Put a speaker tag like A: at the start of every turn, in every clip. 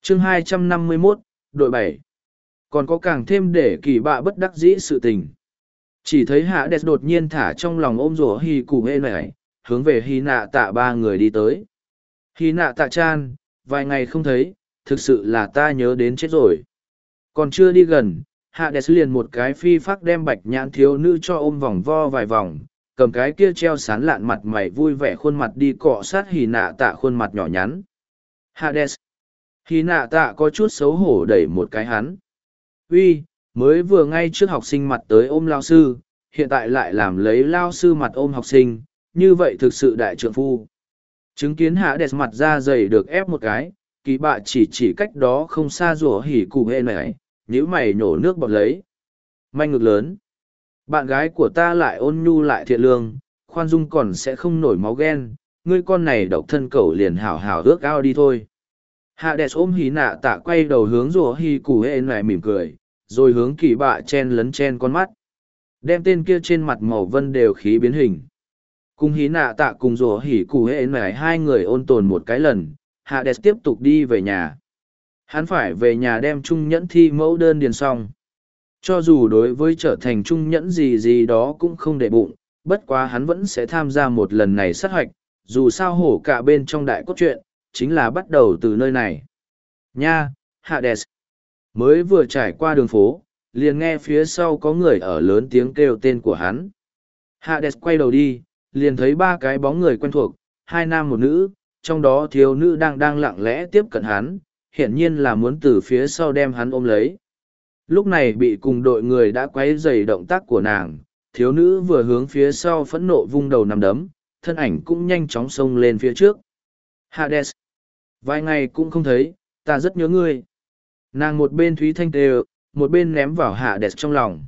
A: chương 251, đội 7. Còn có càng thêm để kỳ bạ bất đắc dĩ sự tình. Chỉ thấy hạ đẹp đột nhiên thả trong lòng ôm rủa hì cụ hê này, hướng về hy nạ tạ ba người đi tới. Hy nạ tạ chan, vài ngày không thấy, thực sự là ta nhớ đến chết rồi. Còn chưa đi gần, hạ đẹp liền một cái phi phác đem bạch nhãn thiếu nữ cho ôm vòng vo vài vòng, cầm cái kia treo sán lạn mặt mày vui vẻ khuôn mặt đi cọ sát hì nạ tạ khuôn mặt nhỏ nhắn. Hades. Hì nạ tạ có chút xấu hổ đẩy một cái hắn. Uy, mới vừa ngay trước học sinh mặt tới ôm lao sư, hiện tại lại làm lấy lao sư mặt ôm học sinh, như vậy thực sự đại trượng phu. Chứng kiến Hades mặt da dày được ép một cái, kỳ bạ chỉ cách đó không xa rủa hỉ cụ hê này, nhíu mày nhổ nước bọt lấy. Manh ngực lớn. Bạn gái của ta lại ôn nhu lại thiện lương, khoan dung còn sẽ không nổi máu ghen, ngươi con này độc thân cẩu liền hảo hảo ước ao đi thôi. Hades ôm hí nạ tạ quay đầu hướng rủa hỉ cụ hê này mỉm cười, rồi hướng kỳ bạ chen lấn chen con mắt. Đem tên kia trên mặt màu vân đều khí biến hình. Cùng hí nạ tạ cùng rủa hỉ cụ hê này hai người ôn tồn một cái lần, Hades tiếp tục đi về nhà. Hắn phải về nhà đem trung nhẫn thi mẫu đơn điền xong. Cho dù đối với trở thành trung nhẫn gì đó cũng không để bụng, bất quá hắn vẫn sẽ tham gia một lần này sát hoạch, dù sao hổ cả bên trong đại cốt truyện, chính là bắt đầu từ nơi này. Nha, Hades. Mới vừa trải qua đường phố, liền nghe phía sau có người ở lớn tiếng kêu tên của hắn. Hades quay đầu đi, liền thấy ba cái bóng người quen thuộc, hai nam một nữ, trong đó thiếu nữ đang lặng lẽ tiếp cận hắn, hiển nhiên là muốn từ phía sau đem hắn ôm lấy. Lúc này bị cùng đội người đã quấy rầy động tác của nàng, thiếu nữ vừa hướng phía sau phẫn nộ vung đầu nằm đấm, thân ảnh cũng nhanh chóng xông lên phía trước. Hades! Vài ngày cũng không thấy, ta rất nhớ ngươi. Nàng một bên thúy thanh tê, một bên ném vào Hades trong lòng.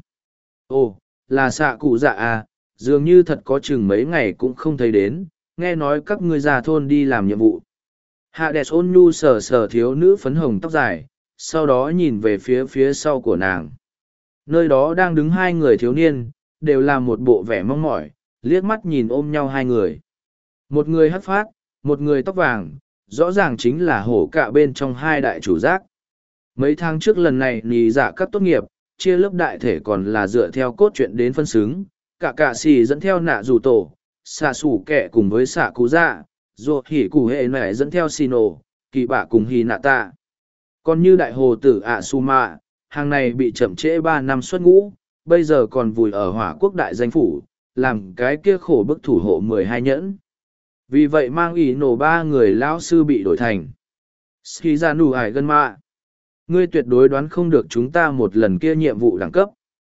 A: Ồ, là xạ cụ dạ à, dường như thật có chừng mấy ngày cũng không thấy đến, nghe nói các ngươi già thôn đi làm nhiệm vụ. Hades ôn nhu sờ thiếu nữ phấn hồng tóc dài, sau đó nhìn về phía sau của nàng. Nơi đó đang đứng hai người thiếu niên, đều là một bộ vẻ mong mỏi, liếc mắt nhìn ôm nhau hai người. Một người hất phát, một người tóc vàng, rõ ràng chính là hổ cạ bên trong hai đại chủ giác. Mấy tháng trước lần này nì dạ các tốt nghiệp, chia lớp đại thể còn là dựa theo cốt truyện đến phân xứng, cả xì dẫn theo nạ dù tổ, xạ sủ kẹ cùng với xạ cú dạ, rồi hỉ củ hệ này dẫn theo xì nổ, kỳ bạ cùng hì nạ tạ. Còn như đại hồ tử ạ su mạ, hàng này bị chậm trễ 3 năm xuất ngũ, bây giờ còn vùi ở hỏa quốc đại danh phủ, làm cái kia khổ bức thủ hộ 12 nhẫn. Vì vậy mang ý nổ 3 người lão sư bị đổi thành ski ra nụ ải gân mạ. Ngươi tuyệt đối đoán không được chúng ta một lần kia nhiệm vụ đẳng cấp.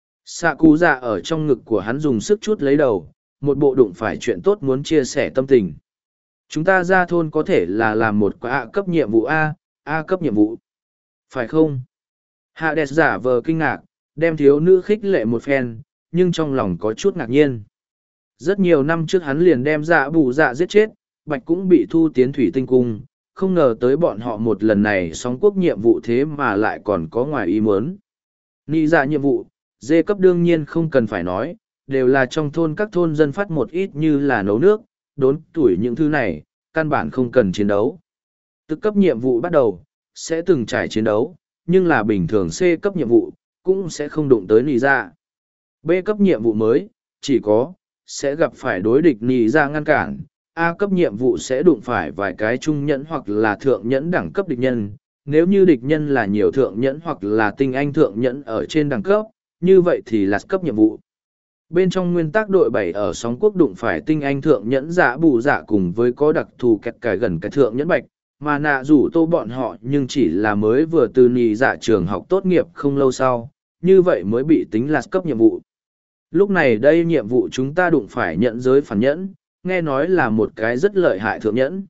A: Xạ cú dạ ở trong ngực của hắn dùng sức chút lấy đầu, một bộ đụng phải chuyện tốt muốn chia sẻ tâm tình. Chúng ta ra thôn có thể là làm một A cấp nhiệm vụ A cấp nhiệm vụ. Phải không? Hades giả vờ kinh ngạc, đem thiếu nữ khích lệ một phen, nhưng trong lòng có chút ngạc nhiên. Rất nhiều năm trước hắn liền đem dạ bù dạ giết chết, Bạch cũng bị thu tiến thủy tinh cung, không ngờ tới bọn họ một lần này sóng quốc nhiệm vụ thế mà lại còn có ngoài ý muốn. Nị dạ nhiệm vụ, dê cấp đương nhiên không cần phải nói, đều là trong thôn các thôn dân phát một ít như là nấu nước, đốn tuổi những thứ này, căn bản không cần chiến đấu. Tức cấp nhiệm vụ bắt đầu, sẽ từng trải chiến đấu, nhưng là bình thường C cấp nhiệm vụ, cũng sẽ không đụng tới nị dạ. B cấp nhiệm vụ mới, chỉ có, sẽ gặp phải đối địch nị dạ ngăn cản. A cấp nhiệm vụ sẽ đụng phải vài cái trung nhẫn hoặc là thượng nhẫn đẳng cấp địch nhân. Nếu như địch nhân là nhiều thượng nhẫn hoặc là tinh anh thượng nhẫn ở trên đẳng cấp, như vậy thì là cấp nhiệm vụ. Bên trong nguyên tắc đội 7 ở sóng quốc đụng phải tinh anh thượng nhẫn dạ bù dạ cùng với có đặc thù kẹt cài gần cái thượng nhẫn bạch, mà nạ rủ tô bọn họ nhưng chỉ là mới vừa từ nì dạ trường học tốt nghiệp không lâu sau, như vậy mới bị tính là cấp nhiệm vụ. Lúc này đây nhiệm vụ chúng ta đụng phải nhận giới phản nhẫn, nghe nói là một cái rất lợi hại thượng nhẫn.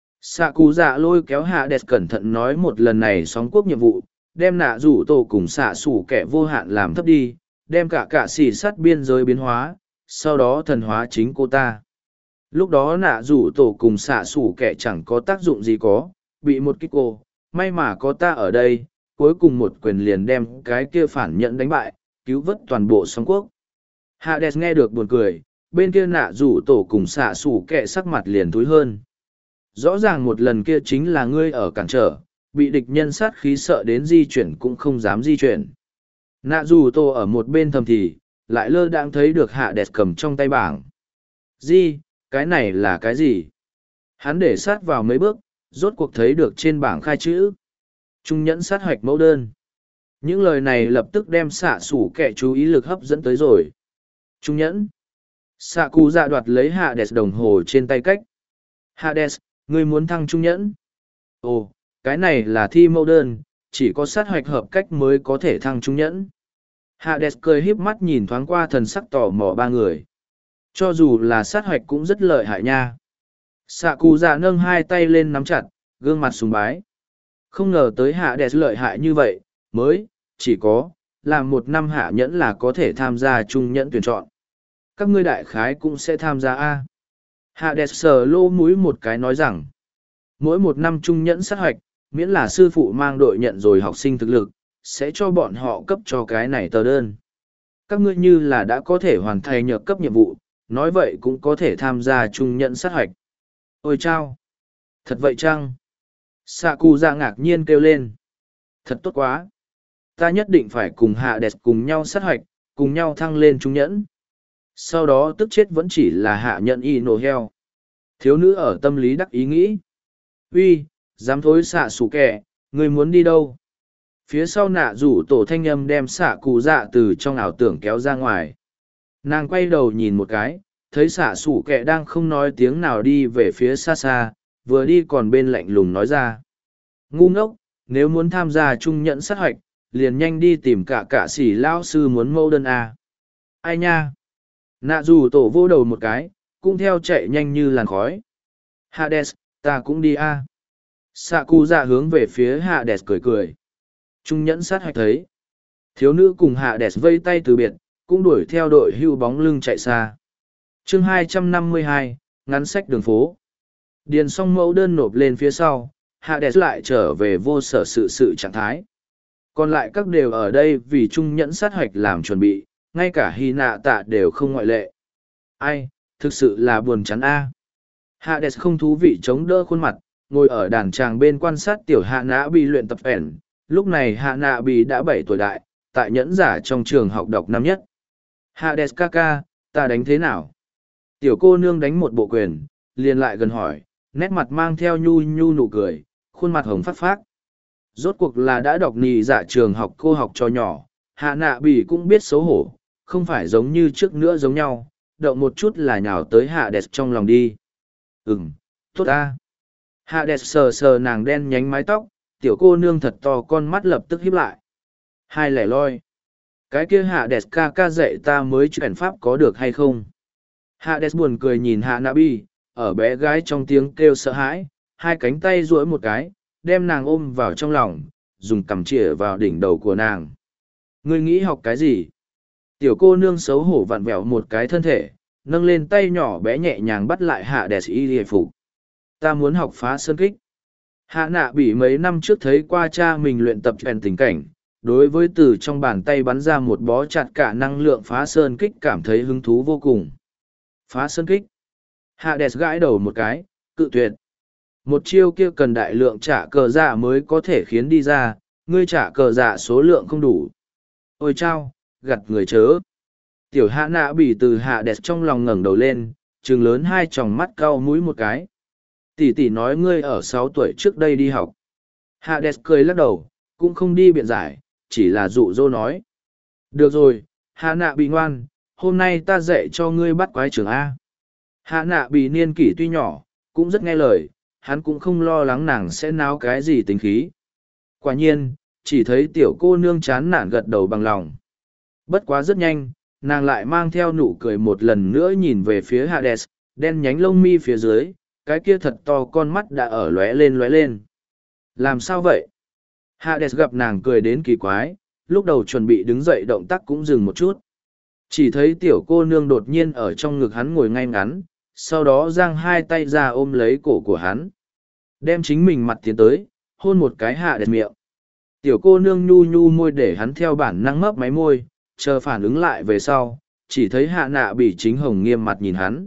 A: Sạ cú dạ lôi kéo Hades cẩn thận nói một lần này sóng quốc nhiệm vụ, đem nạ rủ tổ cùng xạ sủ kẻ vô hạn làm thấp đi, đem cả xỉ sắt biên giới biến hóa, sau đó thần hóa chính cô ta. Lúc đó nạ rủ tổ cùng xạ sủ kẻ chẳng có tác dụng gì có, bị một kích cô, may mà có ta ở đây, cuối cùng một quyền liền đem cái kia phản nhận đánh bại, cứu vớt toàn bộ sóng quốc. Hades nghe được buồn cười, bên kia nạ rủ tổ cùng xạ sủ kẻ sắc mặt liền thúi hơn. Rõ ràng một lần kia chính là ngươi ở cản trở, bị địch nhân sát khí sợ đến di chuyển cũng không dám di chuyển. Nạ dù tô ở một bên thầm thì, lại lơ đãng thấy được hạ đẹp cầm trong tay bảng. Cái này là cái gì? Hắn để sát vào mấy bước, rốt cuộc thấy được trên bảng khai chữ. Trung nhẫn sát hoạch mẫu đơn. Những lời này lập tức đem xạ sủ kẻ chú ý lực hấp dẫn tới rồi. Trung nhẫn. Xạ cụ dạ đoạt lấy hạ đẹp đồng hồ trên tay cách. Hạ đẹp, ngươi muốn thăng trung nhẫn. Ồ, cái này là thi mẫu đơn, chỉ có sát hoạch hợp cách mới có thể thăng trung nhẫn. Hades cười híp mắt nhìn thoáng qua thần sắc tò mò ba người. Cho dù là sát hoạch cũng rất lợi hại nha. Sạ cụ dạ nâng hai tay lên nắm chặt, gương mặt sùng bái. Không ngờ tới Hades lợi hại như vậy, chỉ có, làm một năm hạ nhẫn là có thể tham gia trung nhẫn tuyển chọn. Các ngươi đại khái cũng sẽ tham gia A. Hades sờ lô mũi một cái nói rằng, mỗi một năm trung nhẫn sát hoạch, miễn là sư phụ mang đội nhận rồi học sinh thực lực, sẽ cho bọn họ cấp cho cái này tờ đơn. Các ngươi như là đã có thể hoàn thành nhờ cấp nhiệm vụ, nói vậy cũng có thể tham gia trung nhẫn sát hoạch. Ôi chao! Thật vậy chăng? Sạ cụ dạ ngạc nhiên kêu lên. Thật tốt quá! Ta nhất định phải cùng hạ đẹp cùng nhau sát hoạch, cùng nhau thăng lên trung nhẫn. Sau đó tức chết vẫn chỉ là hạ nhận y nổ heo. Thiếu nữ ở tâm lý đắc ý nghĩ. Uy, dám thối xạ sủ kẻ, người muốn đi đâu? Phía sau nạ rủ tổ thanh âm đem xạ cụ dạ từ trong ảo tưởng kéo ra ngoài. Nàng quay đầu nhìn một cái, thấy xạ sủ kẻ đang không nói tiếng nào đi về phía xa xa, vừa đi còn bên lạnh lùng nói ra. Ngu ngốc, nếu muốn tham gia trung nhẫn sát hoạch, liền nhanh đi tìm cả sỉ lao sư muốn mẫu đơn à. Ai nha? Nạ rủ tổ vô đầu một cái, cũng theo chạy nhanh như làn khói. Hades, ta cũng đi a. Sạ cụ dạ hướng về phía Hades cười cười. Trung nhẫn sát hoạch thấy. Thiếu nữ cùng Hades vây tay từ biệt, cũng đuổi theo đội hưu bóng lưng chạy xa. chương 252, ngắn sách đường phố. Điền xong mẫu đơn nộp lên phía sau, Hades lại trở về vô sở sự trạng thái. Còn lại các đều ở đây vì trung nhẫn sát hoạch làm chuẩn bị, ngay cả hy nạ tạ đều không ngoại lệ. Ai, thực sự là buồn chán a. Hades không thú vị chống đỡ khuôn mặt, ngồi ở đàn tràng bên quan sát tiểu hạ nã bị luyện tập ẻn. Lúc này hạ nạ bị đã 7 tuổi đại, tại nhẫn giả trong trường học đọc năm nhất. Hades ca, ta đánh thế nào? Tiểu cô nương đánh một bộ quyền, liền lại gần hỏi, nét mặt mang theo nhu nụ cười, khuôn mặt hồng phát phát. Rốt cuộc là đã đọc nì dạ trường học cô học cho nhỏ, hạ nạ bị cũng biết xấu hổ, không phải giống như trước nữa giống nhau, động một chút là nhào tới Hades trong lòng đi. Tốt ta. Hades sờ nàng đen nhánh mái tóc, tiểu cô nương thật to con mắt lập tức híp lại. Hai lẻ loi. Cái kia Hades ca dạy ta mới chuyển pháp có được hay không? Hades buồn cười nhìn hạ nạ bi, ở bé gái trong tiếng kêu sợ hãi, hai cánh tay duỗi một cái, đem nàng ôm vào trong lòng, dùng cằm chĩa vào đỉnh đầu của nàng. Ngươi nghĩ học cái gì? Tiểu cô nương xấu hổ vặn vẹo một cái thân thể, nâng lên tay nhỏ bé nhẹ nhàng bắt lại Hades y hề phục. Ta muốn học phá sơn kích. Hạ nạ bị mấy năm trước thấy qua cha mình luyện tập phèn tình cảnh, đối với từ trong bàn tay bắn ra một bó chặt cả năng lượng phá sơn kích cảm thấy hứng thú vô cùng. Phá sơn kích. Hades gãi đầu một cái, cự tuyệt. Một chiêu kia cần đại lượng trả cờ dạ mới có thể khiến đi ra, ngươi trả cờ dạ số lượng không đủ. Ôi chao, gặt người chớ. Tiểu hạ nạ bị từ Hades trong lòng ngẩng đầu lên, trừng lớn hai tròng mắt cau mũi một cái. Tỷ nói ngươi ở 6 tuổi trước đây đi học. Hades cười lắc đầu, cũng không đi biện giải, chỉ là dụ dỗ nói. Được rồi, hạ nạ bị ngoan, hôm nay ta dạy cho ngươi bắt quái trưởng A. Hạ nạ bị niên kỷ tuy nhỏ, cũng rất nghe lời, hắn cũng không lo lắng nàng sẽ náo cái gì tính khí. Quả nhiên, chỉ thấy tiểu cô nương chán nản gật đầu bằng lòng. Bất quá rất nhanh, nàng lại mang theo nụ cười một lần nữa nhìn về phía Hades, đen nhánh lông mi phía dưới, cái kia thật to con mắt đã ở lóe lên. Làm sao vậy? Hades gặp nàng cười đến kỳ quái, lúc đầu chuẩn bị đứng dậy động tác cũng dừng một chút. Chỉ thấy tiểu cô nương đột nhiên ở trong ngực hắn ngồi ngay ngắn, sau đó giang hai tay ra ôm lấy cổ của hắn. Đem chính mình mặt tiến tới, hôn một cái Hades miệng. Tiểu cô nương nhu môi để hắn theo bản năng mấp máy môi, chờ phản ứng lại về sau, chỉ thấy hạ nạ bị chính hồng nghiêm mặt nhìn hắn.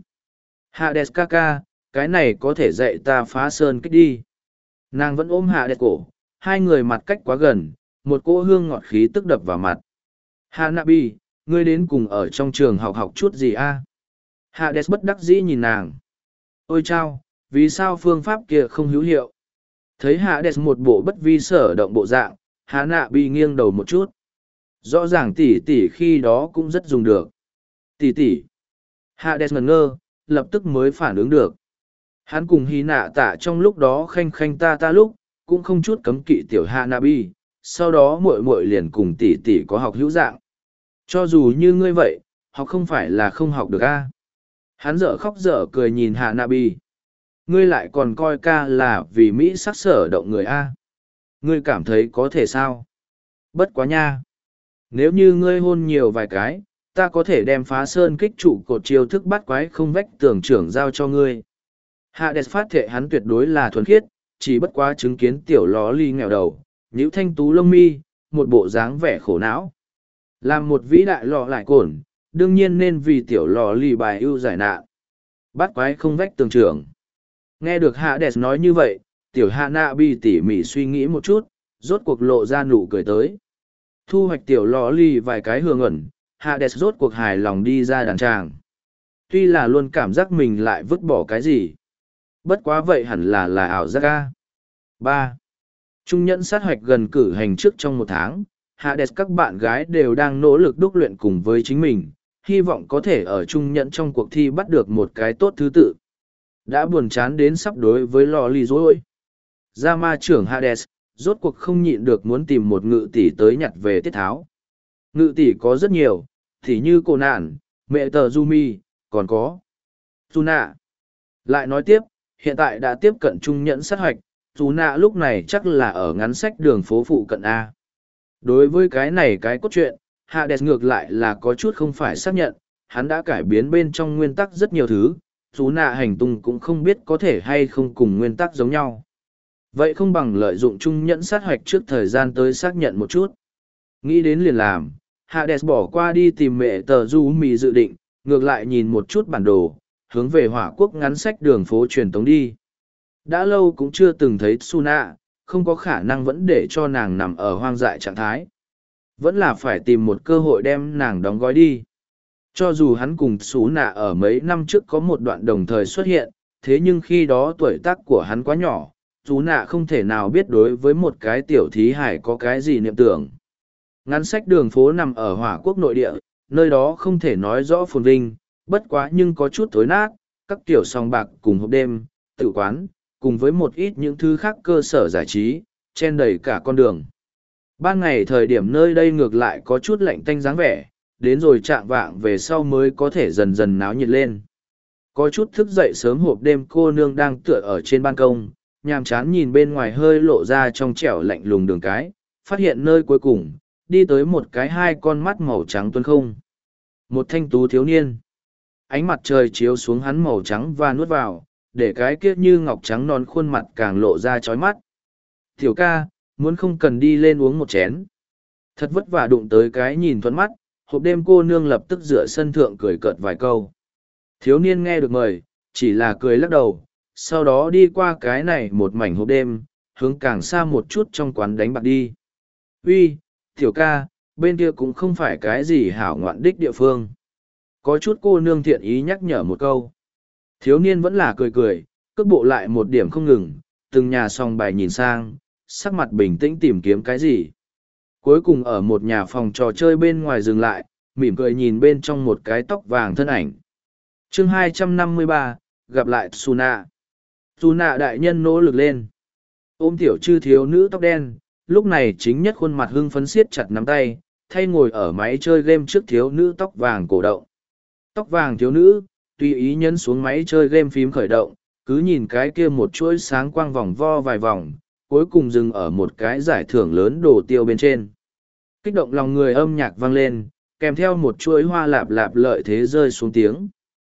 A: Hades ca, cái này có thể dạy ta phá sơn kích đi. Nàng vẫn ôm Hades cổ, hai người mặt cách quá gần, một cỗ hương ngọt khí tức đập vào mặt. Hanabi, ngươi đến cùng ở trong trường học học chút gì a? Hades bất đắc dĩ nhìn nàng. Ôi chao, vì sao phương pháp kia không hữu hiệu? Thấy Hades một bộ bất vi sở động bộ dạng, Hanabi nghiêng đầu một chút. Rõ ràng tỷ tỷ khi đó cũng rất dùng được. Tỷ tỷ. Hades ngẩn ngơ, lập tức mới phản ứng được. Hắn cùng Hy Nạ Tạ trong lúc đó khanh khanh ta ta lúc, cũng không chút cấm kỵ tiểu Hanabi, sau đó muội muội liền cùng tỷ tỷ có học hữu dạng. Cho dù như ngươi vậy, học không phải là không học được a. Hắn dở khóc dở cười nhìn Hanabi. Ngươi lại còn coi ca là vì Mỹ sắc sở động người a. Ngươi cảm thấy có thể sao? Bất quá nha. Nếu như ngươi hôn nhiều vài cái, ta có thể đem phá sơn kích trụ cột chiêu thức bắt quái không vách tường trưởng giao cho ngươi. Hades phát thệ hắn tuyệt đối là thuần khiết, chỉ bất quá chứng kiến tiểu ló ly nghèo đầu, nhíu thanh tú lông mi, một bộ dáng vẻ khổ não. Làm một vĩ đại lọ lại cổn, đương nhiên nên vì tiểu lò ly bài ưu giải nạn. Bắt quái không vách tường trưởng. Nghe được Hades nói như vậy, tiểu Hanabi tỉ mỉ suy nghĩ một chút, rốt cuộc lộ ra nụ cười tới. Thu hoạch tiểu lò ly vài cái hương ẩn, Hades rốt cuộc hài lòng đi ra đàn tràng. Tuy là luôn cảm giác mình lại vứt bỏ cái gì. Bất quá vậy hẳn là ảo giác ca. 3. Trung nhẫn sát hoạch gần cử hành trước trong một tháng, Hades các bạn gái đều đang nỗ lực đúc luyện cùng với chính mình, hy vọng có thể ở trung nhẫn trong cuộc thi bắt được một cái tốt thứ tự. Đã buồn chán đến sắp đối với lò lì rồi. Gia ma trưởng Hades, rốt cuộc không nhịn được muốn tìm một ngự tỷ tới nhặt về tiết tháo. Ngự tỷ có rất nhiều, thì như cô nạn, mẹ tờ Yumi, còn có Suna. Lại nói tiếp, hiện tại đã tiếp cận trung nhẫn sát hoạch, Suna lúc này chắc là ở ngắn sách đường phố phụ cận A. Đối với cái này cái cốt truyện, Hades ngược lại là có chút không phải xác nhận, hắn đã cải biến bên trong nguyên tắc rất nhiều thứ, Suna hành tung cũng không biết có thể hay không cùng nguyên tắc giống nhau. Vậy không bằng lợi dụng trung nhẫn sát hoạch trước thời gian tới xác nhận một chút. Nghĩ đến liền làm, Hades bỏ qua đi tìm mẹ tờ Yumi dự định, ngược lại nhìn một chút bản đồ, hướng về hỏa quốc ngắn sách đường phố truyền tống đi. Đã lâu cũng chưa từng thấy Suna, không có khả năng vẫn để cho nàng nằm ở hoang dại trạng thái. Vẫn là phải tìm một cơ hội đem nàng đóng gói đi. Cho dù hắn cùng Suna ở mấy năm trước có một đoạn đồng thời xuất hiện, thế nhưng khi đó tuổi tác của hắn quá nhỏ, Suna không thể nào biết đối với một cái tiểu thí hải có cái gì niệm tưởng. Ngắn sách đường phố nằm ở hỏa quốc nội địa, nơi đó không thể nói rõ phồn vinh, bất quá nhưng có chút thối nát, các kiểu song bạc cùng hộp đêm, tự quán, cùng với một ít những thứ khác cơ sở giải trí, chen đầy cả con đường. Ban ngày thời điểm nơi đây ngược lại có chút lạnh tanh dáng vẻ, đến rồi chạng vạng về sau mới có thể dần dần náo nhiệt lên. Có chút thức dậy sớm hộp đêm cô nương đang tựa ở trên ban công, nhàm chán nhìn bên ngoài hơi lộ ra trong trẻo lạnh lùng đường cái, phát hiện nơi cuối cùng, đi tới một cái hai con mắt màu trắng tuấn không. Một thanh tú thiếu niên. Ánh mặt trời chiếu xuống hắn màu trắng và nuốt vào, để cái kia như ngọc trắng non khuôn mặt càng lộ ra chói mắt. Tiểu ca, muốn không cần đi lên uống một chén. Thật vất vả đụng tới cái nhìn thuẫn mắt, hộp đêm cô nương lập tức dựa sân thượng cười cợt vài câu. Thiếu niên nghe được mời, chỉ là cười lắc đầu, sau đó đi qua cái này một mảnh hộp đêm, hướng càng xa một chút trong quán đánh bạc đi. Uy, tiểu ca, bên kia cũng không phải cái gì hảo ngoạn đích địa phương. Có chút cô nương thiện ý nhắc nhở một câu. Thiếu niên vẫn là cười cười, cước bộ lại một điểm không ngừng, từng nhà song bài nhìn sang, sắc mặt bình tĩnh tìm kiếm cái gì. Cuối cùng ở một nhà phòng trò chơi bên ngoài dừng lại, mỉm cười nhìn bên trong một cái tóc vàng thân ảnh. Chương 253, gặp lại Suna. Suna đại nhân nỗ lực lên. Ôm tiểu chư thiếu nữ tóc đen, lúc này chính nhất khuôn mặt hưng phấn siết chặt nắm tay, thay ngồi ở máy chơi game trước thiếu nữ tóc vàng cổ động. Tóc vàng thiếu nữ, tùy ý nhấn xuống máy chơi game phím khởi động, cứ nhìn cái kia một chuỗi sáng quang vòng vo vài vòng, cuối cùng dừng ở một cái giải thưởng lớn đồ tiêu bên trên. Kích động lòng người âm nhạc vang lên, kèm theo một chuỗi hoa lạp lạp lợi thế rơi xuống tiếng.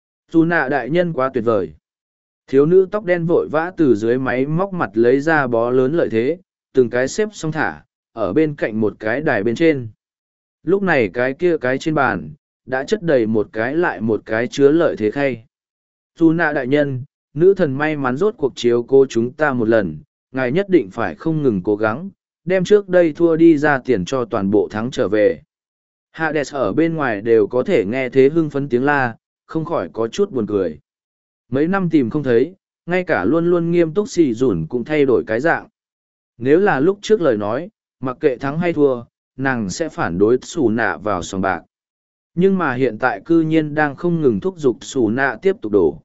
A: Suna đại nhân quá tuyệt vời. Thiếu nữ tóc đen vội vã từ dưới máy móc mặt lấy ra bó lớn lợi thế, từng cái xếp xong thả, ở bên cạnh một cái đài bên trên. Lúc này cái kia cái trên bàn, đã chất đầy một cái lại một cái chứa lợi thế khay. Suna đại nhân, nữ thần may mắn rốt cuộc chiếu cô chúng ta một lần, ngài nhất định phải không ngừng cố gắng, đem trước đây thua đi ra tiền cho toàn bộ thắng trở về. Hades ở bên ngoài đều có thể nghe thế hưng phấn tiếng la, không khỏi có chút buồn cười. Mấy năm tìm không thấy, ngay cả luôn luôn nghiêm túc xì dùn cũng thay đổi cái dạng. Nếu là lúc trước lời nói, mặc kệ thắng hay thua, nàng sẽ phản đối xù nạ vào sòng bạc. Nhưng mà hiện tại cư nhiên đang không ngừng thúc giục xù nạ tiếp tục đổ.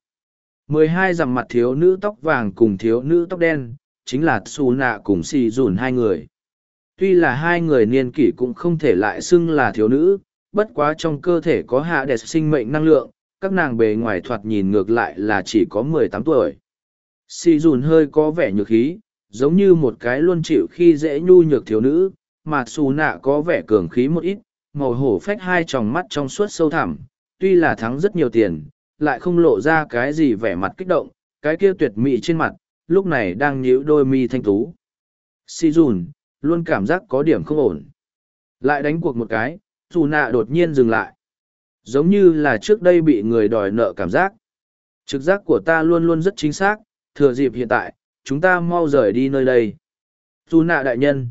A: 12 dặm mặt thiếu nữ tóc vàng cùng thiếu nữ tóc đen, chính là xù nạ cùng xì dùn hai người. Tuy là hai người niên kỷ cũng không thể lại xưng là thiếu nữ, bất quá trong cơ thể có hạ đẹp sinh mệnh năng lượng, các nàng bề ngoài thoạt nhìn ngược lại là chỉ có 18 tuổi. Xì dùn hơi có vẻ nhược khí, giống như một cái luôn chịu khi dễ nhu nhược thiếu nữ, mà xù nạ có vẻ cường khí một ít, màu hổ phách hai tròng mắt trong suốt sâu thẳm, tuy là thắng rất nhiều tiền, lại không lộ ra cái gì vẻ mặt kích động, cái kia tuyệt mỹ trên mặt, lúc này đang nhíu đôi mi thanh tú. Xì dùn, luôn cảm giác có điểm không ổn. Lại đánh cuộc một cái, xù nạ đột nhiên dừng lại. Giống như là trước đây bị người đòi nợ cảm giác. Trực giác của ta luôn luôn rất chính xác, thừa dịp hiện tại, chúng ta mau rời đi nơi đây. Xù nạ đại nhân.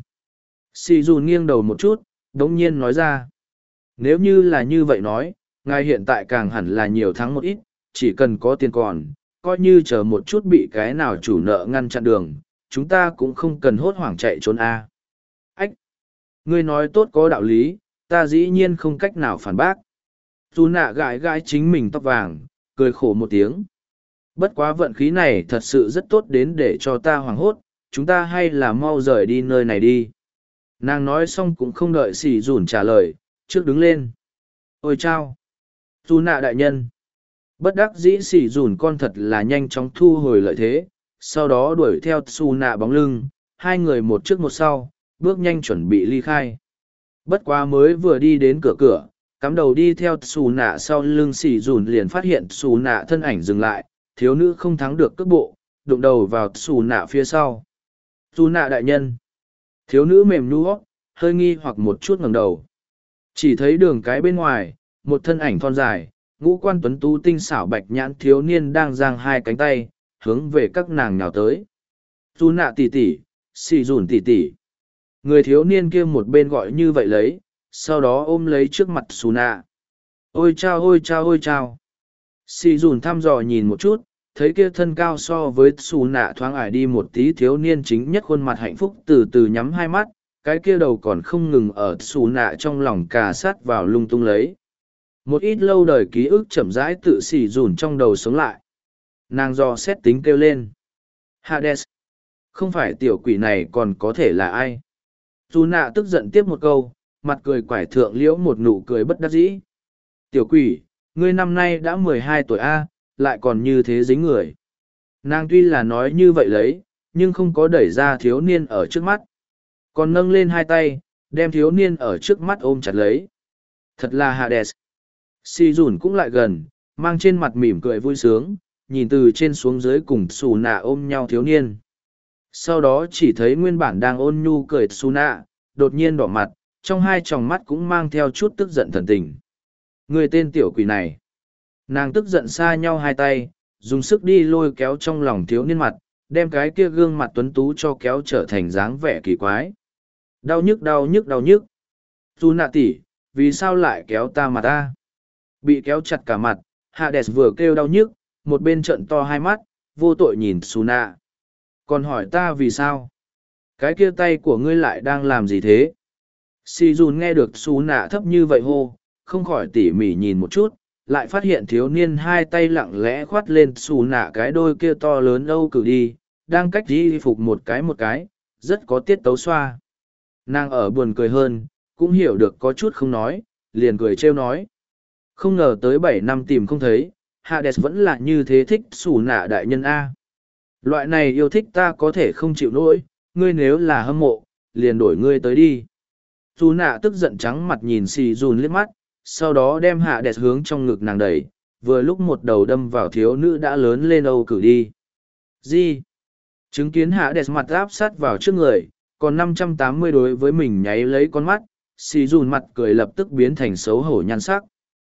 A: Xì dùn nghiêng đầu một chút, đống nhiên nói ra. Nếu như là như vậy nói, ngài hiện tại càng hẳn là nhiều thắng một ít, chỉ cần có tiền còn, coi như chờ một chút bị cái nào chủ nợ ngăn chặn đường, chúng ta cũng không cần hốt hoảng chạy trốn a. Ách! Ngươi nói tốt có đạo lý, ta dĩ nhiên không cách nào phản bác. Dù nạ gãi gãi chính mình tóc vàng, cười khổ một tiếng. Bất quá vận khí này thật sự rất tốt đến để cho ta hoảng hốt, chúng ta hay là mau rời đi nơi này đi. Nàng nói xong cũng không đợi xì dùn trả lời, trước đứng lên. Ôi chao! Dù nạ đại nhân! Bất đắc dĩ xì dùn con thật là nhanh chóng thu hồi lợi thế, sau đó đuổi theo xù nạ bóng lưng, hai người một trước một sau, bước nhanh chuẩn bị ly khai. Bất quá mới vừa đi đến cửa, cắm đầu đi theo xù nạ sau lưng xì dùn liền phát hiện xù nạ thân ảnh dừng lại, thiếu nữ không thắng được cước bộ, đụng đầu vào xù nạ phía sau. Xù nạ đại nhân! Thiếu nữ mềm nhũ, hơi nghi hoặc một chút ngẩng đầu. Chỉ thấy đường cái bên ngoài, một thân ảnh thon dài, ngũ quan tuấn tú tinh xảo bạch nhãn thiếu niên đang giang hai cánh tay, hướng về các nàng nhào tới. Xù nạ tỷ tỷ, xì dùn tỷ tỷ. Người thiếu niên kia một bên gọi như vậy lấy, sau đó ôm lấy trước mặt xù nạ. Ôi chao ôi chao ôi chao. Xì dùn thăm dò nhìn một chút, thấy kia thân cao so với xù nạ thoáng ải đi một tí thiếu niên chính nhất khuôn mặt hạnh phúc từ từ nhắm hai mắt, cái kia đầu còn không ngừng ở xù nạ trong lòng cà sát vào lung tung lấy. Một ít lâu đời ký ức chậm rãi tự xì dùn trong đầu sống lại. Nàng do xét tính kêu lên. Hades! Không phải tiểu quỷ này còn có thể là ai? Xù nạ tức giận tiếp một câu, mặt cười quải thượng liễu một nụ cười bất đắc dĩ. Tiểu quỷ, ngươi năm nay đã 12 tuổi A, lại còn như thế dính người. Nàng tuy là nói như vậy lấy, nhưng không có đẩy ra thiếu niên ở trước mắt. Còn nâng lên hai tay, đem thiếu niên ở trước mắt ôm chặt lấy. Thật là Hades. Si dùn cũng lại gần, mang trên mặt mỉm cười vui sướng, nhìn từ trên xuống dưới cùng xù nạ ôm nhau thiếu niên. Sau đó chỉ thấy nguyên bản đang ôn nhu cười xù nạ, đột nhiên đỏ mặt, trong hai tròng mắt cũng mang theo chút tức giận thần tình. Người tên tiểu quỷ này. Nàng tức giận xa nhau hai tay, dùng sức đi lôi kéo trong lòng thiếu niên mặt, đem cái kia gương mặt tuấn tú cho kéo trở thành dáng vẻ kỳ quái. Đau nhức đau nhức đau nhức. Xù nạ tỷ, vì sao lại kéo ta mặt ta? Bị kéo chặt cả mặt, Hades vừa kêu đau nhức, một bên trợn to hai mắt, vô tội nhìn xù nạ. Còn hỏi ta vì sao? Cái kia tay của ngươi lại đang làm gì thế? Si dùn nghe được xù nạ thấp như vậy hô, không khỏi tỉ mỉ nhìn một chút, lại phát hiện thiếu niên hai tay lặng lẽ khoát lên xù nạ cái đôi kia to lớn âu cử đi, đang cách đi phục một cái, rất có tiết tấu xoa. Nàng ở buồn cười hơn, cũng hiểu được có chút không nói, liền cười trêu nói. Không ngờ tới 7 năm tìm không thấy, Hades vẫn là như thế thích xù nạ đại nhân A. Loại này yêu thích ta có thể không chịu nổi, ngươi nếu là hâm mộ, liền đổi ngươi tới đi. Xù nạ tức giận trắng mặt nhìn xì dùn liếc mắt, sau đó đem Hades hướng trong ngực nàng đẩy, vừa lúc một đầu đâm vào thiếu nữ đã lớn lên âu cử đi. Gì? Chứng kiến Hades mặt áp sát vào trước người, còn 580 đối với mình nháy lấy con mắt, xì dùn mặt cười lập tức biến thành xấu hổ nhan sắc.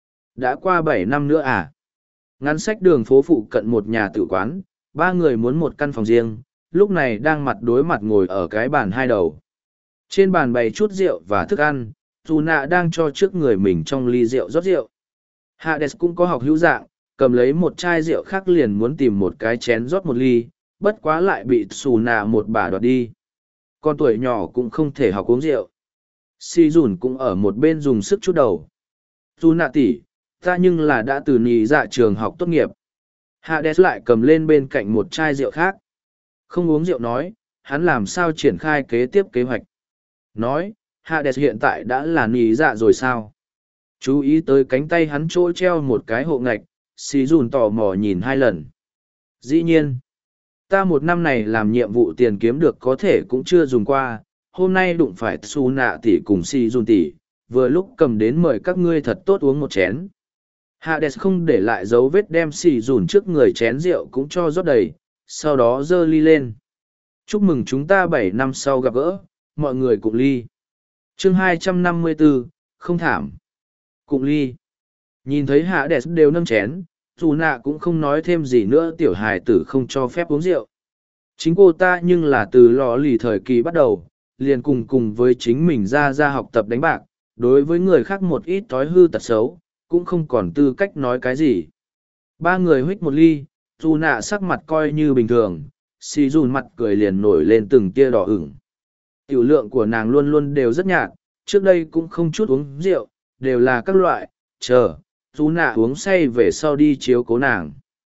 A: Đã qua 7 năm nữa à? Ngắn sách đường phố phụ cận một nhà tử quán, ba người muốn một căn phòng riêng, lúc này đang mặt đối mặt ngồi ở cái bàn hai đầu. Trên bàn bày chút rượu và thức ăn, dù nạ đang cho trước người mình trong ly rượu rót rượu. Hades cũng có học hữu dạng, cầm lấy một chai rượu khác liền muốn tìm một cái chén rót một ly, bất quá lại bị xù nạ một bà đoạt đi. Con tuổi nhỏ cũng không thể học uống rượu. Si dùn cũng ở một bên dùng sức chút đầu. Dù nạ tỷ, ta nhưng là đã từ nhì dạ trường học tốt nghiệp. Hades lại cầm lên bên cạnh một chai rượu khác. Không uống rượu nói, hắn làm sao triển khai kế tiếp kế hoạch. Nói, Hades hiện tại đã là nhì dạ rồi sao? Chú ý tới cánh tay hắn chỗ treo một cái hộ ngạch, xì dùn tò mò nhìn hai lần. Dĩ nhiên, ta một năm này làm nhiệm vụ tiền kiếm được có thể cũng chưa dùng qua, hôm nay đụng phải su nạ tỷ cùng xì dùn tỷ, vừa lúc cầm đến mời các ngươi thật tốt uống một chén. Hades không để lại dấu vết đem xì dùn trước người chén rượu cũng cho rót đầy, sau đó giơ ly lên. Chúc mừng chúng ta 7 năm sau gặp gỡ, mọi người cùng ly. Chương 254, không thảm. Cùng ly. Nhìn thấy Hades đều nâng chén, dù nạ cũng không nói thêm gì nữa, tiểu hài tử không cho phép uống rượu. Chính cô ta nhưng là từ lò lì thời kỳ bắt đầu, liền cùng với chính mình ra học tập đánh bạc, đối với người khác một ít thói hư tật xấu, cũng không còn tư cách nói cái gì. Ba người huých một ly, dù nạ sắc mặt coi như bình thường, xì dùn mặt cười liền nổi lên từng tia đỏ ửng. Tiểu lượng của nàng luôn luôn đều rất nhạt, trước đây cũng không chút uống rượu, đều là các loại, dù nạ uống say về sau đi chiếu cố nàng.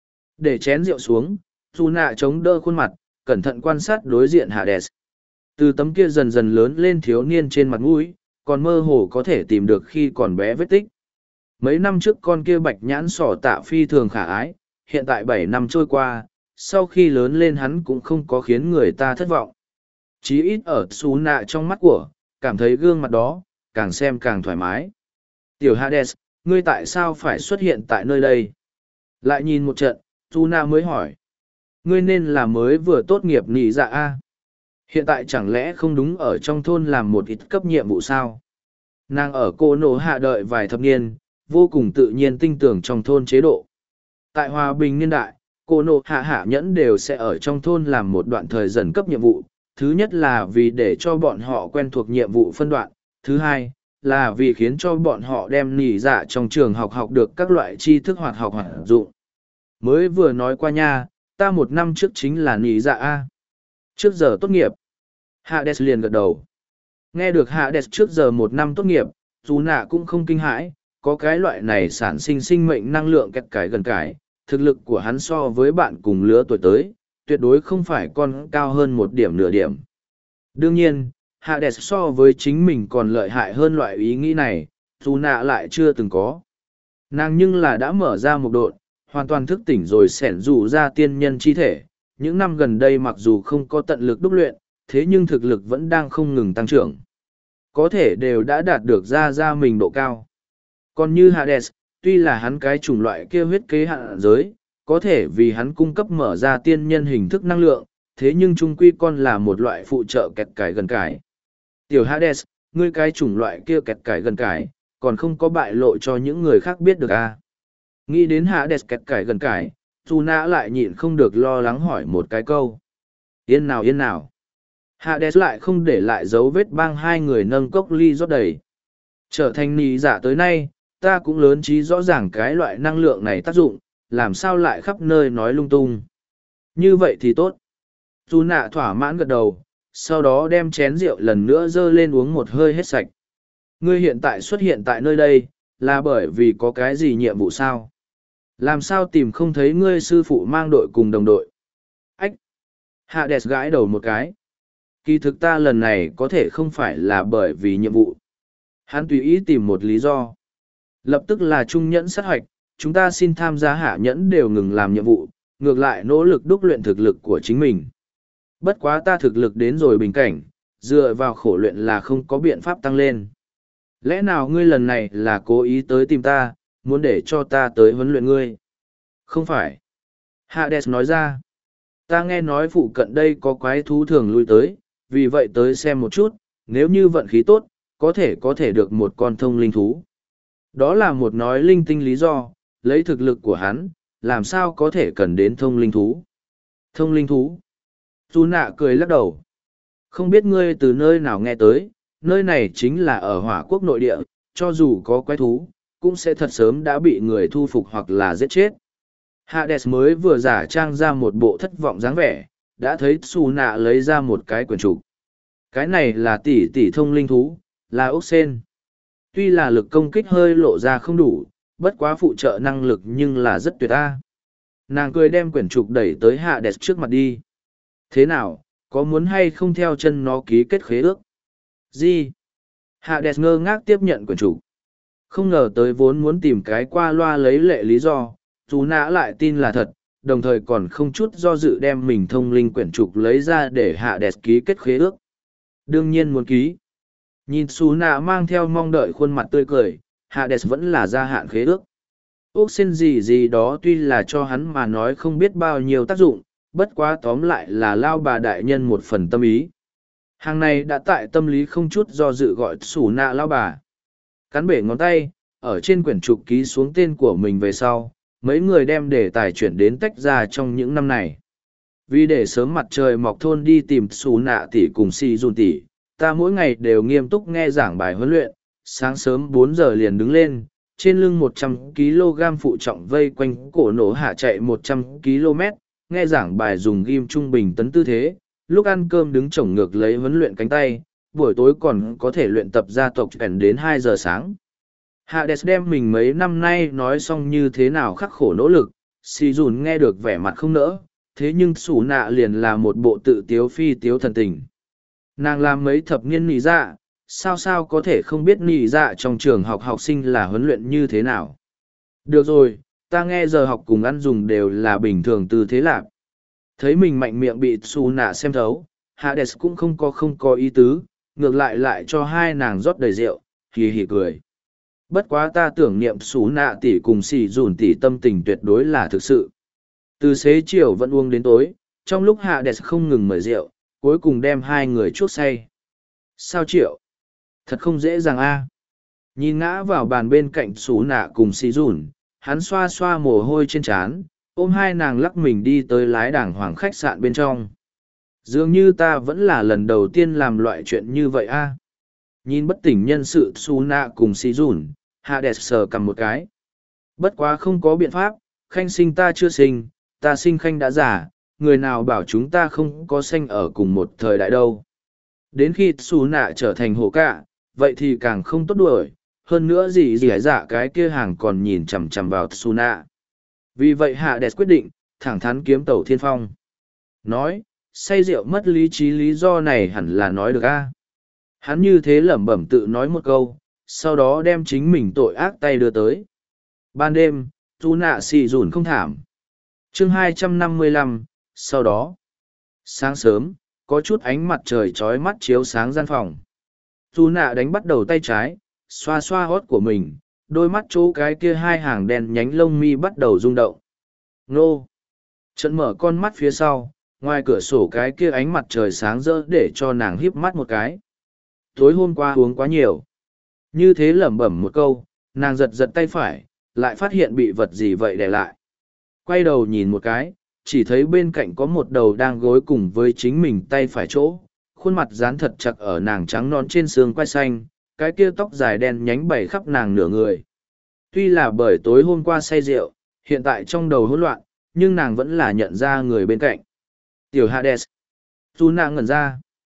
A: Để chén rượu xuống, dù nạ chống đỡ khuôn mặt, cẩn thận quan sát đối diện Hades. Từ tấm kia dần dần lớn lên thiếu niên trên mặt mũi, còn mơ hồ có thể tìm được khi còn bé vết tích. Mấy năm trước con kia bạch nhãn sỏ tạ phi thường khả ái, hiện tại 7 năm trôi qua, sau khi lớn lên hắn cũng không có khiến người ta thất vọng. Chí ít ở xú nạ trong mắt của, cảm thấy gương mặt đó, càng xem càng thoải mái. Tiểu Hades, ngươi tại sao phải xuất hiện tại nơi đây? Lại nhìn một trận, xú nạ mới hỏi. Ngươi nên là mới vừa tốt nghiệp nị dạ a. Hiện tại chẳng lẽ không đúng ở trong thôn làm một ít cấp nhiệm vụ sao? Nàng ở cô nổ hạ đợi vài thập niên, vô cùng tự nhiên tin tưởng trong thôn chế độ. Tại hòa bình niên đại, cô nổ hạ nhẫn đều sẽ ở trong thôn làm một đoạn thời dần cấp nhiệm vụ. Thứ nhất là vì để cho bọn họ quen thuộc nhiệm vụ phân đoạn. Thứ hai, là vì khiến cho bọn họ đem nỉ dạ trong trường học được các loại tri thức hoạt dụng. Mới vừa nói qua nha, ta một năm trước chính là nỉ dạ A. Trước giờ tốt nghiệp. Hades liền gật đầu. Nghe được Hades trước giờ một năm tốt nghiệp, dù nạ cũng không kinh hãi, có cái loại này sản sinh sinh mệnh năng lượng kẹt cái gần cái, thực lực của hắn so với bạn cùng lứa tuổi tới, tuyệt đối không phải con cao hơn một điểm nửa điểm. Đương nhiên, Hades so với chính mình còn lợi hại hơn loại ý nghĩ này, dù nạ lại chưa từng có. Nàng nhưng là đã mở ra một độn, hoàn toàn thức tỉnh rồi xẻn rủ ra tiên nhân chi thể. Những năm gần đây mặc dù không có tận lực đúc luyện, thế nhưng thực lực vẫn đang không ngừng tăng trưởng. Có thể đều đã đạt được ra mình độ cao. Còn như Hades, tuy là hắn cái chủng loại kia huyết kế hạn giới, có thể vì hắn cung cấp mở ra tiên nhân hình thức năng lượng, thế nhưng trung quy con là một loại phụ trợ kẹt cải gần cải. Tiểu Hades, ngươi cái chủng loại kia kẹt cải gần cải, còn không có bại lộ cho những người khác biết được à. Nghĩ đến Hades kẹt cải gần cải, Su Nã lại nhịn không được lo lắng hỏi một cái câu. Yên nào. Hades lại không để lại dấu vết bang hai người nâng cốc ly rót đầy. Trở thành nì giả tới nay, ta cũng lớn trí rõ ràng cái loại năng lượng này tác dụng, làm sao lại khắp nơi nói lung tung. Như vậy thì tốt. Su Nã thỏa mãn gật đầu, sau đó đem chén rượu lần nữa dơ lên uống một hơi hết sạch. Ngươi hiện tại xuất hiện tại nơi đây, là bởi vì có cái gì nhiệm vụ sao? Làm sao tìm không thấy ngươi sư phụ mang đội cùng đồng đội? Ách! Hades gãi đầu một cái. Kỳ thực ta lần này có thể không phải là bởi vì nhiệm vụ. Hắn tùy ý tìm một lý do. Lập tức là trung nhẫn sát hoạch, chúng ta xin tham gia hạ nhẫn đều ngừng làm nhiệm vụ, ngược lại nỗ lực đúc luyện thực lực của chính mình. Bất quá ta thực lực đến rồi bình cảnh, dựa vào khổ luyện là không có biện pháp tăng lên. Lẽ nào ngươi lần này là cố ý tới tìm ta, muốn để cho ta tới huấn luyện ngươi? Không phải. Hades nói ra. Ta nghe nói phụ cận đây có quái thú thường lui tới, vì vậy tới xem một chút, nếu như vận khí tốt, có thể được một con thông linh thú. Đó là một nói linh tinh lý do, lấy thực lực của hắn, làm sao có thể cần đến thông linh thú. Thông linh thú. Chu nạ cười lắc đầu. Không biết ngươi từ nơi nào nghe tới, nơi này chính là ở hỏa quốc nội địa, cho dù có quái thú, cũng sẽ thật sớm đã bị người thu phục hoặc là giết chết. Hades mới vừa giả trang ra một bộ thất vọng dáng vẻ, đã thấy Xù Nạ lấy ra một cái quyển trục. Cái này là tỷ tỷ thông linh thú, là ốc sen. Tuy là lực công kích hơi lộ ra không đủ, bất quá phụ trợ năng lực nhưng là rất tuyệt a. Nàng cười đem quyển trục đẩy tới Hades trước mặt đi. Thế nào, có muốn hay không theo chân nó ký kết khế ước? Gì? Hades ngơ ngác tiếp nhận quyển trục. Không ngờ tới vốn muốn tìm cái qua loa lấy lệ lý do, Xù Nạ lại tin là thật, đồng thời còn không chút do dự đem mình thông linh quyển trục lấy ra để Hades ký kết khế ước. Đương nhiên muốn ký. Nhìn Xù Nạ mang theo mong đợi khuôn mặt tươi cười, Hades vẫn là gia hạn khế ước. Úc xin gì gì đó tuy là cho hắn mà nói không biết bao nhiêu tác dụng, bất quá tóm lại là lao bà đại nhân một phần tâm ý. Hàng này đã tại tâm lý không chút do dự gọi Xù Nạ lao bà. Cắn bể ngón tay, ở trên quyển trục ký xuống tên của mình về sau, mấy người đem đề tài chuyển đến tách ra trong những năm này. Vì để sớm mặt trời mọc thôn đi tìm Xù Nạ tỷ cùng Si Dùn tỷ, ta mỗi ngày đều nghiêm túc nghe giảng bài huấn luyện, sáng sớm 4 giờ liền đứng lên, trên lưng 100 kg phụ trọng vây quanh cổ nổ hạ chạy 100 km, nghe giảng bài dùng ghim trung bình tấn tư thế, lúc ăn cơm đứng chổng ngược lấy huấn luyện cánh tay, buổi tối còn có thể luyện tập gia tộc kèn đến 2 giờ sáng. Hades đem mình mấy năm nay nói xong như thế nào khắc khổ nỗ lực, Si Dùn nghe được vẻ mặt không nỡ, thế nhưng Xù Nạ liền là một bộ tự tiếu phi tiếu thần tình. Nàng làm mấy thập niên nỉ dạ, sao có thể không biết nỉ dạ trong trường học học sinh là huấn luyện như thế nào. Được rồi, ta nghe giờ học cùng ăn dùng đều là bình thường tư thế lạc. Thấy mình mạnh miệng bị Xù Nạ xem thấu, Hades cũng không có ý tứ, ngược lại cho hai nàng rót đầy rượu, hì hì cười. Bất quá ta tưởng niệm Xù Nạ tỷ cùng Si Dùn tỷ tâm tình tuyệt đối là thực sự. Từ xế chiều vẫn uống đến tối, trong lúc Hades không ngừng mời rượu, cuối cùng đem hai người chuốc say. Sao Triệu? Thật không dễ dàng a. Nhìn ngã vào bàn bên cạnh Xù Nạ cùng Si Dùn, hắn xoa xoa mồ hôi trên trán, ôm hai nàng lắc mình đi tới lái đảng hoàng khách sạn bên trong. Dường như ta vẫn là lần đầu tiên làm loại chuyện như vậy a. Nhìn bất tỉnh nhân sự Xù Nạ cùng Si Dùn, Hades sờ cầm một cái. Bất quá không có biện pháp, khanh sinh ta chưa sinh, ta sinh khanh đã già, người nào bảo chúng ta không có sanh ở cùng một thời đại đâu. Đến khi Xù Nạ trở thành hổ cạ, vậy thì càng không tốt đuổi, hơn nữa gì dạ cái kia hàng còn nhìn chằm chằm vào Xù Nạ. Vì vậy Hades quyết định, thẳng thắn kiếm tẩu thiên phong. Nói, say rượu mất lý trí lý do này hẳn là nói được a. Hắn như thế lẩm bẩm tự nói một câu, sau đó đem chính mình tội ác tay đưa tới. Ban đêm, Xù Nạ xì dùn không thảm. Chương 255, sau đó, sáng sớm, có chút ánh mặt trời trói mắt chiếu sáng gian phòng. Xù Nạ đánh bắt đầu tay trái, xoa xoa hót của mình, đôi mắt chỗ cái kia hai hàng đèn nhánh lông mi bắt đầu rung động. Nô! Trận mở con mắt phía sau, ngoài cửa sổ cái kia ánh mặt trời sáng rỡ để cho nàng híp mắt một cái. Tối hôm qua uống quá nhiều. Như thế lẩm bẩm một câu, nàng giật giật tay phải, lại phát hiện bị vật gì vậy để lại. Quay đầu nhìn một cái, chỉ thấy bên cạnh có một đầu đang gối cùng với chính mình tay phải chỗ, khuôn mặt dán thật chặt ở nàng trắng non trên xương quai xanh, cái kia tóc dài đen nhánh bày khắp nàng nửa người. Tuy là bởi tối hôm qua say rượu, hiện tại trong đầu hỗn loạn, nhưng nàng vẫn là nhận ra người bên cạnh. Tiểu Hades. Jun nàng ngẩn ra.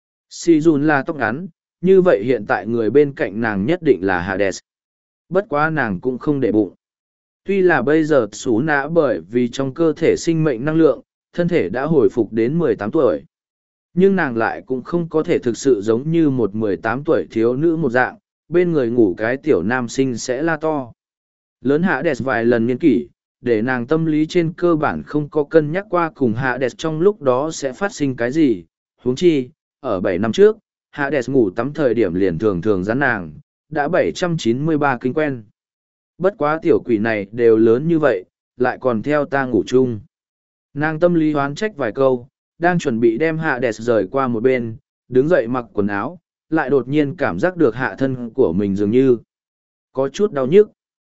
A: Si Jun là tóc ngắn, như vậy hiện tại người bên cạnh nàng nhất định là Hades. Bất quá nàng cũng không để bụng. Tuy là bây giờ Xú Nã bởi vì trong cơ thể sinh mệnh năng lượng, thân thể đã hồi phục đến 18 tuổi. Nhưng nàng lại cũng không có thể thực sự giống như một 18 tuổi thiếu nữ một dạng, bên người ngủ cái tiểu nam sinh sẽ la to. Lớn Hades vài lần nghiên kỷ, để nàng tâm lý trên cơ bản không có cân nhắc qua cùng Hades trong lúc đó sẽ phát sinh cái gì. Huống chi, ở 7 năm trước, Hades ngủ tắm thời điểm liền thường thường rắn nàng, đã 793 kinh quen. Bất quá tiểu quỷ này đều lớn như vậy, lại còn theo ta ngủ chung. Nàng tâm lý hoán trách vài câu, đang chuẩn bị đem Hades rời qua một bên, đứng dậy mặc quần áo, lại đột nhiên cảm giác được hạ thân của mình dường như có chút đau nhức.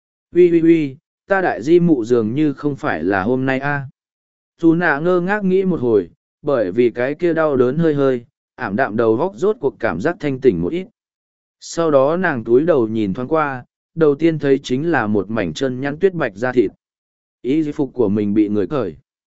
A: Ui, ta đại di mụ dường như không phải là hôm nay a. Dù nạ ngơ ngác nghĩ một hồi, bởi vì cái kia đau đớn hơi, ảm đạm đầu góc rốt cuộc cảm giác thanh tỉnh một ít. Sau đó nàng túi đầu nhìn thoáng qua, đầu tiên thấy chính là một mảnh chân nhăn tuyết bạch da thịt. Y phục của mình bị người cởi.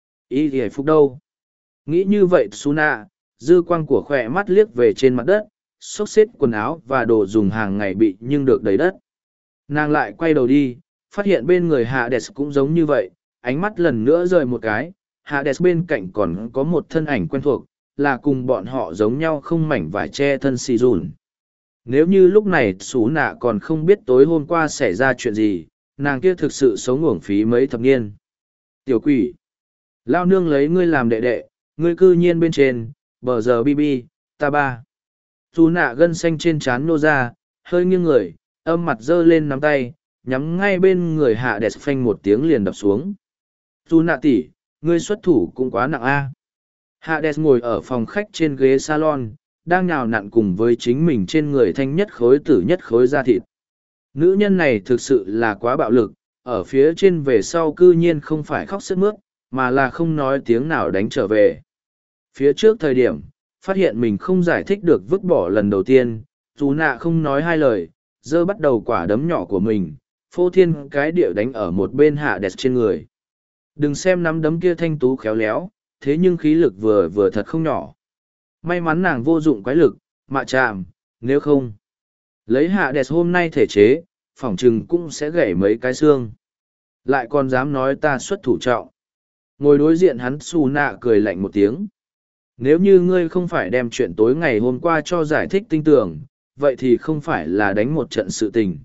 A: Y phục đâu? Nghĩ như vậy Suna, dư quang của khỏe mắt liếc về trên mặt đất, xốc xếp quần áo và đồ dùng hàng ngày bị nhưng được đầy đất. Nàng lại quay đầu đi, phát hiện bên người Hades cũng giống như vậy, ánh mắt lần nữa rời một cái, Hades bên cạnh còn có một thân ảnh quen thuộc, là cùng bọn họ giống nhau không mảnh vải che thân xì dùn. Nếu như lúc này Sú Nạ còn không biết tối hôm qua xảy ra chuyện gì, nàng kia thực sự sống uổng phí mấy thập niên. Tiểu quỷ! Lao nương lấy ngươi làm đệ đệ, ngươi cư nhiên bên trên, bờ giờ bi, ta ba. Sú Nạ gân xanh trên trán nô ra, hơi nghiêng người, âm mặt giơ lên nắm tay, nhắm ngay bên người hạ đẹp phanh một tiếng liền đập xuống. Sú Nạ tỷ, ngươi xuất thủ cũng quá nặng a. Hades ngồi ở phòng khách trên ghế salon, đang nhào nặn cùng với chính mình trên người thanh nhất khối tử nhất khối da thịt. Nữ nhân này thực sự là quá bạo lực, ở phía trên về sau cư nhiên không phải khóc sướt mướt, mà là không nói tiếng nào đánh trở về. Phía trước thời điểm, phát hiện mình không giải thích được vứt bỏ lần đầu tiên, dù nạ không nói hai lời, giơ bắt đầu quả đấm nhỏ của mình, phô thiên cái địa đánh ở một bên hạ đẹp trên người. Đừng xem nắm đấm kia thanh tú khéo léo, thế nhưng khí lực vừa vừa thật không nhỏ. May mắn nàng vô dụng quái lực, mạ chạm, nếu không. Lấy hạ đẹp hôm nay thể chế, phỏng chừng cũng sẽ gãy mấy cái xương. Lại còn dám nói ta xuất thủ trọng. Ngồi đối diện hắn xù nạ cười lạnh một tiếng. Nếu như ngươi không phải đem chuyện tối ngày hôm qua cho giải thích tinh tường, vậy thì không phải là đánh một trận sự tình.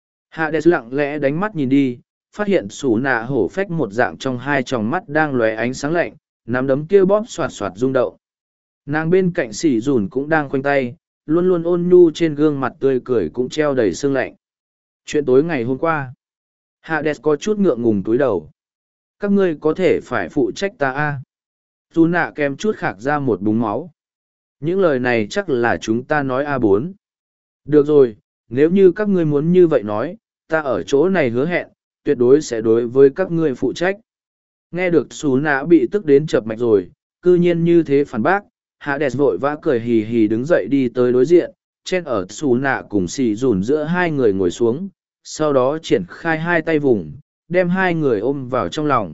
A: Hạ đẹp lặng lẽ đánh mắt nhìn đi, phát hiện xù nạ hổ phách một dạng trong hai tròng mắt đang lóe ánh sáng lạnh, nắm đấm kia bóp xoạt xoạt rung động. Nàng bên cạnh xỉ dùn cũng đang khoanh tay, luôn luôn ôn nhu trên gương mặt tươi cười cũng treo đầy sương lạnh. Chuyện tối ngày hôm qua, Hades có chút ngượng ngùng túi đầu. Các ngươi có thể phải phụ trách ta a. Dù nạ kèm chút khạc ra một búng máu. Những lời này chắc là chúng ta nói A4. Được rồi, nếu như các ngươi muốn như vậy nói, ta ở chỗ này hứa hẹn, tuyệt đối sẽ đối với các ngươi phụ trách. Nghe được xú nạ bị tức đến chập mạch rồi, cư nhiên như thế phản bác, Hades vội vã cười hì hì đứng dậy đi tới đối diện, chen ở xù nạ cùng xì dùn giữa hai người ngồi xuống, sau đó triển khai hai tay vùng, đem hai người ôm vào trong lòng.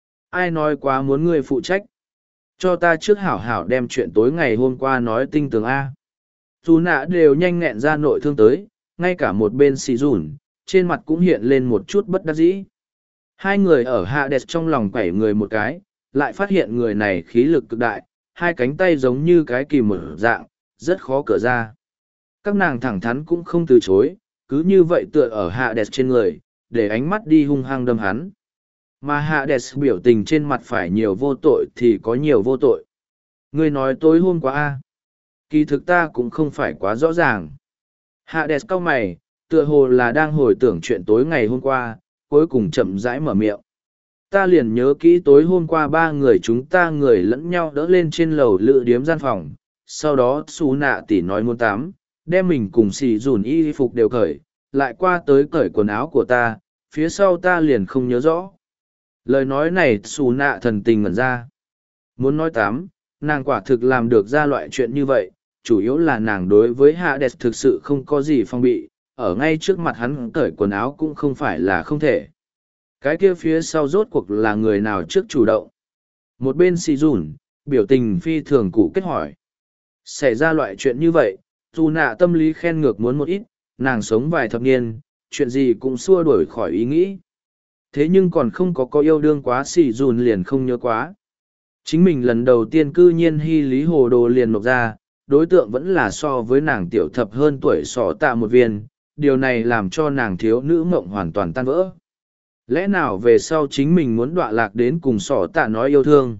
A: Ai nói quá muốn ngươi phụ trách? Cho ta trước hảo hảo đem chuyện tối ngày hôm qua nói tinh tường A. Xù nạ đều nhanh nghẹn ra nội thương tới, ngay cả một bên xì dùn, trên mặt cũng hiện lên một chút bất đắc dĩ. Hai người ở Hades trong lòng quẩy người một cái, lại phát hiện người này khí lực cực đại, hai cánh tay giống như cái kìm mở dạng, rất khó cởi ra. Các nàng thẳng thắn cũng không từ chối, cứ như vậy tựa ở Hades trên người, để ánh mắt đi hung hăng đâm hắn. Mà Hades biểu tình trên mặt phải nhiều vô tội thì có nhiều vô tội. Ngươi nói tối hôm qua a, kỳ thực ta cũng không phải quá rõ ràng. Hades cau mày, tựa hồ là đang hồi tưởng chuyện tối ngày hôm qua, cuối cùng chậm rãi mở miệng. Ta liền nhớ kỹ tối hôm qua ba người chúng ta người lẫn nhau đỡ lên trên lầu lự điếm gian phòng, sau đó xù nạ tỉ nói muốn tắm, đem mình cùng xì dùn y phục đều cởi, lại qua tới cởi quần áo của ta, phía sau ta liền không nhớ rõ. Lời nói này xù nạ thần tình ngẩn ra. Muốn nói tắm, nàng quả thực làm được ra loại chuyện như vậy, chủ yếu là nàng đối với Hades thực sự không có gì phong bị, ở ngay trước mặt hắn cởi quần áo cũng không phải là không thể. Cái kia phía sau rốt cuộc là người nào trước chủ động. Một bên xì dùn, biểu tình phi thường cụ kết hỏi. Xảy ra loại chuyện như vậy, dù nạ tâm lý khen ngược muốn một ít, nàng sống vài thập niên, chuyện gì cũng xua đuổi khỏi ý nghĩ. Thế nhưng còn không có yêu đương quá xì dùn liền không nhớ quá. Chính mình lần đầu tiên cư nhiên hy lý hồ đồ liền nộp ra, đối tượng vẫn là so với nàng tiểu thập hơn tuổi sỏ tạ một viên, điều này làm cho nàng thiếu nữ mộng hoàn toàn tan vỡ. Lẽ nào về sau chính mình muốn đọa lạc đến cùng sỏ tạ nói yêu thương?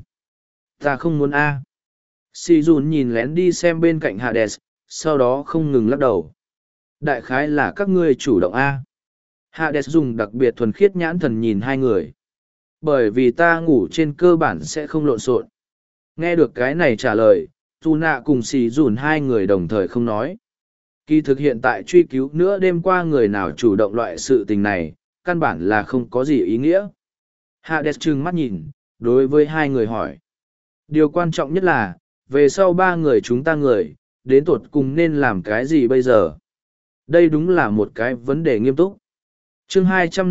A: Ta không muốn a. Si Jun nhìn lén đi xem bên cạnh Hades, sau đó không ngừng lắc đầu. Đại khái là các ngươi chủ động a. Hades dùng đặc biệt thuần khiết nhãn thần nhìn hai người. Bởi vì ta ngủ trên cơ bản sẽ không lộn xộn. Nghe được cái này trả lời, Tu Nạ cùng Si Jun hai người đồng thời không nói. Kỳ thực hiện tại truy cứu nữa đêm qua người nào chủ động loại sự tình này, căn bản là không có gì ý nghĩa. Hades trừng mắt nhìn, đối với hai người hỏi. Điều quan trọng nhất là, về sau ba người chúng ta người, đến tột cùng nên làm cái gì bây giờ? Đây đúng là một cái vấn đề nghiêm túc. Chương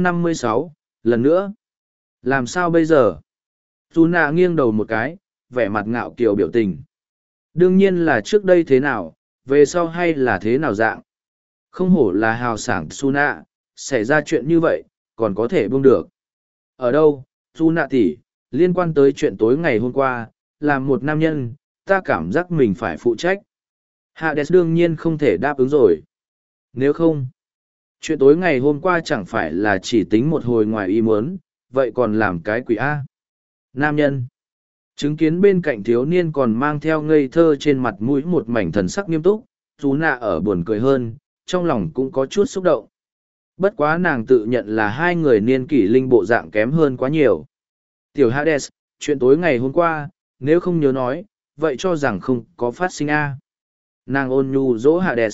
A: 256, lần nữa. Làm sao bây giờ? Su nạ nghiêng đầu một cái, vẻ mặt ngạo kiều biểu tình. Đương nhiên là trước đây thế nào, về sau hay là thế nào dạng. Không hổ là hào sảng Su nạ, xảy ra chuyện như vậy, còn có thể buông được. Ở đâu, Su nạ tỷ, liên quan tới chuyện tối ngày hôm qua, làm một nam nhân, ta cảm giác mình phải phụ trách. Hades đương nhiên không thể đáp ứng rồi. Nếu không, chuyện tối ngày hôm qua chẳng phải là chỉ tính một hồi ngoài ý muốn, vậy còn làm cái quỷ A. Nam nhân. Chứng kiến bên cạnh thiếu niên còn mang theo ngây thơ trên mặt mũi một mảnh thần sắc nghiêm túc, Su nạ ở buồn cười hơn, trong lòng cũng có chút xúc động. Bất quá nàng tự nhận là hai người niên kỷ linh bộ dạng kém hơn quá nhiều. Tiểu Hades, chuyện tối ngày hôm qua, nếu không nhớ nói, vậy cho rằng không có phát sinh A. Nàng ôn nhu dỗ Hades.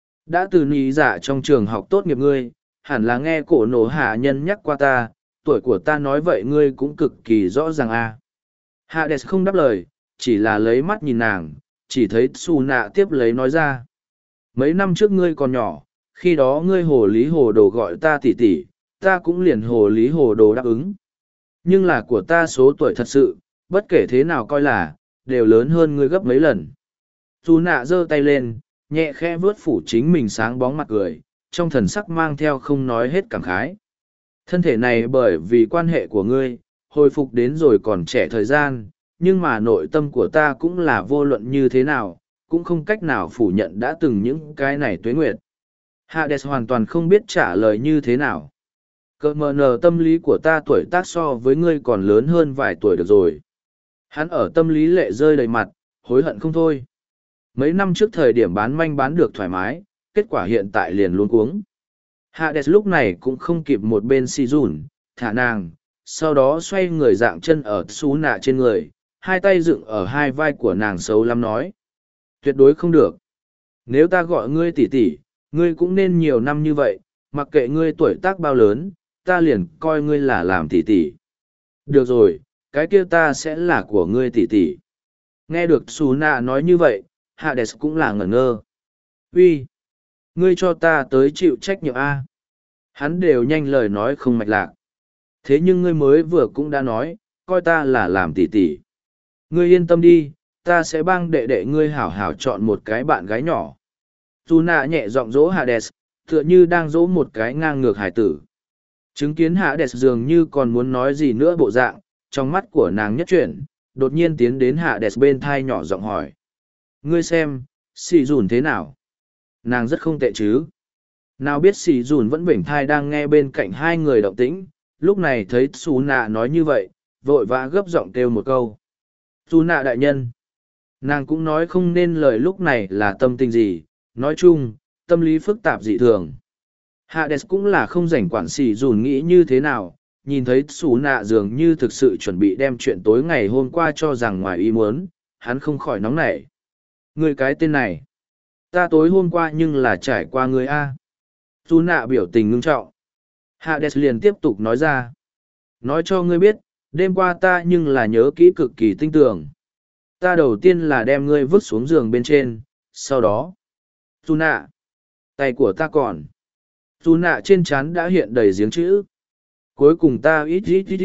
A: Đã từ ní giả trong trường học tốt nghiệp ngươi, hẳn là nghe cổ nổ hạ nhân nhắc qua ta, tuổi của ta nói vậy ngươi cũng cực kỳ rõ ràng A. Hades không đáp lời, chỉ là lấy mắt nhìn nàng, chỉ thấy Su nạ tiếp lấy nói ra. Mấy năm trước ngươi còn nhỏ, khi đó ngươi hồ lý hồ đồ gọi ta tỷ tỷ, ta cũng liền hồ lý hồ đồ đáp ứng. Nhưng là của ta số tuổi thật sự, bất kể thế nào coi là, đều lớn hơn ngươi gấp mấy lần. Su nạ giơ tay lên, nhẹ khẽ vớt phủ chính mình sáng bóng mặt cười, trong thần sắc mang theo không nói hết cảm khái. Thân thể này bởi vì quan hệ của ngươi, hồi phục đến rồi còn trẻ thời gian, nhưng mà nội tâm của ta cũng là vô luận như thế nào, cũng không cách nào phủ nhận đã từng những cái này tuế nguyệt. Hades hoàn toàn không biết trả lời như thế nào. Cơ mờ nờ tâm lý của ta tuổi tác so với ngươi còn lớn hơn vài tuổi được rồi. Hắn ở tâm lý lệ rơi đầy mặt, hối hận không thôi. Mấy năm trước thời điểm bán manh bán được thoải mái, kết quả hiện tại liền luôn cuống. Hades lúc này cũng không kịp một bên si rủn, thả nàng, sau đó xoay người dạng chân ở xú nạ trên người, hai tay dựng ở hai vai của nàng xấu lắm nói. Tuyệt đối không được. Nếu ta gọi ngươi tỷ tỷ, ngươi cũng nên nhiều năm như vậy, mặc kệ ngươi tuổi tác bao lớn, ta liền coi ngươi là làm tỷ tỷ. Được rồi, cái kia ta sẽ là của ngươi tỷ tỷ. Nghe được xú nạ nói như vậy, Hades cũng là ngẩn ngơ. Uy, ngươi cho ta tới chịu trách nhiệm A. Hắn đều nhanh lời nói không mạch lạc. Thế nhưng ngươi mới vừa cũng đã nói, coi ta là làm tỷ tỷ. Ngươi yên tâm đi, ta sẽ bang đệ đệ ngươi hảo hảo chọn một cái bạn gái nhỏ. Su nạ nhẹ giọng dỗ Hades, tựa như đang dỗ một cái ngang ngược hải tử. Chứng kiến Hades dường như còn muốn nói gì nữa bộ dạng, trong mắt của nàng nhất chuyển, đột nhiên tiến đến Hades bên thai nhỏ giọng hỏi. Ngươi xem, xì dùn thế nào? Nàng rất không tệ chứ. Nào biết xì dùn vẫn vểnh thai đang nghe bên cạnh hai người động tĩnh, lúc này thấy Su nạ nói như vậy, vội vã gấp giọng kêu một câu. Su nạ đại nhân. Nàng cũng nói không nên lời lúc này là tâm tình gì, nói chung, tâm lý phức tạp dị thường. Hades cũng là không rảnh quản xì dùn nghĩ như thế nào, nhìn thấy Su nạ dường như thực sự chuẩn bị đem chuyện tối ngày hôm qua cho rằng ngoài ý muốn, hắn không khỏi nóng nảy. Người cái tên này, ta tối hôm qua nhưng là trải qua người A. Su nạ biểu tình ngưng trọng. Hades liền tiếp tục nói ra. Nói cho ngươi biết, đêm qua ta nhưng là nhớ kỹ cực kỳ tinh tường. Ta đầu tiên là đem ngươi vứt xuống giường bên trên, sau đó. Su nạ, tay của ta còn. Su nạ trên trán đã hiện đầy giếng chữ. Cuối cùng ta ít.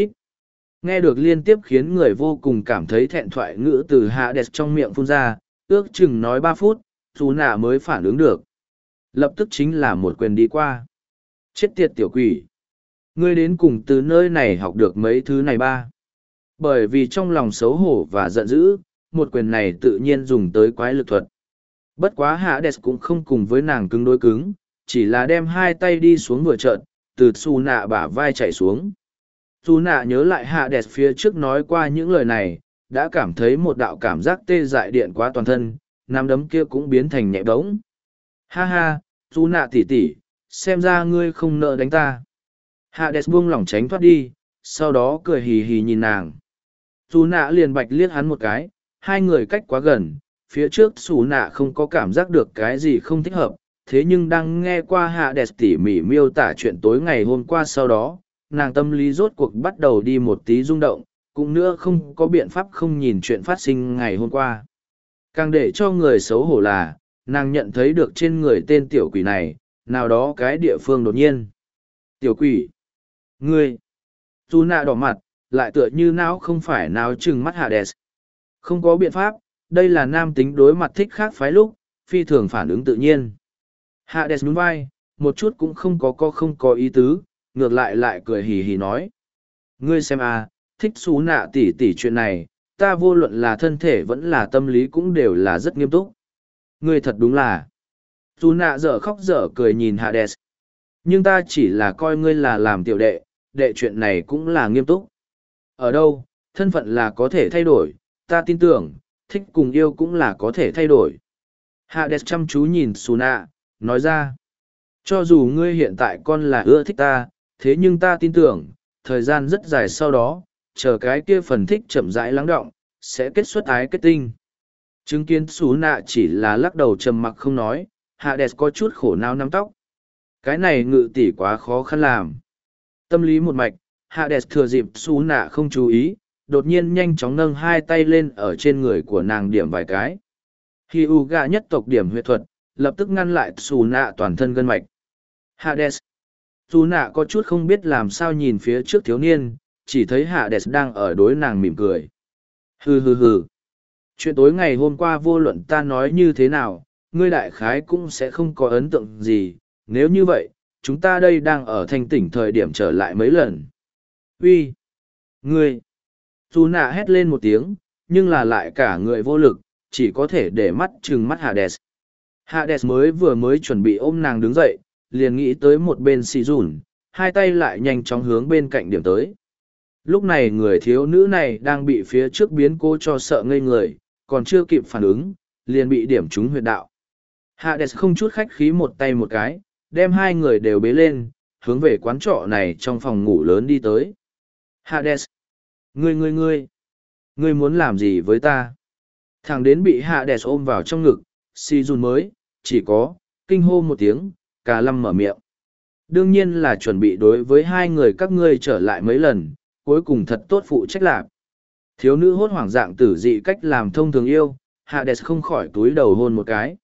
A: Nghe được liên tiếp khiến người vô cùng cảm thấy thẹn thoại ngữ từ Hades trong miệng phun ra, ước chừng nói 3 phút, Su nạ mới phản ứng được. Lập tức chính là một quyền đi qua. Chết tiệt tiểu quỷ. Ngươi đến cùng từ nơi này học được mấy thứ này ba. Bởi vì trong lòng xấu hổ và giận dữ, một quyền này tự nhiên dùng tới quái lực thuật. Bất quá Hades cũng không cùng với nàng cứng đối cứng, chỉ là đem hai tay đi xuống vừa trợn, từ Su nạ bả vai chạy xuống. Su nạ nhớ lại Hades phía trước nói qua những lời này, đã cảm thấy một đạo cảm giác tê dại điện quá toàn thân, nắm đấm kia cũng biến thành nhẹ bỗng. Ha ha, Su nạ tỷ tỷ, xem ra ngươi không nợ đánh ta. Hades buông lỏng tránh thoát đi, sau đó cười hì hì nhìn nàng. Su nạ liền bạch liếc hắn một cái, hai người cách quá gần, phía trước Su nạ không có cảm giác được cái gì không thích hợp, thế nhưng đang nghe qua Hades tỉ mỉ miêu tả chuyện tối ngày hôm qua sau đó, nàng tâm lý rốt cuộc bắt đầu đi một tí rung động, cũng nữa không có biện pháp không nhìn chuyện phát sinh ngày hôm qua. Càng để cho người xấu hổ là, nàng nhận thấy được trên người tên tiểu quỷ này, nào đó cái địa phương đột nhiên. Tiểu quỷ! Ngươi! Dù nạ đỏ mặt, lại tựa như não không phải nào trừng mắt Hades. Không có biện pháp, đây là nam tính đối mặt thích khác phái lúc, phi thường phản ứng tự nhiên. Hades nhún vai, một chút cũng không có ý tứ, ngược lại cười hì hì nói. Ngươi xem à, thích xú nạ tỉ tỉ chuyện này, ta vô luận là thân thể vẫn là tâm lý cũng đều là rất nghiêm túc. Ngươi thật đúng là. Xú nạ dở khóc dở cười nhìn Hades. Nhưng ta chỉ là coi ngươi là làm tiểu đệ chuyện này cũng là nghiêm túc. Ở đâu, thân phận là có thể thay đổi, ta tin tưởng, thích cùng yêu cũng là có thể thay đổi. Hades chăm chú nhìn Suna, nói ra. Cho dù ngươi hiện tại con là ưa thích ta, thế nhưng ta tin tưởng, thời gian rất dài sau đó, chờ cái kia phần thích chậm rãi lắng đọng, sẽ kết xuất ái kết tinh. Chứng kiến Suna chỉ là lắc đầu trầm mặc không nói, Hades có chút khổ não nắm tóc. Cái này ngự tỷ quá khó khăn làm. Tâm lý một mạch, Hades thừa dịp Suna không chú ý, đột nhiên nhanh chóng nâng hai tay lên ở trên người của nàng điểm vài cái. Hyuga nhất tộc điểm huyết thuật, lập tức ngăn lại Suna toàn thân gân mạch. Hades. Suna có chút không biết làm sao nhìn phía trước thiếu niên, chỉ thấy Hades đang ở đối nàng mỉm cười. Hừ hừ hừ. Chuyện tối ngày hôm qua vô luận ta nói như thế nào, ngươi đại khái cũng sẽ không có ấn tượng gì, nếu như vậy, chúng ta đây đang ở thanh tỉnh thời điểm trở lại mấy lần. Uy, ngươi! Suna hét lên một tiếng, nhưng là lại cả người vô lực, chỉ có thể để mắt trừng mắt Hades. Hades vừa mới chuẩn bị ôm nàng đứng dậy, liền nghĩ tới một bên xì rủn, hai tay lại nhanh chóng hướng bên cạnh điểm tới. Lúc này người thiếu nữ này đang bị phía trước biến cố cho sợ ngây người, còn chưa kịp phản ứng, liền bị điểm trúng huyệt đạo. Hades không chút khách khí một tay một cái, đem hai người đều bế lên, hướng về quán trọ này trong phòng ngủ lớn đi tới. Hades! Ngươi muốn làm gì với ta? Thằng đến bị Hades ôm vào trong ngực, si run mới, chỉ có, kinh hô một tiếng, cả lâm mở miệng. Đương nhiên là chuẩn bị đối với hai người các ngươi trở lại mấy lần, cuối cùng thật tốt phụ trách lạc. Thiếu nữ hốt hoảng dạng tử dị cách làm thông thường yêu, Hades không khỏi túi đầu hôn một cái.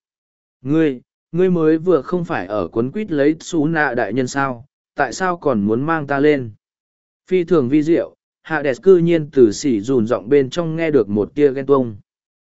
A: Ngươi mới vừa không phải ở cuốn quýt lấy xú nạ đại nhân sao, tại sao còn muốn mang ta lên? Phi thường vi diệu, Hades cư nhiên từ sỉ dùn giọng bên trong nghe được một tia ghen tuông.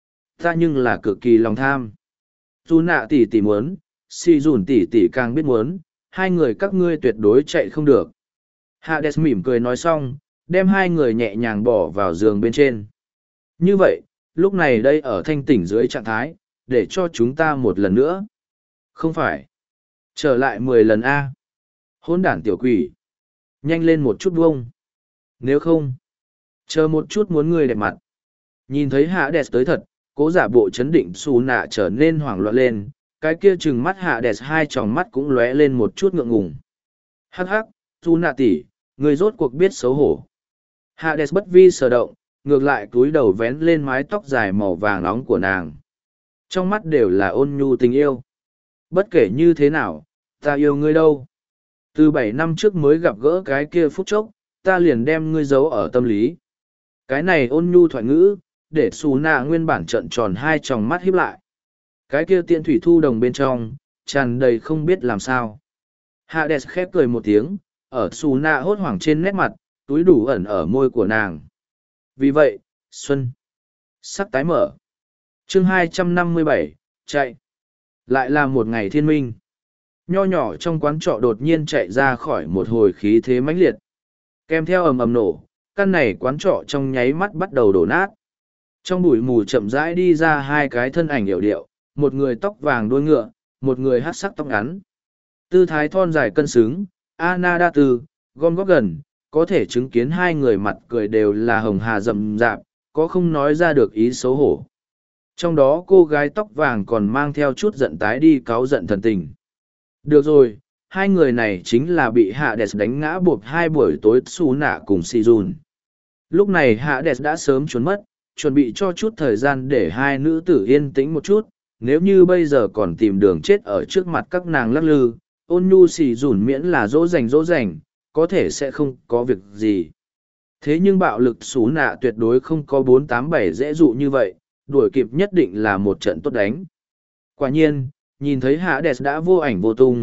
A: Ta nhưng là cực kỳ lòng tham. Xú nạ tỷ tỷ muốn, sỉ dùn tỷ tỷ càng biết muốn, hai người các ngươi tuyệt đối chạy không được. Hades mỉm cười nói xong, đem hai người nhẹ nhàng bỏ vào giường bên trên. Như vậy, lúc này đây ở thanh tỉnh dưới trạng thái, để cho chúng ta một lần nữa. Không phải. Trở lại 10 lần A. Hôn đản tiểu quỷ. Nhanh lên một chút vuông. Nếu không, chờ một chút muốn người đẹp mặt. Nhìn thấy Hades tới thật, cố giả bộ chấn định xù nạ trở nên hoảng loạn lên, cái kia chừng mắt Hades hai tròng mắt cũng lóe lên một chút ngượng ngùng. Hắc hắc, xù nạ tỷ, người rốt cuộc biết xấu hổ. Hades bất vi sở động, ngược lại cúi đầu vén lên mái tóc dài màu vàng nóng của nàng. Trong mắt đều là ôn nhu tình yêu. Bất kể như thế nào, ta yêu ngươi đâu. Từ 7 năm trước mới gặp gỡ cái kia phút chốc, ta liền đem ngươi giấu ở tâm lý. Cái này ôn nhu thoại ngữ, để xù nạ nguyên bản trận tròn hai tròng mắt híp lại. Cái kia tiện thủy thu đồng bên trong, tràn đầy không biết làm sao. Hades khép cười một tiếng, ở xù nạ hốt hoảng trên nét mặt, túi đủ ẩn ở môi của nàng. Vì vậy, Xuân sắc tái mở. Chương 257, chạy. Lại là một ngày thiên minh. Nho nhỏ trong quán trọ đột nhiên chạy ra khỏi một hồi khí thế mãnh liệt. Kèm theo ầm ầm nổ, căn này quán trọ trong nháy mắt bắt đầu đổ nát. Trong bụi mù chậm rãi đi ra hai cái thân ảnh điệu điệu, một người tóc vàng đuôi ngựa, một người hát sắc tóc ngắn. Tư thái thon dài cân xứng, Anna đa tư, gom góp gần, có thể chứng kiến hai người mặt cười đều là hồng hà rậm rạp, có không nói ra được ý xấu hổ. Trong đó cô gái tóc vàng còn mang theo chút giận tái đi cáu giận thần tình. Được rồi, hai người này chính là bị Hades đánh ngã buộc hai buổi tối xù nạ cùng si dùn. Lúc này Hades đã sớm trốn mất, chuẩn bị cho chút thời gian để hai nữ tử yên tĩnh một chút, nếu như bây giờ còn tìm đường chết ở trước mặt các nàng lắc lư, ôn nhu xì dùn miễn là dỗ dành, có thể sẽ không có việc gì. Thế nhưng bạo lực xú nạ tuyệt đối không có 487 dễ dụ như vậy, đuổi kịp nhất định là một trận tốt đánh. Quả nhiên, nhìn thấy Hades đã vô ảnh vô tung,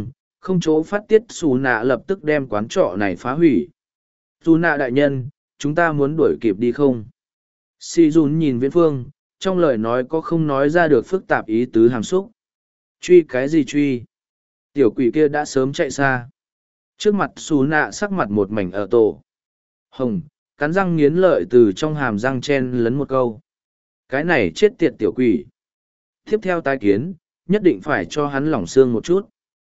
A: không chỗ phát tiết xù nạ lập tức đem quán trọ này phá hủy. Xù nạ đại nhân, chúng ta muốn đuổi kịp đi không? Si Jun nhìn Viễn Phương, trong lời nói có không nói ra được phức tạp ý tứ hàm xúc. Truy cái gì truy? Tiểu quỷ kia đã sớm chạy xa. Trước mặt xù nạ sắc mặt một mảnh ở tổ. Hồng, cắn răng nghiến lợi từ trong hàm răng chen lấn một câu. Cái này chết tiệt tiểu quỷ. Tiếp theo tái kiến, nhất định phải cho hắn lỏng xương một chút.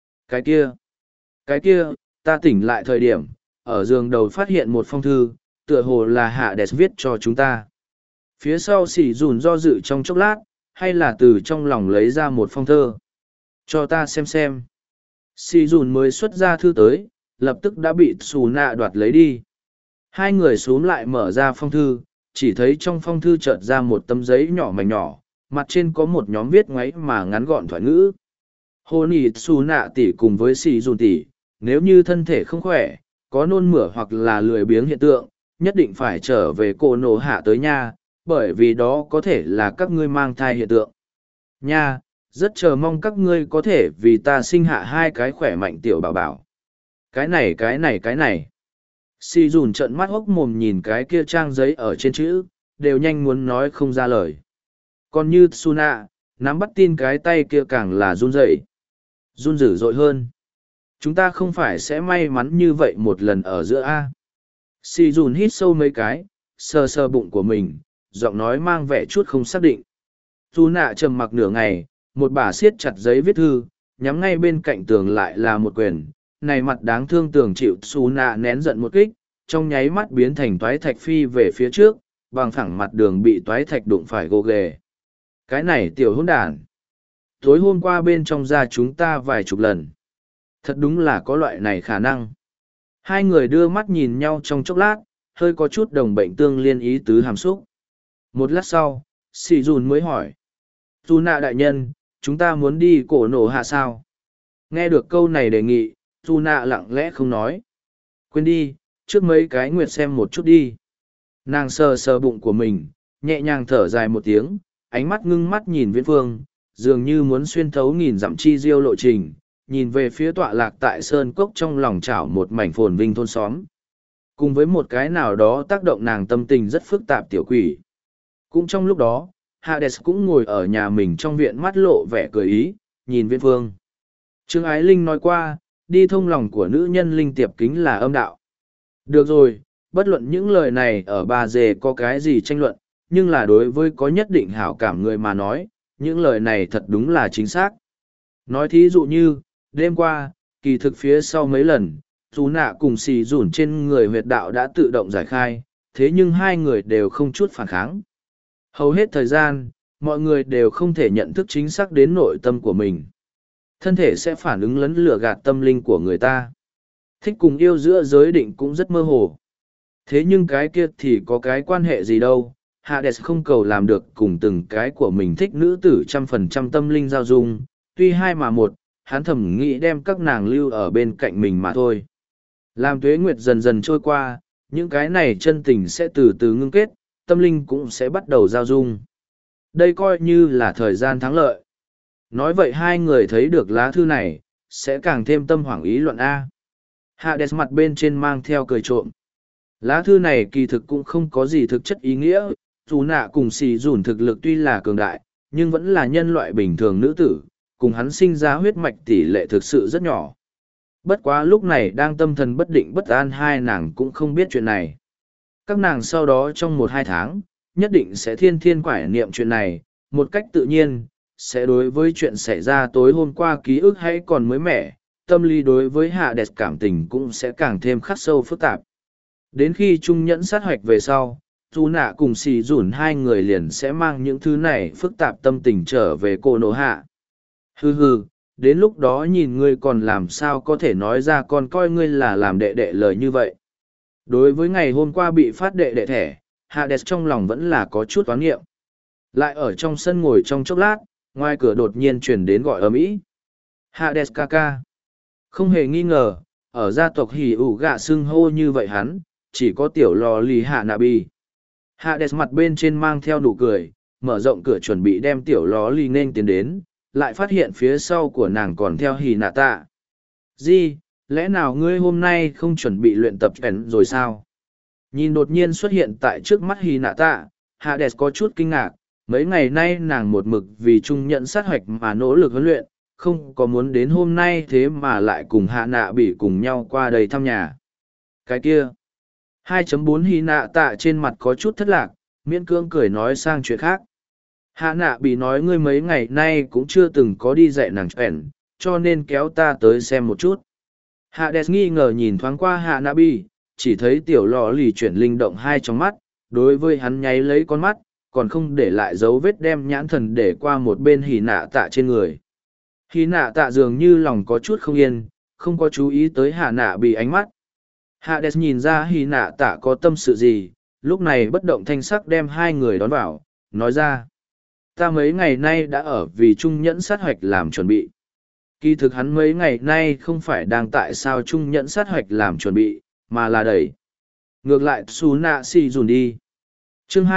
A: Cái kia, ta tỉnh lại thời điểm, ở giường đầu phát hiện một phong thư, tựa hồ là Hades viết cho chúng ta. Phía sau xỉ dùn do dự trong chốc lát, hay là từ trong lòng lấy ra một phong thơ. Cho ta xem. Xỉ dùn mới xuất ra thư tới, lập tức đã bị xù nạ đoạt lấy đi. Hai người xuống lại mở ra phong thư, chỉ thấy trong phong thư chợt ra một tấm giấy nhỏ mảnh nhỏ, mặt trên có một nhóm viết ngoáy mà ngắn gọn thoại ngữ. Hô nì xù nạ tỷ cùng với xì dùn tỷ, nếu như thân thể không khỏe, có nôn mửa hoặc là lười biếng hiện tượng, nhất định phải trở về cô nổ hạ tới nha, bởi vì đó có thể là các ngươi mang thai hiện tượng. Nha, rất chờ mong các ngươi có thể vì ta sinh hạ hai cái khỏe mạnh tiểu bảo bảo. Cái này. Si dùn trợn mắt hốc mồm nhìn cái kia trang giấy ở trên chữ, đều nhanh muốn nói không ra lời. Còn như Suna, nắm bắt tin cái tay kia càng là run rẩy, run dữ dội hơn. Chúng ta không phải sẽ may mắn như vậy một lần ở giữa A. Si dùn hít sâu mấy cái, sờ sờ bụng của mình, giọng nói mang vẻ chút không xác định. Suna trầm mặc nửa ngày, một bà siết chặt giấy viết thư, nhắm ngay bên cạnh tường lại là một quyền. Này mặt đáng thương tường chịu Suna nén giận một kích, trong nháy mắt biến thành toái thạch phi về phía trước, bằng phẳng mặt đường bị toái thạch đụng phải gồ ghề. Cái này tiểu hỗn đản. Tối hôm qua bên trong ra chúng ta vài chục lần. Thật đúng là có loại này khả năng. Hai người đưa mắt nhìn nhau trong chốc lát, hơi có chút đồng bệnh tương liên ý tứ hàm xúc. Một lát sau, Sĩ Dùn mới hỏi. Suna đại nhân, chúng ta muốn đi cổ nổ hạ sao? Nghe được câu này đề nghị, Suna lặng lẽ không nói. Quên đi, trước mấy cái nguyệt xem một chút đi. Nàng sờ sờ bụng của mình, nhẹ nhàng thở dài một tiếng, ánh mắt ngưng mắt nhìn Viễn Phương, dường như muốn xuyên thấu nghìn dặm chi diêu lộ trình, nhìn về phía tọa lạc tại sơn cốc trong lòng chảo một mảnh phồn vinh thôn xóm. Cùng với một cái nào đó tác động nàng tâm tình rất phức tạp tiểu quỷ. Cũng trong lúc đó, Hades cũng ngồi ở nhà mình trong viện mắt lộ vẻ cười ý, nhìn Viễn Phương. Trương Ái Linh nói qua, đi thông lòng của nữ nhân linh tiệp kính là âm đạo. Được rồi, bất luận những lời này ở bà dề có cái gì tranh luận, nhưng là đối với có nhất định hảo cảm người mà nói, những lời này thật đúng là chính xác. Nói thí dụ như, đêm qua, kỳ thực phía sau mấy lần, dù nạ cùng xì rủn trên người huyệt đạo đã tự động giải khai, thế nhưng hai người đều không chút phản kháng. Hầu hết thời gian, mọi người đều không thể nhận thức chính xác đến nội tâm của mình. Thân thể sẽ phản ứng lấn lửa gạt tâm linh của người ta. Thích cùng yêu giữa giới định cũng rất mơ hồ. Thế nhưng cái kia thì có cái quan hệ gì đâu. Hades không cầu làm được cùng từng cái của mình thích nữ tử 100% tâm linh giao dung, tuy hai mà một, hắn thầm nghĩ đem các nàng lưu ở bên cạnh mình mà thôi. Làm tuế nguyệt dần dần trôi qua, những cái này chân tình sẽ từ từ ngưng kết, tâm linh cũng sẽ bắt đầu giao dung. Đây coi như là thời gian thắng lợi. Nói vậy hai người thấy được lá thư này, sẽ càng thêm tâm hoảng ý luận A. Hades mặt bên trên mang theo cười trộm. Lá thư này kỳ thực cũng không có gì thực chất ý nghĩa, dù nạ cùng xì dùn thực lực tuy là cường đại, nhưng vẫn là nhân loại bình thường nữ tử, cùng hắn sinh ra huyết mạch tỷ lệ thực sự rất nhỏ. Bất quá lúc này đang tâm thần bất định bất an hai nàng cũng không biết chuyện này. Các nàng sau đó trong 1-2 tháng, nhất định sẽ thiên thiên quải niệm chuyện này, một cách tự nhiên, sẽ đối với chuyện xảy ra tối hôm qua ký ức hay còn mới mẻ, tâm lý đối với Hades cảm tình cũng sẽ càng thêm khắc sâu phức tạp. Đến khi trung nhẫn sát hoạch về sau, dù nạ cùng xì dùn hai người liền sẽ mang những thứ này phức tạp tâm tình trở về cô nổ hạ. Hừ, đến lúc đó nhìn ngươi còn làm sao có thể nói ra con coi ngươi là làm đệ đệ lời như vậy. Đối với ngày hôm qua bị phát đệ đệ thẻ, Hades trong lòng vẫn là có chút toán nghiệm. Lại ở trong sân ngồi trong chốc lát, ngoài cửa đột nhiên truyền đến gọi ầm ĩ. Hades ca ca. Không hề nghi ngờ, ở gia tộc hỉ ủ gạ xưng hô như vậy hắn, chỉ có tiểu lò lì hạ nạ bi. Hades mặt bên trên mang theo nụ cười, mở rộng cửa chuẩn bị đem tiểu lò lì nên tiến đến, lại phát hiện phía sau của nàng còn theo hỉ nạ tạ. Gì, lẽ nào ngươi hôm nay không chuẩn bị luyện tập ẻn rồi sao? Nhìn đột nhiên xuất hiện tại trước mắt Hy Nạ Tạ, Hades có chút kinh ngạc, mấy ngày nay nàng một mực vì trung nhận sát hoạch mà nỗ lực huấn luyện, không có muốn đến hôm nay thế mà lại cùng Hạ Nạ Bỉ cùng nhau qua đây thăm nhà. Cái kia, 2.4 Hy Nạ Tạ trên mặt có chút thất lạc, miễn cưỡng cười nói sang chuyện khác. Hạ Nạ Bỉ nói ngươi mấy ngày nay cũng chưa từng có đi dạy nàng ẻn, cho nên kéo ta tới xem một chút. Hades nghi ngờ nhìn thoáng qua Hạ Nạ Bỉ, chỉ thấy tiểu lò lì chuyển linh động hai trong mắt, đối với hắn nháy lấy con mắt, còn không để lại dấu vết đem nhãn thần để qua một bên Hỉ Nạ Tạ trên người. Hỉ Nạ Tạ dường như lòng có chút không yên, không có chú ý tới Hạ Nạ Bỉ ánh mắt. Hades nhìn ra Hỉ Nạ Tạ có tâm sự gì, lúc này bất động thanh sắc đem hai người đón vào, nói ra. Ta mấy ngày nay đã ở vì trung nhẫn sát hoạch làm chuẩn bị. Kỳ thực hắn mấy ngày nay không phải đang tại sao trung nhẫn sát hoạch làm chuẩn bị, mà là đẩy. Ngược lại Su Nạ Si dùn đi. Chương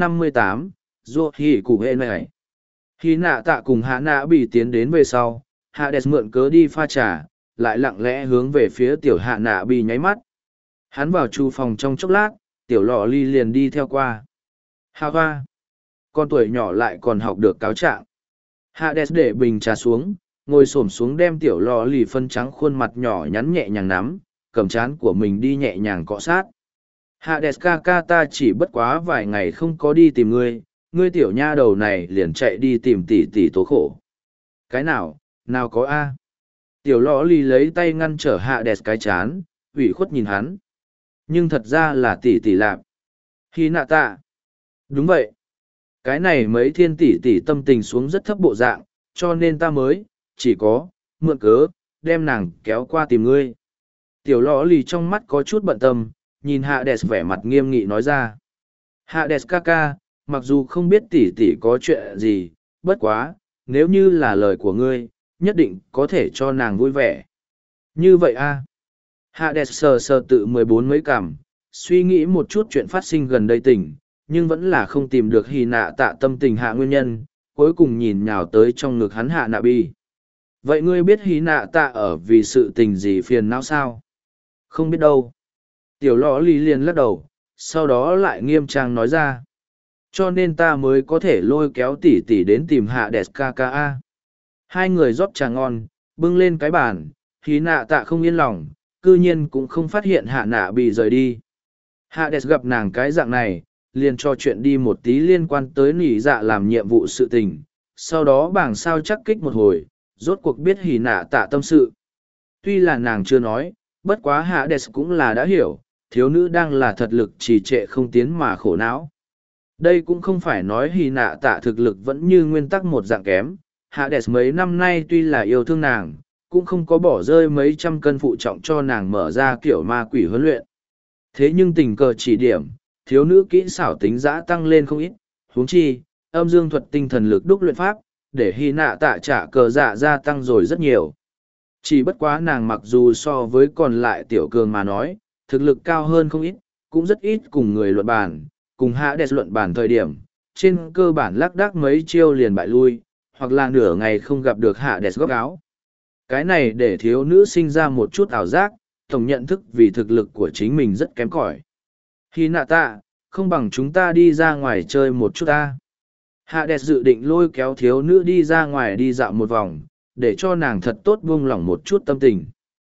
A: 258, Dô Hỉ Cụ Hệ Này. Hỉ Nạ Tạ cùng Hạ Nạ Bỉ tiến đến về sau, Hades mượn cớ đi pha trà, lại lặng lẽ hướng về phía tiểu Hạ Nạ Bỉ nháy mắt. Hắn vào chu phòng trong chốc lát, tiểu lọ ly liền đi theo qua. Hà hoa! Con tuổi nhỏ lại còn học được cáo trạng. Hades để bình trà xuống, ngồi xổm xuống đem tiểu lọ ly phân trắng khuôn mặt nhỏ nhắn nhẹ nhàng nắm, cầm chán của mình đi nhẹ nhàng cọ sát. Hades ca ca ta chỉ bất quá vài ngày không có đi tìm ngươi, ngươi tiểu nha đầu này liền chạy đi tìm tỷ tỷ tố khổ. Cái nào, nào có a? Tiểu lọ ly lấy tay ngăn trở Hades cái chán, ủy khuất nhìn hắn. Nhưng thật ra là tỷ tỷ lạp. Hy Nạ Tạ. Đúng vậy. Cái này mấy thiên tỷ tỷ tâm tình xuống rất thấp bộ dạng, cho nên ta mới, chỉ có, mượn cớ, đem nàng kéo qua tìm ngươi. Tiểu lọ lì trong mắt có chút bận tâm, nhìn Hades vẻ mặt nghiêm nghị nói ra. Hades ca ca, mặc dù không biết tỷ tỷ có chuyện gì, bất quá, nếu như là lời của ngươi, nhất định có thể cho nàng vui vẻ. Như vậy a. Hades sờ sờ tự 14 mấy cảm, suy nghĩ một chút chuyện phát sinh gần đây tỉnh, nhưng vẫn là không tìm được Hỉ Nạ Tạ tâm tình hạ nguyên nhân, cuối cùng nhìn nhào tới trong ngực hắn Hạ Nạ Bỉ. Vậy ngươi biết Hỉ Nạ Tạ ở vì sự tình gì phiền não sao? Không biết đâu. Tiểu lọ lì liền lắc đầu, sau đó lại nghiêm trang nói ra. Cho nên ta mới có thể lôi kéo tỷ tỷ đến tìm Hades ca ca a. Hai người rót trà ngon, bưng lên cái bàn, Hỉ Nạ Tạ không yên lòng, cư nhiên cũng không phát hiện Hạ Nạ Bỉ rời đi. Hades gặp nàng cái dạng này, liền cho chuyện đi một tí liên quan tới nỉ dạ làm nhiệm vụ sự tình, sau đó bảng sao chắc kích một hồi, rốt cuộc biết Hỉ Nạ Tạ tâm sự. Tuy là nàng chưa nói, bất quá Hades cũng là đã hiểu, thiếu nữ đang là thật lực trì trệ không tiến mà khổ não. Đây cũng không phải nói Hỉ Nạ Tạ thực lực vẫn như nguyên tắc một dạng kém, Hades mấy năm nay tuy là yêu thương nàng, cũng không có bỏ rơi mấy trăm cân phụ trọng cho nàng mở ra kiểu ma quỷ huấn luyện. Thế nhưng tình cờ chỉ điểm, thiếu nữ kỹ xảo tính giã tăng lên không ít, huống chi, âm dương thuật tinh thần lực đúc luyện pháp, để Hỉ Nạ Tạ trả cờ dạ gia tăng rồi rất nhiều. Chỉ bất quá nàng mặc dù so với còn lại tiểu cường mà nói, thực lực cao hơn không ít, cũng rất ít cùng người luận bàn, cùng Hades luận bàn thời điểm, trên cơ bản lác đác mấy chiêu liền bại lui, hoặc là nửa ngày không gặp được Hades góc áo. Cái này để thiếu nữ sinh ra một chút ảo giác, tổng nhận thức vì thực lực của chính mình rất kém cỏi. Hỉ Nạ Tạ, không bằng chúng ta đi ra ngoài chơi một chút ta. Hades dự định lôi kéo thiếu nữ đi ra ngoài đi dạo một vòng, để cho nàng thật tốt buông lỏng một chút tâm tình.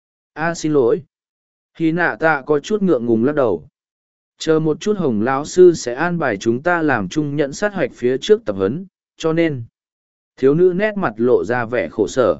A: Xin lỗi. Hỉ Nạ Tạ có chút ngượng ngùng lắc đầu. Chờ một chút Hồng lão sư sẽ an bài chúng ta làm chung nhận sát hoạch phía trước tập huấn, cho nên. Thiếu nữ nét mặt lộ ra vẻ khổ sở.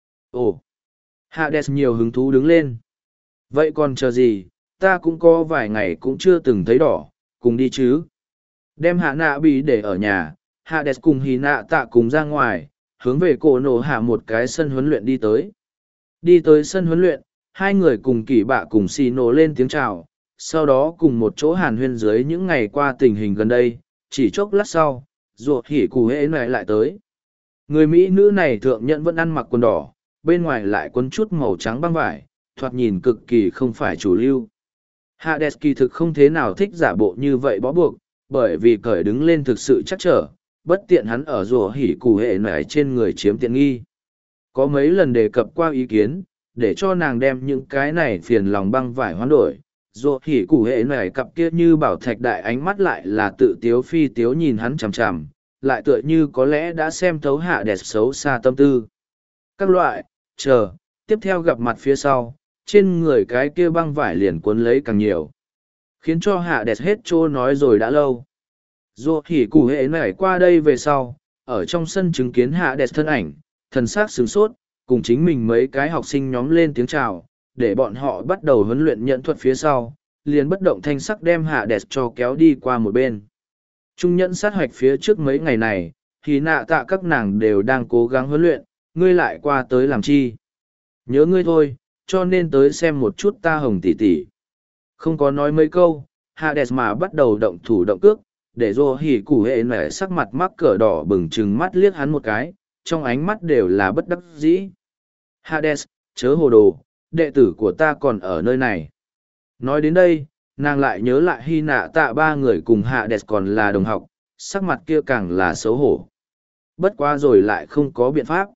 A: Ồ. Hades nhiều hứng thú đứng lên. Vậy còn chờ gì, ta cũng có vài ngày cũng chưa từng thấy đỏ, cùng đi chứ. Đem Hạ Nạ Bỉ để ở nhà, Hades cùng Hỉ Nạ Tạ cùng ra ngoài, hướng về cổ nổ hạ một cái sân huấn luyện đi tới. Đi tới sân huấn luyện, hai người cùng Kỷ Bạ cùng xì nổ lên tiếng chào, sau đó cùng một chỗ hàn huyên dưới những ngày qua tình hình gần đây, chỉ chốc lát sau, Dô Hỉ Cụ Hệ này lại tới. Người Mỹ nữ này thượng nhận vẫn ăn mặc quần đỏ, bên ngoài lại quấn chút màu trắng băng vải, thoạt nhìn cực kỳ không phải chủ lưu. Hades kỳ thực không thế nào thích giả bộ như vậy bó buộc, bởi vì cởi đứng lên thực sự chắc trở, bất tiện hắn ở Dô Hỉ Cụ Hệ này trên người chiếm tiện nghi. Có mấy lần đề cập qua ý kiến, để cho nàng đem những cái này phiền lòng băng vải hoán đổi. Dù hỉ cụ hệ này cặp kia như bảo thạch đại ánh mắt lại là tự tiếu phi tiếu nhìn hắn chằm chằm, lại tựa như có lẽ đã xem thấu hạ đẹp xấu xa tâm tư. Các loại, chờ, tiếp theo gặp mặt phía sau, trên người cái kia băng vải liền cuốn lấy càng nhiều. Khiến cho hạ đẹp hết trô nói rồi đã lâu. Dù hỉ cụ hệ này qua đây về sau, ở trong sân chứng kiến hạ đẹp thân ảnh, thần sắc sửng sốt, cùng chính mình mấy cái học sinh nhóm lên tiếng chào, để bọn họ bắt đầu huấn luyện nhận thuật phía sau, liền bất động thanh sắc đem hạ đẹp cho kéo đi qua một bên. Trung nhẫn sát hoạch phía trước mấy ngày này, thì nạ tạ các nàng đều đang cố gắng huấn luyện, ngươi lại qua tới làm chi. Nhớ ngươi thôi, cho nên tới xem một chút ta hồng tỷ tỷ. Không có nói mấy câu, hạ đẹp mà bắt đầu động thủ động cước, để rô hỉ củ hệ nẻ sắc mặt mắc cỡ đỏ bừng chừng mắt liếc hắn một cái, trong ánh mắt đều là bất đắc dĩ. Hades, chớ hồ đồ, đệ tử của ta còn ở nơi này. Nói đến đây, nàng lại nhớ lại Hy Nạ Tạ ba người cùng Hades còn là đồng học, sắc mặt kia càng là xấu hổ. Bất quá rồi lại không có biện pháp.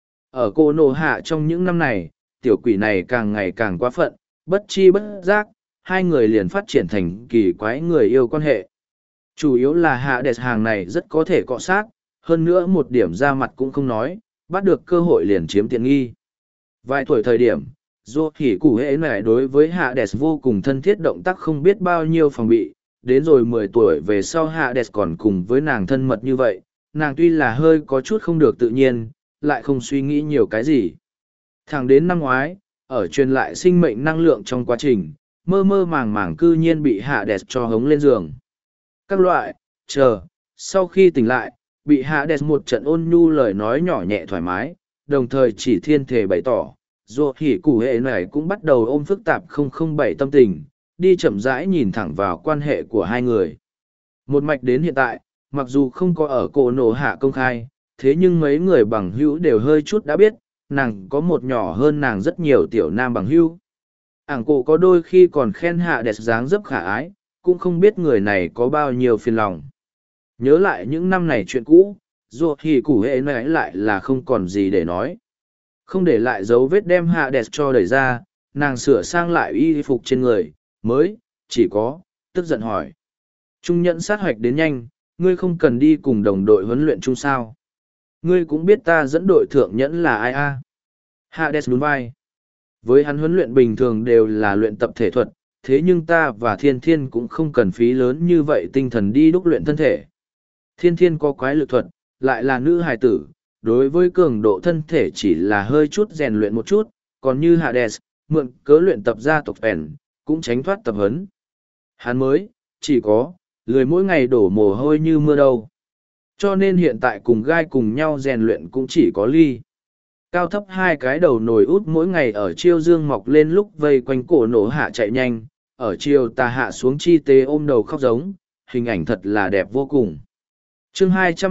A: Ở cô nô hạ trong những năm này, tiểu quỷ này càng ngày càng quá phận, bất chi bất giác, hai người liền phát triển thành kỳ quái người yêu quan hệ. Chủ yếu là Hades hàng này rất có thể cọ sát, hơn nữa một điểm ra mặt cũng không nói, bắt được cơ hội liền chiếm tiện nghi. Vài tuổi thời điểm, dù hỉ cụ hệ này đối với Hades vô cùng thân thiết động tác không biết bao nhiêu phòng bị, đến rồi 10 tuổi về sau Hades còn cùng với nàng thân mật như vậy, nàng tuy là hơi có chút không được tự nhiên, lại không suy nghĩ nhiều cái gì. Thẳng đến năm ngoái, ở truyền lại sinh mệnh năng lượng trong quá trình, mơ mơ màng màng cư nhiên bị Hades cho hống lên giường. Các loại, chờ, sau khi tỉnh lại, bị Hades một trận ôn nhu lời nói nhỏ nhẹ thoải mái, đồng thời chỉ thiên thể bày tỏ, dù hỉ cụ hệ này cũng bắt đầu ôm phức tạp 007 tâm tình, đi chậm rãi nhìn thẳng vào quan hệ của hai người. Một mạch đến hiện tại, mặc dù không có ở cổ nổ hạ công khai, thế nhưng mấy người bằng hữu đều hơi chút đã biết, nàng có một nhỏ hơn nàng rất nhiều tiểu nam bằng hữu. Ảng cổ có đôi khi còn khen hạ đẹp dáng dấp khả ái, cũng không biết người này có bao nhiêu phiền lòng. Nhớ lại những năm này chuyện cũ, dù thì củ hệ này lại là không còn gì để nói. Không để lại dấu vết đem hạ đẹp cho đẩy ra, nàng sửa sang lại y phục trên người, mới, chỉ có, tức giận hỏi. Trung nhẫn sát hoạch đến nhanh, ngươi không cần đi cùng đồng đội huấn luyện chung sao. Ngươi cũng biết ta dẫn đội thượng nhẫn là ai a? Hades nhún vai. Với hắn huấn luyện bình thường đều là luyện tập thể thuật, thế nhưng ta và thiên thiên cũng không cần phí lớn như vậy tinh thần đi đúc luyện thân thể. Thiên thiên có quái lực thuật, lại là nữ hài tử, đối với cường độ thân thể chỉ là hơi chút rèn luyện một chút, còn như Hades, mượn cớ luyện tập gia tộc phèn, cũng tránh thoát tập huấn. Hắn mới, chỉ có, lười mỗi ngày đổ mồ hôi như mưa đâu. Cho nên hiện tại cùng gai cùng nhau rèn luyện cũng chỉ có ly. Cao thấp hai cái đầu nồi út mỗi ngày ở chiêu dương mọc lên lúc vây quanh cổ nổ hạ chạy nhanh, ở chiều tà hạ xuống chi tế ôm đầu khóc giống, hình ảnh thật là đẹp vô cùng. Chương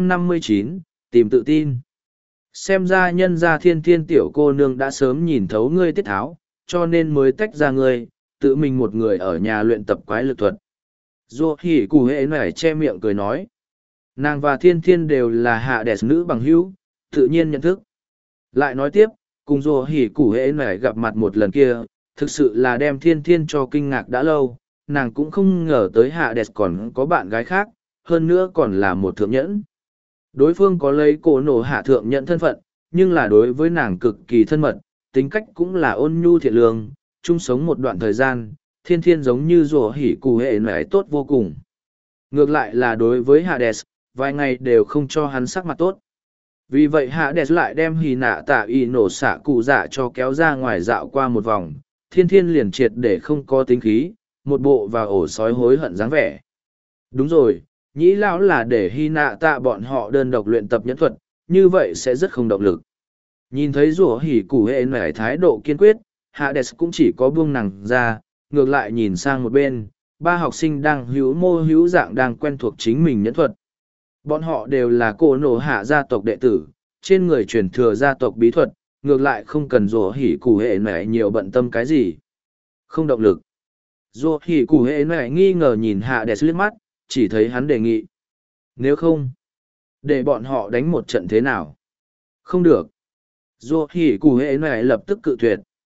A: 259, tìm tự tin. Xem ra nhân gia thiên thiên tiểu cô nương đã sớm nhìn thấu ngươi tiết tháo, cho nên mới tách ra ngươi, tự mình một người ở nhà luyện tập quái lực thuật. Dù hỉ cụ hệ nải che miệng cười nói. Nàng và thiên thiên đều là hạ đẹp nữ bằng hữu, tự nhiên nhận thức. Lại nói tiếp, cùng dù hỉ cụ hệ nải gặp mặt một lần kia, thực sự là đem thiên thiên cho kinh ngạc đã lâu, nàng cũng không ngờ tới hạ đẹp còn có bạn gái khác, hơn nữa còn là một thượng nhẫn. Đối phương có lấy cổ nổ hạ thượng nhẫn thân phận, nhưng là đối với nàng cực kỳ thân mật, tính cách cũng là ôn nhu thiện lương, chung sống một đoạn thời gian, thiên thiên giống như rùa hỉ cụ hệ nải tốt vô cùng. Ngược lại là đối với Hades, vài ngày đều không cho hắn sắc mặt tốt. Vì vậy Hades lại đem hì nạ tạ y nổ xạ cụ dạ cho kéo ra ngoài dạo qua một vòng, thiên thiên liền triệt để không có tính khí, một bộ vào ổ sói hối hận dáng vẻ. Đúng rồi, nhĩ lão là để hy nạ tạ bọn họ đơn độc luyện tập nhẫn thuật, như vậy sẽ rất không động lực. Nhìn thấy rủa hỉ củ hệ nải thái độ kiên quyết, Hades cũng chỉ có buông nàng ra, ngược lại nhìn sang một bên, ba học sinh đang hữu mô hữu dạng đang quen thuộc chính mình nhẫn thuật. Bọn họ đều là cổ nổ hạ gia tộc đệ tử, trên người truyền thừa gia tộc bí thuật, ngược lại không cần rủa hỉ củ hệ nải nhiều bận tâm cái gì. Không động lực. Rủa hỉ củ hệ nải nghi ngờ nhìn Hades liếc mắt, chỉ thấy hắn đề nghị. Nếu không, để bọn họ đánh một trận thế nào? Không được. Rủa hỉ củ hệ nải lập tức cự tuyệt.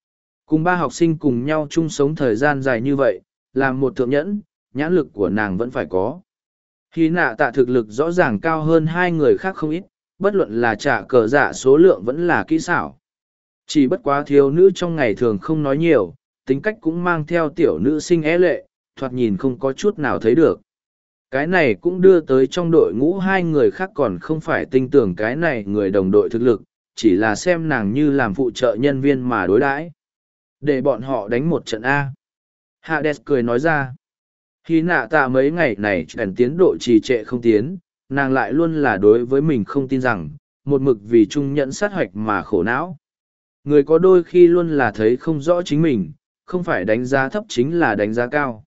A: Cùng ba học sinh cùng nhau chung sống thời gian dài như vậy, làm một thượng nhẫn, nhãn lực của nàng vẫn phải có. Hy nạ tạ thực lực rõ ràng cao hơn hai người khác không ít, bất luận là trả cờ dạ số lượng vẫn là kỹ xảo. Chỉ bất quá thiếu nữ trong ngày thường không nói nhiều, tính cách cũng mang theo tiểu nữ sinh é lệ, thoạt nhìn không có chút nào thấy được. Cái này cũng đưa tới trong đội ngũ hai người khác còn không phải tin tưởng cái này người đồng đội thực lực, chỉ là xem nàng như làm phụ trợ nhân viên mà đối đãi. Để bọn họ đánh một trận A. Hades cười nói ra. Khi nạ tạ mấy ngày này chuyển tiến độ trì trệ không tiến, nàng lại luôn là đối với mình không tin rằng, một mực vì trung nhẫn sát hoạch mà khổ não. Người có đôi khi luôn là thấy không rõ chính mình, không phải đánh giá thấp chính là đánh giá cao.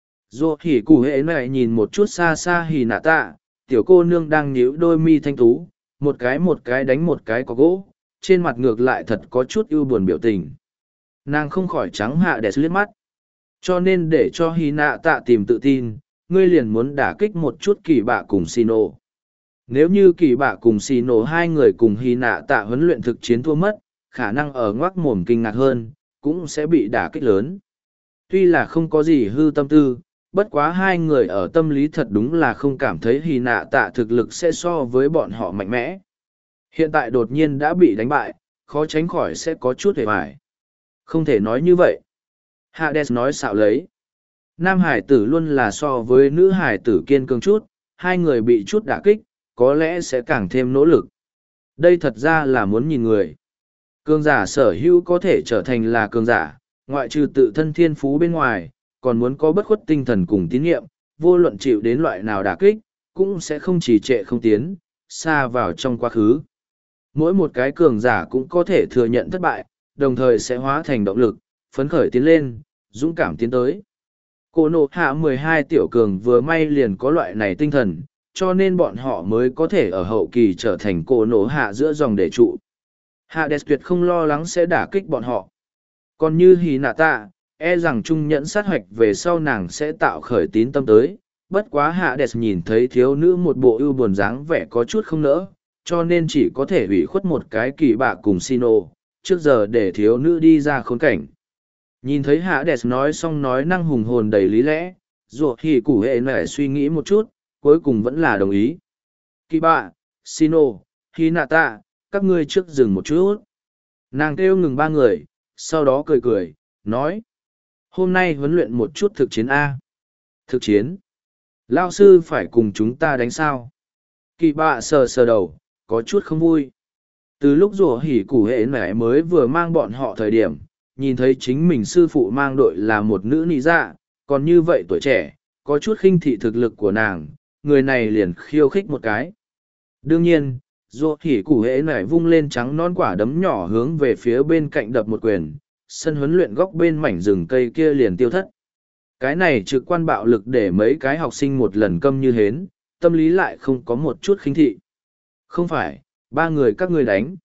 A: Dù hỉ cụ hệ này nhìn một chút xa xa hỉ nạ tạ, tiểu cô nương đang nhíu đôi mi thanh tú, một cái đánh một cái có gỗ, trên mặt ngược lại thật có chút ưu buồn biểu tình. Nàng không khỏi trắng hạ đẹp liếc mắt. Cho nên để cho hỉ nạ tạ tìm tự tin, ngươi liền muốn đả kích một chút kỳ bạ cùng Sino. Nếu như kỳ bạ cùng Sino hai người cùng hỉ nạ tạ huấn luyện thực chiến thua mất, khả năng ở ngoác mồm kinh ngạc hơn, cũng sẽ bị đả kích lớn. Tuy là không có gì hư tâm tư, bất quá hai người ở tâm lý thật đúng là không cảm thấy hỉ nạ tạ thực lực sẽ so với bọn họ mạnh mẽ. Hiện tại đột nhiên đã bị đánh bại, khó tránh khỏi sẽ có chút hề hoài. Không thể nói như vậy. Hades nói xạo lấy. Nam hải tử luôn là so với nữ hải tử kiên cường chút, hai người bị chút đả kích, có lẽ sẽ càng thêm nỗ lực. Đây thật ra là muốn nhìn người. Cường giả sở hữu có thể trở thành là cường giả, ngoại trừ tự thân thiên phú bên ngoài, còn muốn có bất khuất tinh thần cùng tín nhiệm, vô luận chịu đến loại nào đả kích, cũng sẽ không trì trệ không tiến, xa vào trong quá khứ. Mỗi một cái cường giả cũng có thể thừa nhận thất bại, đồng thời sẽ hóa thành động lực, phấn khởi tiến lên, dũng cảm tiến tới. Cô nộ hạ 12 tiểu cường vừa may liền có loại này tinh thần, cho nên bọn họ mới có thể ở hậu kỳ trở thành cô nộ hạ giữa dòng để trụ. Hades tuyệt không lo lắng sẽ đả kích bọn họ. Còn như Hinata, e rằng trung nhẫn sát hoạch về sau nàng sẽ tạo khởi tín tâm tới. Bất quá Hades nhìn thấy thiếu nữ một bộ ưu buồn dáng vẻ có chút không nỡ, cho nên chỉ có thể ủy khuất một cái kỳ bạ cùng Sino, trước giờ để thiếu nữ đi ra khốn cảnh. Nhìn thấy Hades nói xong nói năng hùng hồn đầy lý lẽ, rồi thì củ hệ nẻ suy nghĩ một chút, cuối cùng vẫn là đồng ý. Kỳ bạ, Sino, Hinata, các ngươi trước dừng một chút. Nàng kêu ngừng ba người, sau đó cười cười, nói. Hôm nay huấn luyện một chút thực chiến A. Thực chiến? Lao sư phải cùng chúng ta đánh sao? Kỳ bạ sờ sờ đầu, có chút không vui. Từ lúc rùa hỉ củ hệ nẻ mới vừa mang bọn họ thời điểm, nhìn thấy chính mình sư phụ mang đội là một nữ nị dạ, còn như vậy tuổi trẻ, có chút khinh thị thực lực của nàng, người này liền khiêu khích một cái. Đương nhiên, rùa hỉ củ hệ nẻ vung lên trắng non quả đấm nhỏ hướng về phía bên cạnh đập một quyền, sân huấn luyện góc bên mảnh rừng cây kia liền tiêu thất. Cái này trực quan bạo lực để mấy cái học sinh một lần câm như hến, tâm lý lại không có một chút khinh thị. Không phải, ba người các ngươi đánh.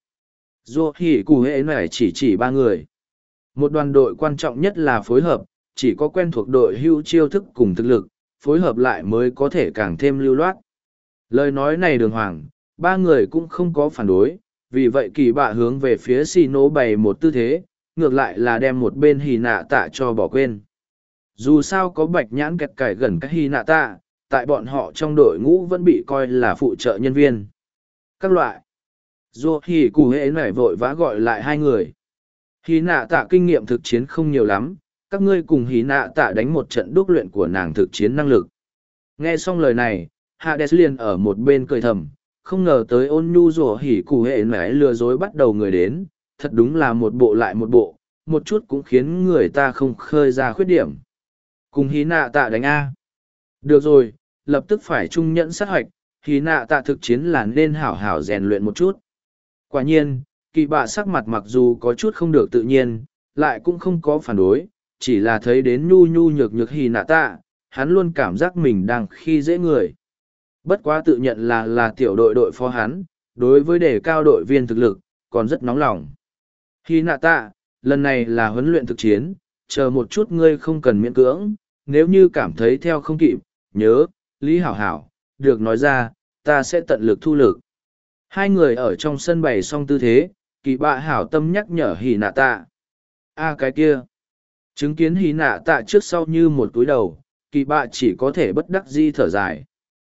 A: Dù hỉ cụ hệ này chỉ ba người. Một đoàn đội quan trọng nhất là phối hợp, chỉ có quen thuộc đội hưu chiêu thức cùng thực lực, phối hợp lại mới có thể càng thêm lưu loát. Lời nói này đường hoàng, ba người cũng không có phản đối, vì vậy kỳ bạ hướng về phía xì nổ bày một tư thế, ngược lại là đem một bên hì nạ tạ cho bỏ quên. Dù sao có bạch nhãn kẹt cải gần các hì nạ tạ, tại bọn họ trong đội ngũ vẫn bị coi là phụ trợ nhân viên. Các loại. Dù hì cụ hệ nảy vội vã gọi lại hai người. Hì nạ tạ kinh nghiệm thực chiến không nhiều lắm, các ngươi cùng hì nạ tạ đánh một trận đúc luyện của nàng thực chiến năng lực. Nghe xong lời này, Hades liền ở một bên cười thầm, không ngờ tới ôn nhu rủa hỉ cụ hệ nảy lừa dối bắt đầu người đến, thật đúng là một bộ lại một bộ, một chút cũng khiến người ta không khơi ra khuyết điểm. Cùng hí nạ tạ đánh A. Được rồi, lập tức phải trung nhẫn sát hoạch, hí nạ tạ thực chiến là nên hảo hảo rèn luyện một chút. Quả nhiên, kỳ bạ sắc mặt mặc dù có chút không được tự nhiên, lại cũng không có phản đối, chỉ là thấy đến nhu nhu nhược nhược hí nạ tạ, hắn luôn cảm giác mình đang khi dễ người. Bất quá tự nhận là tiểu đội phó hắn, đối với đề cao đội viên thực lực, còn rất nóng lòng. Hí nạ tạ, lần này là huấn luyện thực chiến, chờ một chút ngươi không cần miễn cưỡng, nếu như cảm thấy theo không kịp, nhớ, Lý Hảo Hảo, được nói ra, ta sẽ tận lực thu lực. Hai người ở trong sân bày xong tư thế, kỳ bạ hảo tâm nhắc nhở hỉ nạ tạ. Cái kia. Chứng kiến hí nạ tạ trước sau như một túi đầu, kỳ bạ chỉ có thể bất đắc di thở dài.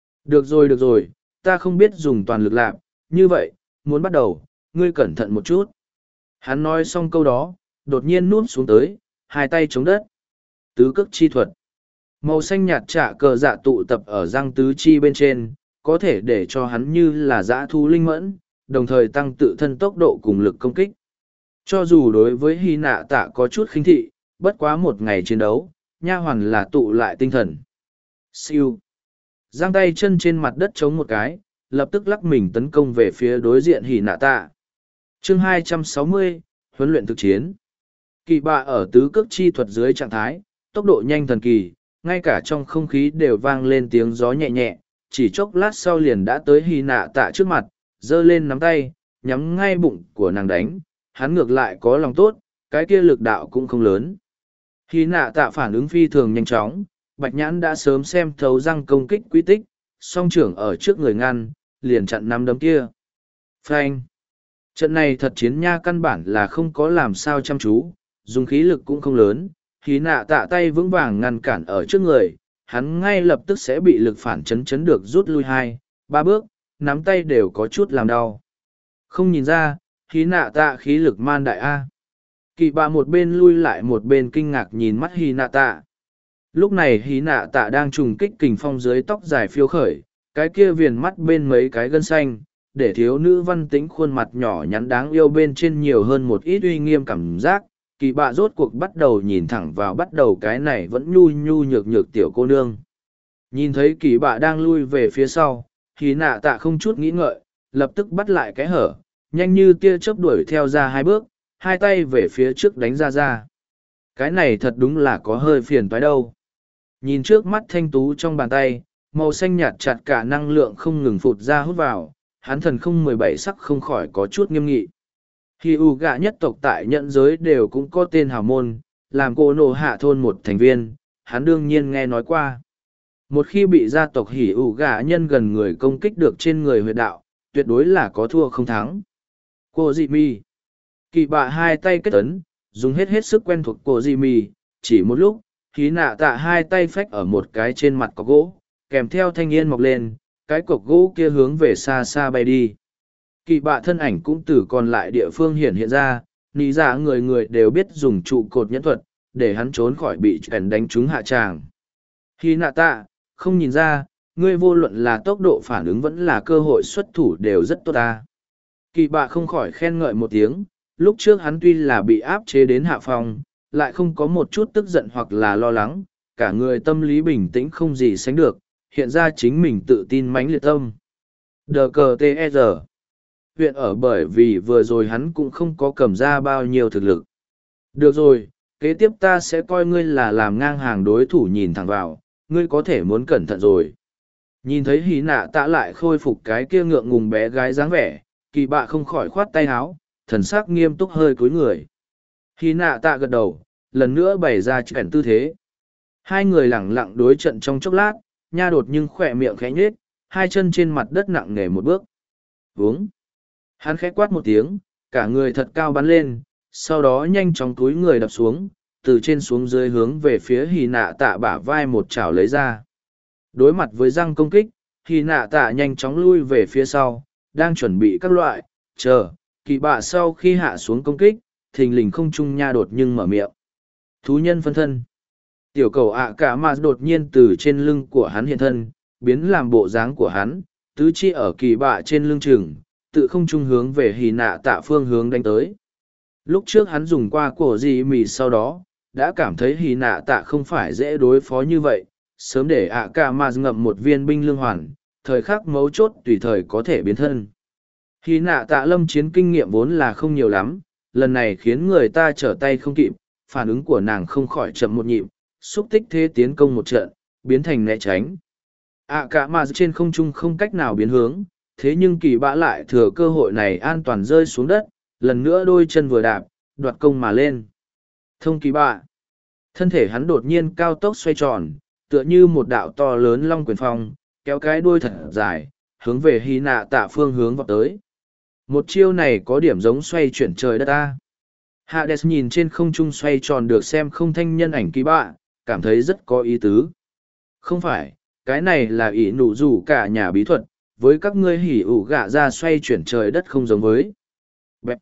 A: Được rồi, ta không biết dùng toàn lực lạc, như vậy, muốn bắt đầu, ngươi cẩn thận một chút. Hắn nói xong câu đó, đột nhiên nuốt xuống tới, hai tay chống đất. Tứ cước chi thuật. Màu xanh nhạt trả cờ dạ tụ tập ở răng tứ chi bên trên, có thể để cho hắn như là dã thu linh mẫn, đồng thời tăng tự thân tốc độ cùng lực công kích. Cho dù đối với hy nạ tạ có chút khinh thị, bất quá một ngày chiến đấu, nha hoàn là tụ lại tinh thần. Siêu. Giang tay chân trên mặt đất chống một cái, lập tức lắc mình tấn công về phía đối diện hỉ nạ tạ. Chương 260, huấn luyện thực chiến. Kỳ bạ ở tứ cước chi thuật dưới trạng thái, tốc độ nhanh thần kỳ, ngay cả trong không khí đều vang lên tiếng gió nhẹ nhẹ, chỉ chốc lát sau liền đã tới hỉ nạ tạ trước mặt, giơ lên nắm tay, nhắm ngay bụng của nàng đánh, hắn ngược lại có lòng tốt, cái kia lực đạo cũng không lớn. Hỉ nạ tạ phản ứng phi thường nhanh chóng, bạch nhãn đã sớm xem thấu răng công kích quy tích, song trưởng ở trước người ngăn, liền chặn nắm đấm kia. Phanh! Trận này thật chiến nha, căn bản là không có làm sao chăm chú, dùng khí lực cũng không lớn, hí nạ tạ tay vững vàng ngăn cản ở trước người, hắn ngay lập tức sẽ bị lực phản chấn được rút lui 2-3 bước, nắm tay đều có chút làm đau. Không nhìn ra, hí nạ tạ khí lực man đại A. Kỳ bạ một bên lui lại một bên kinh ngạc nhìn mắt hí nạ tạ. Lúc này hí nạ tạ đang trùng kích kình phong dưới tóc dài phiêu khởi, cái kia viền mắt bên mấy cái gân xanh, để thiếu nữ văn tĩnh khuôn mặt nhỏ nhắn đáng yêu bên trên nhiều hơn một ít uy nghiêm cảm giác. Kỳ bạ rốt cuộc bắt đầu nhìn thẳng vào bắt đầu cái này vẫn nhu nhu nhược nhược tiểu cô nương. Nhìn thấy kỳ bạ đang lui về phía sau, hí nạ tạ không chút nghĩ ngợi, lập tức bắt lại cái hở, nhanh như tia chớp đuổi theo ra 2 bước, hai tay về phía trước đánh ra. Cái này thật đúng là có hơi phiền toái đâu. Nhìn trước mắt thanh tú trong bàn tay, màu xanh nhạt chặt cả năng lượng không ngừng phụt ra hút vào, hắn thần không 17 sắc không khỏi có chút nghiêm nghị. Khi U gạ nhất tộc tại nhận giới đều cũng có tên hào môn, làm cô nổ hạ thôn một thành viên, hắn đương nhiên nghe nói qua. Một khi bị gia tộc hỉ U gạ nhân gần người công kích được trên người huyệt đạo, tuyệt đối là có thua không thắng. Cô dị mi. Kỳ bạ hai tay kết ấn, dùng hết sức quen thuộc cô dị mi, chỉ một lúc, hí nạ tạ hai tay phách ở một cái trên mặt cọc gỗ, kèm theo thanh yên mọc lên, cái cọc gỗ kia hướng về xa xa bay đi. Kỳ bạ thân ảnh cũng từ còn lại địa phương hiện ra, nì giả người người đều biết dùng trụ cột nhẫn thuật, để hắn trốn khỏi bị chèn đánh trúng hạ tràng. Hí nạ tạ, không nhìn ra, ngươi vô luận là tốc độ phản ứng vẫn là cơ hội xuất thủ đều rất tốt ta. Kỳ bạ không khỏi khen ngợi một tiếng, lúc trước hắn tuy là bị áp chế đến hạ phòng, lại không có một chút tức giận hoặc là lo lắng, cả người tâm lý bình tĩnh không gì sánh được, hiện ra chính mình tự tin mãnh liệt tâm. DKTR huyện ở bởi vì vừa rồi hắn cũng không có cầm ra bao nhiêu thực lực. Được rồi, kế tiếp ta sẽ coi ngươi là làm ngang hàng đối thủ nhìn thẳng vào, ngươi có thể muốn cẩn thận rồi. Nhìn thấy hí nạ tạ lại khôi phục cái kia ngượng ngùng bé gái dáng vẻ, kỳ bạ không khỏi khoát tay áo, thần sắc nghiêm túc hơi cúi người. Hí nạ tạ gật đầu, lần nữa bày ra chuyện tư thế. Hai người lẳng lặng đối trận trong chốc lát, nha đột nhưng khỏe miệng khẽ nhếch, hai chân trên mặt đất nặng nề một bước. Vướng. Hắn khẽ quát một tiếng, cả người thật cao bắn lên, sau đó nhanh chóng túi người đập xuống, từ trên xuống dưới hướng về phía hì nạ tạ bả vai một chảo lấy ra. Đối mặt với răng công kích, hì nạ tạ nhanh chóng lui về phía sau, đang chuẩn bị các loại, chờ, kỳ bạ sau khi hạ xuống công kích, thình lình không trung nha đột nhưng mở miệng. Thú nhân phân thân. Tiểu cầu ạ cả mà đột nhiên từ trên lưng của hắn hiện thân, biến làm bộ dáng của hắn, tứ chi ở kỳ bạ trên lưng chừng, tự không trung hướng về hì nạ tạ phương hướng đánh tới. Lúc trước hắn dùng qua cổ gì mì sau đó, đã cảm thấy hì nạ tạ không phải dễ đối phó như vậy, sớm để ạ cả mà ngậm một viên binh lương hoàn, thời khắc mấu chốt tùy thời có thể biến thân. Hì nạ tạ lâm chiến kinh nghiệm vốn là không nhiều lắm, lần này khiến người ta trở tay không kịp, phản ứng của nàng không khỏi chậm một nhịp, xúc tích thế tiến công một trận, biến thành né tránh. ạ cả mà trên không trung không cách nào biến hướng, thế nhưng kỳ bạ lại thừa cơ hội này an toàn rơi xuống đất, lần nữa đôi chân vừa đạp, đoạt công mà lên. Thông kỳ bạ. Thân thể hắn đột nhiên cao tốc xoay tròn, tựa như một đạo to lớn long quyền phong, kéo cái đuôi thật dài, hướng về hy nạ tạ phương hướng vào tới. Một chiêu này có điểm giống xoay chuyển trời đất ta. Hades nhìn trên không trung xoay tròn được xem không thanh nhân ảnh kỳ bạ, cảm thấy rất có ý tứ. Không phải, cái này là ỷ nụ rủ cả nhà bí thuật, với các ngươi hỉ ủ gạ ra xoay chuyển trời đất không giống với. Bẹp.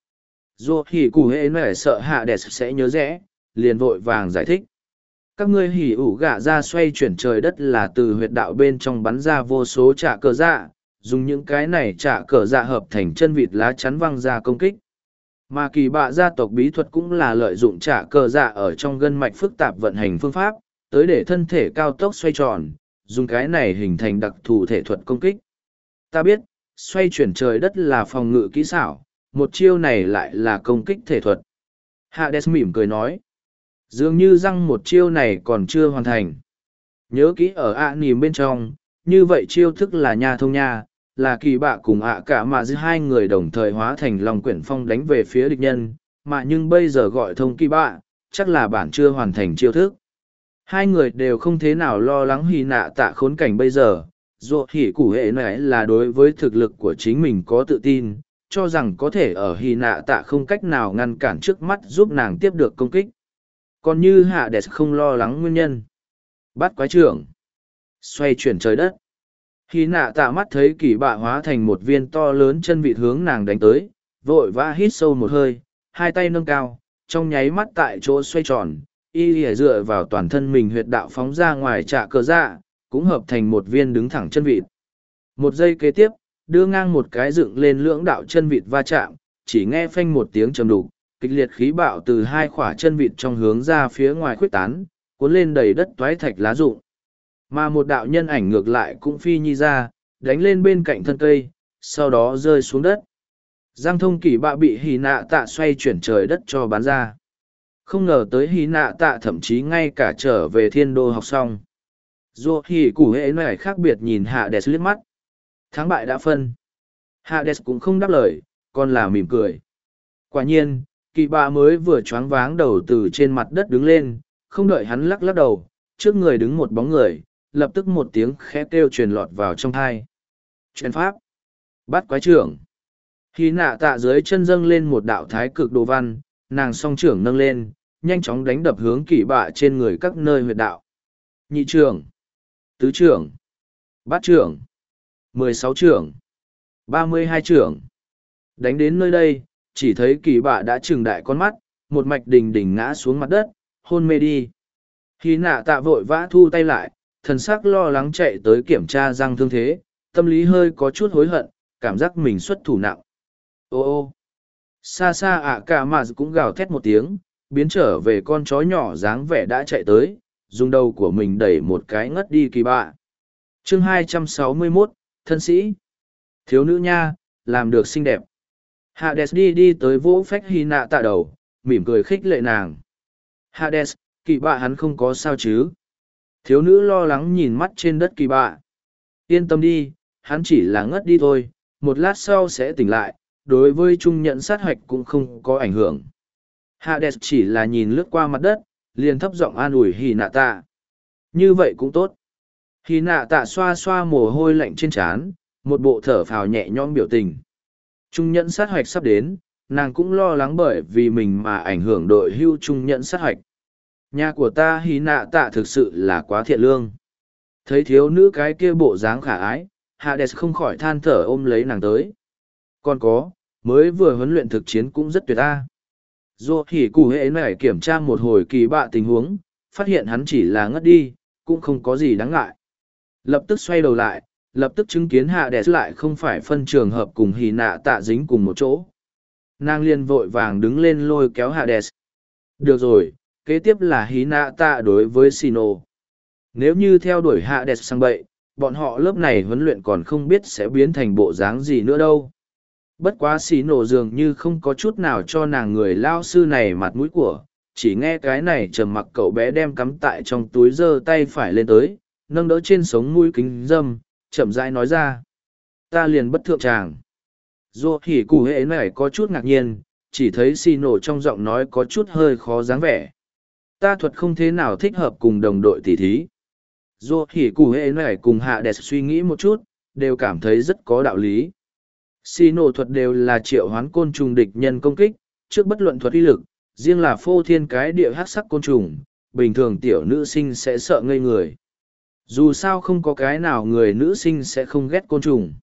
A: Dù hỉ cụ hệ nẻ sợ Hades sẽ nhớ rẽ, liền vội vàng giải thích. Các ngươi hỉ ủ gạ ra xoay chuyển trời đất là từ huyệt đạo bên trong bắn ra vô số trả cờ dạ, dùng những cái này trả cờ dạ hợp thành chân vịt lá chắn văng ra công kích. Mà kỳ bạ gia tộc bí thuật cũng là lợi dụng trả cờ dạ ở trong gân mạch phức tạp vận hành phương pháp, tới để thân thể cao tốc xoay tròn, dùng cái này hình thành đặc thù thể thuật công kích. Ta biết, xoay chuyển trời đất là phòng ngự kỹ xảo, một chiêu này lại là công kích thể thuật. Hades mỉm cười nói. Dường như răng một chiêu này còn chưa hoàn thành. Nhớ kỹ ở ạ nìm bên trong, như vậy chiêu thức là nha thông nha, là kỳ bạ cùng ạ cả mà giữa hai người đồng thời hóa thành lòng quyển phong đánh về phía địch nhân, mà nhưng bây giờ gọi thông kỳ bạ, chắc là bản chưa hoàn thành chiêu thức. Hai người đều không thế nào lo lắng hy nạ tạ khốn cảnh bây giờ, dù hỉ củ hệ này là đối với thực lực của chính mình có tự tin, cho rằng có thể ở hy nạ tạ không cách nào ngăn cản trước mắt giúp nàng tiếp được công kích. Còn như Hades không lo lắng nguyên nhân. Bắt quái trưởng. Xoay chuyển trời đất. Hy nạ tạ mắt thấy kỳ bạ hóa thành một viên to lớn chân vịt hướng nàng đánh tới, vội vã hít sâu một hơi, hai tay nâng cao, trong nháy mắt tại chỗ xoay tròn, y lìa dựa vào toàn thân mình huyệt đạo phóng ra ngoài trạ cờ dạ, cũng hợp thành một viên đứng thẳng chân vịt. Một giây kế tiếp, đưa ngang một cái dựng lên lưỡng đạo chân vịt va chạm, chỉ nghe phanh một tiếng trầm đục, kịch liệt khí bạo từ hai khỏa chân vịt trong hướng ra phía ngoài khuếch tán, cuốn lên đầy đất toái thạch lá rụng. Mà một đạo nhân ảnh ngược lại cũng phi nhi ra, đánh lên bên cạnh thân cây, sau đó rơi xuống đất. Giang thông kỳ bạ bị hì nạ tạ xoay chuyển trời đất cho bán ra. Không ngờ tới hì nạ tạ thậm chí ngay cả trở về thiên đô học xong. Dù hì củ hệ này khác biệt nhìn Hades liếc mắt. Thắng bại đã phân. Hades cũng không đáp lời, còn là mỉm cười. Quả nhiên, kỳ bạ mới vừa choáng váng đầu từ trên mặt đất đứng lên, không đợi hắn lắc lắc đầu, trước người đứng một bóng người, lập tức một tiếng khẽ kêu truyền lọt vào trong thai. Truyền pháp. Bắt quái trưởng. Khi nạ tạ dưới chân dâng lên một đạo thái cực đồ văn, nàng song trưởng nâng lên, nhanh chóng đánh đập hướng kỳ bạ trên người các nơi huyệt đạo. Nhị trưởng. Tứ trưởng. Bát trưởng. 16 trưởng. 32 trưởng. Đánh đến nơi đây, chỉ thấy kỳ bạ đã trừng đại con mắt, một mạch đình đình ngã xuống mặt đất, hôn mê đi. Khi nạ tạ vội vã thu tay lại, thần sắc lo lắng chạy tới kiểm tra răng thương thế, tâm lý hơi có chút hối hận, cảm giác mình xuất thủ nặng. Ô ô, xa xa ạ cả mà cũng gào thét một tiếng, biến trở về con chó nhỏ dáng vẻ đã chạy tới, dùng đầu của mình đẩy một cái ngất đi kỳ bạ. Chương 261, thân sĩ. Thiếu nữ nha, làm được xinh đẹp. Hades đi tới vỗ phách hy nạ tạ đầu, mỉm cười khích lệ nàng. Hades, kỳ bạ hắn không có sao chứ. Thiếu nữ lo lắng nhìn mắt trên đất kỳ bạ. Yên tâm đi, hắn chỉ là ngất đi thôi, một lát sau sẽ tỉnh lại, đối với trung nhận sát hoạch cũng không có ảnh hưởng. Hades chỉ là nhìn lướt qua mặt đất, liền thấp giọng an ủi hy nạ tạ. Như vậy cũng tốt. Hy nạ tạ xoa xoa mồ hôi lạnh trên trán, một bộ thở phào nhẹ nhõm biểu tình. Trung nhẫn sát hoạch sắp đến, nàng cũng lo lắng bởi vì mình mà ảnh hưởng đội hưu trung nhẫn sát hoạch. Nhà của ta hí nạ tạ thực sự là quá thiện lương. Thấy thiếu nữ cái kia bộ dáng khả ái, Hades không khỏi than thở ôm lấy nàng tới. Còn có, mới vừa huấn luyện thực chiến cũng rất tuyệt ta. Dù hỉ cụ hệ này kiểm tra một hồi kỳ bạ tình huống, phát hiện hắn chỉ là ngất đi, cũng không có gì đáng ngại. Lập tức xoay đầu lại, lập tức chứng kiến Hades lại không phải phân trường hợp cùng hỉ nạ tạ dính cùng một chỗ. Nàng liền vội vàng đứng lên lôi kéo Hades. Được rồi, kế tiếp là hí nạ tạ đối với Sino. Nếu như theo đuổi Hades sang bậy, bọn họ lớp này huấn luyện còn không biết sẽ biến thành bộ dáng gì nữa đâu. Bất quá Sino dường như không có chút nào cho nàng người lao sư này mặt mũi của, chỉ nghe cái này trầm mặc cậu bé đem cắm tại trong túi giơ tay phải lên tới, nâng đỡ trên sống mũi kính dâm, chậm rãi nói ra. Ta liền bất thượng tràng. Dù hỉ cụ hệ này có chút ngạc nhiên, chỉ thấy Sino trong giọng nói có chút hơi khó dáng vẻ. Ta thuật không thế nào thích hợp cùng đồng đội tỉ thí. Dù hỉ cụ hệ này cùng Hades suy nghĩ một chút, đều cảm thấy rất có đạo lý. Sino thuật đều là triệu hoán côn trùng địch nhân công kích, trước bất luận thuật uy lực, riêng là phô thiên cái địa hắc sắc côn trùng, bình thường tiểu nữ sinh sẽ sợ ngây người. Dù sao không có cái nào người nữ sinh sẽ không ghét côn trùng.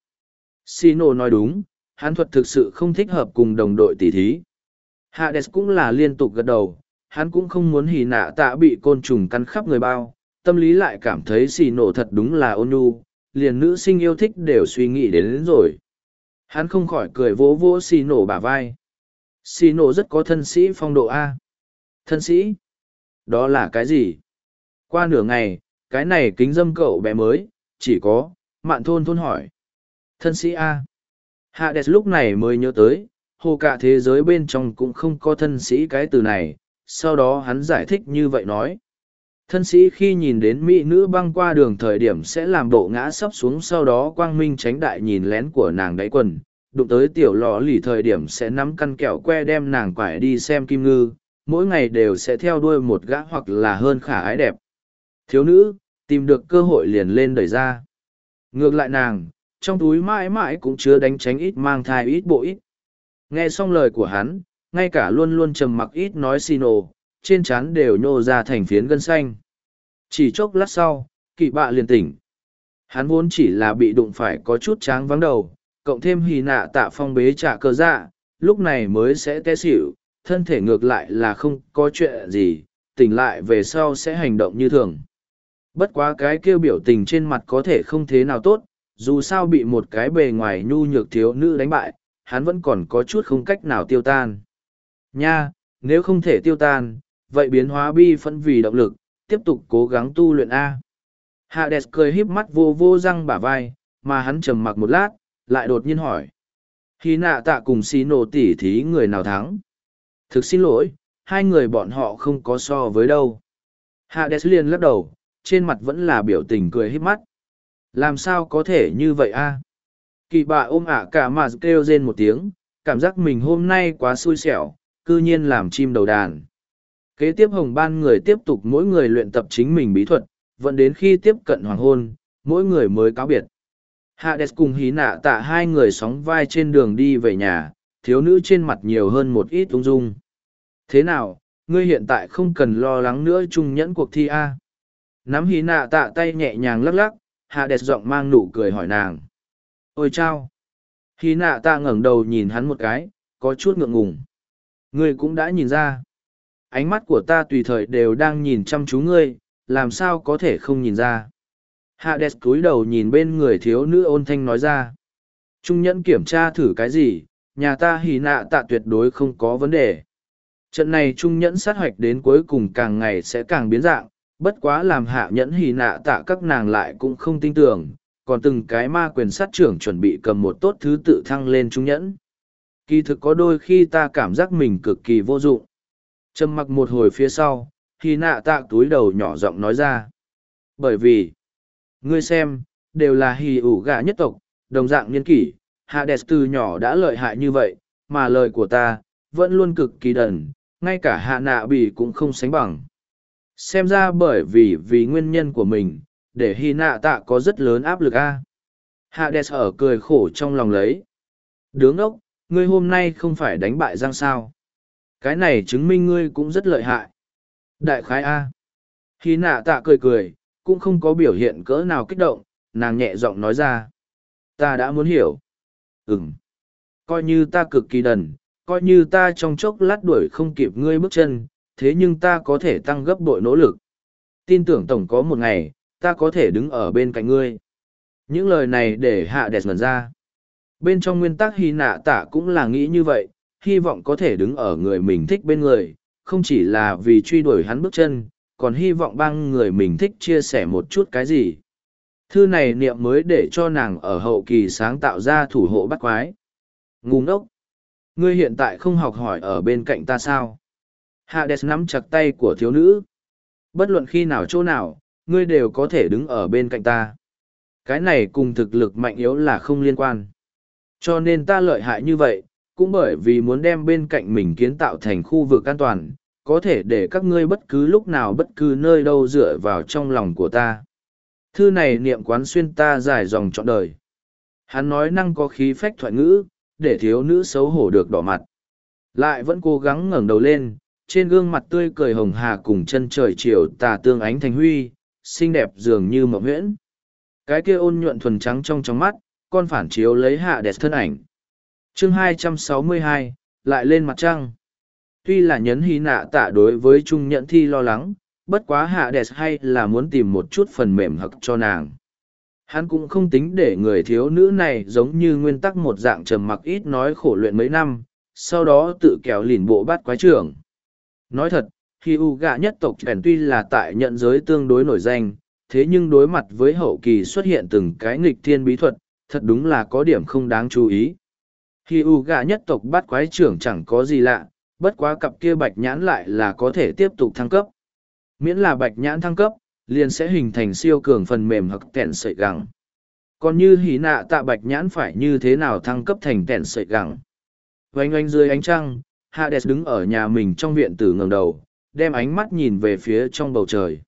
A: Sino nói đúng, hắn thuật thực sự không thích hợp cùng đồng đội tỉ thí. Hades cũng là liên tục gật đầu, hắn cũng không muốn hỉ nạ tạ bị côn trùng cắn khắp người bao, tâm lý lại cảm thấy Sino thật đúng là ôn nhu, liền nữ sinh yêu thích đều suy nghĩ đến rồi. Hắn không khỏi cười vỗ vỗ Sino bả vai. Sino rất có thân sĩ phong độ A. Thân sĩ? Đó là cái gì? Qua nửa ngày, cái này kính dâm cậu bé mới, chỉ có, mạn thôn thôn hỏi. Thân sĩ A. Hades lúc này mới nhớ tới, hồ cả thế giới bên trong cũng không có thân sĩ cái từ này, sau đó hắn giải thích như vậy nói. Thân sĩ khi nhìn đến mỹ nữ băng qua đường thời điểm sẽ làm bộ ngã sấp xuống, sau đó quang minh tránh đại nhìn lén của nàng đáy quần, đụng tới tiểu lò lì thời điểm sẽ nắm căn kẹo que đem nàng quải đi xem kim ngư, mỗi ngày đều sẽ theo đuôi một gã hoặc là hơn khả ái đẹp. Thiếu nữ, tìm được cơ hội liền lên đẩy ra. Ngược lại nàng, trong túi mãi mãi cũng chứa đánh tránh ít mang thai ít bộ ít. Nghe xong lời của hắn, ngay cả luôn luôn trầm mặc ít nói Sino, trên trán đều nhô ra thành phiến gân xanh. Chỉ chốc lát sau, Kỳ bạ liền tỉnh. Hắn vốn chỉ là bị đụng phải có chút tráng vắng đầu, cộng thêm hì nạ tạ phong bế trả cơ dạ, lúc này mới sẽ té xỉu, thân thể ngược lại là không có chuyện gì, tỉnh lại về sau sẽ hành động như thường. Bất quá cái kêu biểu tình trên mặt có thể không thế nào tốt, dù sao bị một cái bề ngoài nhu nhược thiếu nữ đánh bại, hắn vẫn còn có chút không cách nào tiêu tan. Nha, nếu không thể tiêu tan, vậy biến hóa bi phẫn vì động lực, tiếp tục cố gắng tu luyện A. Hades cười híp mắt vô vô răng bả vai, mà hắn trầm mặc một lát, lại đột nhiên hỏi. Hy nạ tạ cùng xí nổ tỉ thí người nào thắng? Thực xin lỗi, hai người bọn họ không có so với đâu. Hades liền lắc đầu, trên mặt vẫn là biểu tình cười híp mắt. Làm sao có thể như vậy a? Kỳ bạ ôm cả mà kêu rên một tiếng, cảm giác mình hôm nay quá xui xẻo, cư nhiên làm chim đầu đàn. Kế tiếp hồng ban người tiếp tục mỗi người luyện tập chính mình bí thuật, vẫn đến khi tiếp cận hoàng hôn, mỗi người mới cáo biệt. Hades cùng hí nạ tạ hai người sóng vai trên đường đi về nhà, thiếu nữ trên mặt nhiều hơn một ít ung dung. Thế nào, ngươi hiện tại không cần lo lắng nữa trung nhẫn cuộc thi a? Nắm hí nạ tạ tay nhẹ nhàng lắc lắc, Hades giọng mang nụ cười hỏi nàng. Ôi chao! Hí nạ tạ ngẩng đầu nhìn hắn một cái, có chút ngượng ngùng. Ngươi cũng đã nhìn ra. Ánh mắt của ta tùy thời đều đang nhìn chăm chú ngươi, làm sao có thể không nhìn ra. Hades cúi đầu nhìn bên người thiếu nữ ôn thanh nói ra. Trung nhẫn kiểm tra thử cái gì, nhà ta hỉ nạ tạ tuyệt đối không có vấn đề. Trận này trung nhẫn sát hoạch đến cuối cùng càng ngày sẽ càng biến dạng, bất quá làm hạ nhẫn hỉ nạ tạ các nàng lại cũng không tin tưởng, còn từng cái ma quyền sát trưởng chuẩn bị cầm một tốt thứ tự thăng lên trung nhẫn. Kỳ thực có đôi khi ta cảm giác mình cực kỳ vô dụng. Trầm mặc một hồi phía sau, hỉ nạ tạ túi đầu nhỏ giọng nói ra. Bởi vì, ngươi xem, đều là hỉ ủ gà nhất tộc, đồng dạng niên kỷ, Hades từ nhỏ đã lợi hại như vậy, mà lời của ta, vẫn luôn cực kỳ đần, ngay cả hạ nạ bỉ cũng không sánh bằng. Xem ra bởi vì nguyên nhân của mình, để hy nạ tạ có rất lớn áp lực a. Hades ở cười khổ trong lòng lấy. Đứng ốc, ngươi hôm nay không phải đánh bại Giang sao. Cái này chứng minh ngươi cũng rất lợi hại. Đại khái a. Hy nạ tạ cười cười, cũng không có biểu hiện cỡ nào kích động, nàng nhẹ giọng nói ra. Ta đã muốn hiểu. Coi như ta cực kỳ đần, coi như ta trong chốc lát đuổi không kịp ngươi bước chân, thế nhưng ta có thể tăng gấp bội nỗ lực. Tin tưởng tổng có một ngày, ta có thể đứng ở bên cạnh ngươi. Những lời này để hạ đẹp ngần ra. Bên trong nguyên tắc hy nạ tạ cũng là nghĩ như vậy, hy vọng có thể đứng ở người mình thích bên người, không chỉ là vì truy đuổi hắn bước chân, còn hy vọng băng người mình thích chia sẻ một chút cái gì. Thư này niệm mới để cho nàng ở hậu kỳ sáng tạo ra thủ hộ bắt quái. Ngu ngốc! Ngươi hiện tại không học hỏi ở bên cạnh ta sao? Hades nắm chặt tay của thiếu nữ. Bất luận khi nào chỗ nào, ngươi đều có thể đứng ở bên cạnh ta. Cái này cùng thực lực mạnh yếu là không liên quan. Cho nên ta lợi hại như vậy, cũng bởi vì muốn đem bên cạnh mình kiến tạo thành khu vực an toàn, có thể để các ngươi bất cứ lúc nào bất cứ nơi đâu dựa vào trong lòng của ta. Thư này niệm quán xuyên ta dài dòng trọn đời. Hắn nói năng có khí phách thoại ngữ, để thiếu nữ xấu hổ được đỏ mặt. Lại vẫn cố gắng ngẩng đầu lên, trên gương mặt tươi cười hồng hà cùng chân trời chiều tà tương ánh thành huy, xinh đẹp dường như mộng huyễn. Cái kia ôn nhuận thuần trắng trong mắt, con phản chiếu lấy hạ đẹp thân ảnh. Chương 262, lại lên mặt trăng. Tuy là nhấn hy nạ tạ đối với trung nhẫn thi lo lắng, bất quá hạ đẹp hay là muốn tìm một chút phần mềm hậc cho nàng. Hắn cũng không tính để người thiếu nữ này giống như nguyên tắc một dạng trầm mặc ít nói khổ luyện mấy năm, sau đó tự kéo lìn bộ bát quái trưởng. Nói thật, khi u gạ nhất tộc trẻn tuy là tại nhận giới tương đối nổi danh, thế nhưng đối mặt với hậu kỳ xuất hiện từng cái nghịch thiên bí thuật, thật đúng là có điểm không đáng chú ý. Khi u gạ nhất tộc bát quái trưởng chẳng có gì lạ, bất quá cặp kia bạch nhãn lại là có thể tiếp tục thăng cấp. Miễn là bạch nhãn thăng cấp, liền sẽ hình thành siêu cường phần mềm hoặc kẹn sợi gẳng. Còn như hỉ nạ tạ bạch nhãn phải như thế nào thăng cấp thành kẹn sợi gẳng. Oanh oanh dưới ánh trăng, Hades đứng ở nhà mình trong viện tử ngẩng đầu, đem ánh mắt nhìn về phía trong bầu trời.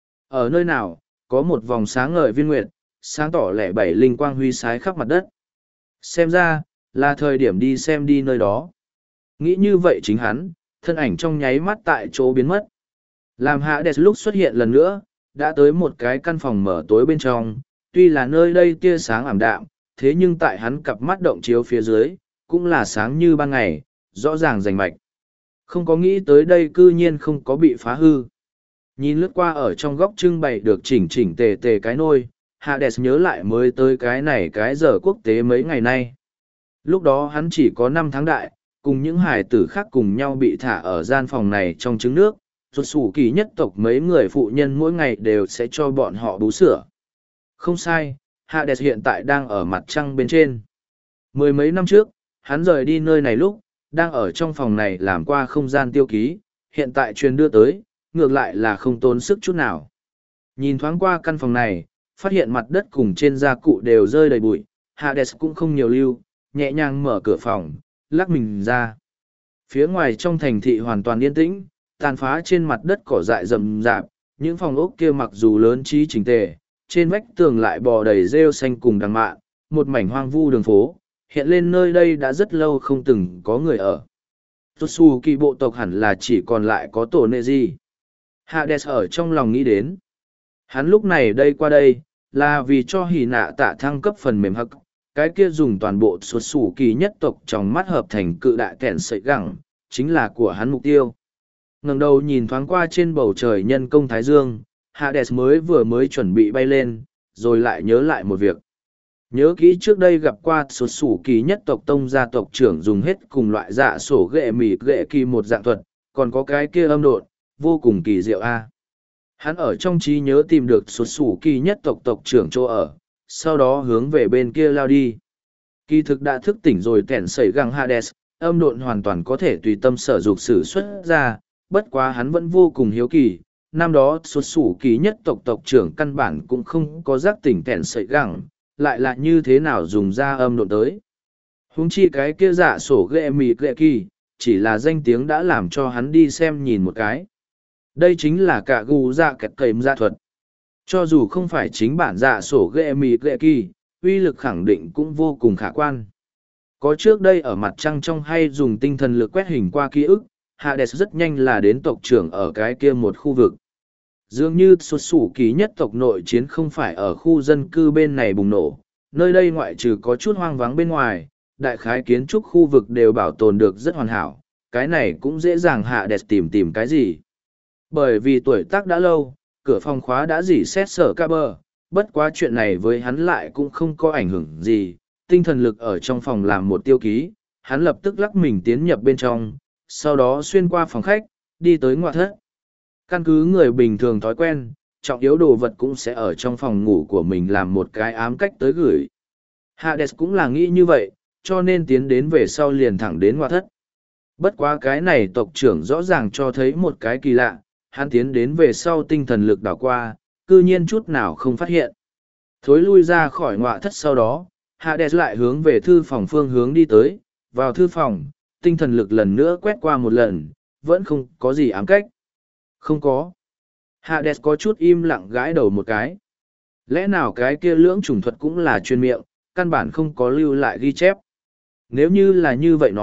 A: Ở nơi nào, có một vòng sáng ngời viên nguyệt, sáng tỏ lẻ bảy linh quang huy sái khắp mặt đất. Xem ra, là thời điểm đi xem đi nơi đó. Nghĩ như vậy chính hắn, thân ảnh trong nháy mắt tại chỗ biến mất. Làm Hades lúc xuất hiện lần nữa, đã tới một cái căn phòng mở tối bên trong, tuy là nơi đây tia sáng ảm đạm, thế nhưng tại hắn cặp mắt động chiếu phía dưới, cũng là sáng như ban ngày, rõ ràng rành mạch. Không có nghĩ tới đây cư nhiên không có bị phá hư. Nhìn lướt qua ở trong góc trưng bày được chỉnh chỉnh tề tề cái nôi, Hades nhớ lại mới tới cái này cái giờ quốc tế mấy ngày nay. Lúc đó hắn chỉ có 5 tháng đại, cùng những hải tử khác cùng nhau bị thả ở gian phòng này trong trứng nước, rốt sủ kỳ nhất tộc mấy người phụ nhân mỗi ngày đều sẽ cho bọn họ bú sữa. Không sai, Hades hiện tại đang ở mặt trăng bên trên. Mười mấy năm trước, hắn rời đi nơi này lúc, đang ở trong phòng này làm qua không gian tiêu ký, hiện tại truyền đưa tới, ngược lại là không tốn sức chút nào. Nhìn thoáng qua căn phòng này, phát hiện mặt đất cùng trên gia cụ đều rơi đầy bụi, Hades cũng không nhiều lưu, nhẹ nhàng mở cửa phòng, lắc mình ra. Phía ngoài trong thành thị hoàn toàn yên tĩnh, tàn phá trên mặt đất cỏ dại rậm rạp, những phòng ốc kia mặc dù lớn trí chỉnh tề, trên vách tường lại bò đầy rêu xanh cùng đằng mạ, một mảnh hoang vu đường phố, hiện lên nơi đây đã rất lâu không từng có người ở. Totsu kỳ bộ tộc hẳn là chỉ còn lại có tổ nệ gì. Hades ở trong lòng nghĩ đến. Hắn lúc này qua đây, là vì cho hỉ nạ tạ thăng cấp phần mềm hắc, cái kia dùng toàn bộ Totsu kỳ nhất tộc trong mắt hợp thành cự đại kẻn sợi gẳng, chính là của hắn mục tiêu. Ngẩng đầu nhìn thoáng qua trên bầu trời nhân công Thái Dương, Hades vừa mới chuẩn bị bay lên, rồi lại nhớ lại một việc. Nhớ kỹ trước đây gặp qua sột sủ kỳ nhất tộc tông gia tộc trưởng dùng hết cùng loại dạ sổ ghệ mì ghệ kỳ một dạng thuật, còn có cái kia âm độn, vô cùng kỳ diệu a. Hắn ở trong trí nhớ tìm được sột sủ kỳ nhất tộc tộc trưởng chỗ ở, sau đó hướng về bên kia lao đi. Kỳ thực đã thức tỉnh rồi kẻn sẩy găng Hades, âm độn hoàn toàn có thể tùy tâm sở dục sử xuất ra, bất quá hắn vẫn vô cùng hiếu kỳ. Năm đó sột sủ kỳ nhất tộc tộc trưởng căn bản cũng không có giác tỉnh kẻn sẩy găng, lại là như thế nào dùng ra âm độn tới. Huống chi cái kia dạ sổ ghệ mì ghệ kỳ, chỉ là danh tiếng đã làm cho hắn đi xem nhìn một cái. Đây chính là cả gù dạ kẹt cầy dạ thuật. Cho dù không phải chính bản dạ sổ ghệ mì ghệ kỳ, uy lực khẳng định cũng vô cùng khả quan. Có trước đây ở mặt trăng trong hay dùng tinh thần lực quét hình qua ký ức, Hades rất nhanh là đến tộc trưởng ở cái kia một khu vực. Dường như sột sủ kỳ nhất tộc nội chiến không phải ở khu dân cư bên này bùng nổ, nơi đây ngoại trừ có chút hoang vắng bên ngoài, đại khái kiến trúc khu vực đều bảo tồn được rất hoàn hảo, cái này cũng dễ dàng Hades tìm cái gì. Bởi vì tuổi tác đã lâu, cửa phòng khóa đã dỉ xét sở ca bờ, bất quá chuyện này với hắn lại cũng không có ảnh hưởng gì, tinh thần lực ở trong phòng làm một tiêu ký, hắn lập tức lắc mình tiến nhập bên trong, sau đó xuyên qua phòng khách, đi tới ngoại thất. Căn cứ người bình thường thói quen, trọng yếu đồ vật cũng sẽ ở trong phòng ngủ của mình làm một cái ám cách tới gửi. Hades cũng là nghĩ như vậy, cho nên tiến đến về sau liền thẳng đến ngoại thất. Bất quá cái này tộc trưởng rõ ràng cho thấy một cái kỳ lạ, hắn tiến đến về sau tinh thần lực đảo qua, cư nhiên chút nào không phát hiện. Thối lui ra khỏi ngoại thất sau đó, Hades lại hướng về thư phòng phương hướng đi tới, vào thư phòng, tinh thần lực lần nữa quét qua một lần, vẫn không có gì ám cách. Không có. Hades có chút im lặng gãi đầu một cái. Lẽ nào cái kia lưỡng chủng thuật cũng là chuyên miệng, căn bản không có lưu lại ghi chép. Nếu như là như vậy nói,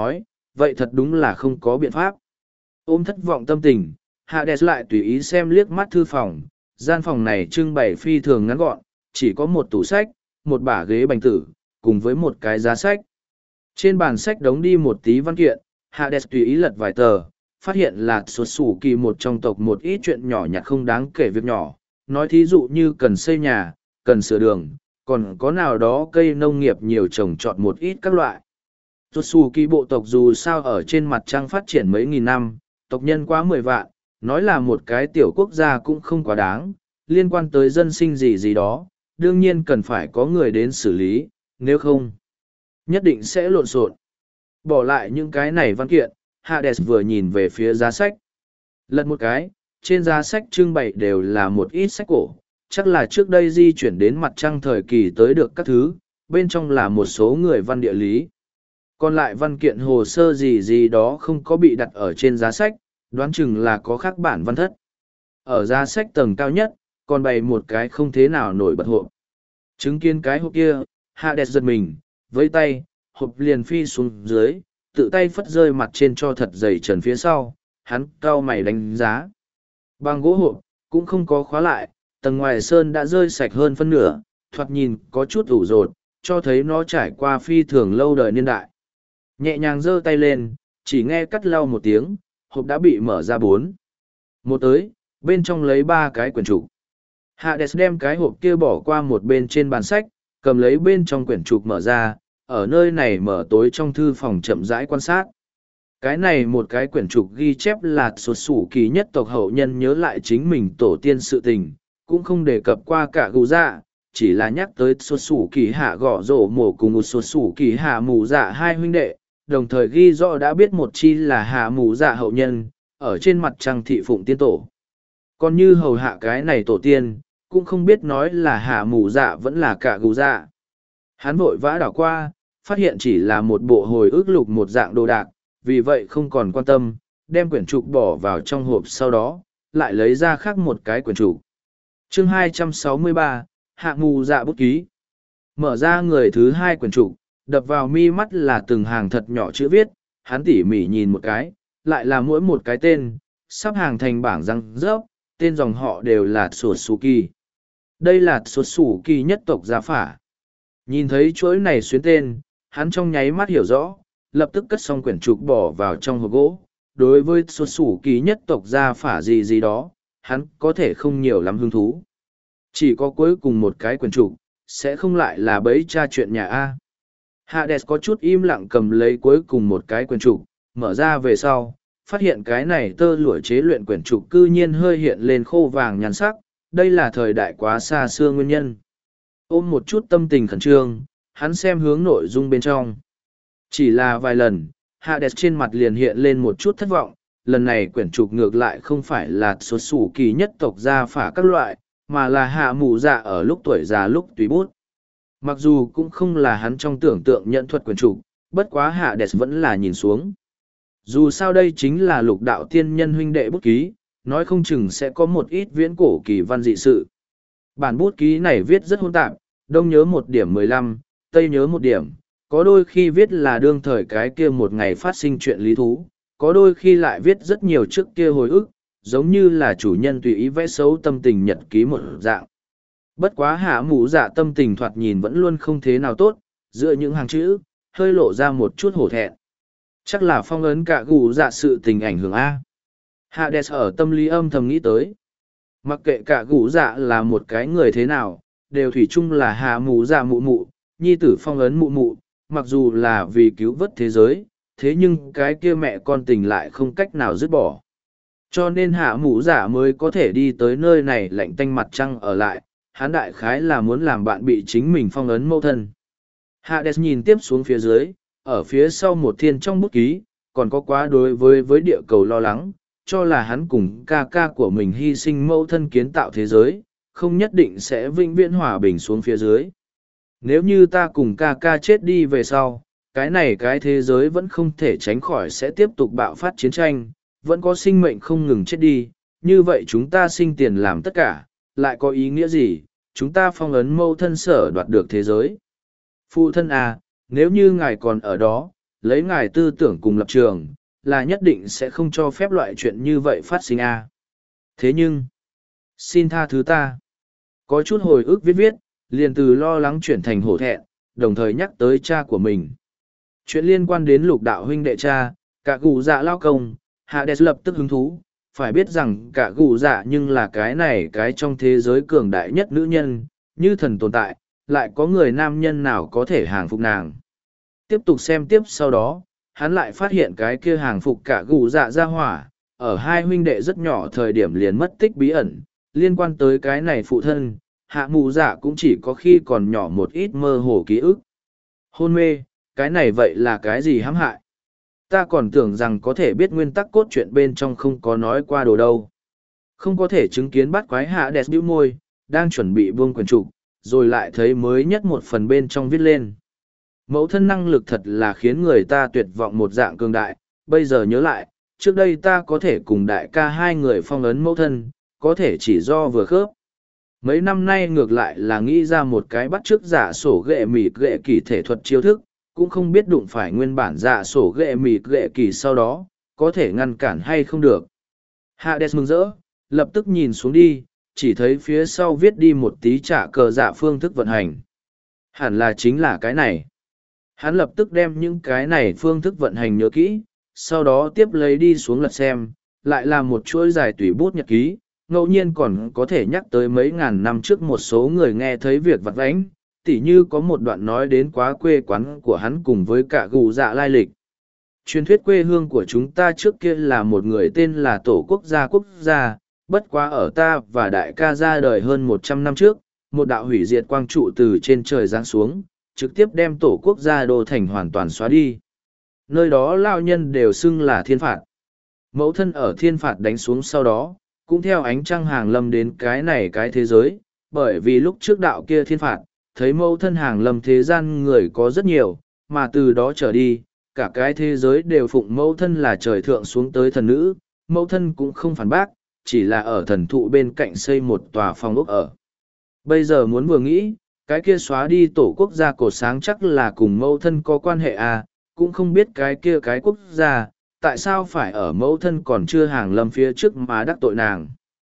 A: vậy thật đúng là không có biện pháp. Ôm thất vọng tâm tình, Hades lại tùy ý xem liếc mắt thư phòng. Gian phòng này trưng bày phi thường ngắn gọn, chỉ có một tủ sách, một bả ghế bành tử, cùng với một cái giá sách. Trên bàn sách đống đi một tí văn kiện, Hades tùy ý lật vài tờ, phát hiện là xuất xù kỳ một trong tộc một ít chuyện nhỏ nhặt không đáng kể việc nhỏ, nói thí dụ như cần xây nhà, cần sửa đường, còn có nào đó cây nông nghiệp nhiều trồng trọt một ít các loại. Xuất xù kỳ bộ tộc dù sao ở trên mặt trăng phát triển mấy nghìn năm, tộc nhân quá 10 vạn, nói là một cái tiểu quốc gia cũng không quá đáng, liên quan tới dân sinh gì gì đó, đương nhiên cần phải có người đến xử lý, nếu không, nhất định sẽ lộn xộn. Bỏ lại những cái này văn kiện, Hades vừa nhìn về phía giá sách. Lật một cái, trên giá sách trưng bày đều là một ít sách cổ, chắc là trước đây di chuyển đến mặt trăng thời kỳ tới được các thứ, bên trong là một số người văn địa lý. Còn lại văn kiện hồ sơ gì gì đó không có bị đặt ở trên giá sách, đoán chừng là có khác bản văn thất. Ở giá sách tầng cao nhất, còn bày một cái không thế nào nổi bật hộp. Chứng kiến cái hộp kia, Hades giật mình, với tay, hộp liền phi xuống dưới, tự tay phất rơi mặt trên cho thật dày trần phía sau, hắn cau mày đánh giá. Bằng gỗ hộp, cũng không có khóa lại, tầng ngoài sơn đã rơi sạch hơn phân nửa, thoạt nhìn có chút ủ rột, cho thấy nó trải qua phi thường lâu đời niên đại. Nhẹ nhàng giơ tay lên, chỉ nghe cắt lau một tiếng, hộp đã bị mở ra 4. Một tới, bên trong lấy 3 cái quyển trục. Hades đem cái hộp kia bỏ qua một bên trên bàn sách, cầm lấy bên trong quyển trục mở ra, ở nơi này mở tối trong thư phòng chậm rãi quan sát. Cái này một cái quyển trục ghi chép là xuất xù kỳ nhất tộc hậu nhân nhớ lại chính mình tổ tiên sự tình, cũng không đề cập qua cả gù dạ, chỉ là nhắc tới xuất xù kỳ hạ gõ rổ mổ cùng một xuất xù kỳ hạ mù dạ hai huynh đệ, đồng thời ghi rõ đã biết một chi là hạ mù dạ hậu nhân, ở trên mặt trăng thị phụng tiên tổ. Còn như hầu hạ cái này tổ tiên, cũng không biết nói là hạ mù dạ vẫn là cả gù dạ. Hắn vội vã đảo qua, phát hiện chỉ là một bộ hồi ức lục một dạng đồ đạc, vì vậy không còn quan tâm, đem quyển trục bỏ vào trong hộp sau đó, lại lấy ra khác một cái quyển trục. Chương 263, Hạ mù dạ bút ký. Mở ra người thứ hai quyển trục, đập vào mi mắt là từng hàng thật nhỏ chữ viết, hắn tỉ mỉ nhìn một cái, lại là mỗi một cái tên, sắp hàng thành bảng răng rớp, tên dòng họ đều là Sột Sù Kỳ. Đây là Sột Sù Kỳ nhất tộc gia phả. Nhìn thấy chuỗi này xuyến tên, hắn trong nháy mắt hiểu rõ, lập tức cất xong quyển trục bỏ vào trong hộp gỗ. Đối với Sột Sù Kỳ nhất tộc gia phả gì gì đó, hắn có thể không nhiều lắm hứng thú. Chỉ có cuối cùng một cái quyển trục, sẽ không lại là bấy tra chuyện nhà A. Hades có chút im lặng cầm lấy cuối cùng một cái quyển trục, mở ra về sau, phát hiện cái này tơ lụa chế luyện quyển trục cư nhiên hơi hiện lên khô vàng nhàn sắc, đây là thời đại quá xa xưa nguyên nhân. Ôm một chút tâm tình khẩn trương, hắn xem hướng nội dung bên trong. Chỉ là vài lần, Hades trên mặt liền hiện lên một chút thất vọng, lần này quyển trục ngược lại không phải là Sột Sù Kỳ nhất tộc gia phả các loại, mà là hạ mù dạ ở lúc tuổi già lúc tùy bút. Mặc dù cũng không là hắn trong tưởng tượng nhận thuật quyển trục, bất quá Hades vẫn là nhìn xuống. Dù sao đây chính là lục đạo tiên nhân huynh đệ bút ký, nói không chừng sẽ có một ít viễn cổ kỳ văn dị sự. Bản bút ký này viết rất hỗn tạp, đông nhớ 1.15, tây nhớ 1 điểm, có đôi khi viết là đương thời cái kia một ngày phát sinh chuyện lý thú, có đôi khi lại viết rất nhiều trước kia hồi ức, giống như là chủ nhân tùy ý vẽ xấu tâm tình nhật ký một dạng. Bất quá hạ mũ dạ tâm tình thoạt nhìn vẫn luôn không thế nào tốt, giữa những hàng chữ, hơi lộ ra một chút hổ thẹn. Chắc là phong ấn cả gù dạ sự tình ảnh hưởng A. Hades ở tâm lý âm thầm nghĩ tới. Mặc kệ cả gù dạ là một cái người thế nào, đều thủy chung là hạ mũ dạ mụ mụ, nhi tử phong ấn mụ mụ, mặc dù là vì cứu vớt thế giới, thế nhưng cái kia mẹ con tình lại không cách nào dứt bỏ. Cho nên hạ mũ dạ mới có thể đi tới nơi này lạnh tanh mặt trăng ở lại, hắn đại khái là muốn làm bạn bị chính mình phong ấn mâu thân. Hades nhìn tiếp xuống phía dưới, ở phía sau một thiên trong bút ký, còn có quá đối với địa cầu lo lắng, cho là hắn cùng ca ca của mình hy sinh mâu thân kiến tạo thế giới, không nhất định sẽ vĩnh viễn hòa bình xuống phía dưới. Nếu như ta cùng ca ca chết đi về sau, cái này cái thế giới vẫn không thể tránh khỏi sẽ tiếp tục bạo phát chiến tranh, vẫn có sinh mệnh không ngừng chết đi, như vậy chúng ta sinh tiền làm tất cả, lại có ý nghĩa gì, chúng ta phong ấn mâu thân sở đoạt được thế giới. Phụ thân à, nếu như ngài còn ở đó, lấy ngài tư tưởng cùng lập trường, là nhất định sẽ không cho phép loại chuyện như vậy phát sinh a. Thế nhưng, xin tha thứ ta. Có chút hồi ức viết, liền từ lo lắng chuyển thành hổ thẹn, đồng thời nhắc tới cha của mình. Chuyện liên quan đến lục đạo huynh đệ cha, cả gù dạ lao công, Hades lập tức hứng thú, phải biết rằng cả gù dạ nhưng là cái này cái trong thế giới cường đại nhất nữ nhân, như thần tồn tại, lại có người nam nhân nào có thể hàng phục nàng. Tiếp tục xem tiếp sau đó, hắn lại phát hiện cái kia hàng phục cả gù dạ ra hỏa, ở hai huynh đệ rất nhỏ thời điểm liền mất tích bí ẩn, liên quan tới cái này phụ thân, hạ mù dạ cũng chỉ có khi còn nhỏ một ít mơ hồ ký ức. Hôn mê, cái này vậy là cái gì hãm hại? Ta còn tưởng rằng có thể biết nguyên tắc cốt truyện bên trong không có nói qua đồ đâu. Không có thể chứng kiến bắt quái hạ đẹp bĩu môi, đang chuẩn bị buông quyển trục, rồi lại thấy mới nhất một phần bên trong viết lên. Mẫu thân năng lực thật là khiến người ta tuyệt vọng một dạng cường đại, bây giờ nhớ lại, trước đây ta có thể cùng đại ca hai người phong ấn mẫu thân, có thể chỉ do vừa khớp. Mấy năm nay ngược lại là nghĩ ra một cái bắt chước giả sổ ghệ mịt ghệ kỳ thể thuật chiêu thức, cũng không biết đụng phải nguyên bản giả sổ ghệ mịt ghệ kỳ sau đó, có thể ngăn cản hay không được. Hades mừng rỡ, lập tức nhìn xuống đi, chỉ thấy phía sau viết đi một tí trả cờ dạ phương thức vận hành. Hẳn là chính là cái này. Hắn lập tức đem những cái này phương thức vận hành nhớ kỹ, sau đó tiếp lấy đi xuống lật xem, lại là một chuỗi dài tùy bút nhật ký, ngẫu nhiên còn có thể nhắc tới mấy ngàn năm trước một số người nghe thấy việc vặt vãnh, tỉ như có một đoạn nói đến quá quê quán của hắn cùng với cả gù dạ lai lịch. Truyền thuyết quê hương của chúng ta trước kia là một người tên là Tổ quốc gia, bất quá ở ta và đại ca ra đời hơn 100 năm trước, một đạo hủy diệt quang trụ từ trên trời giáng xuống, trực tiếp đem Tổ quốc gia đô thành hoàn toàn xóa đi. Nơi đó lao nhân đều xưng là thiên phạt. Mẫu thân ở thiên phạt đánh xuống sau đó, cũng theo ánh trăng hàng lâm đến cái này cái thế giới, bởi vì lúc trước đạo kia thiên phạt, thấy mẫu thân hàng lâm thế gian người có rất nhiều, mà từ đó trở đi, cả cái thế giới đều phụng mẫu thân là trời thượng xuống tới thần nữ, mẫu thân cũng không phản bác, chỉ là ở thần thụ bên cạnh xây một tòa phòng ốc ở. Bây giờ muốn vừa nghĩ, cái kia xóa đi tổ quốc gia cột sáng chắc là cùng mẫu thân có quan hệ à, cũng không biết cái kia cái quốc gia, tại sao phải ở mẫu thân còn chưa hàng lâm phía trước mà đắc tội nàng.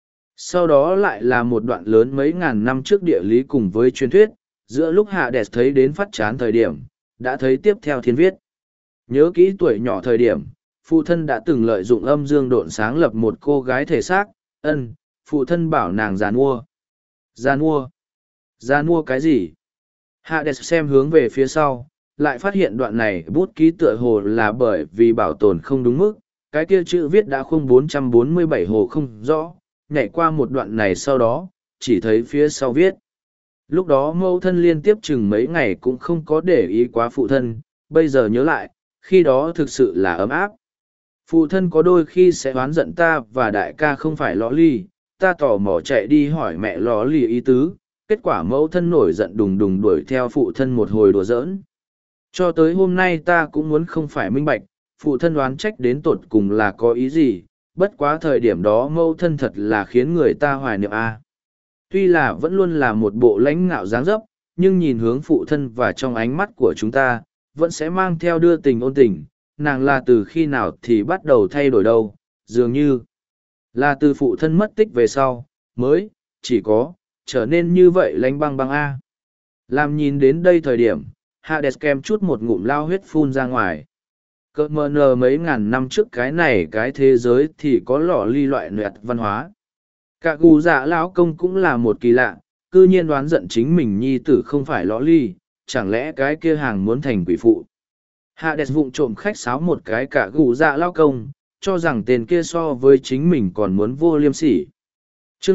A: Sau đó lại là một đoạn lớn mấy ngàn năm trước địa lý cùng với truyền thuyết, giữa lúc Hades thấy đến phát chán thời điểm, đã thấy tiếp theo thiên viết. Nhớ kỹ tuổi nhỏ thời điểm, phụ thân đã từng lợi dụng âm dương độn sáng lập một cô gái thể xác, phụ thân bảo nàng giàn mua. Giàn mua cái gì? Hades xem hướng về phía sau, lại phát hiện đoạn này bút ký tựa hồ là bởi vì bảo tồn không đúng mức, cái kia chữ viết đã không 447 hồ không rõ, nhảy qua một đoạn này sau đó, chỉ thấy phía sau viết. Lúc đó mẫu thân liên tiếp chừng mấy ngày cũng không có để ý quá phụ thân, bây giờ nhớ lại, khi đó thực sự là ấm áp. Phụ thân có đôi khi sẽ oán giận ta và đại ca không phải lõ ly, ta tò mò chạy đi hỏi mẹ lõ ly ý tứ, kết quả mẫu thân nổi giận đùng đùng đuổi theo phụ thân một hồi đùa giỡn. Cho tới hôm nay ta cũng muốn không phải minh bạch, phụ thân đoán trách đến tột cùng là có ý gì, bất quá thời điểm đó mẫu thân thật là khiến người ta hoài niệm a. Tuy là vẫn luôn là một bộ lãnh ngạo dáng dấp, nhưng nhìn hướng phụ thân và trong ánh mắt của chúng ta, vẫn sẽ mang theo đưa tình ôn tình, nàng là từ khi nào thì bắt đầu thay đổi đâu, dường như là từ phụ thân mất tích về sau, mới, chỉ có, trở nên như vậy lánh băng băng a. Làm nhìn đến đây thời điểm, Hades kem chút một ngụm lao huyết phun ra ngoài. Cỡ mờ nờ mấy ngàn năm trước cái này cái thế giới thì có lọ ly loại nuyệt văn hóa. Cả gù dạ lão công cũng là một kỳ lạ, cư nhiên đoán giận chính mình nhi tử không phải lọ ly, chẳng lẽ cái kia hàng muốn thành quỷ phụ. Hades vụng trộm khách sáo một cái cả gù dạ lão công, cho rằng tên kia so với chính mình còn muốn vô liêm sỉ. Chương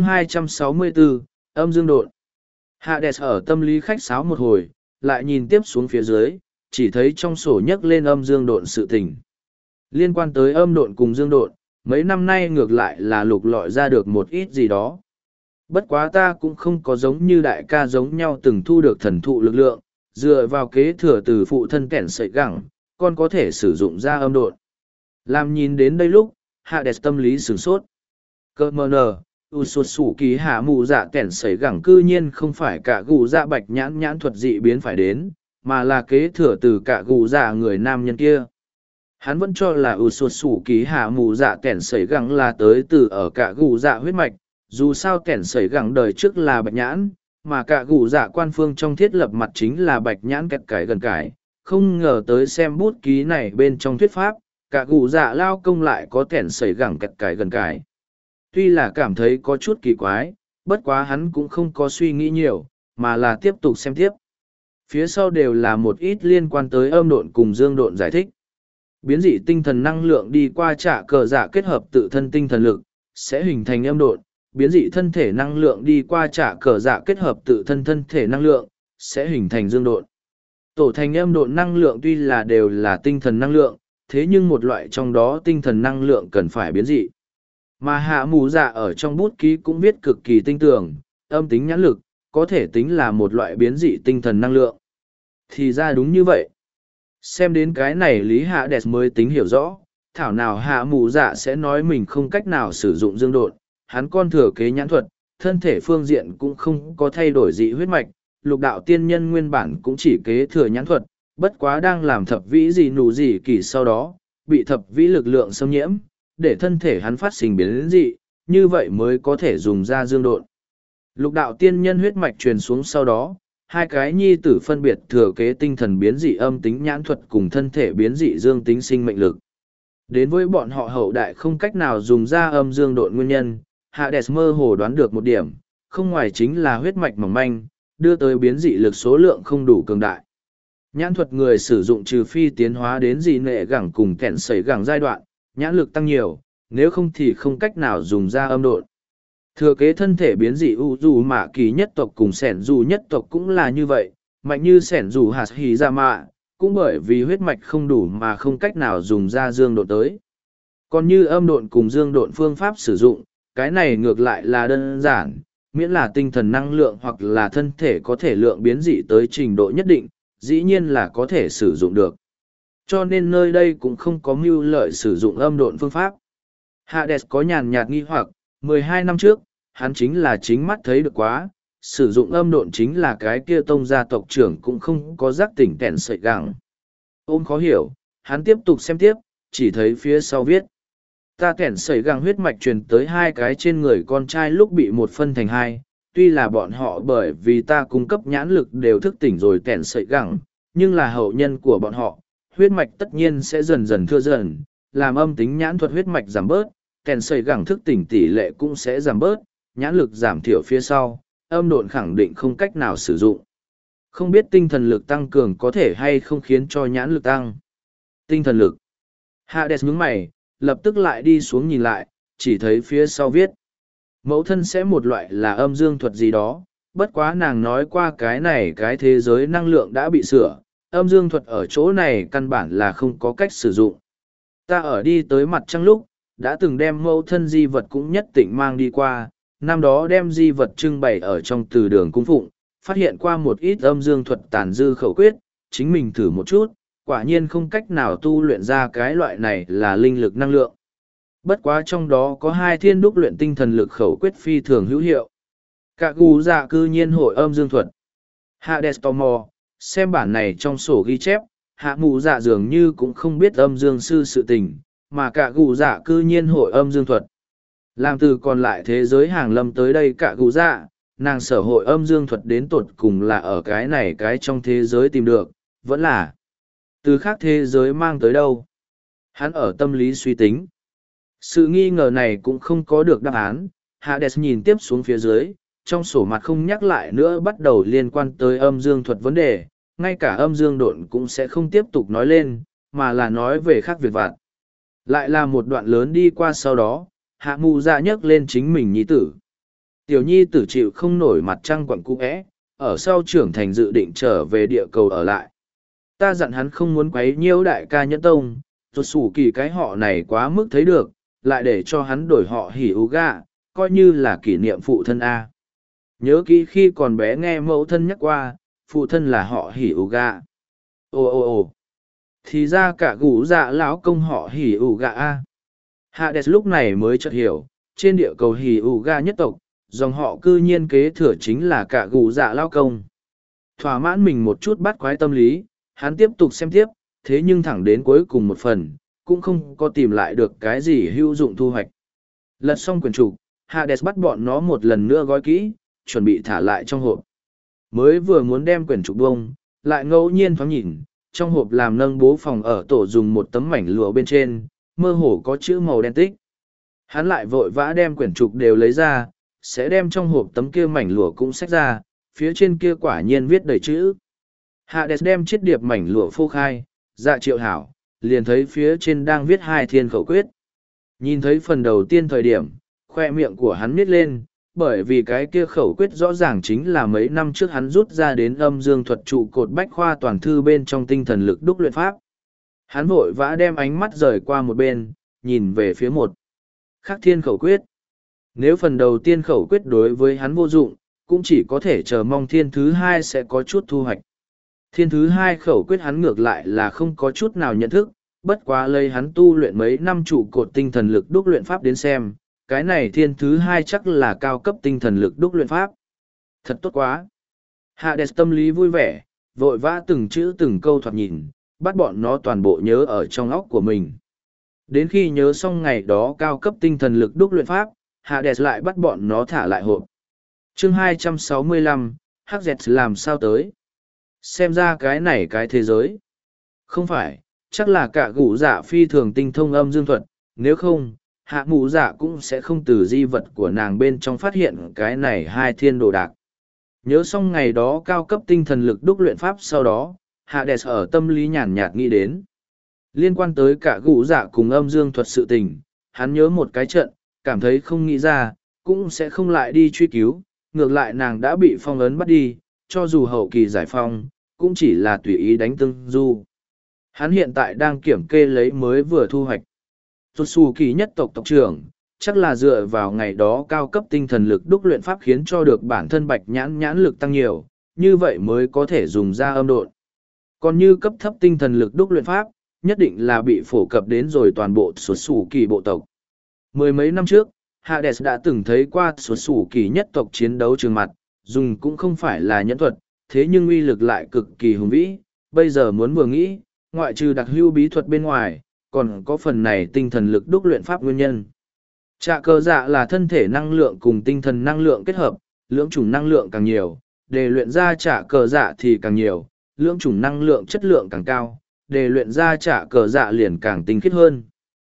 A: 264, âm dương độn. Hades ở tâm lý khách sáo một hồi, lại nhìn tiếp xuống phía dưới, chỉ thấy trong sổ nhắc lên âm dương độn sự tình. Liên quan tới âm độn cùng dương độn, mấy năm nay ngược lại là lục lọi ra được một ít gì đó. Bất quá ta cũng không có giống như đại ca giống nhau từng thu được thần thụ lực lượng, dựa vào kế thừa từ phụ thân kẻn sợi gẳng, còn có thể sử dụng ra âm độn. Làm nhìn đến đây lúc, Hades tâm lý sửng sốt. Cơ mờ nờ, sụt sủ ký hạ mù dạ kẻn sấy gẳng cư nhiên không phải cả gù dạ bạch nhãn nhãn thuật dị biến phải đến, mà là kế thừa từ cả gù dạ người nam nhân kia. Hắn vẫn cho là ủ sụt sủ ký hạ mù dạ kẻn sẩy gẳng là tới từ ở cả gù dạ huyết mạch, dù sao kẻn sẩy gẳng đời trước là bạch nhãn, mà cả gù dạ quan phương trong thiết lập mặt chính là bạch nhãn kẹt cải gần cải. Không ngờ tới xem bút ký này bên trong thuyết pháp, cả gù dạ lao công lại có kẻn sẩy gẳng kẹt cải gần cải. Tuy là cảm thấy có chút kỳ quái, bất quá hắn cũng không có suy nghĩ nhiều, mà là tiếp tục xem tiếp. Phía sau đều là một ít liên quan tới âm độn cùng dương độn giải thích. Biến dị tinh thần năng lượng đi qua trả cờ dạ kết hợp tự thân tinh thần lực, sẽ hình thành âm độn. Biến dị thân thể năng lượng đi qua trả cờ dạ kết hợp tự thân thân thể năng lượng, sẽ hình thành dương độn. Tổ thành âm độn năng lượng tuy là đều là tinh thần năng lượng, thế nhưng một loại trong đó tinh thần năng lượng cần phải biến dị. Mà hạ mù dạ ở trong bút ký cũng viết cực kỳ tinh tường, âm tính nhãn lực, có thể tính là một loại biến dị tinh thần năng lượng. Thì ra đúng như vậy. Xem đến cái này Lý Hạ Đẹp mới tính hiểu rõ, thảo nào hạ mù dạ sẽ nói mình không cách nào sử dụng dương độn, hắn con thừa kế nhãn thuật, thân thể phương diện cũng không có thay đổi dị huyết mạch, lục đạo tiên nhân nguyên bản cũng chỉ kế thừa nhãn thuật, bất quá đang làm thập vĩ gì nụ gì kỳ sau đó, bị thập vĩ lực lượng xâm nhiễm, để thân thể hắn phát sinh biến dị, như vậy mới có thể dùng ra dương độn. Lục đạo tiên nhân huyết mạch truyền xuống sau đó, hai cái nhi tử phân biệt thừa kế tinh thần biến dị âm tính nhãn thuật cùng thân thể biến dị dương tính sinh mệnh lực. Đến với bọn họ hậu đại không cách nào dùng ra âm dương độn nguyên nhân, Hades mơ hồ đoán được một điểm, không ngoài chính là huyết mạch mỏng manh, đưa tới biến dị lực số lượng không đủ cường đại. Nhãn thuật người sử dụng trừ phi tiến hóa đến dị nệ gẳng cùng kẹn sẩy gẳng giai đoạn, nhãn lực tăng nhiều, nếu không thì không cách nào dùng ra âm độn. Thừa kế thân thể biến dị u dù mạ kỳ nhất tộc cùng sẻn dù nhất tộc cũng là như vậy, mạnh như sẻn dù hạt hì ra mạ, cũng bởi vì huyết mạch không đủ mà không cách nào dùng ra dương độn tới. Còn như âm độn cùng dương độn phương pháp sử dụng, cái này ngược lại là đơn giản, miễn là tinh thần năng lượng hoặc là thân thể có thể lượng biến dị tới trình độ nhất định, dĩ nhiên là có thể sử dụng được. Cho nên nơi đây cũng không có mưu lợi sử dụng âm độn phương pháp. Hades có nhàn nhạt nghi hoặc, 12 năm trước, hắn chính là chính mắt thấy được quá, sử dụng âm độn chính là cái kia tông gia tộc trưởng cũng không có giác tỉnh kẹn sợi gẳng. Ôm khó hiểu, hắn tiếp tục xem tiếp, chỉ thấy phía sau viết. Ta kẹn sợi gẳng huyết mạch truyền tới hai cái trên người con trai lúc bị một phân thành hai, tuy là bọn họ bởi vì ta cung cấp nhãn lực đều thức tỉnh rồi kẹn sợi gẳng, nhưng là hậu nhân của bọn họ, huyết mạch tất nhiên sẽ dần dần thưa dần, làm âm tính nhãn thuật huyết mạch giảm bớt, kèn sầy gẳng thức tỉnh tỷ lệ cũng sẽ giảm bớt, nhãn lực giảm thiểu phía sau, âm độn khẳng định không cách nào sử dụng. Không biết tinh thần lực tăng cường có thể hay không khiến cho nhãn lực tăng. Tinh thần lực. Hades nhướng mày, lập tức lại đi xuống nhìn lại, chỉ thấy phía sau viết. Mẫu thân sẽ một loại là âm dương thuật gì đó, bất quá nàng nói qua cái này cái thế giới năng lượng đã bị sửa, âm dương thuật ở chỗ này căn bản là không có cách sử dụng. Ta ở đi tới mặt trăng lúc, đã từng đem mẫu thân di vật cũng nhất định mang đi qua, năm đó đem di vật trưng bày ở trong từ đường cung phụng, phát hiện qua một ít âm dương thuật tàn dư khẩu quyết, chính mình thử một chút, quả nhiên không cách nào tu luyện ra cái loại này là linh lực năng lượng. Bất quá trong đó có hai thiên đúc luyện tinh thần lực khẩu quyết phi thường hữu hiệu. Cả gù dạ cư nhiên hội âm dương thuật. Hades tò mò, xem bản này trong sổ ghi chép, hạ mù dạ dường như cũng không biết âm dương sư sự tình, mà cả gù dạ cư nhiên hội âm dương thuật. Làm từ còn lại thế giới hàng lâm tới đây cả gù dạ, nàng sở hội âm dương thuật đến tột cùng là ở cái này cái trong thế giới tìm được, vẫn là từ khác thế giới mang tới đâu. Hắn ở tâm lý suy tính. Sự nghi ngờ này cũng không có được đáp án, Hades nhìn tiếp xuống phía dưới, trong sổ mặt không nhắc lại nữa bắt đầu liên quan tới âm dương thuật vấn đề, ngay cả âm dương độn cũng sẽ không tiếp tục nói lên, mà là nói về khác việc vặt. Lại là một đoạn lớn đi qua sau đó, hạ mù dạ nhấc lên chính mình nhi tử. Tiểu nhi tử chịu không nổi mặt trăng quặng cũ é, ở sau trưởng thành dự định trở về địa cầu ở lại. Ta dặn hắn không muốn quấy nhiễu đại ca nhẫn tông, rốt sủ kỳ cái họ này quá mức thấy được, lại để cho hắn đổi họ hỉ ú gà, coi như là kỷ niệm phụ thân A. Nhớ kỹ khi còn bé nghe mẫu thân nhắc qua, phụ thân là họ hỉ ủ gà. Ồ, thì ra cả gũ dạ lão công họ hỉ ủ gà a. Hades lúc này mới chợt hiểu, trên địa cầu hỉ ủ gà nhất tộc, dòng họ cư nhiên kế thừa chính là cả gũ dạ lão công. Thỏa mãn mình một chút bắt quái tâm lý, hắn tiếp tục xem tiếp, thế nhưng thẳng đến cuối cùng một phần, cũng không có tìm lại được cái gì hữu dụng thu hoạch. Lật xong quyển trục, Hades bắt bọn nó một lần nữa gói kỹ, chuẩn bị thả lại trong hộp. Mới vừa muốn đem quyển trục bông, lại ngẫu nhiên thoáng nhìn, trong hộp làm nâng bố phòng ở tổ dùng một tấm mảnh lụa bên trên, mơ hồ có chữ màu đen tích. Hắn lại vội vã đem quyển trục đều lấy ra, sẽ đem trong hộp tấm kia mảnh lụa cũng xách ra, phía trên kia quả nhiên viết đầy chữ. Hades đem chiếc điệp mảnh lụa phô khai, dạ triệu hảo, liền thấy phía trên đang viết hai thiên khẩu quyết. Nhìn thấy phần đầu tiên thời điểm, khoe miệng của hắn nít lên, bởi vì cái kia khẩu quyết rõ ràng chính là mấy năm trước hắn rút ra đến âm dương thuật trụ cột bách khoa toàn thư bên trong tinh thần lực đúc luyện pháp. Hắn vội vã đem ánh mắt rời qua một bên, nhìn về phía một khắc thiên khẩu quyết. Nếu phần đầu tiên khẩu quyết đối với hắn vô dụng, cũng chỉ có thể chờ mong thiên thứ hai sẽ có chút thu hoạch. Thiên thứ hai khẩu quyết hắn ngược lại là không có chút nào nhận thức, bất quá lấy hắn tu luyện mấy năm trụ cột tinh thần lực đúc luyện pháp đến xem, cái này thiên thứ hai chắc là cao cấp tinh thần lực đúc luyện pháp. Thật tốt quá. Hades tâm lý vui vẻ, vội vã từng chữ từng câu thoạt nhìn, bắt bọn nó toàn bộ nhớ ở trong óc của mình. Đến khi nhớ xong ngày đó cao cấp tinh thần lực đúc luyện pháp, Hades lại bắt bọn nó thả lại hộp. Chương 265, Hades làm sao tới? Xem ra cái này cái thế giới. Không phải, chắc là cả gũ dạ phi thường tinh thông âm dương thuật, nếu không, hạ mụ dạ cũng sẽ không từ di vật của nàng bên trong phát hiện cái này hai thiên đồ đạc. Nhớ xong ngày đó cao cấp tinh thần lực đúc luyện pháp sau đó, Hades ở tâm lý nhàn nhạt nghĩ đến. Liên quan tới cả gũ dạ cùng âm dương thuật sự tình, hắn nhớ một cái trận, cảm thấy không nghĩ ra, cũng sẽ không lại đi truy cứu, ngược lại nàng đã bị phong ấn bắt đi, cho dù hậu kỳ giải phong, cũng chỉ là tùy ý đánh tương du. Hắn hiện tại đang kiểm kê lấy mới vừa thu hoạch. Rốt xù kỳ nhất tộc tộc trưởng, chắc là dựa vào ngày đó cao cấp tinh thần lực đúc luyện pháp khiến cho được bản thân bạch nhãn lực tăng nhiều, như vậy mới có thể dùng ra âm độn. Còn như cấp thấp tinh thần lực đúc luyện pháp, nhất định là bị phổ cập đến rồi toàn bộ xuất xù kỳ bộ tộc. Mười mấy năm trước, Hades đã từng thấy qua xuất xù kỳ nhất tộc chiến đấu trường mặt, dùng cũng không phải là nhẫn thuật, thế nhưng uy lực lại cực kỳ hùng vĩ, bây giờ muốn vừa nghĩ, ngoại trừ đặc hữu bí thuật bên ngoài, còn có phần này tinh thần lực đúc luyện pháp nguyên nhân. Trạ cờ dạ là thân thể năng lượng cùng tinh thần năng lượng kết hợp, lưỡng chủng năng lượng càng nhiều, để luyện ra trạ cờ dạ thì càng nhiều, lưỡng chủng năng lượng chất lượng càng cao, để luyện ra trạ cờ dạ liền càng tinh khiết hơn.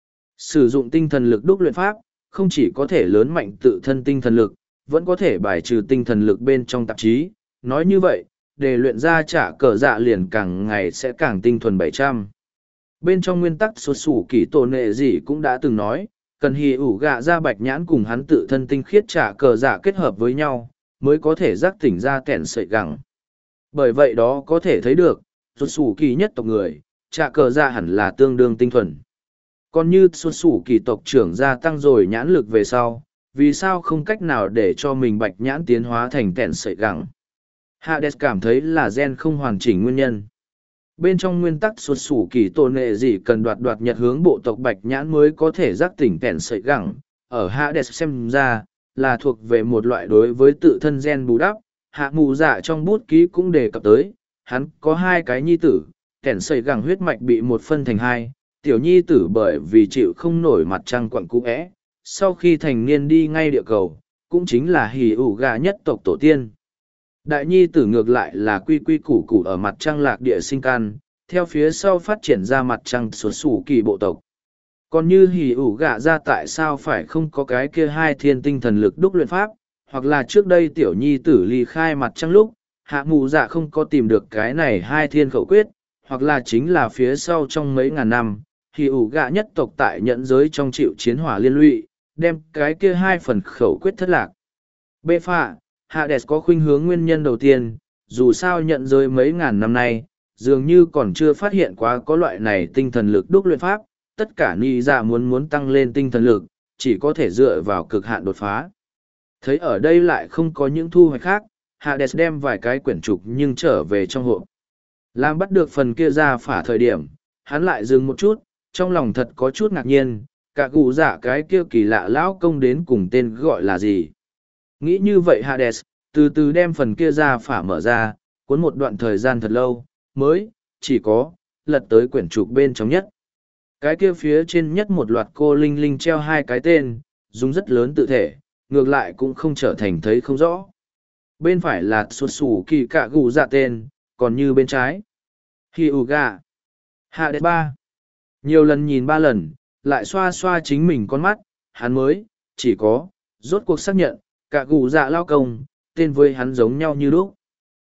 A: Sử dụng tinh thần lực đúc luyện pháp, không chỉ có thể lớn mạnh tự thân tinh thần lực, vẫn có thể bài trừ tinh thần lực bên trong tạp chí. Nói như vậy, để luyện ra trạ cờ dạ liền càng ngày sẽ càng tinh thuần 700. Bên trong nguyên tắc xuất xù kỳ tổ nệ gì cũng đã từng nói, cần hì ủ gạ ra bạch nhãn cùng hắn tự thân tinh khiết trạ cờ dạ kết hợp với nhau, mới có thể giác tỉnh ra kẻn sợi gẳng. Bởi vậy đó có thể thấy được, xuất xù kỳ nhất tộc người, trạ cờ dạ hẳn là tương đương tinh thuần. Còn như xuất xù kỳ tộc trưởng gia tăng rồi nhãn lực về sau, vì sao không cách nào để cho mình bạch nhãn tiến hóa thành kẻn sợi gẳng? Hades cảm thấy là gen không hoàn chỉnh nguyên nhân. Bên trong nguyên tắc xuất xù kỳ tổ nệ gì cần đoạt nhật hướng bộ tộc bạch nhãn mới có thể giác tỉnh kẻn sợi gẳng, ở Hades xem ra, là thuộc về một loại đối với tự thân gen bù đắp. Hạ mù dạ trong bút ký cũng đề cập tới, hắn có hai cái nhi tử, kẻn sợi gẳng huyết mạch bị một phân thành hai, tiểu nhi tử bởi vì chịu không nổi mặt trăng quặn cũ é, sau khi thành niên đi ngay địa cầu, cũng chính là hỉ ủ gà nhất tộc tổ tiên. Đại nhi tử ngược lại là quy quy củ củ ở mặt trăng lạc địa sinh can, theo phía sau phát triển ra mặt trăng xuất xù kỳ bộ tộc. Còn như hỉ ủ gạ ra tại sao phải không có cái kia hai thiên tinh thần lực đúc luyện pháp, hoặc là trước đây tiểu nhi tử ly khai mặt trăng lúc, hạ mù dạ không có tìm được cái này hai thiên khẩu quyết, hoặc là chính là phía sau trong mấy ngàn năm, hỉ ủ gạ nhất tộc tại nhận giới trong chịu chiến hỏa liên lụy, đem cái kia hai phần khẩu quyết thất lạc. Bê phạ, Hades có khuynh hướng nguyên nhân đầu tiên, dù sao nhận giới mấy ngàn năm nay, dường như còn chưa phát hiện quá có loại này tinh thần lực đúc luyện pháp, tất cả ni dạ muốn tăng lên tinh thần lực, chỉ có thể dựa vào cực hạn đột phá. Thấy ở đây lại không có những thu hoạch khác, Hades đem vài cái quyển trục nhưng trở về trong hộp. Làm bắt được phần kia ra phả thời điểm, hắn lại dừng một chút, trong lòng thật có chút ngạc nhiên, cả cụ dạ cái kia kỳ lạ lão công đến cùng tên gọi là gì. Nghĩ như vậy Hades, từ từ đem phần kia ra phả mở ra, cuốn một đoạn thời gian thật lâu, mới, chỉ có, lật tới quyển trục bên trong nhất. Cái kia phía trên nhất một loạt cô linh linh treo hai cái tên, dùng rất lớn tự thể, ngược lại cũng không trở thành thấy không rõ. Bên phải là xuất xù kỳ cạ gù dạ tên, còn như bên trái. Hi u gà. Hạ đệ ba. Nhiều lần nhìn ba lần, lại xoa xoa chính mình con mắt, hắn mới, chỉ có, rốt cuộc xác nhận, cạ gù dạ lao công, tên với hắn giống nhau như lúc.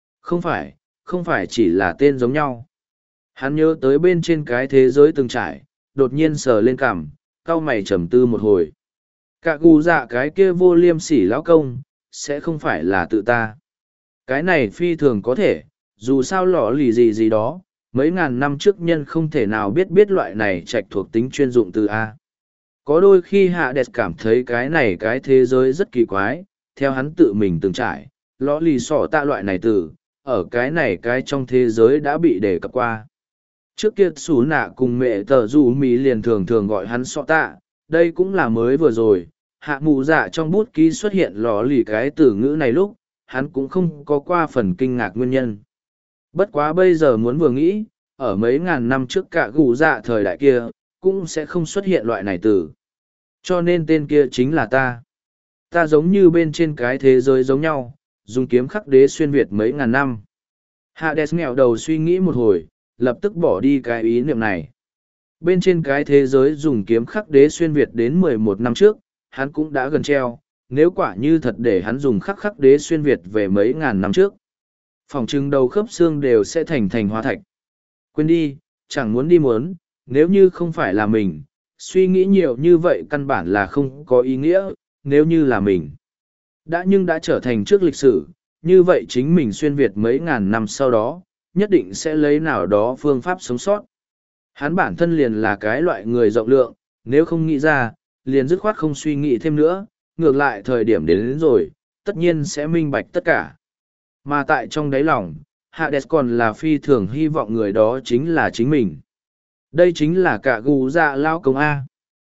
A: Không phải chỉ là tên giống nhau. Hắn nhớ tới bên trên cái thế giới từng trải, đột nhiên sờ lên cằm, cau mày trầm tư một hồi. Cạ gù dạ cái kia vô liêm sỉ lão công, sẽ không phải là tự ta. Cái này phi thường có thể, dù sao lọ lì gì gì đó, mấy ngàn năm trước nhân không thể nào biết loại này trạch thuộc tính chuyên dụng từ A. Có đôi khi hạ đẹp cảm thấy cái này cái thế giới rất kỳ quái, theo hắn tự mình từng trải, lọ lì sỏ tạ loại này từ, ở cái này cái trong thế giới đã bị đề cập qua. Trước kia xú nạ cùng mẹ tờ dù mì liền thường thường gọi hắn sọ tạ, đây cũng là mới vừa rồi, hạ mụ dạ trong bút ký xuất hiện lò lì cái từ ngữ này lúc, hắn cũng không có qua phần kinh ngạc nguyên nhân. Bất quá bây giờ muốn vừa nghĩ, ở mấy ngàn năm trước cả gù dạ thời đại kia, cũng sẽ không xuất hiện loại này từ. Cho nên tên kia chính là ta. Ta giống như bên trên cái thế giới giống nhau, dùng kiếm khắc đế xuyên Việt mấy ngàn năm. Hades nghèo đầu suy nghĩ một hồi, lập tức bỏ đi cái ý niệm này. Bên trên cái thế giới dùng kiếm khắc đế xuyên Việt đến 11 năm trước, hắn cũng đã gần treo, nếu quả như thật để hắn dùng khắc đế xuyên Việt về mấy ngàn năm trước. Phòng trưng đầu khớp xương đều sẽ thành hóa thạch. Quên đi, chẳng muốn đi muốn, nếu như không phải là mình, suy nghĩ nhiều như vậy căn bản là không có ý nghĩa, nếu như là mình. Nhưng đã trở thành trước lịch sử, như vậy chính mình xuyên Việt mấy ngàn năm sau đó, nhất định sẽ lấy nào đó phương pháp sống sót. Hắn bản thân liền là cái loại người rộng lượng, nếu không nghĩ ra, liền dứt khoát không suy nghĩ thêm nữa, ngược lại thời điểm đến rồi, tất nhiên sẽ minh bạch tất cả. Mà tại trong đáy lòng, Hades còn là phi thường hy vọng người đó chính là chính mình. Đây chính là cả gù dạ lao công A.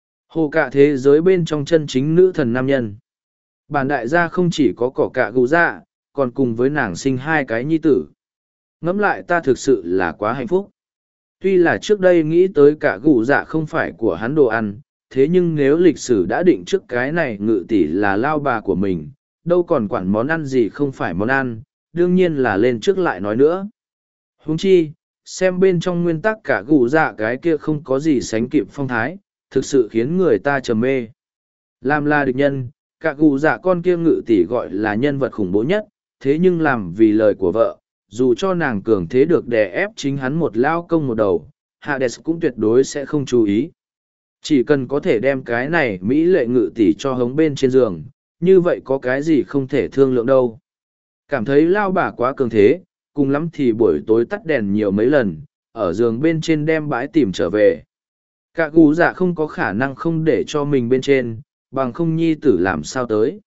A: Hồ cả thế giới bên trong chân chính nữ thần nam nhân. Bản đại gia không chỉ có cỏ cả gù dạ, còn cùng với nàng sinh hai cái nhi tử. Ngẫm lại ta thực sự là quá hạnh phúc. Tuy là trước đây nghĩ tới cả gù dạ không phải của hắn đồ ăn, thế nhưng nếu lịch sử đã định trước cái này ngự tỷ là lao bà của mình, đâu còn quản món ăn gì không phải món ăn, đương nhiên là lên trước lại nói nữa. Huống chi, xem bên trong nguyên tắc cả gù dạ cái kia không có gì sánh kịp phong thái, thực sự khiến người ta trầm mê. Làm là địch nhân, cả gù dạ con kia ngự tỷ gọi là nhân vật khủng bố nhất, thế nhưng làm vì lời của vợ, dù cho nàng cường thế được đè ép chính hắn một lao công một đầu, Hades cũng tuyệt đối sẽ không chú ý. Chỉ cần có thể đem cái này Mỹ lệ ngự tỷ cho hống bên trên giường, như vậy có cái gì không thể thương lượng đâu. Cảm thấy lao bà quá cường thế, cùng lắm thì buổi tối tắt đèn nhiều mấy lần, ở giường bên trên đem bãi tìm trở về. Cả gù dạ không có khả năng không để cho mình bên trên, bằng không nhi tử làm sao tới.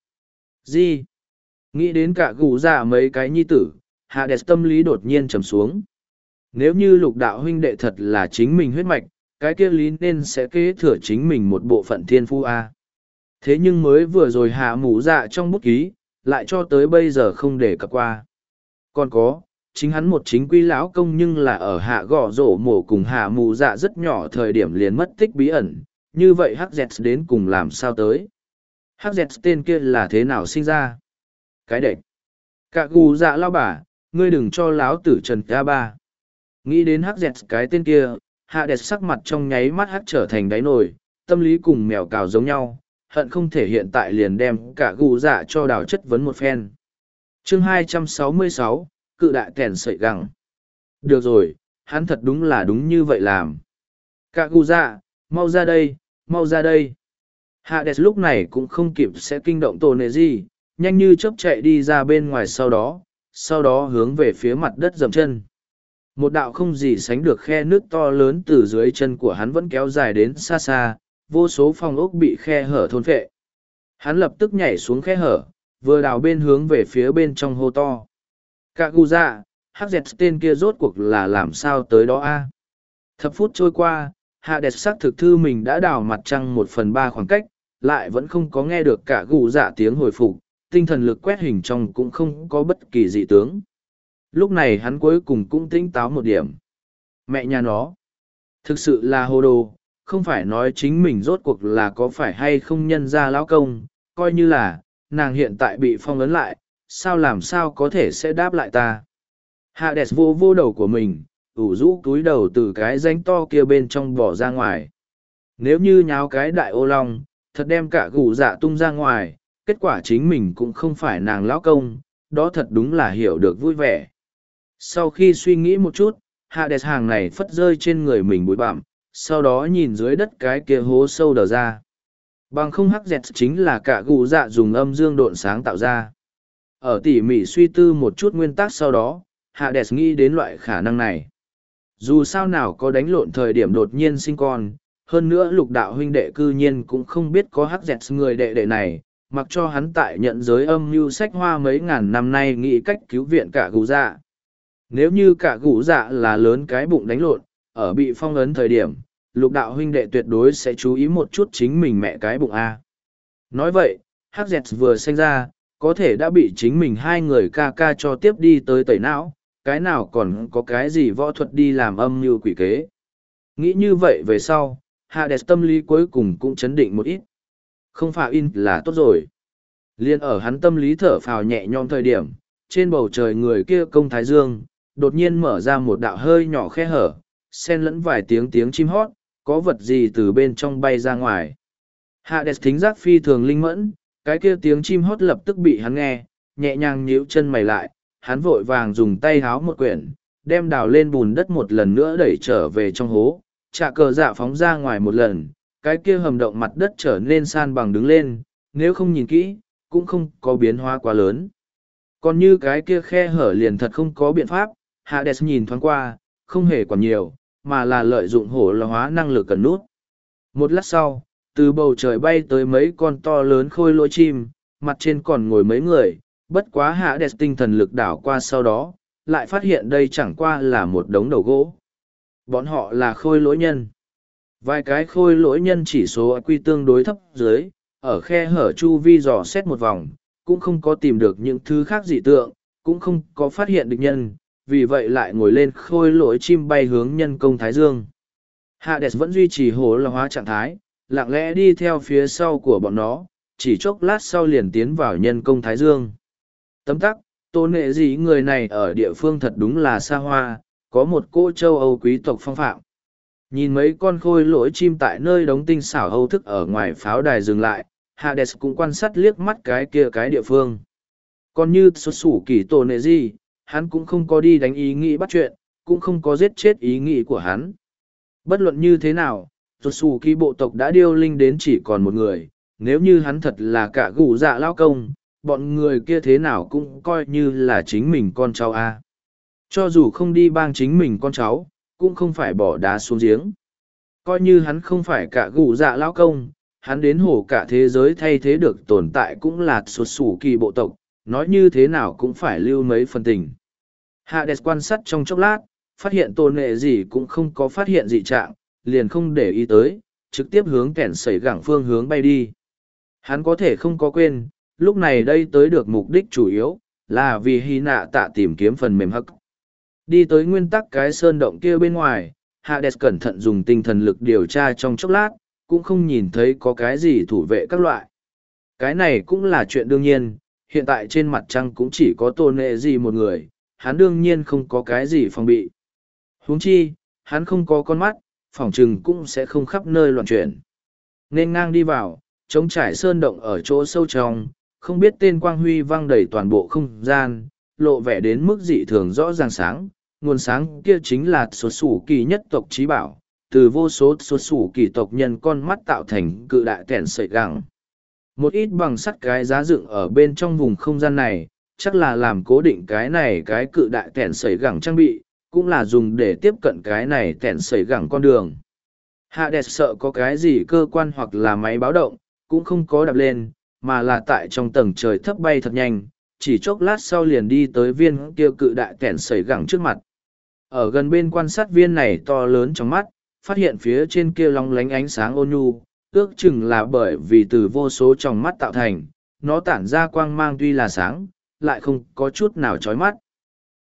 A: Gì? Nghĩ đến cả gù dạ mấy cái nhi tử, Hades tâm lý đột nhiên trầm xuống. Nếu như lục đạo huynh đệ thật là chính mình huyết mạch, cái kia lý nên sẽ kế thừa chính mình một bộ phận thiên phu A. Thế nhưng mới vừa rồi hạ mũ dạ trong bút ký, lại cho tới bây giờ không để cập qua. Còn có, chính hắn một chính quy lão công nhưng là ở hạ gõ rổ mổ cùng hạ mũ dạ rất nhỏ thời điểm liền mất tích bí ẩn, như vậy HZ đến cùng làm sao tới. HZ tên kia là thế nào sinh ra? Cái đệch. Cả gù dạ lao bà, ngươi đừng cho láo tử trần ca ba. Nghĩ đến HZ cái tên kia, Hades sắc mặt trong nháy mắt hắt trở thành đáy nồi, tâm lý cùng mèo cào giống nhau, hận không thể hiện tại liền đem cả gù dạ cho đào chất vấn một phen. Chương 266, cự đại kèn sợi găng. Được rồi, hắn thật đúng là đúng như vậy làm. Cả gù dạ, mau ra đây, mau ra đây. Hades lúc này cũng không kịp sẽ kinh động tổ nệ gì, nhanh như chớp chạy đi ra bên ngoài sau đó hướng về phía mặt đất dầm chân. Một đạo không gì sánh được khe nước to lớn từ dưới chân của hắn vẫn kéo dài đến xa xa, vô số phòng ốc bị khe hở thôn phệ. Hắn lập tức nhảy xuống khe hở, vừa đào bên hướng về phía bên trong hô to. Cả gù dạ, HZ tên kia rốt cuộc là làm sao tới đó a? Thập phút trôi qua, Hades xác thực thư mình đã đào mặt trăng 1/3 khoảng cách, lại vẫn không có nghe được cả gù dạ tiếng hồi phục, tinh thần lực quét hình trong cũng không có bất kỳ dị tướng. Lúc này hắn cuối cùng cũng tỉnh táo một điểm. Mẹ nhà nó. Thực sự là hồ đồ, không phải nói chính mình rốt cuộc là có phải hay không nhân ra lão công, coi như là, nàng hiện tại bị phong ấn lại, sao làm sao có thể sẽ đáp lại ta. Hades vô vô đầu của mình, ủ rũ túi đầu từ cái rãnh to kia bên trong bỏ ra ngoài. Nếu như nháo cái đại ô long, thật đem cả gù dạ tung ra ngoài, kết quả chính mình cũng không phải nàng lão công, đó thật đúng là hiểu được vui vẻ. Sau khi suy nghĩ một chút, Hades hàng này phất rơi trên người mình bụi bặm, sau đó nhìn dưới đất cái kia hố sâu đờ ra. Bằng không hắc dẹt chính là cả gù dạ dùng âm dương độn sáng tạo ra. Ở tỉ mỉ suy tư một chút nguyên tắc sau đó, Hades nghĩ đến loại khả năng này. Dù sao nào có đánh lộn thời điểm đột nhiên sinh con, hơn nữa lục đạo huynh đệ cư nhiên cũng không biết có hắc dẹt người đệ đệ này, mặc cho hắn tại nhận giới âm mưu sách hoa mấy ngàn năm nay nghĩ cách cứu viện cả gù dạ. Nếu như cả gù dạ là lớn cái bụng đánh lộn, ở bị phong ấn thời điểm, lục đạo huynh đệ tuyệt đối sẽ chú ý một chút chính mình mẹ cái bụng A. Nói vậy, hắc dẹt vừa sinh ra, có thể đã bị chính mình hai người ca ca cho tiếp đi tới tẩy não, cái nào còn có cái gì võ thuật đi làm âm mưu quỷ kế. Nghĩ như vậy về sau, Hades tâm lý cuối cùng cũng chấn định một ít. Không phải in là tốt rồi. Liên ở hắn tâm lý thở phào nhẹ nhõm thời điểm, trên bầu trời người kia công thái dương, đột nhiên mở ra một đạo hơi nhỏ khe hở, xen lẫn vài tiếng chim hót, có vật gì từ bên trong bay ra ngoài. Hades thính giác phi thường linh mẫn, cái kia tiếng chim hót lập tức bị hắn nghe, nhẹ nhàng nhíu chân mày lại, hắn vội vàng dùng tay háo một quyển, đem đào lên bùn đất một lần nữa đẩy trở về trong hố, trả cờ dạ phóng ra ngoài một lần, cái kia hầm động mặt đất trở nên san bằng đứng lên, nếu không nhìn kỹ, cũng không có biến hóa quá lớn. Còn như cái kia khe hở liền thật không có biện pháp, Hades nhìn thoáng qua, không hề còn nhiều, mà là lợi dụng hổ là hóa năng lực cần nút. Một lát sau, từ bầu trời bay tới mấy con to lớn khôi lỗi chim, mặt trên còn ngồi mấy người, bất quá Hades tinh thần lực đảo qua sau đó, lại phát hiện đây chẳng qua là một đống đầu gỗ. Bọn họ là khôi lỗi nhân. Vài cái khôi lỗi nhân chỉ số IQ tương đối thấp dưới, ở khe hở chu vi dò xét một vòng, cũng không có tìm được những thứ khác dị tượng, cũng không có phát hiện địch nhân, vì vậy lại ngồi lên khôi lỗi chim bay hướng nhân công Thái Dương. Hades vẫn duy trì hồ là hóa trạng thái, lặng lẽ đi theo phía sau của bọn nó, chỉ chốc lát sau liền tiến vào nhân công Thái Dương. Tấm tắc, tôn nghệ gì người này ở địa phương thật đúng là xa hoa, có một cô châu Âu quý tộc phong phạm. Nhìn mấy con khôi lỗi chim tại nơi đống tinh xảo Âu thức ở ngoài pháo đài dừng lại, Hades cũng quan sát liếc mắt cái kia cái địa phương. Còn như xuất sủ kỳ tổ nệ gì, hắn cũng không có đi đánh ý nghĩ bắt chuyện, cũng không có giết chết ý nghĩ của hắn. Bất luận như thế nào, xuất sủ kỳ bộ tộc đã điêu linh đến chỉ còn một người, nếu như hắn thật là cả gù dạ lao công, bọn người kia thế nào cũng coi như là chính mình con cháu A. Cho dù không đi bang chính mình con cháu, cũng không phải bỏ đá xuống giếng. Coi như hắn không phải cả gù dạ lao công, hắn đến hổ cả thế giới thay thế được tồn tại cũng là xuất sủ kỳ bộ tộc, nói như thế nào cũng phải lưu mấy phần tình. Hades quan sát trong chốc lát, phát hiện tôn nệ gì cũng không có phát hiện dị trạng, liền không để ý tới, trực tiếp hướng kẻn sẩy gẳng phương hướng bay đi. Hắn có thể không có quên, lúc này đây tới được mục đích chủ yếu, là vì hy nạ tạ tìm kiếm phần mềm hắc. Đi tới nguyên tắc cái sơn động kia bên ngoài, Hades cẩn thận dùng tinh thần lực điều tra trong chốc lát, cũng không nhìn thấy có cái gì thủ vệ các loại. Cái này cũng là chuyện đương nhiên, hiện tại trên mặt trăng cũng chỉ có tôn nệ gì một người, hắn đương nhiên không có cái gì phòng bị. Huống chi, hắn không có con mắt, phỏng chừng cũng sẽ không khắp nơi loạn chuyển. Nên ngang đi vào, trống trải sơn động ở chỗ sâu trong, không biết tên quang huy văng đầy toàn bộ không gian, lộ vẻ đến mức dị thường rõ ràng sáng. Nguồn sáng kia chính là xuất xù kỳ nhất tộc trí bảo, từ vô số xuất xù kỳ tộc nhân con mắt tạo thành cự đại kẻn sợi gẳng. Một ít bằng sắt cái giá dựng ở bên trong vùng không gian này, chắc là làm cố định cái này cái cự đại kẻn sợi gẳng trang bị, cũng là dùng để tiếp cận cái này kẻn sợi gẳng con đường. Hades sợ có cái gì cơ quan hoặc là máy báo động, cũng không có đập lên, mà là tại trong tầng trời thấp bay thật nhanh, chỉ chốc lát sau liền đi tới viên kia cự đại kẻn sợi gẳng trước mặt. Ở gần bên quan sát viên này to lớn trong mắt, phát hiện phía trên kia long lánh ánh sáng ôn nhu, ước chừng là bởi vì từ vô số trong mắt tạo thành, nó tản ra quang mang tuy là sáng, lại không có chút nào chói mắt.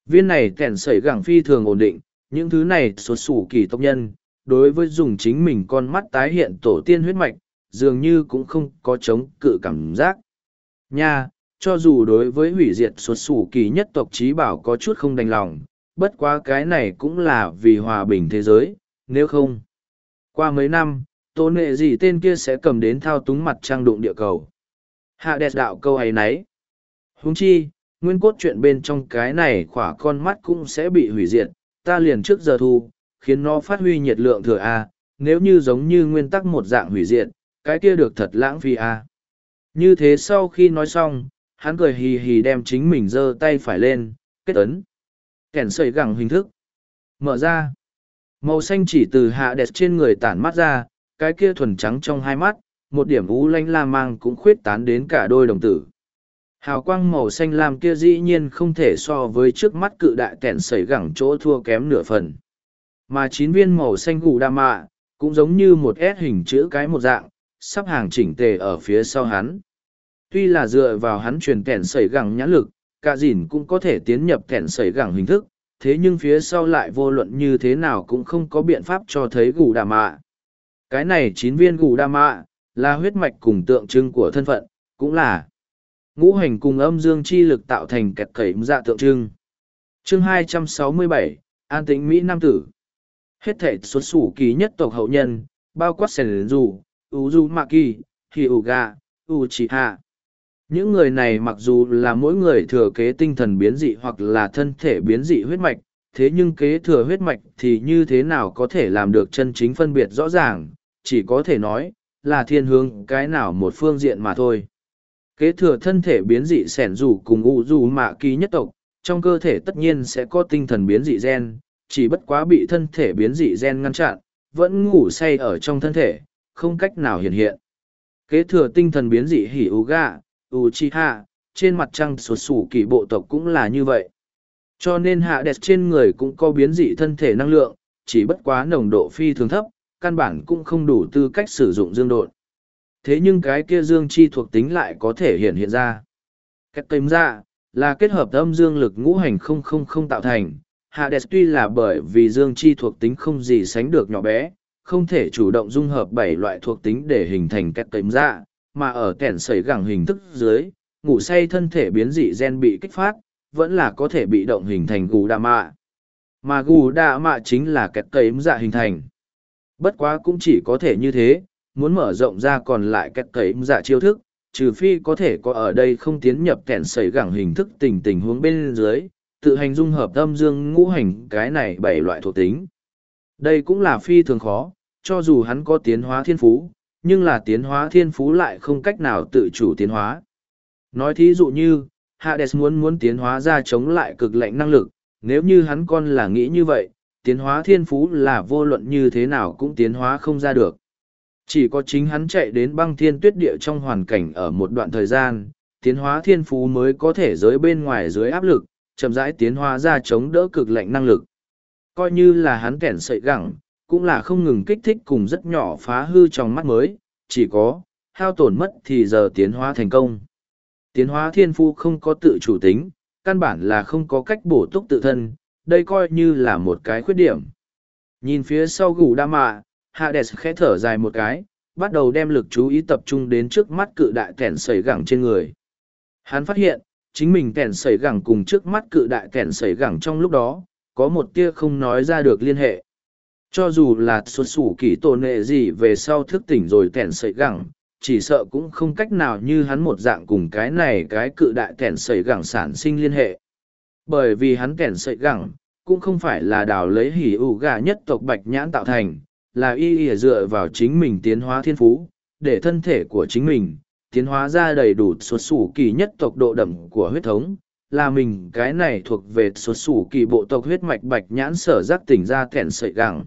A: Viên này kẻn sẩy gẳng phi thường ổn định, những thứ này xuất xù kỳ tộc nhân, đối với dùng chính mình con mắt tái hiện tổ tiên huyết mạch, dường như cũng không có chống cự cảm giác. Nha, cho dù đối với hủy diệt xuất xù kỳ nhất tộc trí bảo có chút không đành lòng, bất quá cái này cũng là vì hòa bình thế giới, nếu không. Qua mấy năm, tôn nệ gì tên kia sẽ cầm đến thao túng mặt trăng đụng địa cầu. Hạ đẹp đạo câu ấy nấy. Huống chi, nguyên cốt chuyện bên trong cái này khỏa con mắt cũng sẽ bị hủy diệt, ta liền trước giờ thu, khiến nó phát huy nhiệt lượng thừa A, nếu như giống như nguyên tắc một dạng hủy diệt, cái kia được thật lãng phí A. Như thế sau khi nói xong, hắn cười hì hì đem chính mình giơ tay phải lên, kết ấn. Kẻn sợi gẳng hình thức. Mở ra. Màu xanh chỉ từ hạ đẹp trên người tản mắt ra, cái kia thuần trắng trong hai mắt, một điểm u lanh la mang cũng khuyết tán đến cả đôi đồng tử. Hào quang màu xanh lam kia dĩ nhiên không thể so với trước mắt cự đại kẻn sẩy gẳng chỗ thua kém nửa phần. Mà 9 viên màu xanh gù đa mạ, cũng giống như một S hình chữ cái một dạng, sắp hàng chỉnh tề ở phía sau hắn. Tuy là dựa vào hắn truyền kẻn sẩy gẳng nhãn lực, cả dìn cũng có thể tiến nhập kẻn sẩy gẳng hình thức, thế nhưng phía sau lại vô luận như thế nào cũng không có biện pháp cho thấy gù đà mạ. Cái này 9 viên gù đa mạ, là huyết mạch cùng tượng trưng của thân phận, cũng là ngũ hành cùng âm dương chi lực tạo thành kẹt cẩy dạ tượng trưng. Chương 267, An tĩnh Mỹ Nam Tử. Hết thể xuất xù kỳ nhất tộc hậu nhân, bao quát Sền Dù, Uzumaki, Hyuga, Uchiha. Những người này mặc dù là mỗi người thừa kế tinh thần biến dị hoặc là thân thể biến dị huyết mạch, thế nhưng kế thừa huyết mạch thì như thế nào có thể làm được chân chính phân biệt rõ ràng, chỉ có thể nói là thiên hướng cái nào một phương diện mà thôi. Kế thừa thân thể biến dị Sẻn Dù cùng Uzumaki nhất tộc, trong cơ thể tất nhiên sẽ có tinh thần biến dị gen, chỉ bất quá bị thân thể biến dị gen ngăn chặn, vẫn ngủ say ở trong thân thể, không cách nào hiện hiện. Kế thừa tinh thần biến dị Hyuga, Uchiha, trên mặt trăng sụt sủ kỳ bộ tộc cũng là như vậy. Cho nên hạ đẹp trên người cũng có biến dị thân thể năng lượng, chỉ bất quá nồng độ phi thường thấp, căn bản cũng không đủ tư cách sử dụng dương độn. Thế nhưng cái kia dương chi thuộc tính lại có thể hiện ra. Cách kênh ra, là kết hợp âm dương lực ngũ hành 000 tạo thành. Hades tuy là bởi vì dương chi thuộc tính không gì sánh được nhỏ bé, không thể chủ động dung hợp 7 loại thuộc tính để hình thành cách kênh ra, mà ở kẻn sẩy gẳng hình thức dưới, ngủ say thân thể biến dị gen bị kích phát, vẫn là có thể bị động hình thành gù đà mạ. Mà gù đà mạ chính là cách kênh dạ hình thành. Bất quá cũng chỉ có thể như thế, muốn mở rộng ra còn lại cách cấy dạ chiêu thức, trừ phi có thể có ở đây không tiến nhập kẻn sẩy gẳng hình thức tình huống bên dưới, tự hành dung hợp âm dương ngũ hành cái này 7 loại thuộc tính. Đây cũng là phi thường khó, cho dù hắn có tiến hóa thiên phú, nhưng là tiến hóa thiên phú lại không cách nào tự chủ tiến hóa. Nói thí dụ như, Hades muốn tiến hóa ra chống lại cực lạnh năng lực, nếu như hắn con là nghĩ như vậy, tiến hóa thiên phú là vô luận như thế nào cũng tiến hóa không ra được. Chỉ có chính hắn chạy đến băng thiên tuyết địa trong hoàn cảnh ở một đoạn thời gian, tiến hóa thiên phú mới có thể giới bên ngoài dưới áp lực, chậm rãi tiến hóa ra chống đỡ cực lạnh năng lực. Coi như là hắn kẻn sậy gẳng, cũng là không ngừng kích thích cùng rất nhỏ phá hư trong mắt mới, chỉ có hao tổn mất thì giờ tiến hóa thành công. Tiến hóa thiên phú không có tự chủ tính, căn bản là không có cách bổ túc tự thân, đây coi như là một cái khuyết điểm. Nhìn phía sau gù đa mạ, Hades khẽ thở dài một cái, bắt đầu đem lực chú ý tập trung đến trước mắt cự đại kẻn sẩy gẳng trên người. Hắn phát hiện, chính mình kẻn sẩy gẳng cùng trước mắt cự đại kẻn sẩy gẳng trong lúc đó, có một tia không nói ra được liên hệ. Cho dù là xuất xù kỳ tổn nệ gì về sau thức tỉnh rồi kẻn sẩy gẳng, chỉ sợ cũng không cách nào như hắn một dạng cùng cái này cái cự đại kẻn sẩy gẳng sản sinh liên hệ. Bởi vì hắn kẻn sẩy gẳng, cũng không phải là đào lấy hỉ ủ gà nhất tộc bạch nhãn tạo thành, là y dựa vào chính mình tiến hóa thiên phú, để thân thể của chính mình, tiến hóa ra đầy đủ xuất xù kỳ nhất tộc độ đậm của huyết thống, là mình cái này thuộc về xuất xù kỳ bộ tộc huyết mạch bạch nhãn sở giác tỉnh ra kẻn sợi gẳng.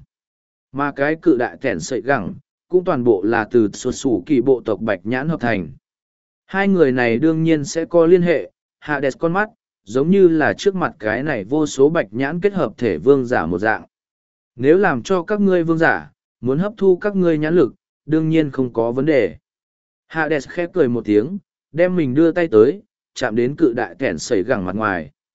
A: Mà cái cự đại kẻn sợi gẳng, cũng toàn bộ là từ xuất xù kỳ bộ tộc bạch nhãn hợp thành. Hai người này đương nhiên sẽ có liên hệ, Hades con mắt, giống như là trước mặt cái này vô số bạch nhãn kết hợp thể vương giả một dạng. Nếu làm cho các ngươi vương giả, muốn hấp thu các ngươi nhãn lực, đương nhiên không có vấn đề. Hades khép cười một tiếng, đem mình đưa tay tới, chạm đến cự đại kẻn sẩy gẳng mặt ngoài.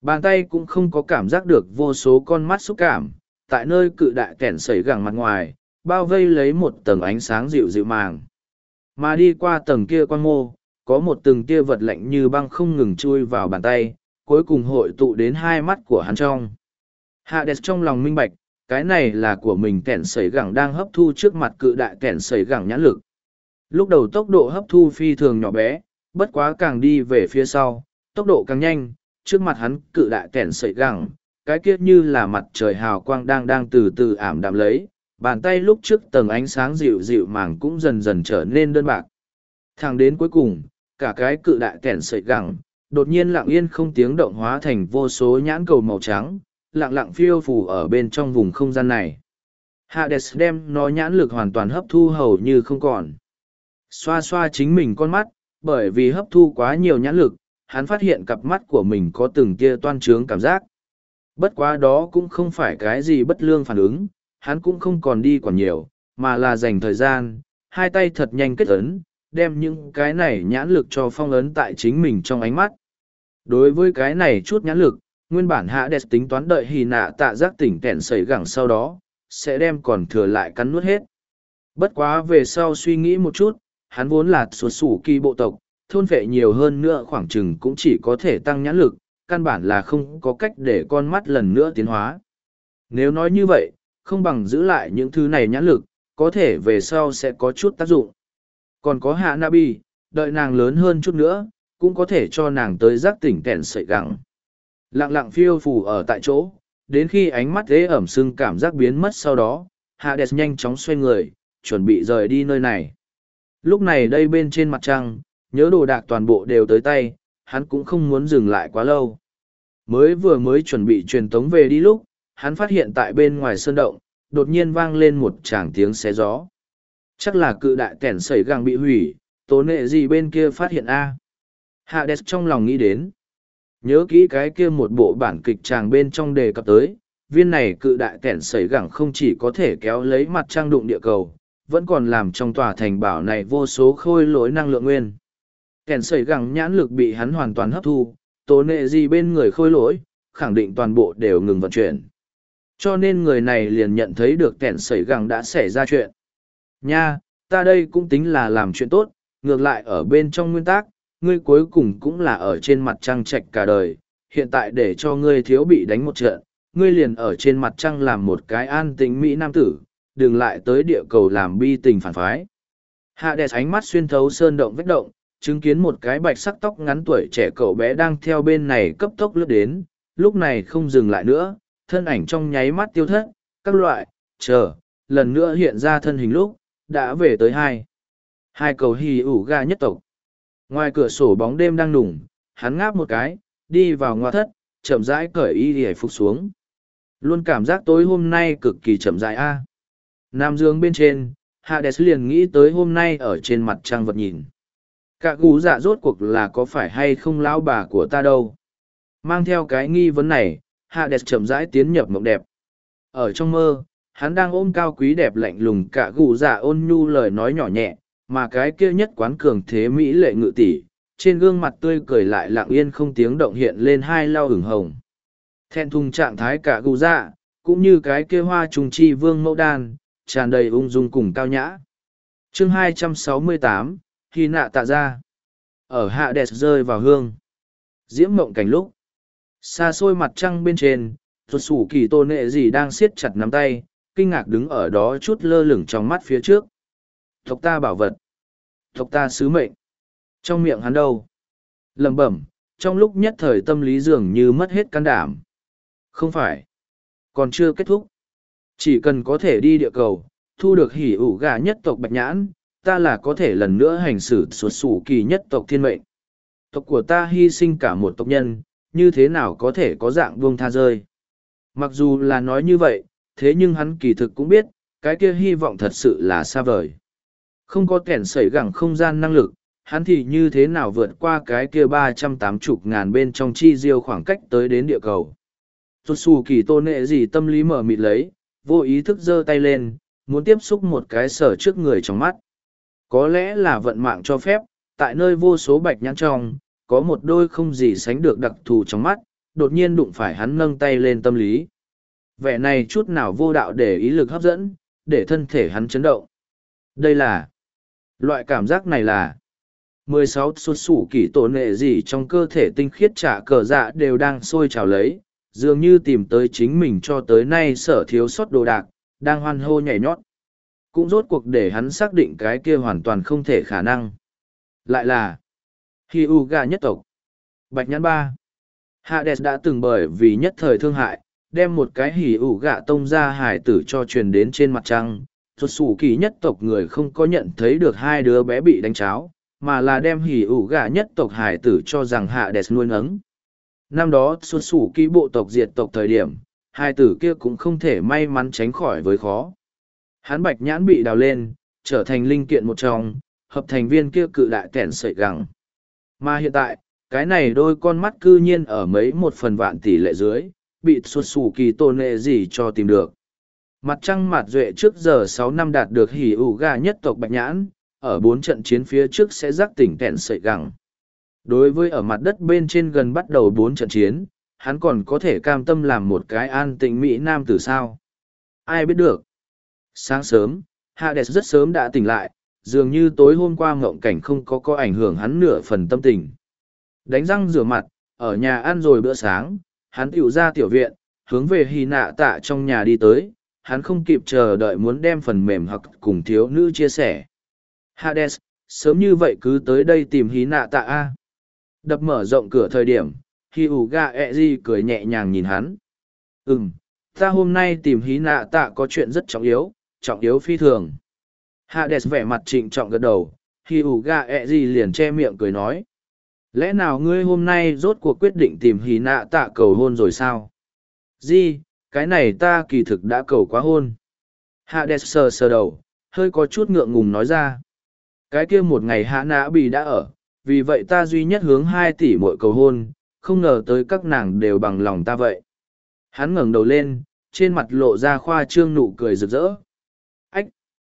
A: Bàn tay cũng không có cảm giác được vô số con mắt xúc cảm, tại nơi cự đại kẻn sẩy gẳng mặt ngoài, bao vây lấy một tầng ánh sáng dịu dịu màng. Mà đi qua tầng kia quan mô, có một từng tia vật lạnh như băng không ngừng chui vào bàn tay, cuối cùng hội tụ đến hai mắt của hắn trong. Hades trong lòng minh bạch, cái này là của mình kẻn sẩy gẳng đang hấp thu trước mặt cự đại kẻn sẩy gẳng nhãn lực. Lúc đầu tốc độ hấp thu phi thường nhỏ bé, bất quá càng đi về phía sau, tốc độ càng nhanh, trước mặt hắn cự đại kẻn sẩy gẳng, cái kiết như là mặt trời hào quang đang từ từ ảm đạm lấy, bàn tay lúc trước tầng ánh sáng dịu dịu màng cũng dần dần trở nên đơn bạc. Thẳng đến cuối cùng, cả cái cự đại kẻn sẩy gẳng, đột nhiên lặng yên không tiếng động hóa thành vô số nhãn cầu màu trắng, lặng lặng phiêu phù ở bên trong vùng không gian này. Hades đem nó nhãn lực hoàn toàn hấp thu hầu như không còn. Xoa xoa chính mình con mắt, bởi vì hấp thu quá nhiều nhãn lực, hắn phát hiện cặp mắt của mình có từng tia toan trướng cảm giác. Bất quá đó cũng không phải cái gì bất lương phản ứng, hắn cũng không còn đi còn nhiều, mà là dành thời gian, hai tay thật nhanh kết ấn, đem những cái này nhãn lực cho phong ấn tại chính mình trong ánh mắt. Đối với cái này chút nhãn lực, nguyên bản Hades tính toán đợi Hy Nạ Tạ giác tỉnh kẻn sẩy gẳng sau đó, sẽ đem còn thừa lại cắn nuốt hết. Bất quá về sau suy nghĩ một chút, hắn vốn là xuất xù kỳ bộ tộc, thôn vệ nhiều hơn nữa khoảng chừng cũng chỉ có thể tăng nhãn lực, căn bản là không có cách để con mắt lần nữa tiến hóa. Nếu nói như vậy, không bằng giữ lại những thứ này nhãn lực, có thể về sau sẽ có chút tác dụng. Còn có Hạ Nabi, đợi nàng lớn hơn chút nữa, cũng có thể cho nàng tới giác tỉnh kẻn sẩy gẳng. Lặng lặng phiêu phù ở tại chỗ, đến khi ánh mắt ế ẩm sưng cảm giác biến mất sau đó, Hades nhanh chóng xoay người, chuẩn bị rời đi nơi này. Lúc này đây bên trên mặt trăng, nhớ đồ đạc toàn bộ đều tới tay, hắn cũng không muốn dừng lại quá lâu. Mới chuẩn bị truyền tống về đi lúc, hắn phát hiện tại bên ngoài sơn động, đột nhiên vang lên một tràng tiếng xé gió. Chắc là cự đại kẻn sẩy gẳng bị hủy, tố nệ gì bên kia phát hiện A. Hades trong lòng nghĩ đến. Nhớ kỹ cái kia một bộ bản kịch tràng bên trong đề cập tới, viên này cự đại kẻn sẩy gẳng không chỉ có thể kéo lấy mặt trăng đụng địa cầu, vẫn còn làm trong tòa thành bảo này vô số khôi lỗi năng lượng nguyên. Kẻn sẩy gẳng nhãn lực bị hắn hoàn toàn hấp thu, tố nệ gì bên người khôi lỗi, khẳng định toàn bộ đều ngừng vận chuyển. Cho nên người này liền nhận thấy được kẻn sẩy gẳng đã xảy ra chuyện. Nha, ta đây cũng tính là làm chuyện tốt, ngược lại ở bên trong nguyên tắc, ngươi cuối cùng cũng là ở trên mặt trăng trạch cả đời, hiện tại để cho ngươi thiếu bị đánh một trận, ngươi liền ở trên mặt trăng làm một cái an tĩnh mỹ nam tử, đừng lại tới địa cầu làm bi tình phản phái. Hades ánh mắt xuyên thấu sơn động vách động, chứng kiến một cái bạch sắc tóc ngắn tuổi trẻ cậu bé đang theo bên này cấp tốc lướt đến, lúc này không dừng lại nữa, thân ảnh trong nháy mắt tiêu thất, các loại, lần nữa hiện ra thân hình lúc, đã về tới hai cầu hì ủ ga nhất tộc. Ngoài cửa sổ bóng đêm đang nùng, hắn ngáp một cái, đi vào ngoại thất, chậm rãi cởi y hề phục xuống. Luôn cảm giác tối hôm nay cực kỳ chậm rãi a. Nam dương bên trên, Hades liền nghĩ tới hôm nay ở trên mặt trăng vật nhìn. Cả gú dạ rốt cuộc là có phải hay không lão bà của ta đâu. Mang theo cái nghi vấn này, Hades chậm rãi tiến nhập mộng đẹp. Ở trong mơ, hắn đang ôm cao quý đẹp lạnh lùng cả gù dạ ôn nhu lời nói nhỏ nhẹ, mà cái kia nhất quán cường thế mỹ lệ ngự tỷ, trên gương mặt tươi cười lại lặng yên không tiếng động hiện lên hai lau ửng hồng. Thẹn thùng trạng thái cả gù dạ, cũng như cái kia hoa trùng chi vương mẫu đan, tràn đầy ung dung cùng cao nhã. Chương 268, Hy Nạ Tạ ra. Ở Hades rơi vào hương. Diễm mộng cảnh lúc. Xa xôi mặt trăng bên trên, thuật sủ kỳ tôn nệ gì đang siết chặt nắm tay, kinh ngạc đứng ở đó chút lơ lửng trong mắt phía trước. Tộc ta bảo vật. Tộc ta sứ mệnh. Trong miệng hắn đâu? Lẩm bẩm, trong lúc nhất thời tâm lý dường như mất hết can đảm. Không phải. Còn chưa kết thúc. Chỉ cần có thể đi địa cầu, thu được hỉ ủ gà nhất tộc bạch nhãn, ta là có thể lần nữa hành xử xuất sủ kỳ nhất tộc thiên mệnh. Tộc của ta hy sinh cả một tộc nhân, như thế nào có thể có dạng buông tha rơi. Mặc dù là nói như vậy, thế nhưng hắn kỳ thực cũng biết, cái kia hy vọng thật sự là xa vời. Không có kẻn sẩy gẳng không gian năng lực, hắn thì như thế nào vượt qua cái kia 380.000 bên trong chi diêu khoảng cách tới đến địa cầu. Tốt xù kỳ tôn nệ gì tâm lý mở mịt lấy, vô ý thức giơ tay lên, muốn tiếp xúc một cái sở trước người trong mắt. Có lẽ là vận mạng cho phép, tại nơi vô số bạch nhãn trong, có một đôi không gì sánh được đặc thù trong mắt, đột nhiên đụng phải hắn nâng tay lên tâm lý. Vẻ này chút nào vô đạo để ý lực hấp dẫn, để thân thể hắn chấn động. Đây là... loại cảm giác này là... 16 xuất xù kỷ tổ nệ gì trong cơ thể tinh khiết trả cờ dạ đều đang sôi trào lấy, dường như tìm tới chính mình cho tới nay sở thiếu sót đồ đạc, đang hoan hô nhảy nhót. Cũng rốt cuộc để hắn xác định cái kia hoàn toàn không thể khả năng. Lại là Hyuga nhất tộc. Bạch nhãn ba. Hades đã từng bởi vì nhất thời thương hại, đem một cái Hyuga tông ra hải tử cho truyền đến trên mặt trăng. Xuất xù kỳ nhất tộc người không có nhận thấy được hai đứa bé bị đánh cháo, mà là đem Hyuga nhất tộc hải tử cho rằng Hades nuôi nấng. Năm đó xuất xù kỳ bộ tộc diệt tộc thời điểm, hai tử kia cũng không thể may mắn tránh khỏi với khó. Hắn bạch nhãn bị đào lên, trở thành linh kiện một trong, hợp thành viên kia cự đại kẻn sợi gẳng. Mà hiện tại, cái này đôi con mắt cư nhiên ở mấy một phần vạn tỷ lệ dưới, bị xuất xù kỳ tôn nệ gì cho tìm được. Mặt trăng mạt duệ trước giờ 6 năm đạt được Hyuga nhất tộc bạch nhãn, ở 4 trận chiến phía trước sẽ giác tỉnh kẻn sợi gẳng. Đối với ở mặt đất bên trên gần bắt đầu 4 trận chiến, hắn còn có thể cam tâm làm một cái an tĩnh Mỹ Nam tử sao? Ai biết được? Sáng sớm, Hades rất sớm đã tỉnh lại, dường như tối hôm qua mộng cảnh không có ảnh hưởng hắn nửa phần tâm tình. Đánh răng rửa mặt, ở nhà ăn rồi bữa sáng, hắn tiểu ra tiểu viện, hướng về Hy Nạ Tạ trong nhà đi tới, hắn không kịp chờ đợi muốn đem phần mềm hoặc cùng thiếu nữ chia sẻ. Hades, sớm như vậy cứ tới đây tìm Hy Nạ Tạ a. Đập mở rộng cửa thời điểm, Hyuga Eji cười nhẹ nhàng nhìn hắn. Ta hôm nay tìm Hy Nạ Tạ có chuyện rất trọng yếu phi thường. Hades vẻ mặt trịnh trọng gật đầu, Hyuga Eji liền che miệng cười nói. Lẽ nào ngươi hôm nay rốt cuộc quyết định tìm Hy Nạ Tạ cầu hôn rồi sao? Gì, cái này ta kỳ thực đã cầu quá hôn. Hades sờ đầu, hơi có chút ngượng ngùng nói ra. Cái kia một ngày Hạ Nã Bì đã ở, vì vậy ta duy nhất hướng 2 tỷ mỗi cầu hôn, không ngờ tới các nàng đều bằng lòng ta vậy. Hắn ngẩng đầu lên, trên mặt lộ ra khoa trương nụ cười rực rỡ. Ách!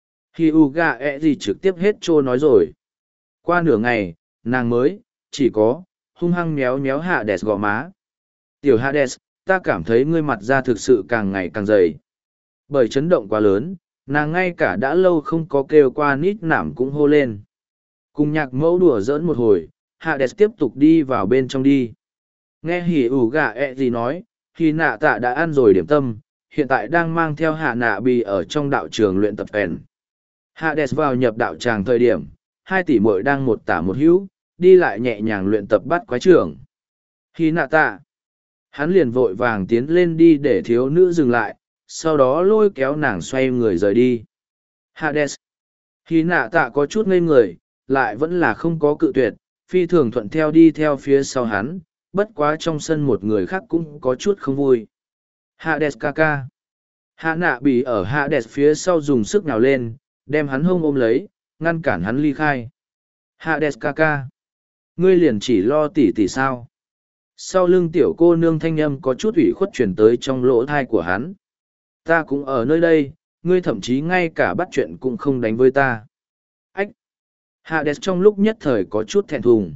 A: Hyuga gì trực tiếp hết trô nói rồi. Qua nửa ngày, nàng mới, chỉ có, hung hăng méo méo Hades gò má. Tiểu Hades, ta cảm thấy ngươi mặt ra thực sự càng ngày càng dày. Bởi chấn động quá lớn, nàng ngay cả đã lâu không có kêu qua nít nảm cũng hô lên. Cùng nhạc mẫu đùa giỡn một hồi, Hades tiếp tục đi vào bên trong đi. Nghe Hyuga gì nói, Hy Nạ Tạ đã ăn rồi điểm tâm, hiện tại đang mang theo Hạ Nạ Bì ở trong đạo trường luyện tập pen. Hades vào nhập đạo tràng thời điểm, 2 tỷ muội đang một tả một hữu, đi lại nhẹ nhàng luyện tập bắt quái trưởng. Hy Nạ Tạ. Hắn liền vội vàng tiến lên đi để thiếu nữ dừng lại, sau đó lôi kéo nàng xoay người rời đi. Hades. Hy Nạ Tạ có chút ngây người, lại vẫn là không có cự tuyệt, phi thường thuận theo đi theo phía sau hắn, bất quá trong sân một người khác cũng có chút không vui. Hades ca. Hạ Nạ Bì ở Hades phía sau dùng sức nhào lên, đem hắn hông ôm lấy, ngăn cản hắn ly khai. Hades ca. Ngươi liền chỉ lo tỉ sao. Sau lưng tiểu cô nương thanh âm có chút ủy khuất chuyển tới trong lỗ thai của hắn. Ta cũng ở nơi đây, ngươi thậm chí ngay cả bắt chuyện cũng không đánh với ta. Ách! Hades trong lúc nhất thời có chút thẹn thùng.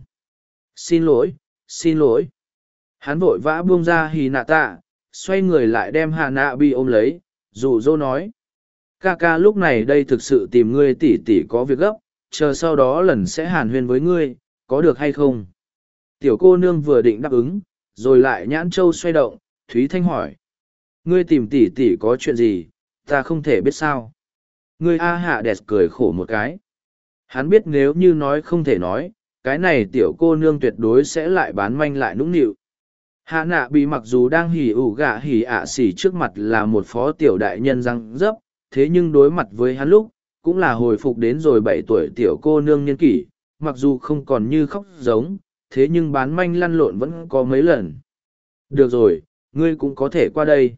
A: Xin lỗi. Hắn vội vã buông ra Hy Nạ Tạ, xoay người lại đem Hạ Nạ Bì ôm lấy, dụ dỗ nói. Ca lúc này đây thực sự tìm ngươi tỷ có việc gấp, chờ sau đó lần sẽ hàn huyên với ngươi, có được hay không? Tiểu cô nương vừa định đáp ứng, rồi lại nhãn châu xoay động, Thúy Thanh hỏi. Ngươi tìm tỷ có chuyện gì, ta không thể biết sao. Ngươi Hạ Đẹp cười khổ một cái. Hắn biết nếu như nói không thể nói, cái này tiểu cô nương tuyệt đối sẽ lại bán manh lại nũng nịu. Hạ Nạ Bì mặc dù đang hỉ ủ gạ hỉ ạ xỉ trước mặt là một phó tiểu đại nhân răng dấp, thế nhưng đối mặt với hắn lúc, cũng là hồi phục đến rồi 7 tuổi tiểu cô nương niên kỷ, mặc dù không còn như khóc giống, thế nhưng bán manh lăn lộn vẫn có mấy lần. Được rồi, ngươi cũng có thể qua đây.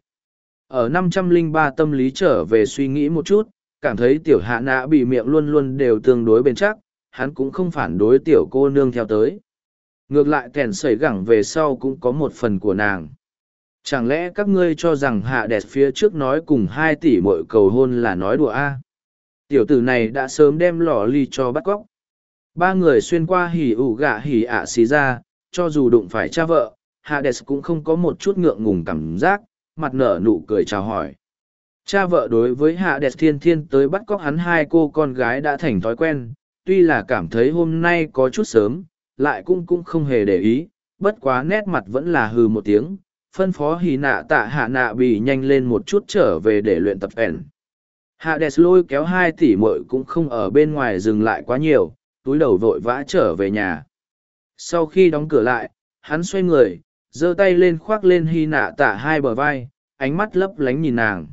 A: Ở 503 tâm lý trở về suy nghĩ một chút, cảm thấy tiểu Hạ Nạ Bì miệng luôn luôn đều tương đối bền chắc, hắn cũng không phản đối tiểu cô nương theo tới. Ngược lại kèn sẩy gẳng về sau cũng có một phần của nàng. Chẳng lẽ các ngươi cho rằng Hạ Đẹp phía trước nói cùng 2 tỷ mỗi cầu hôn là nói đùa a? Tiểu tử này đã sớm đem lò ly cho bắt cóc. 3 người xuyên qua hỉ ủ gạ hỉ ạ xí ra, cho dù đụng phải cha vợ, Hades cũng không có một chút ngượng ngùng cảm giác, mặt nở nụ cười chào hỏi. Cha vợ đối với Hades thiên thiên tới bắt cóc hắn hai cô con gái đã thành thói quen, tuy là cảm thấy hôm nay có chút sớm, lại cũng không hề để ý, bất quá nét mặt vẫn là hừ một tiếng, phân phó Hỉ Nạ Tạ Hạ Nạ Bỉ nhanh lên một chút trở về để luyện tập ẻn. Hades lôi kéo 2 tỷ muội cũng không ở bên ngoài dừng lại quá nhiều, túi đầu vội vã trở về nhà. Sau khi đóng cửa lại, hắn xoay người, giơ tay lên khoác lên Hy Nạ Tạ 2 bờ vai, ánh mắt lấp lánh nhìn nàng.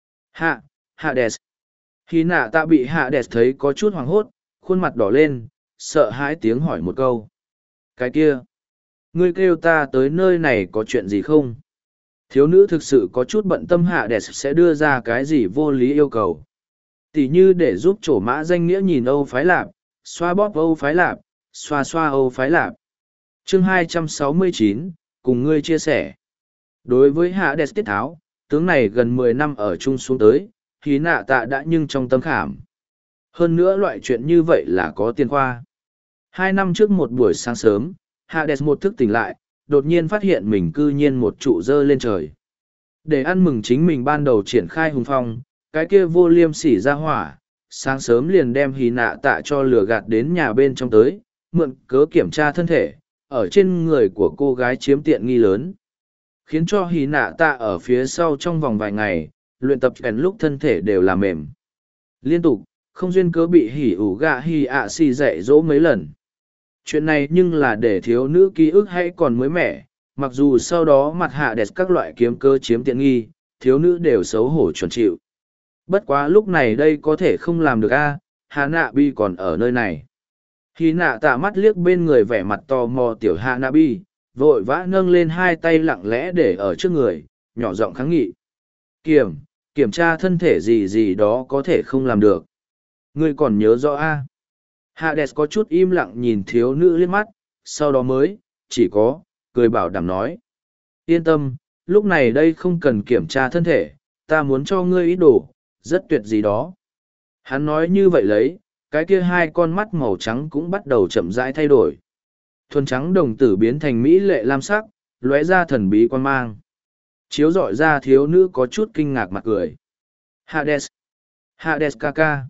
A: Hades. Hy Nạ Tạ bị Hades thấy có chút hoảng hốt, khuôn mặt đỏ lên, sợ hãi tiếng hỏi một câu. Cái kia, ngươi kêu ta tới nơi này có chuyện gì không? Thiếu nữ thực sự có chút bận tâm Hades sẽ đưa ra cái gì vô lý yêu cầu. Tỉ như để giúp trổ mã danh nghĩa nhìn Âu Phái Lạp, xoa bóp Âu Phái Lạp, xoa xoa Âu Phái Lạp. Chương 269, cùng ngươi chia sẻ. Đối với Hades tiết tháo, tướng này gần 10 năm ở chung xuống tới, Hỉ Nạ Tạ đã nhưng trong tâm khảm. Hơn nữa loại chuyện như vậy là có tiền khoa. 2 năm trước một buổi sáng sớm, Hades một thức tỉnh lại, đột nhiên phát hiện mình cư nhiên một trụ dơ lên trời. Để ăn mừng chính mình ban đầu triển khai hùng phong, cái kia vô liêm sỉ ra hỏa, sáng sớm liền đem Hỉ Nạ Tạ cho lừa gạt đến nhà bên trong tới, mượn cớ kiểm tra thân thể, ở trên người của cô gái chiếm tiện nghi lớn. Khiến cho Hỉ Nạ Tạ ở phía sau trong vòng vài ngày, luyện tập ẻn lúc thân thể đều là mềm. Liên tục, không duyên cớ bị Hỉ ủ gạ Hỉ ạ xì dạy dỗ mấy lần. Chuyện này nhưng là để thiếu nữ ký ức hay còn mới mẻ, mặc dù sau đó mặt hạ đẹp các loại kiếm cơ chiếm tiện nghi, thiếu nữ đều xấu hổ chuẩn chịu. Bất quá lúc này đây có thể không làm được a, Hạ Nạ Bi còn ở nơi này. Hỉ Nạ Tạ mắt liếc bên người vẻ mặt tò mò tiểu Hạ Nạ Bi, vội vã nâng lên 2 tay lặng lẽ để ở trước người, nhỏ giọng kháng nghị. Kiểm tra thân thể gì gì đó có thể không làm được. Ngươi còn nhớ rõ a? Hades có chút im lặng nhìn thiếu nữ liếc mắt, sau đó mới, chỉ có, cười bảo đảm nói. Yên tâm, lúc này đây không cần kiểm tra thân thể, ta muốn cho ngươi ý đồ, rất tuyệt gì đó. Hắn nói như vậy lấy, cái kia 2 con mắt màu trắng cũng bắt đầu chậm rãi thay đổi. Thuần trắng đồng tử biến thành mỹ lệ lam sắc, lóe ra thần bí quan mang. Chiếu rọi ra thiếu nữ có chút kinh ngạc mặt cười. Hades ca ca.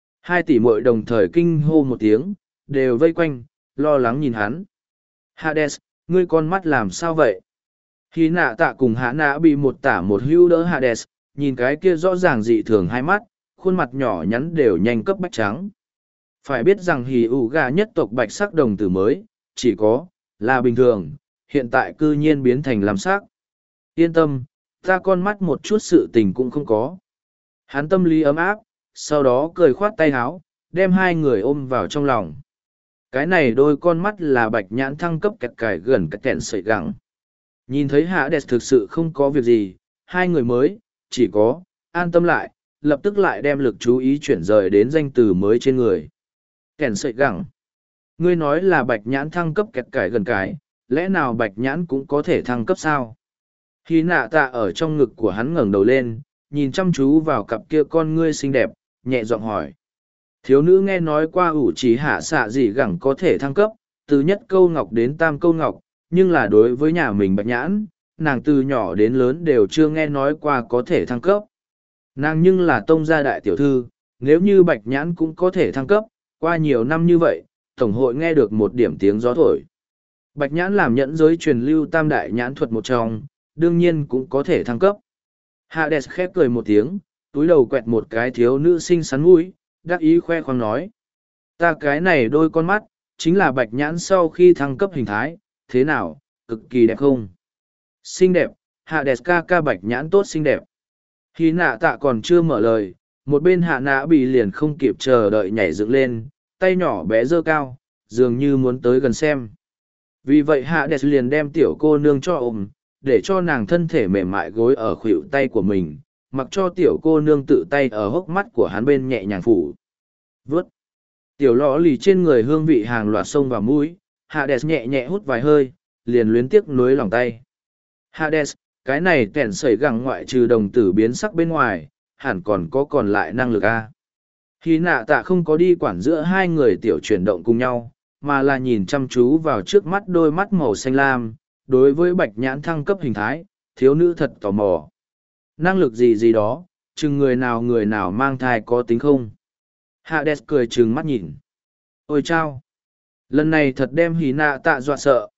A: 2 tỷ muội đồng thời kinh hô một tiếng, đều vây quanh, lo lắng nhìn hắn. Hades, ngươi con mắt làm sao vậy? Hỉ Nạ Tạ cùng Hạ Nạ bị một tả một hữu đỡ Hades, nhìn cái kia rõ ràng dị thường 2 mắt, khuôn mặt nhỏ nhắn đều nhanh cấp bách trắng. Phải biết rằng Hỉ ủ gà nhất tộc bạch sắc đồng tử mới, chỉ có, là bình thường, hiện tại cư nhiên biến thành lam sắc. Yên tâm, ta con mắt một chút sự tình cũng không có. Hắn tâm lý ấm áp, sau đó cười khoát tay háo, đem 2 người ôm vào trong lòng. Cái này đôi con mắt là bạch nhãn thăng cấp kẹt cải gần cái kẹn sợi gẳng. Nhìn thấy Hades thực sự không có việc gì, 2 người mới, chỉ có, an tâm lại, lập tức lại đem lực chú ý chuyển rời đến danh từ mới trên người. Kẹn sợi gẳng. Ngươi nói là bạch nhãn thăng cấp kẹt cải gần cái, lẽ nào bạch nhãn cũng có thể thăng cấp sao? Hỉ Nạ Tạ ở trong ngực của hắn ngẩng đầu lên, nhìn chăm chú vào cặp kia con ngươi xinh đẹp, nhẹ giọng hỏi. Thiếu nữ nghe nói qua ủ chỉ hạ xạ gì gẳng có thể thăng cấp, từ nhất câu ngọc đến tam câu ngọc, nhưng là đối với nhà mình bạch nhãn, nàng từ nhỏ đến lớn đều chưa nghe nói qua có thể thăng cấp. Nàng nhưng là tông gia đại tiểu thư, nếu như bạch nhãn cũng có thể thăng cấp, qua nhiều năm như vậy, Tổng hội nghe được một điểm tiếng gió thổi. Bạch nhãn làm nhẫn giới truyền lưu tam đại nhãn thuật một trong, đương nhiên cũng có thể thăng cấp. Hades khép cười một tiếng, túi đầu quẹt một cái thiếu nữ xinh xắn mũi, đắc ý khoe khoang nói. Ta cái này đôi con mắt, chính là bạch nhãn sau khi thăng cấp hình thái, thế nào, cực kỳ đẹp không? Xinh đẹp, Hades ca ca bạch nhãn tốt xinh đẹp. Hỉ Nạ Tạ còn chưa mở lời, một bên Hạ Nạ bị liền không kịp chờ đợi nhảy dựng lên, tay nhỏ bé dơ cao, dường như muốn tới gần xem. Vì vậy Hades liền đem tiểu cô nương cho ôm, để cho nàng thân thể mềm mại gối ở khuỷu tay của mình, mặc cho tiểu cô nương tự tay ở hốc mắt của hắn bên nhẹ nhàng phủ. Vớt. Tiểu lọ lì trên người hương vị hàng loạt sông vào mũi, Hades nhẹ nhẹ hút vài hơi, liền luyến tiếc nuối lòng tay. Hades, cái này kẻn sẩy gẳng ngoại trừ đồng tử biến sắc bên ngoài, hẳn còn lại năng lực a. Hỉ Nạ Tạ không có đi quản giữa 2 người tiểu chuyển động cùng nhau, mà là nhìn chăm chú vào trước mắt đôi mắt màu xanh lam, đối với bạch nhãn thăng cấp hình thái, thiếu nữ thật tò mò. Năng lực gì gì đó, chừng người nào mang thai có tính không? Hades cười trừng mắt nhìn. Ôi chao! Lần này thật đem hí nạ tạ dọa sợ.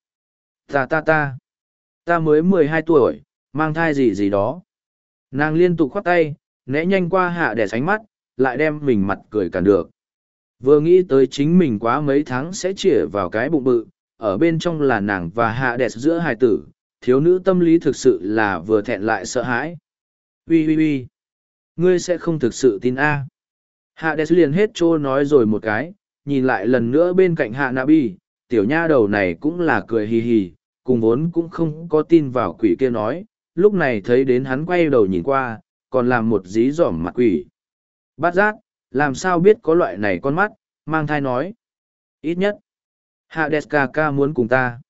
A: Ta mới 12 tuổi, mang thai gì gì đó. Nàng liên tục khoác tay, né nhanh qua Hades ánh mắt, lại đem mình mặt cười cản được. Vừa nghĩ tới chính mình quá mấy tháng sẽ chĩa vào cái bụng bự, ở bên trong là nàng và Hades giữa hài tử, thiếu nữ tâm lý thực sự là vừa thẹn lại sợ hãi. Ui, ngươi sẽ không thực sự tin a? Hades liền hết trô nói rồi một cái, nhìn lại lần nữa bên cạnh Hanabi, tiểu nha đầu này cũng là cười hì hì, cùng vốn cũng không có tin vào quỷ kia nói, lúc này thấy đến hắn quay đầu nhìn qua, còn làm một dí dỏm mặt quỷ. Bát giác, làm sao biết có loại này con mắt, mang thai nói. Ít nhất, Hades ca muốn cùng ta.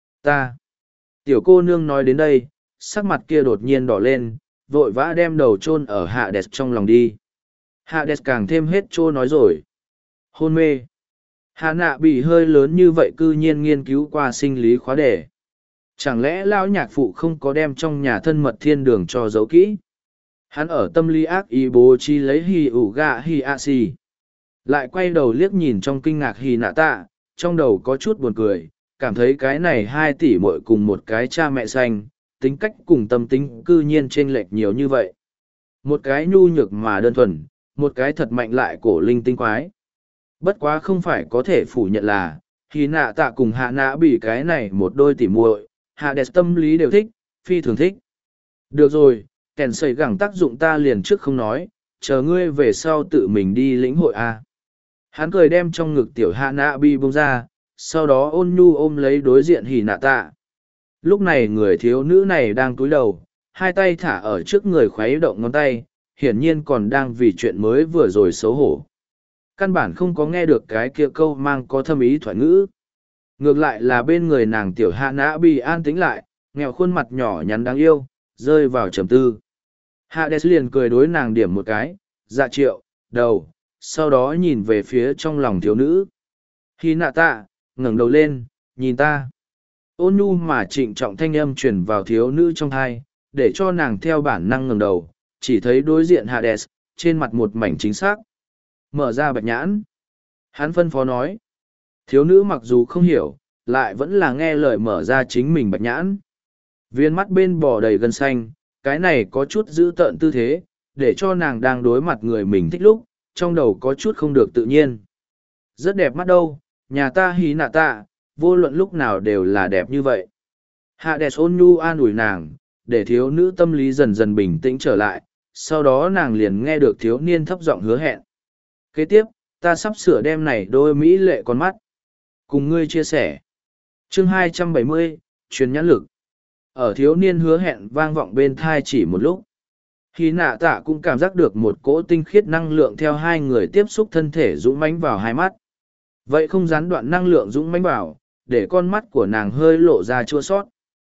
A: Tiểu cô nương nói đến đây, sắc mặt kia đột nhiên đỏ lên, vội vã đem đầu chôn ở Hades trong lòng đi. Hades càng thêm hết trô nói rồi. Hôn mê. Hà nạ bị hơi lớn như vậy cư nhiên nghiên cứu qua sinh lý khóa đề. Chẳng lẽ lão nhạc phụ không có đem trong nhà thân mật thiên đường cho giấu kỹ? Hắn ở tâm lý ác ý bố trí lấy hì ủ gạ hì a xì. Lại quay đầu liếc nhìn trong kinh ngạc hì nạ tạ, trong đầu có chút buồn cười, cảm thấy cái này 2 tỷ muội cùng một cái cha mẹ xanh, tính cách cùng tâm tính cư nhiên chênh lệch nhiều như vậy. Một cái nhu nhược mà đơn thuần, một cái thật mạnh lại cổ linh tinh quái. Bất quá không phải có thể phủ nhận là, hì nạ tạ cùng hạ nạ bị cái này một đôi tỷ muội, Hades tâm lý đều thích, phi thường thích. Được rồi, kèn sầy gẳng tác dụng ta liền trước không nói, chờ ngươi về sau tự mình đi lĩnh hội a. Hắn cười đem trong ngực tiểu hạ nạ bi bông ra, sau đó ôn nhu ôm lấy đối diện hì nạ tạ. Lúc này người thiếu nữ này đang cúi đầu, hai tay thả ở trước người khuấy động ngón tay, hiển nhiên còn đang vì chuyện mới vừa rồi xấu hổ. Căn bản không có nghe được cái kia câu mang có thâm ý thoại ngữ. Ngược lại là bên người nàng tiểu hạ nã bị an tĩnh lại, nghèo khuôn mặt nhỏ nhắn đáng yêu, rơi vào trầm tư. Hades liền cười đối nàng điểm một cái, dạ triệu, đầu, sau đó nhìn về phía trong lòng thiếu nữ. Khi nạ tạ, ngẩng đầu lên, nhìn ta. Ôn nhu mà trịnh trọng thanh âm truyền vào thiếu nữ trong thai, để cho nàng theo bản năng ngẩng đầu, chỉ thấy đối diện Hades, trên mặt một mảnh chính xác. Mở ra bạch nhãn. Hắn phân phó nói. Thiếu nữ mặc dù không hiểu, lại vẫn là nghe lời mở ra chính mình bạch nhãn. Viên mắt bên bò đầy gân xanh, cái này có chút giữ tợn tư thế, để cho nàng đang đối mặt người mình thích lúc, trong đầu có chút không được tự nhiên. Rất đẹp mắt đâu, nhà ta hí nạ tạ, vô luận lúc nào đều là đẹp như vậy. Hades ôn nhu an ủi nàng, để thiếu nữ tâm lý dần dần bình tĩnh trở lại, sau đó nàng liền nghe được thiếu niên thấp giọng hứa hẹn. Kế tiếp, ta sắp sửa đem này đôi mỹ lệ con mắt. Cùng ngươi chia sẻ. Chương 270, truyền nhãn lực. Ở thiếu niên hứa hẹn vang vọng bên thai chỉ một lúc. Hí nạ tạ cũng cảm giác được một cỗ tinh khiết năng lượng theo hai người tiếp xúc thân thể dũng mãnh vào hai mắt. Vậy không gián đoạn năng lượng dũng mãnh vào, để con mắt của nàng hơi lộ ra chua sót.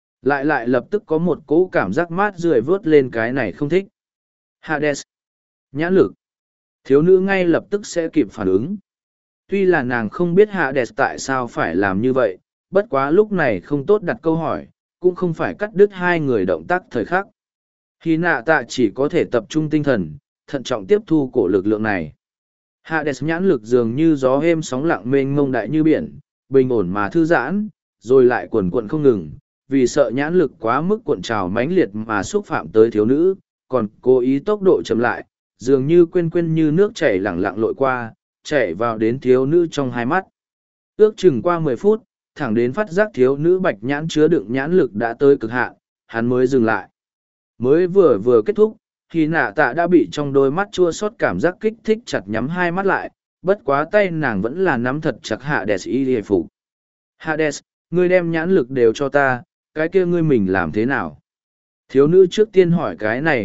A: Lại lập tức có một cỗ cảm giác mát rượi vớt lên cái này không thích. Hades. Nhãn lực. Thiếu nữ ngay lập tức sẽ kịp phản ứng. Tuy là nàng không biết Hades tại sao phải làm như vậy, bất quá lúc này không tốt đặt câu hỏi, cũng không phải cắt đứt hai người động tác thời khắc. Hy nạ tạ chỉ có thể tập trung tinh thần, thận trọng tiếp thu cổ lực lượng này. Hades nhãn lực dường như gió êm sóng lặng mênh mông đại như biển, bình ổn mà thư giãn, rồi lại cuồn cuộn không ngừng, vì sợ nhãn lực quá mức cuộn trào mãnh liệt mà xúc phạm tới thiếu nữ, còn cố ý tốc độ chậm lại, dường như quên như nước chảy lẳng lặng lội qua, chảy vào đến thiếu nữ trong hai mắt. Ước chừng qua 10 phút, thẳng đến phát giác thiếu nữ bạch nhãn chứa đựng nhãn lực đã tới cực hạn, hắn mới dừng lại. Mới vừa kết thúc, thì nạ tạ đã bị trong đôi mắt chua xót cảm giác kích thích chặt nhắm hai mắt lại, bất quá tay nàng vẫn là nắm thật chặt Hades y hề phục. Hades, ngươi đem nhãn lực đều cho ta, cái kia ngươi mình làm thế nào? Thiếu nữ trước tiên hỏi cái này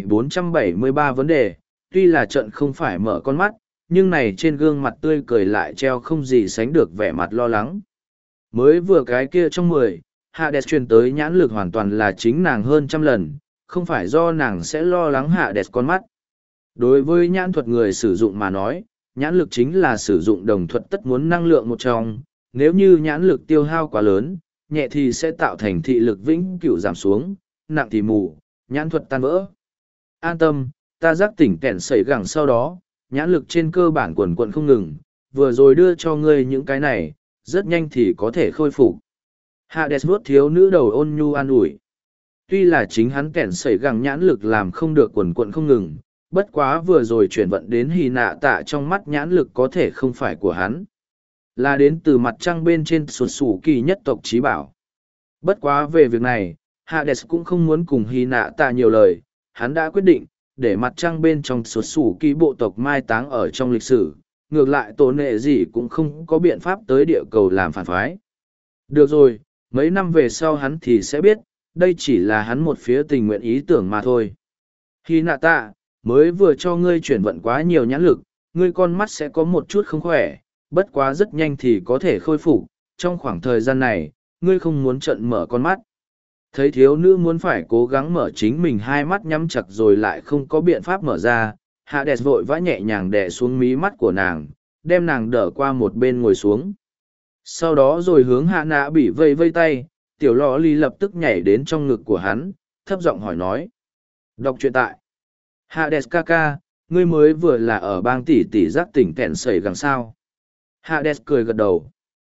A: 473 vấn đề, tuy là trận không phải mở con mắt, nhưng này trên gương mặt tươi cười lại treo không gì sánh được vẻ mặt lo lắng. Mới vừa cái kia trong 10, Hades truyền tới nhãn lực hoàn toàn là chính nàng hơn trăm lần, không phải do nàng sẽ lo lắng Hades con mắt. Đối với nhãn thuật người sử dụng mà nói, nhãn lực chính là sử dụng đồng thuật tất muốn năng lượng một trong, nếu như nhãn lực tiêu hao quá lớn, nhẹ thì sẽ tạo thành thị lực vĩnh cửu giảm xuống, nặng thì mù, nhãn thuật tan vỡ. An tâm, ta giác tỉnh kẻn sẩy gẳng sau đó, nhãn lực trên cơ bản quần quận không ngừng, vừa rồi đưa cho ngươi những cái này, rất nhanh thì có thể khôi phục. Hades vuốt thiếu nữ đầu ôn nhu an ủi. Tuy là chính hắn kẻn sẩy gẳng nhãn lực làm không được quần quận không ngừng, bất quá vừa rồi chuyển vận đến hy nạ tạ trong mắt nhãn lực có thể không phải của hắn, là đến từ mặt trăng bên trên sụt sủ kỳ nhất tộc trí bảo. Bất quá về việc này, Hades cũng không muốn cùng hy nạ tạ nhiều lời, hắn đã quyết định, để mặt trăng bên trong sụt sủ kỳ bộ tộc mai táng ở trong lịch sử, ngược lại tổ nệ gì cũng không có biện pháp tới địa cầu làm phản phái. Được rồi, mấy năm về sau hắn thì sẽ biết, đây chỉ là hắn một phía tình nguyện ý tưởng mà thôi. Hy nạ tạ, mới vừa cho ngươi chuyển vận quá nhiều nhãn lực, ngươi con mắt sẽ có một chút không khỏe, bất quá rất nhanh thì có thể khôi phục, trong khoảng thời gian này, ngươi không muốn trận mở con mắt. Thấy thiếu nữ muốn phải cố gắng mở chính mình hai mắt nhắm chặt rồi lại không có biện pháp mở ra, Hades vội vã nhẹ nhàng đè xuống mí mắt của nàng, đem nàng đỡ qua một bên ngồi xuống. Sau đó rồi hướng hạ nạ bị vây vây tay, tiểu lò ly lập tức nhảy đến trong ngực của hắn, thấp giọng hỏi nói. Đọc truyện tại. Hades ca, ngươi mới vừa là ở bang tỷ tỷ giác tỉnh kẹn sẩy gẳng sao. Hades cười gật đầu.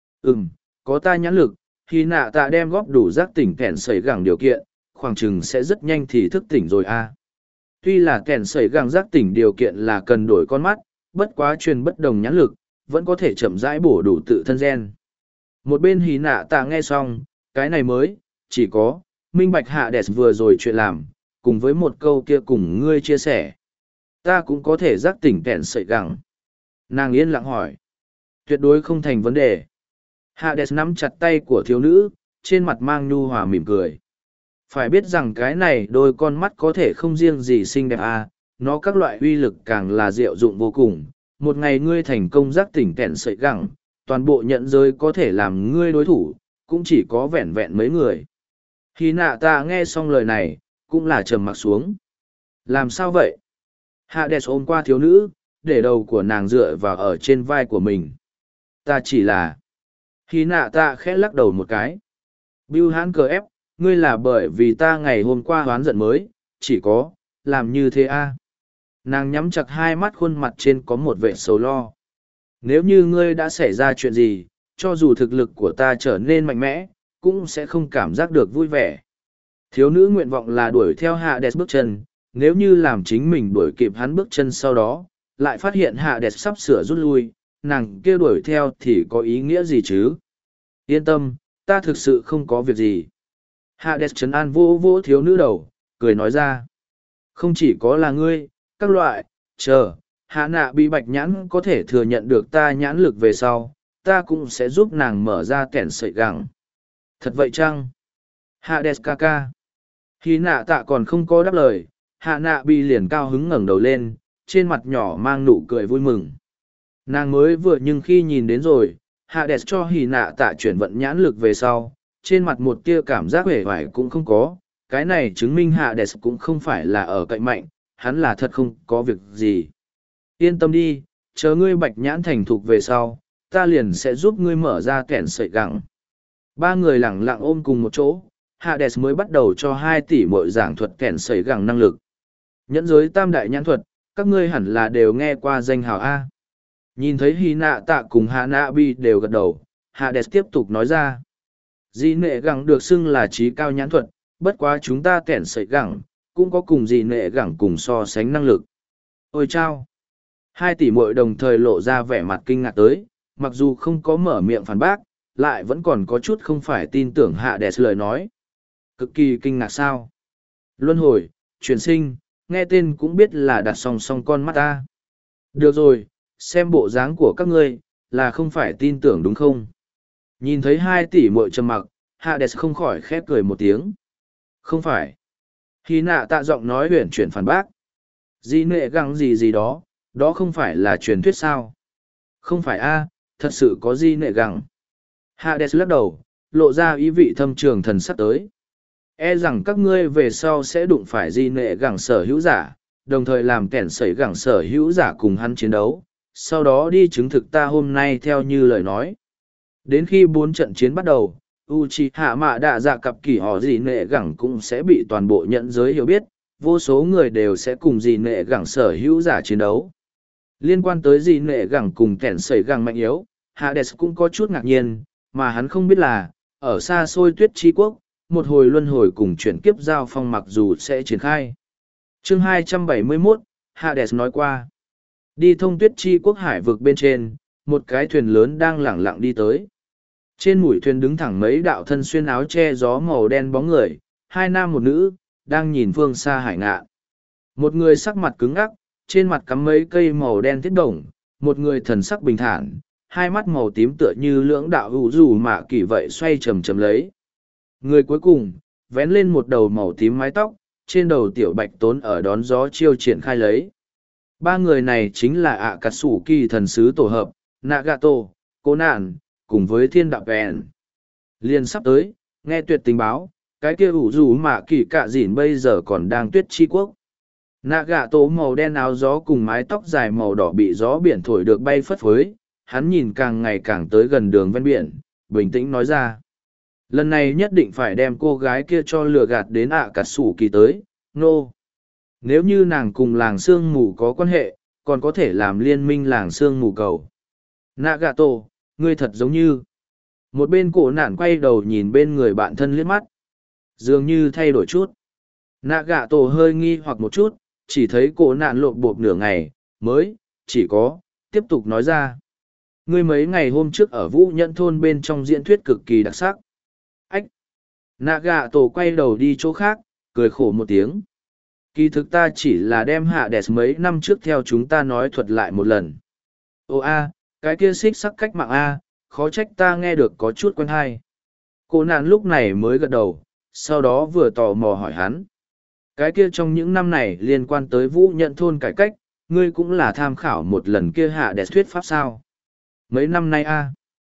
A: Có ta nhãn lực, khi nạ tạ đem góp đủ giác tỉnh kẹn sẩy gẳng điều kiện, khoảng chừng sẽ rất nhanh thì thức tỉnh rồi a. Tuy là kẹn sẩy gẳng giác tỉnh điều kiện là cần đổi con mắt, bất quá truyền bất đồng nhãn lực, vẫn có thể chậm rãi bổ đủ tự thân gen. Một bên hí nạ tạ nghe xong, cái này mới, chỉ có, minh bạch Hades vừa rồi chuyện làm, cùng với một câu kia cùng ngươi chia sẻ. Ta cũng có thể giác tỉnh kẹn sẩy gẳng. Nàng yên lặng hỏi. Tuyệt đối không thành vấn đề. Hades nắm chặt tay của thiếu nữ, trên mặt mang nhu hòa mỉm cười. Phải biết rằng cái này đôi con mắt có thể không riêng gì xinh đẹp à, nó các loại uy lực càng là diệu dụng vô cùng. Một ngày ngươi thành công giác tỉnh kẹn sẩy gẳng, toàn bộ nhận giới có thể làm ngươi đối thủ, cũng chỉ có vẹn vẹn mấy người. Khi nạ ta nghe xong lời này, cũng là trầm mặc xuống. Làm sao vậy? Hades ôm qua thiếu nữ, để đầu của nàng dựa vào ở trên vai của mình. Ta chỉ là... Khi nạ ta khẽ lắc đầu một cái. Bưu hán cờ ép, ngươi là bởi vì ta ngày hôm qua hoán giận mới, chỉ có, làm như thế a. Nàng nhắm chặt hai mắt, khuôn mặt trên có một vẻ sầu lo. Nếu như ngươi đã xảy ra chuyện gì, cho dù thực lực của ta trở nên mạnh mẽ, cũng sẽ không cảm giác được vui vẻ. Thiếu nữ nguyện vọng là đuổi theo Hades bước chân, nếu như làm chính mình đuổi kịp hắn bước chân sau đó, lại phát hiện Hades sắp sửa rút lui, nàng kêu đuổi theo thì có ý nghĩa gì chứ? Yên tâm, ta thực sự không có việc gì. Hades trấn an vô vô thiếu nữ đầu, cười nói ra. Không chỉ có là ngươi, các loại, hạ nạ bị bạch nhãn có thể thừa nhận được ta nhãn lực về sau, ta cũng sẽ giúp nàng mở ra kẻn sợi gẳng. Thật vậy chăng? Hades ca. Khi nạ tạ còn không có đáp lời, hạ nạ bị liền cao hứng ngẩng đầu lên, trên mặt nhỏ mang nụ cười vui mừng. Nàng mới vừa nhưng khi nhìn đến rồi, Hades cho hì nạ tạ chuyển vận nhãn lực về sau, trên mặt một tia cảm giác vẻ vải cũng không có, cái này chứng minh Hades cũng không phải là ở cạnh mạnh, hắn là thật không có việc gì. Yên tâm đi, chờ ngươi bạch nhãn thành thục về sau, ta liền sẽ giúp ngươi mở ra kẻn sợi gẳng. Ba người lẳng lặng ôm cùng một chỗ, Hades mới bắt đầu cho 2 tỷ mỗi giảng thuật kẻn sợi gẳng năng lực. Nhẫn giới tam đại nhãn thuật, các ngươi hẳn là đều nghe qua danh hào A. Nhìn thấy Hy nạ tạ cùng Hạ nạ bi đều gật đầu, Hades tiếp tục nói ra. Dị nệ gẳng được xưng là trí cao nhãn thuật, bất quá chúng ta kẻn sợi gẳng, cũng có cùng dị nệ gẳng cùng so sánh năng lực. Ôi chao! 2 tỷ muội đồng thời lộ ra vẻ mặt kinh ngạc tới, mặc dù không có mở miệng phản bác, lại vẫn còn có chút không phải tin tưởng Hades lời nói. Cực kỳ kinh ngạc sao? Luân hồi, chuyển sinh, nghe tên cũng biết là đặt song song con mắt ta. Được rồi, xem bộ dáng của các ngươi, là không phải tin tưởng đúng không? Nhìn thấy 2 tỷ muội trầm mặc, Hades không khỏi khép cười một tiếng. Không phải. Khi nạ tạ giọng nói huyển chuyển phản bác. Dị nệ găng gì đó, đó không phải là truyền thuyết sao? Không phải a, thật sự có dị nệ găng. Hades lắc đầu, lộ ra ý vị thâm trường thần sắc tới. E rằng các ngươi về sau sẽ đụng phải dị nệ gẳng sở hữu giả, đồng thời làm kẻn sẩy gẳng sở hữu giả cùng hắn chiến đấu, sau đó đi chứng thực ta hôm nay theo như lời nói. Đến khi 4 trận chiến bắt đầu, Uchiha Mạ Đạ Dạ cặp kỷ họ gì nệ gẳng cũng sẽ bị toàn bộ nhận giới hiểu biết, vô số người đều sẽ cùng gì nệ gẳng sở hữu giả chiến đấu. Liên quan tới gì nệ gẳng cùng kẻn sẩy gẳng mạnh yếu, Hades cũng có chút ngạc nhiên, mà hắn không biết là, ở xa xôi tuyết chi quốc, một hồi luân hồi cùng chuyển kiếp giao phong mặc dù sẽ triển khai. Chương 271, Hades nói qua. Đi thông tuyết chi quốc hải vực bên trên, một cái thuyền lớn đang lẳng lặng đi tới. Trên mũi thuyền đứng thẳng mấy đạo thân xuyên áo che gió màu đen bóng người, hai nam một nữ, đang nhìn phương xa hải ngạn. Một người sắc mặt cứng ngắc, trên mặt cắm mấy cây màu đen thiết đồng, một người thần sắc bình thản, hai mắt màu tím tựa như lưỡng đạo hữu dù mà kỳ vậy xoay chầm chầm lấy. Người cuối cùng, vén lên một đầu màu tím mái tóc, trên đầu tiểu bạch tốn ở đón gió chiêu triển khai lấy. Ba người này chính là ạ cà sủ kỳ thần sứ tổ hợp, Nagato, Cố Nạn, cùng với thiên đạo bèn. Liên sắp tới, nghe tuyệt tình báo, cái kia ủ dù mà kỳ cạ dỉn bây giờ còn đang tuyết chi quốc. Nagato màu đen áo gió cùng mái tóc dài màu đỏ bị gió biển thổi được bay phất phới, hắn nhìn càng ngày càng tới gần đường ven biển, bình tĩnh nói ra. Lần này nhất định phải đem cô gái kia cho lừa gạt đến ạ cà sủ kỳ tới, nô. Nếu như nàng cùng làng sương mù có quan hệ, còn có thể làm liên minh làng sương mù cầu. Nagato, ngươi thật giống như. Một bên cổ nạn quay đầu nhìn bên người bạn thân liếc mắt. Dường như thay đổi chút. Nagato hơi nghi hoặc một chút, chỉ thấy cổ nạn lộn bộp nửa ngày, mới, chỉ có, tiếp tục nói ra. Ngươi mấy ngày hôm trước ở Vũ Nhẫn thôn bên trong diễn thuyết cực kỳ đặc sắc. Ách! Nagato quay đầu đi chỗ khác, cười khổ một tiếng. Kỳ thực ta chỉ là đem Hades mấy năm trước theo chúng ta nói thuật lại một lần. Ô a, cái kia xích sắc cách mạng a, khó trách ta nghe được có chút quen hay. Cô nạn lúc này mới gật đầu, sau đó vừa tò mò hỏi hắn. Cái kia trong những năm này liên quan tới Vũ Nhẫn thôn cải cách, ngươi cũng là tham khảo một lần kia Hades thuyết pháp sao? Mấy năm nay a,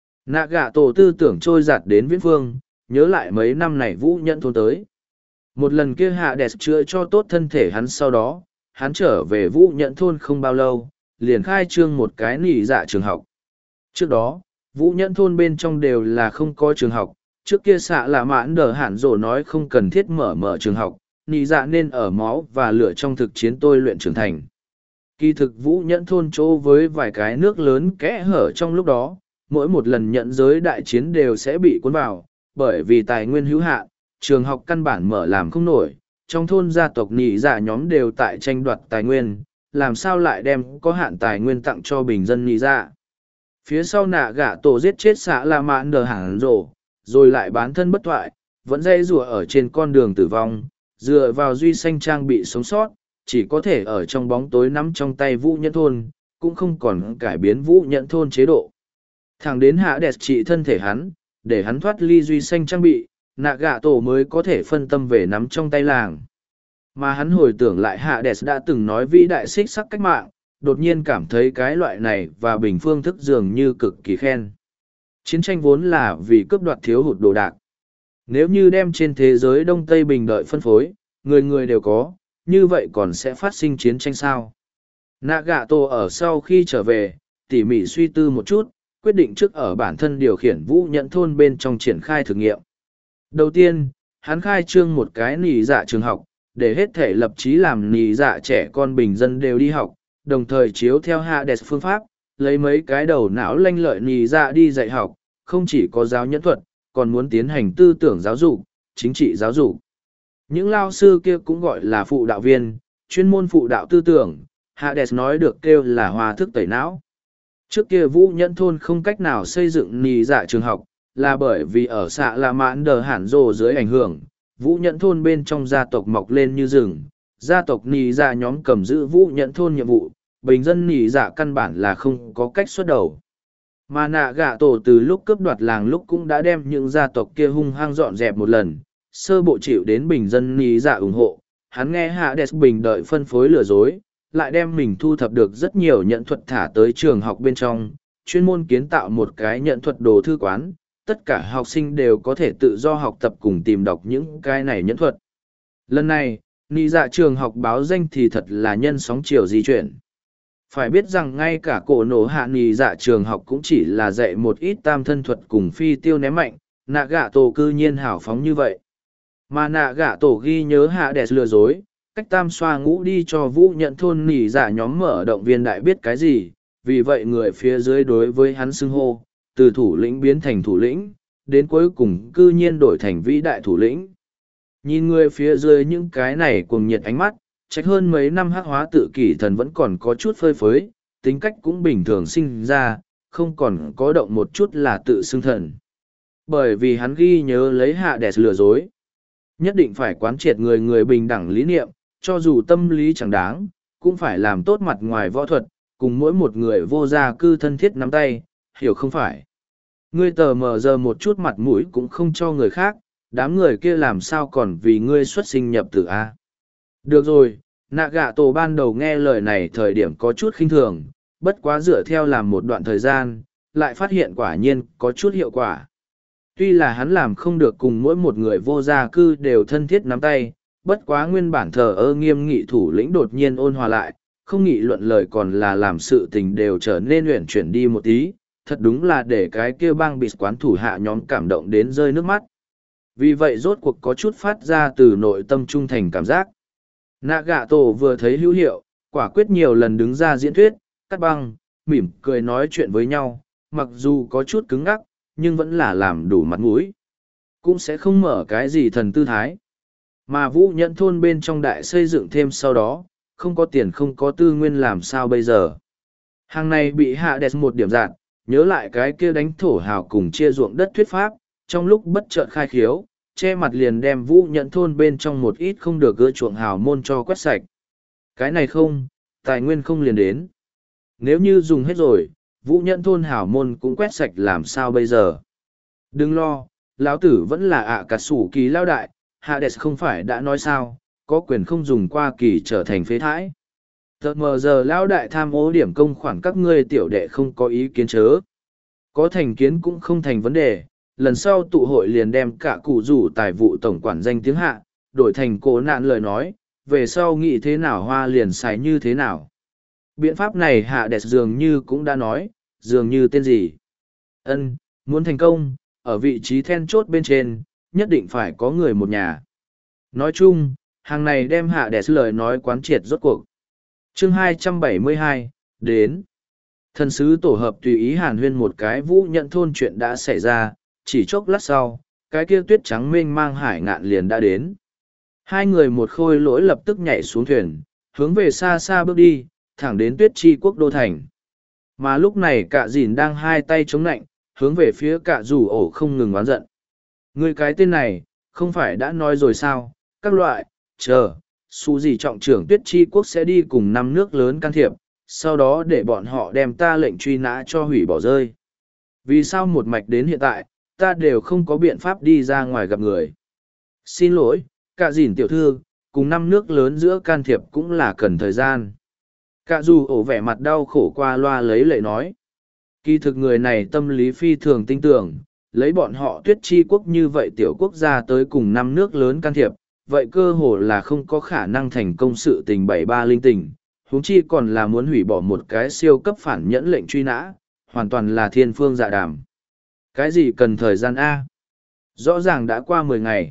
A: Nagato tư tưởng trôi giạt đến viễn phương, nhớ lại mấy năm này Vũ Nhẫn thôn tới. Một lần kia Hades chữa cho tốt thân thể hắn sau đó, hắn trở về Vũ Nhẫn thôn không bao lâu, liền khai trương một cái nỉ dạ trường học. Trước đó, Vũ Nhẫn thôn bên trong đều là không có trường học, trước kia xạ là mãn đờ hạn rổ nói không cần thiết mở trường học, nỉ dạ nên ở máu và lửa trong thực chiến tôi luyện trưởng thành. Kỳ thực Vũ Nhẫn thôn chỗ với vài cái nước lớn kẽ hở trong lúc đó, mỗi một lần nhận giới đại chiến đều sẽ bị cuốn vào, bởi vì tài nguyên hữu hạn, trường học căn bản mở làm không nổi, trong thôn gia tộc nỉ dạ nhóm đều tại tranh đoạt tài nguyên, làm sao lại đem có hạn tài nguyên tặng cho bình dân nỉ dạ. Phía sau nạ gạ tổ giết chết xã La Mãn Đờ Hàn Rồ, rồi lại bán thân bất thoại, vẫn dây rùa ở trên con đường tử vong, dựa vào duy xanh trang bị sống sót, chỉ có thể ở trong bóng tối nắm trong tay Vũ Nhẫn thôn, cũng không còn cải biến Vũ Nhẫn thôn chế độ. Thẳng đến Hades trị thân thể hắn, để hắn thoát ly duy xanh trang bị, Nagato mới có thể phân tâm về nắm trong tay làng. Mà hắn hồi tưởng lại Hades đã từng nói vĩ đại xích sắc cách mạng, đột nhiên cảm thấy cái loại này và bình phương thức dường như cực kỳ khen. Chiến tranh vốn là vì cướp đoạt thiếu hụt đồ đạc. Nếu như đem trên thế giới Đông Tây bình đợi phân phối, người người đều có, như vậy còn sẽ phát sinh chiến tranh sao? Nagato ở sau khi trở về, tỉ mỉ suy tư một chút, quyết định trước ở bản thân điều khiển Vũ Nhẫn thôn bên trong triển khai thử nghiệm. Đầu tiên, hắn khai trương một cái nỉ dạ trường học, để hết thể lập chí làm nỉ dạ trẻ con bình dân đều đi học, đồng thời chiếu theo Hades phương pháp, lấy mấy cái đầu não lanh lợi nỉ dạ đi dạy học, không chỉ có giáo nhẫn thuật, còn muốn tiến hành tư tưởng giáo dục, chính trị giáo dục. Những lao sư kia cũng gọi là phụ đạo viên, chuyên môn phụ đạo tư tưởng, Hades nói được kêu là hòa thức tẩy não. Trước kia Vũ Nhẫn thôn không cách nào xây dựng nỉ dạ trường học, là bởi vì ở xạ La Mãn Đờ Hản Rồ dưới ảnh hưởng, Vũ Nhẫn thôn bên trong gia tộc mọc lên như rừng, gia tộc nỉ dạ nhóm cầm giữ Vũ Nhẫn thôn nhiệm vụ, bình dân nỉ dạ căn bản là không có cách xuất đầu. Mà nạ gạ tổ từ lúc cướp đoạt làng lúc cũng đã đem những gia tộc kia hung hăng dọn dẹp một lần, sơ bộ chịu đến bình dân nỉ dạ ủng hộ, hắn nghe Hades bình đợi phân phối lừa dối, lại đem mình thu thập được rất nhiều nhận thuật thả tới trường học bên trong, chuyên môn kiến tạo một cái nhận thuật đồ thư quán, tất cả học sinh đều có thể tự do học tập cùng tìm đọc những cái này nhẫn thuật. Lần này, nỉ dạ trường học báo danh thì thật là nhân sóng chiều di chuyển. Phải biết rằng ngay cả cổ nổ hạ nỉ dạ trường học cũng chỉ là dạy một ít tam thân thuật cùng phi tiêu ném mạnh, nạ gạ tổ cư nhiên hảo phóng như vậy. Mà nạ gạ tổ ghi nhớ hạ đẹp lừa dối, cách tam xoa ngũ đi cho vũ nhận thôn nỉ dạ nhóm mở động viên đại biết cái gì, vì vậy người phía dưới đối với hắn xưng hô, từ thủ lĩnh biến thành thủ lĩnh, đến cuối cùng cư nhiên đổi thành vĩ đại thủ lĩnh. Nhìn người phía dưới những cái này cuồng nhiệt ánh mắt, trách hơn mấy năm hắc hóa tự kỷ thần vẫn còn có chút phơi phới, tính cách cũng bình thường sinh ra, không còn có động một chút là tự xưng thần. Bởi vì hắn ghi nhớ lấy hạ đẹp lừa dối. Nhất định phải quán triệt người người bình đẳng lý niệm, cho dù tâm lý chẳng đáng, cũng phải làm tốt mặt ngoài võ thuật, cùng mỗi một người vô gia cư thân thiết nắm tay, hiểu không phải. Ngươi tờ mờ giờ một chút mặt mũi cũng không cho người khác, đám người kia làm sao còn vì ngươi xuất sinh nhập tử A. Được rồi, nạ gạ tổ ban đầu nghe lời này thời điểm có chút khinh thường, bất quá dựa theo làm một đoạn thời gian, lại phát hiện quả nhiên có chút hiệu quả. Tuy là hắn làm không được cùng mỗi một người vô gia cư đều thân thiết nắm tay, bất quá nguyên bản thờ ơ nghiêm nghị thủ lĩnh đột nhiên ôn hòa lại, không nghị luận lời còn là làm sự tình đều trở nên luyện chuyển đi một tí, thật đúng là để cái kia bang bị quán thủ hạ nhóm cảm động đến rơi nước mắt. Vì vậy rốt cuộc có chút phát ra từ nội tâm trung thành cảm giác. Nagato vừa thấy hữu hiệu, quả quyết nhiều lần đứng ra diễn thuyết, cắt băng, mỉm cười nói chuyện với nhau, mặc dù có chút cứng ngắc, nhưng vẫn là làm đủ mặt mũi. Cũng sẽ không mở cái gì thần tư thái. Mà Vũ Nhẫn thôn bên trong đại xây dựng thêm sau đó, không có tiền không có tư nguyên làm sao bây giờ. Hàng này bị hạ đẹp một điểm dạn, nhớ lại cái kia đánh thổ hào cùng chia ruộng đất thuyết pháp, trong lúc bất chợt khai khiếu, che mặt liền đem Vũ Nhẫn thôn bên trong một ít không được gỡ chuộng hào môn cho quét sạch. Cái này không, tài nguyên không liền đến. Nếu như dùng hết rồi, Vũ Nhẫn thôn hào môn cũng quét sạch làm sao bây giờ. Đừng lo, lão tử vẫn là ạ cả sủ kỳ lao đại, Hades không phải đã nói sao, có quyền không dùng qua kỳ trở thành phế thải. Tờ mờ giờ lão đại tham ô điểm công khoản các ngươi tiểu đệ không có ý kiến chớ. Có thành kiến cũng không thành vấn đề, lần sau tụ hội liền đem cả cụ rủ tài vụ tổng quản danh tiếng hạ, đổi thành cố nạn lời nói, về sau nghĩ thế nào hoa liền xài như thế nào. Biện pháp này hạ đẹp dường như cũng đã nói, dường như tên gì. Muốn thành công, ở vị trí then chốt bên trên, nhất định phải có người một nhà. Nói chung, hàng này đem hạ đẹp lời nói quán triệt rốt cuộc. Chương 272, đến. Thần sứ tổ hợp tùy ý hàn huyên một cái Vũ Nhận thôn chuyện đã xảy ra, chỉ chốc lát sau, cái kia tuyết trắng mênh mang hải ngạn liền đã đến. Hai người một khôi lỗi lập tức nhảy xuống thuyền, hướng về xa xa bước đi, thẳng đến tuyết chi quốc đô thành. Mà lúc này cả dìn đang hai tay chống nạnh, hướng về phía cả rủ ổ không ngừng oán giận. Người cái tên này, không phải đã nói rồi sao, các loại, chờ, su gì trọng trưởng tuyết chi quốc sẽ đi cùng năm nước lớn can thiệp, sau đó để bọn họ đem ta lệnh truy nã cho hủy bỏ rơi. Vì sao một mạch đến hiện tại, ta đều không có biện pháp đi ra ngoài gặp người. Xin lỗi, cả dìn tiểu thư, cùng năm nước lớn giữa can thiệp cũng là cần thời gian. Cả dù ổ vẻ mặt đau khổ qua loa lấy lệ nói. Kỳ thực người này tâm lý phi thường tinh tưởng, lấy bọn họ tuyết chi quốc như vậy tiểu quốc gia tới cùng năm nước lớn can thiệp, vậy cơ hồ là không có khả năng thành công sự tình 73 linh tình, huống chi còn là muốn hủy bỏ một cái siêu cấp phản nhẫn lệnh truy nã, hoàn toàn là thiên phương dạ đàm. Cái gì cần thời gian A? Rõ ràng đã qua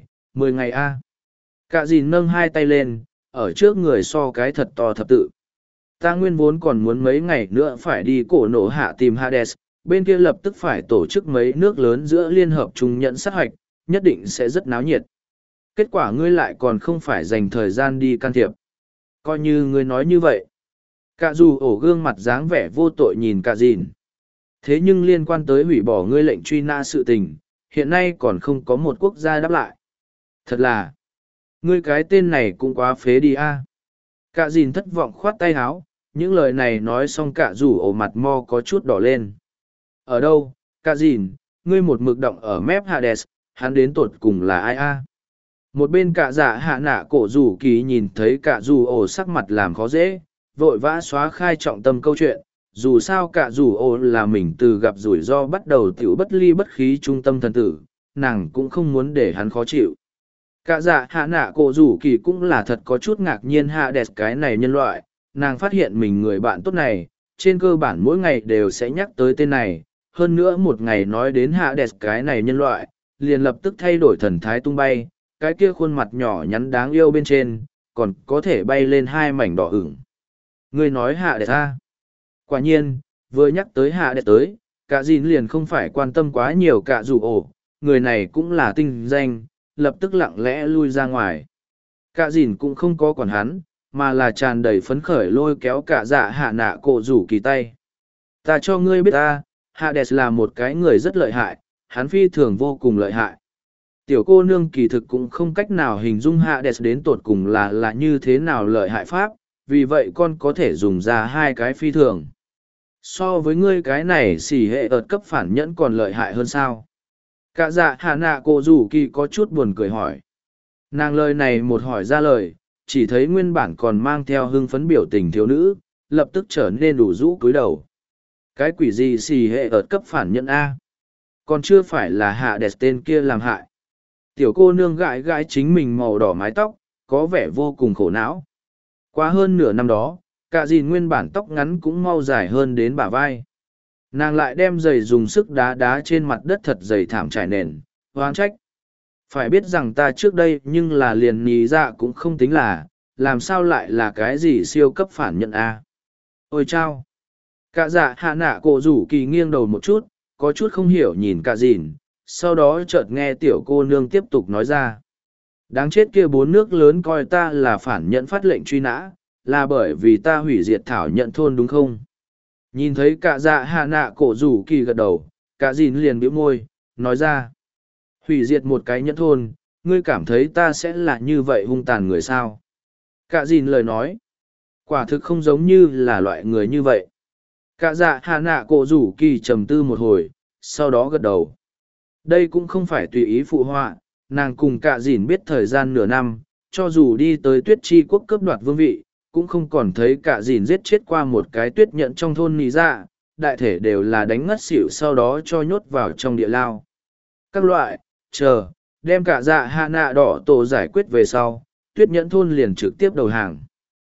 A: 10 ngày A. Cả dìn nâng hai tay lên, ở trước người so cái thật to thập tự. Ta nguyên vốn còn muốn mấy ngày nữa phải đi cổ nổ hạ tìm Hades, bên kia lập tức phải tổ chức mấy nước lớn giữa liên hợp chung nhận sát hoạch, nhất định sẽ rất náo nhiệt. Kết quả ngươi lại còn không phải dành thời gian đi can thiệp. Coi như ngươi nói như vậy. Cả dù ổ gương mặt dáng vẻ vô tội nhìn cả dìn. Thế nhưng liên quan tới hủy bỏ ngươi lệnh truy nã sự tình, hiện nay còn không có một quốc gia đáp lại. Thật là, ngươi cái tên này cũng quá phế đi a. Cả dìn thất vọng khoát tay háo, những lời này nói xong cả rủ ổ mặt mo có chút đỏ lên. Ở đâu, cả dìn, ngươi một mực động ở mép Hades, hắn đến tột cùng là ai a? Một bên cả dạ hạ nạ cổ rủ kỳ nhìn thấy cả rủ ổ sắc mặt làm khó dễ, vội vã xóa khai trọng tâm câu chuyện. Dù sao cả rủ ổ là mình từ gặp rủi ro bắt đầu tiểu bất ly bất khí trung tâm thần tử, nàng cũng không muốn để hắn khó chịu. Cả dạ hạ nạ cổ rủ kỳ cũng là thật có chút ngạc nhiên hạ đẹp cái này nhân loại, nàng phát hiện mình người bạn tốt này, trên cơ bản mỗi ngày đều sẽ nhắc tới tên này, hơn nữa một ngày nói đến hạ đẹp cái này nhân loại, liền lập tức thay đổi thần thái tung bay, cái kia khuôn mặt nhỏ nhắn đáng yêu bên trên, còn có thể bay lên hai mảnh đỏ ửng. Ngươi nói hạ đẹp ta. Quả nhiên, vừa nhắc tới hạ đẹp tới, cả dìn liền không phải quan tâm quá nhiều cả dù ổ, người này cũng là tinh danh, lập tức lặng lẽ lui ra ngoài. Cả dìn cũng không có quản hắn, mà là tràn đầy phấn khởi lôi kéo cả dạ hạ nạ cổ rủ kỳ tay. Ta cho ngươi biết ta, Hades là một cái người rất lợi hại, hắn phi thường vô cùng lợi hại. Tiểu cô nương kỳ thực cũng không cách nào hình dung Hades đến tột cùng là như thế nào lợi hại pháp, vì vậy con có thể dùng ra hai cái phi thường. So với ngươi cái này xỉ hệ ợt cấp phản nhẫn còn lợi hại hơn sao? Cả dạ hạ nạ cổ rủ kỳ có chút buồn cười hỏi. Nàng lời này một hỏi ra lời, chỉ thấy nguyên bản còn mang theo hưng phấn biểu tình thiếu nữ, lập tức trở nên đủ rũ cúi đầu. Cái quỷ gì xì hệ ợt cấp phản nhận A? Còn chưa phải là hạ đẹp tên kia làm hại. Tiểu cô nương gãi gãi chính mình màu đỏ mái tóc, có vẻ vô cùng khổ não. Qua hơn nửa năm đó, cả dìn nguyên bản tóc ngắn cũng mau dài hơn đến bả vai. Nàng lại đem giày dùng sức đá đá trên mặt đất thật dày thảm trải nền, hoang trách. Phải biết rằng ta trước đây nhưng là liền nhì ra cũng không tính là, làm sao lại là cái gì siêu cấp phản nhận A. Ôi chao! Cả dạ hạ nạ cổ rủ kỳ nghiêng đầu một chút, có chút không hiểu nhìn cả dìn, sau đó chợt nghe tiểu cô nương tiếp tục nói ra. Đáng chết kia bốn nước lớn coi ta là phản nhận phát lệnh truy nã, là bởi vì ta hủy diệt thảo nhận thôn đúng không? Nhìn thấy cả dạ hạ nạ cổ rủ kỳ gật đầu, cả dìn liền bĩu môi, nói ra. Hủy diệt một cái nhẫn thôn, ngươi cảm thấy ta sẽ là như vậy hung tàn người sao? Cả dìn lời nói. Quả thực không giống như là loại người như vậy. Cả dạ hạ nạ cổ rủ kỳ trầm tư một hồi, sau đó gật đầu. Đây cũng không phải tùy ý phụ họa, nàng cùng cả dìn biết thời gian nửa năm, cho dù đi tới tuyết chi quốc cướp đoạt vương vị, cũng không còn thấy cả dìn giết chết qua một cái tuyết nhận trong thôn nì dạ, đại thể đều là đánh ngất xỉu sau đó cho nhốt vào trong địa lao. Các loại, đem cả dạ hạ nạ đỏ tổ giải quyết về sau, tuyết nhẫn thôn liền trực tiếp đầu hàng.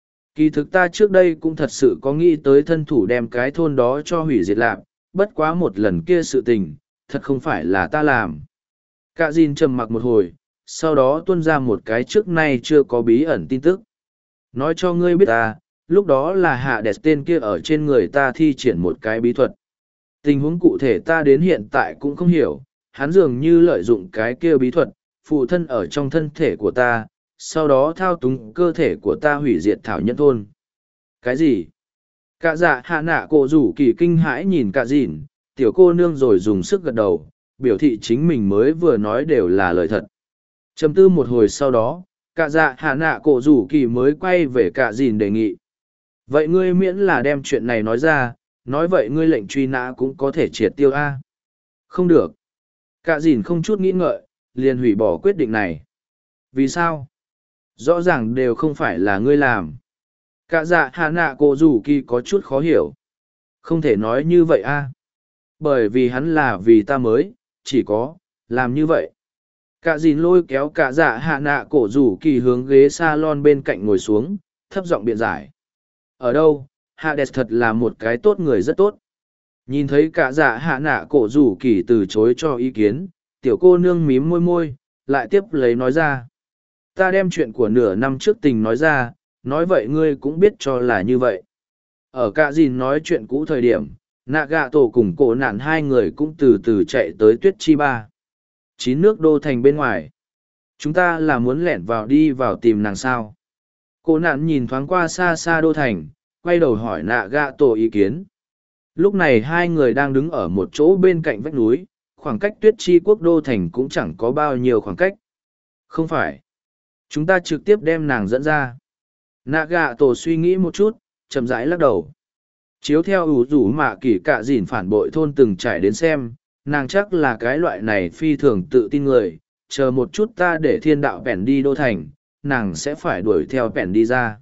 A: Kỳ thực ta trước đây cũng thật sự có nghĩ tới thân thủ đem cái thôn đó cho hủy diệt lạc, bất quá một lần kia sự tình, thật không phải là ta làm. Cả dìn trầm mặc một hồi, sau đó tuôn ra một cái trước nay chưa có bí ẩn tin tức. Nói cho ngươi biết ta, lúc đó là hạ đẹp tên kia ở trên người ta thi triển một cái bí thuật. Tình huống cụ thể ta đến hiện tại cũng không hiểu, hắn dường như lợi dụng cái kia bí thuật, phụ thân ở trong thân thể của ta, sau đó thao túng cơ thể của ta hủy diệt thảo nhân thôn. Cái gì? Cả dạ hạ nạ cổ rủ kỳ kinh hãi nhìn cả dìn, tiểu cô nương rồi dùng sức gật đầu, biểu thị chính mình mới vừa nói đều là lời thật. Chầm tư một hồi sau đó, cả dạ hạ nạ cổ rủ kỳ mới quay về cả dìn đề nghị. Vậy ngươi miễn là đem chuyện này nói ra, nói vậy ngươi lệnh truy nã cũng có thể triệt tiêu A. Không được. Cả dìn không chút nghĩ ngợi, liền hủy bỏ quyết định này. Vì sao? Rõ ràng đều không phải là ngươi làm. Cả dạ hạ nạ cổ rủ kỳ có chút khó hiểu. Không thể nói như vậy A. Bởi vì hắn là vì ta mới, chỉ có, làm như vậy. Cả dìn lôi kéo cả dạ hạ nạ cổ rủ kỳ hướng ghế salon bên cạnh ngồi xuống, thấp giọng biện giải. Ở đâu, Hades thật là một cái tốt người rất tốt. Nhìn thấy cả dạ hạ nạ cổ rủ kỳ từ chối cho ý kiến, tiểu cô nương mím môi môi, lại tiếp lấy nói ra. Ta đem chuyện của nửa năm trước tình nói ra, nói vậy ngươi cũng biết cho là như vậy. Ở cả dìn nói chuyện cũ thời điểm, nạ gạ tổ cùng cổ nạn hai người cũng từ từ chạy tới tuyết chi ba. 9 nước đô thành bên ngoài. Chúng ta là muốn lẻn vào đi vào tìm nàng sao. Cổ nạn nhìn thoáng qua xa xa đô thành, quay đầu hỏi nạ gạ tổ ý kiến. Lúc này hai người đang đứng ở một chỗ bên cạnh vách núi, khoảng cách tuyết chi quốc đô thành cũng chẳng có bao nhiêu khoảng cách. Không phải. Chúng ta trực tiếp đem nàng dẫn ra. Nạ gạ tổ suy nghĩ một chút, chậm rãi lắc đầu. Chiếu theo ủ rủ mạ kỷ cạ dìn phản bội thôn từng trải đến xem, nàng chắc là cái loại này phi thường tự tin người, chờ một chút ta để thiên đạo bèn đi đô thành, nàng sẽ phải đuổi theo bèn đi ra.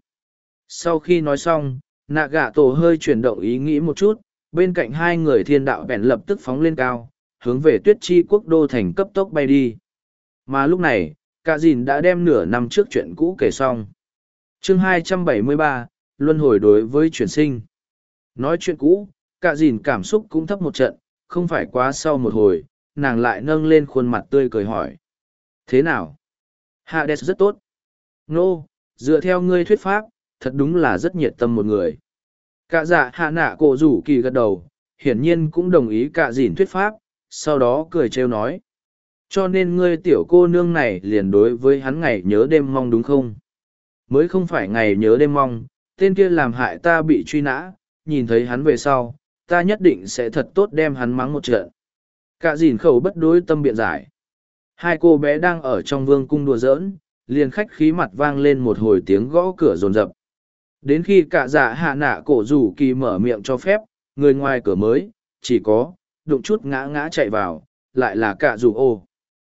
A: Sau khi nói xong, nạ gạ tổ hơi chuyển động ý nghĩ một chút, bên cạnh hai người thiên đạo bèn lập tức phóng lên cao, hướng về tuyết chi quốc đô thành cấp tốc bay đi. Mà lúc này, cạ dìn đã đem nửa năm trước chuyện cũ kể xong. Chương 273, Luân hồi đối với chuyển sinh. Nói chuyện cũ, cạ dìn cảm xúc cũng thấp một trận, không phải quá sau một hồi, nàng lại nâng lên khuôn mặt tươi cười hỏi. Thế nào? Hades rất tốt. Nô, dựa theo ngươi thuyết pháp, thật đúng là rất nhiệt tâm một người. Cả dạ hạ nạ cổ rủ kỳ gật đầu, hiển nhiên cũng đồng ý cả dìn thuyết pháp, sau đó cười trêu nói. Cho nên ngươi tiểu cô nương này liền đối với hắn ngày nhớ đêm mong đúng không? Mới không phải ngày nhớ đêm mong, tên kia làm hại ta bị truy nã, nhìn thấy hắn về sau, ta nhất định sẽ thật tốt đem hắn mắng một trận. Cả dìn khẩu bất đối tâm biện giải. Hai cô bé đang ở trong vương cung đùa giỡn, liền khách khí mặt vang lên một hồi tiếng gõ cửa rồn rập. Đến khi cả dạ hạ nạ cổ rủ kỳ mở miệng cho phép, người ngoài cửa mới, chỉ có, đụng chút ngã ngã chạy vào, lại là cả rủ ô.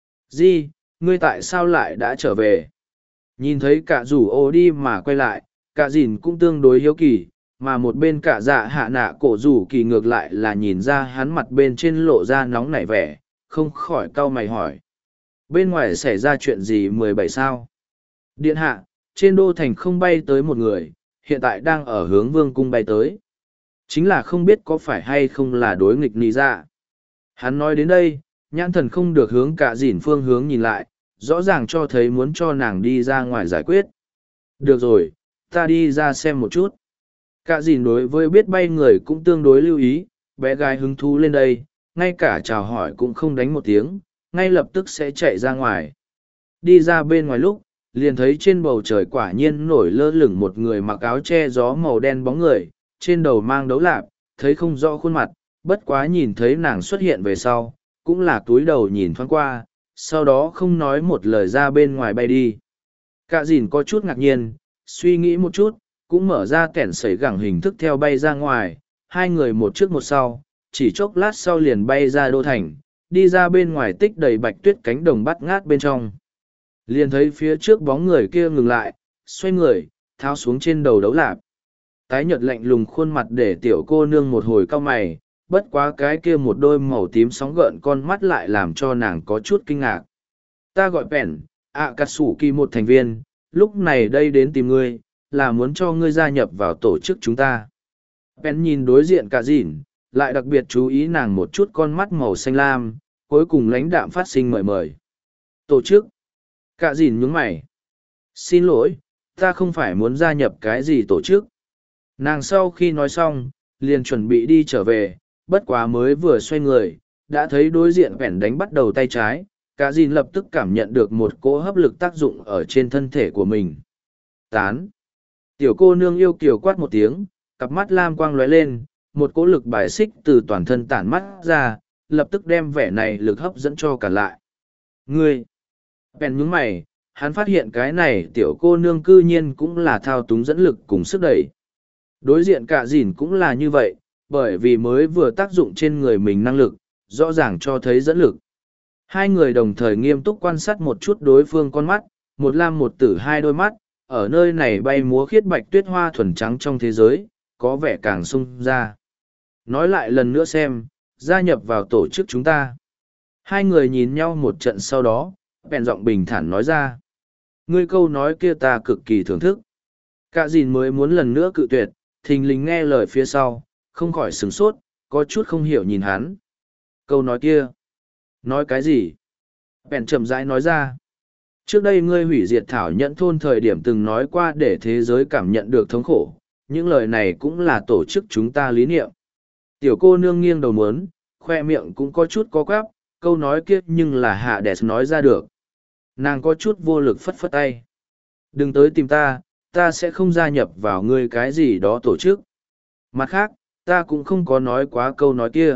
A: Di, ngươi tại sao lại đã trở về? Nhìn thấy cả rủ ô đi mà quay lại, cả dìn cũng tương đối hiếu kỳ, mà một bên cả dạ hạ nạ cổ rủ kỳ ngược lại là nhìn ra hắn mặt bên trên lộ ra nóng nảy vẻ, không khỏi cau mày hỏi. Bên ngoài xảy ra chuyện gì 17 sao? Điện hạ, trên đô thành không bay tới một người, hiện tại đang ở hướng vương cung bay tới. Chính là không biết có phải hay không là đối nghịch nì ra. Hắn nói đến đây, nhãn thần không được hướng cả dìn phương hướng nhìn lại, rõ ràng cho thấy muốn cho nàng đi ra ngoài giải quyết. Được rồi, ta đi ra xem một chút. Cả dìn đối với biết bay người cũng tương đối lưu ý, bé gái hứng thú lên đây, ngay cả chào hỏi cũng không đánh một tiếng, ngay lập tức sẽ chạy ra ngoài. Đi ra bên ngoài lúc, liền thấy trên bầu trời quả nhiên nổi lơ lửng một người mặc áo che gió màu đen bóng người, trên đầu mang đấu lạp, thấy không rõ khuôn mặt, bất quá nhìn thấy nàng xuất hiện về sau, cũng là túi đầu nhìn thoáng qua, sau đó không nói một lời ra bên ngoài bay đi. Cả dìn có chút ngạc nhiên, suy nghĩ một chút, cũng mở ra kẻn sấy gẳng hình thức theo bay ra ngoài, hai người một trước một sau, chỉ chốc lát sau liền bay ra đô thành, đi ra bên ngoài tích đầy bạch tuyết cánh đồng bắt ngát bên trong. Liền thấy phía trước bóng người kia ngừng lại, xoay người, tháo xuống trên đầu đấu lạp. Tái nhợt lạnh lùng khuôn mặt để tiểu cô nương một hồi cau mày, bất quá cái kia một đôi màu tím sóng gợn con mắt lại làm cho nàng có chút kinh ngạc. Ta gọi Pèn, cắt sủ kỳ một thành viên, lúc này đây đến tìm ngươi, là muốn cho ngươi gia nhập vào tổ chức chúng ta. Pèn nhìn đối diện cả dìn, lại đặc biệt chú ý nàng một chút con mắt màu xanh lam, cuối cùng lãnh đạm phát sinh mời mời. Tổ chức. Cả dìn nhướng mày. Xin lỗi, ta không phải muốn gia nhập cái gì tổ chức. Nàng sau khi nói xong, liền chuẩn bị đi trở về, bất quá mới vừa xoay người, đã thấy đối diện vẻn đánh bắt đầu tay trái, cả dìn lập tức cảm nhận được một cỗ hấp lực tác dụng ở trên thân thể của mình. Tán. Tiểu cô nương yêu kiều quát một tiếng, cặp mắt lam quang lóe lên, một cỗ lực bài xích từ toàn thân tản mắt ra, lập tức đem vẻ này lực hấp dẫn cho cả lại. Ngươi! Bèn nhướng mày, hắn phát hiện cái này tiểu cô nương cư nhiên cũng là thao túng dẫn lực cùng sức đẩy. Đối diện cả dìn cũng là như vậy, bởi vì mới vừa tác dụng trên người mình năng lực, rõ ràng cho thấy dẫn lực. Hai người đồng thời nghiêm túc quan sát một chút đối phương con mắt, một lam một tử hai đôi mắt, ở nơi này bay múa khiết bạch tuyết hoa thuần trắng trong thế giới, có vẻ càng sung ra. Nói lại lần nữa xem, gia nhập vào tổ chức chúng ta. Hai người nhìn nhau một trận sau đó, bèn giọng bình thản nói ra. Ngươi câu nói kia ta cực kỳ thưởng thức. Cả dìn mới muốn lần nữa cự tuyệt, thình lình nghe lời phía sau, không khỏi sửng sốt, có chút không hiểu nhìn hắn. Câu nói kia. Nói cái gì? Bèn chậm rãi nói ra. Trước đây ngươi hủy diệt thảo nhẫn thôn thời điểm từng nói qua để thế giới cảm nhận được thống khổ. Những lời này cũng là tổ chức chúng ta lý niệm. Tiểu cô nương nghiêng đầu muốn, khoe miệng cũng có chút có quắp, câu nói kia nhưng là Hades nói ra được. Nàng có chút vô lực phất phất tay. Đừng tới tìm ta, ta sẽ không gia nhập vào ngươi cái gì đó tổ chức. Mặt khác, ta cũng không có nói quá câu nói kia.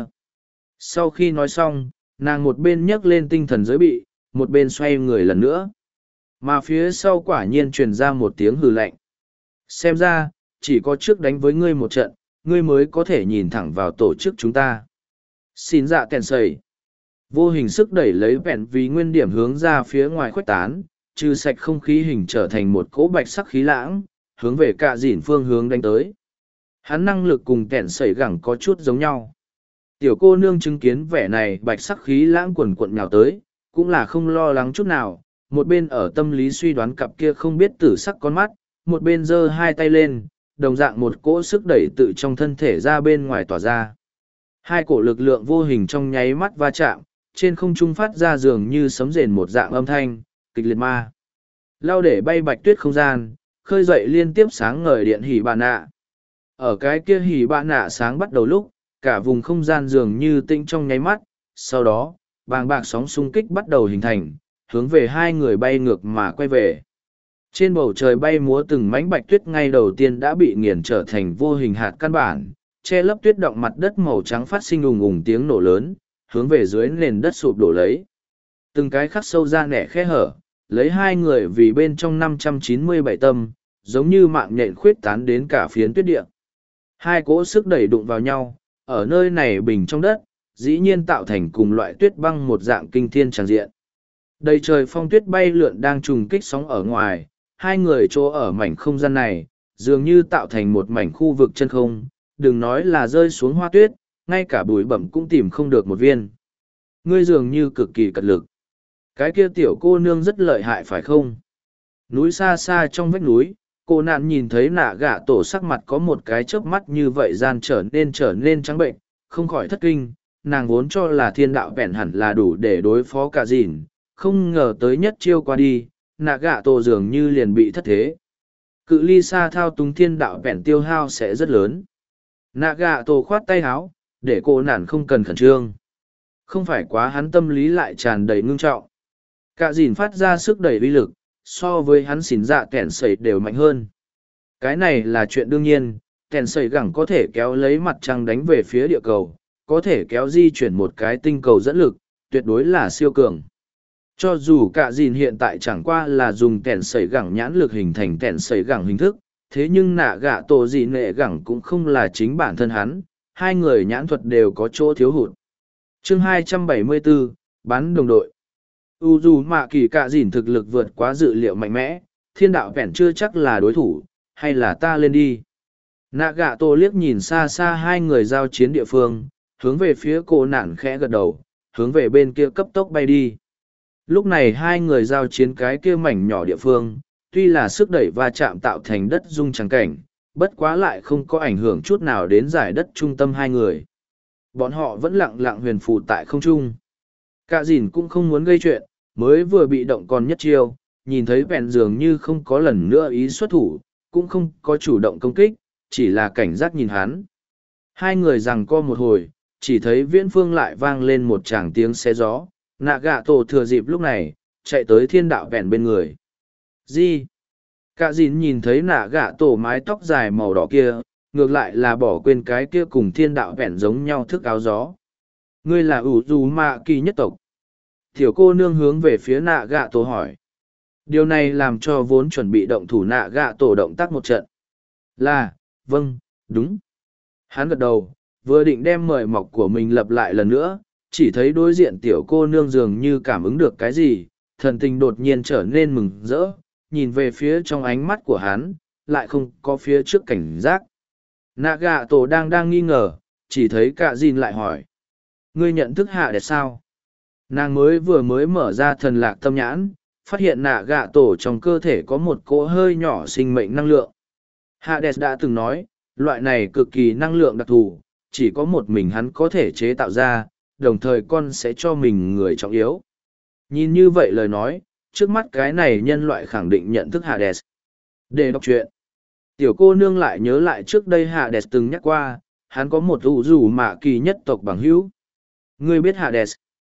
A: Sau khi nói xong, nàng một bên nhấc lên tinh thần giới bị, một bên xoay người lần nữa. Mà phía sau quả nhiên truyền ra một tiếng hừ lạnh. Xem ra, chỉ có trước đánh với ngươi một trận, ngươi mới có thể nhìn thẳng vào tổ chức chúng ta. Xin dạ kèn sầy. Vô hình sức đẩy lấy vẹn vì nguyên điểm hướng ra phía ngoài khuếch tán, trừ sạch không khí hình trở thành một cỗ bạch sắc khí lãng, hướng về cả dỉn phương hướng đánh tới. Hắn năng lực cùng kẻn sẩy gẳng có chút giống nhau. Tiểu cô nương chứng kiến vẻ này bạch sắc khí lãng quần cuộn nhào tới, cũng là không lo lắng chút nào, một bên ở tâm lý suy đoán cặp kia không biết tử sắc con mắt, một bên giơ hai tay lên, đồng dạng một cỗ sức đẩy tự trong thân thể ra bên ngoài tỏa ra. Hai cổ lực lượng vô hình trong nháy mắt va chạm, trên không trung phát ra dường như sấm rền một dạng âm thanh, kịch liệt ma. Lao để bay bạch tuyết không gian, khơi dậy liên tiếp sáng ngời điện hỉ bà nạ. Ở cái kia hỉ bà nạ sáng bắt đầu lúc, cả vùng không gian dường như tĩnh trong nháy mắt, sau đó, bàng bạc sóng xung kích bắt đầu hình thành, hướng về hai người bay ngược mà quay về. Trên bầu trời bay múa từng mảnh bạch tuyết ngay đầu tiên đã bị nghiền trở thành vô hình hạt căn bản, che lấp tuyết động mặt đất màu trắng phát sinh ùng ùng tiếng nổ lớn, hướng về dưới nền đất sụp đổ lấy. Từng cái khắc sâu ra nẻ khe hở, lấy hai người vì bên trong 597 tâm, giống như mạng nhện khuyết tán đến cả phiến tuyết địa. Hai cỗ sức đẩy đụng vào nhau, ở nơi này bình trong đất, dĩ nhiên tạo thành cùng loại tuyết băng một dạng kinh thiên tràn diện. Đầy trời phong tuyết bay lượn đang trùng kích sóng ở ngoài, hai người chỗ ở mảnh không gian này, dường như tạo thành một mảnh khu vực chân không, đừng nói là rơi xuống hoa tuyết, ngay cả bụi bẩm cũng tìm không được một viên. Ngươi dường như cực kỳ cật lực. Cái kia tiểu cô nương rất lợi hại phải không? Núi xa xa trong vách núi, cô nạn nhìn thấy nạ gạ tổ sắc mặt có một cái chớp mắt như vậy gian trở nên trắng bệnh, không khỏi thất kinh, nàng vốn cho là thiên đạo vẹn hẳn là đủ để đối phó cả dìn, không ngờ tới nhất chiêu qua đi, nạ gạ tổ dường như liền bị thất thế. Cự ly xa thao túng thiên đạo vẹn tiêu hao sẽ rất lớn. Nạ gạ tổ khoát tay háo, để cô nản không cần khẩn trương. Không phải quá hắn tâm lý lại tràn đầy ngưng trọng. Cả dìn phát ra sức đẩy uy lực, so với hắn xỉn dạ kẻn sẩy đều mạnh hơn. Cái này là chuyện đương nhiên, kẻn sẩy gẳng có thể kéo lấy mặt trăng đánh về phía địa cầu, có thể kéo di chuyển một cái tinh cầu dẫn lực, tuyệt đối là siêu cường. Cho dù cả dìn hiện tại chẳng qua là dùng kẻn sẩy gẳng nhãn lực hình thành kẻn sẩy gẳng hình thức, thế nhưng nạ gạ tổ dị nệ gẳng cũng không là chính bản thân hắn, hai người nhãn thuật đều có chỗ thiếu hụt. Chương 274, bán đồng đội. Dù mạ kỳ cạ dìn thực lực vượt quá dự liệu mạnh mẽ, thiên đạo vẹn chưa chắc là đối thủ, hay là ta lên đi. Nạ gạ tổ liếc nhìn xa xa hai người giao chiến địa phương, hướng về phía cô nạn khẽ gật đầu, hướng về bên kia cấp tốc bay đi. Lúc này hai người giao chiến cái kia mảnh nhỏ địa phương, tuy là sức đẩy va chạm tạo thành đất rung trắng cảnh, bất quá lại không có ảnh hưởng chút nào đến giải đất trung tâm hai người. Bọn họ vẫn lặng lặng huyền phù tại không trung. Cả dìn cũng không muốn gây chuyện, mới vừa bị động còn nhất chiêu, nhìn thấy vẹn dường như không có lần nữa ý xuất thủ, cũng không có chủ động công kích, chỉ là cảnh giác nhìn hắn. Hai người giằng co một hồi, chỉ thấy viễn phương lại vang lên một tràng tiếng xe gió, nạ gạ tổ thừa dịp lúc này, chạy tới thiên đạo vẹn bên người. Gì? Cả dìn nhìn thấy nạ gạ tổ mái tóc dài màu đỏ kia, ngược lại là bỏ quên cái kia cùng thiên đạo vẹn giống nhau thức áo gió. Ngươi là ủ dù mạ kỳ nhất tộc. Tiểu cô nương hướng về phía nạ gạ tổ hỏi. Điều này làm cho vốn chuẩn bị động thủ nạ gạ tổ động tác một trận. Là, vâng, đúng. Hắn gật đầu, vừa định đem mời mọc của mình lặp lại lần nữa, chỉ thấy đối diện tiểu cô nương dường như cảm ứng được cái gì, thần tình đột nhiên trở nên mừng rỡ, nhìn về phía trong ánh mắt của hắn, lại không có phía trước cảnh giác. Nạ gạ tổ đang nghi ngờ, chỉ thấy cả dìn lại hỏi. Ngươi nhận thức hạ đẹp sao? Nàng vừa mới mở ra thần lạc tâm nhãn, phát hiện nạ gạ tổ trong cơ thể có một cỗ hơi nhỏ sinh mệnh năng lượng. Hades đã từng nói, loại này cực kỳ năng lượng đặc thù, chỉ có một mình hắn có thể chế tạo ra, đồng thời con sẽ cho mình người trọng yếu. Nhìn như vậy lời nói, trước mắt cái này nhân loại khẳng định nhận thức Hades. Để đọc chuyện, tiểu cô nương lại nhớ lại trước đây Hades từng nhắc qua, hắn có một ủ rủ mạ kỳ nhất tộc bằng hữu. Ngươi biết Hades.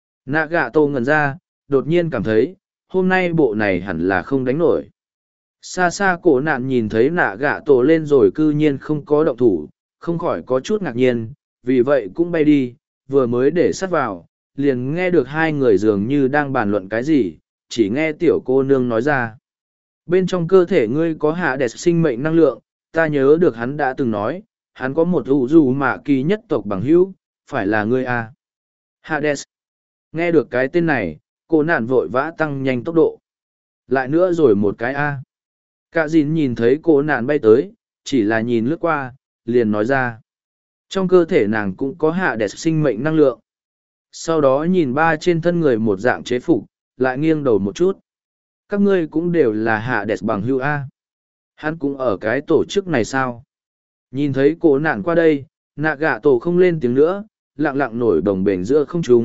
A: Nagato ngẩn ra, đột nhiên cảm thấy, hôm nay bộ này hẳn là không đánh nổi. Xa xa cổ nạn nhìn thấy Nagato lên rồi cư nhiên không có động thủ, không khỏi có chút ngạc nhiên, vì vậy cũng bay đi, vừa mới để sát vào, liền nghe được hai người dường như đang bàn luận cái gì, chỉ nghe tiểu cô nương nói ra. Bên trong cơ thể ngươi có hạ đẹp sinh mệnh năng lượng, ta nhớ được hắn đã từng nói, hắn có một ủ dù mạ kỳ nhất tộc bằng hữu, phải là ngươi à. Hades. Nghe được cái tên này, cô nạn vội vã tăng nhanh tốc độ. Lại nữa rồi một cái A. Cả dìn nhìn thấy cô nạn bay tới, chỉ là nhìn lướt qua, liền nói ra. Trong cơ thể nàng cũng có hạ đẹp sinh mệnh năng lượng. Sau đó nhìn ba trên thân người một dạng chế phục, lại nghiêng đầu một chút. Các ngươi cũng đều là hạ đẹp bằng hữu A. Hắn cũng ở cái tổ chức này sao? Nhìn thấy cô nạn qua đây, nạ gạ tổ không lên tiếng nữa, lặng lặng nổi đồng bền giữa không trung,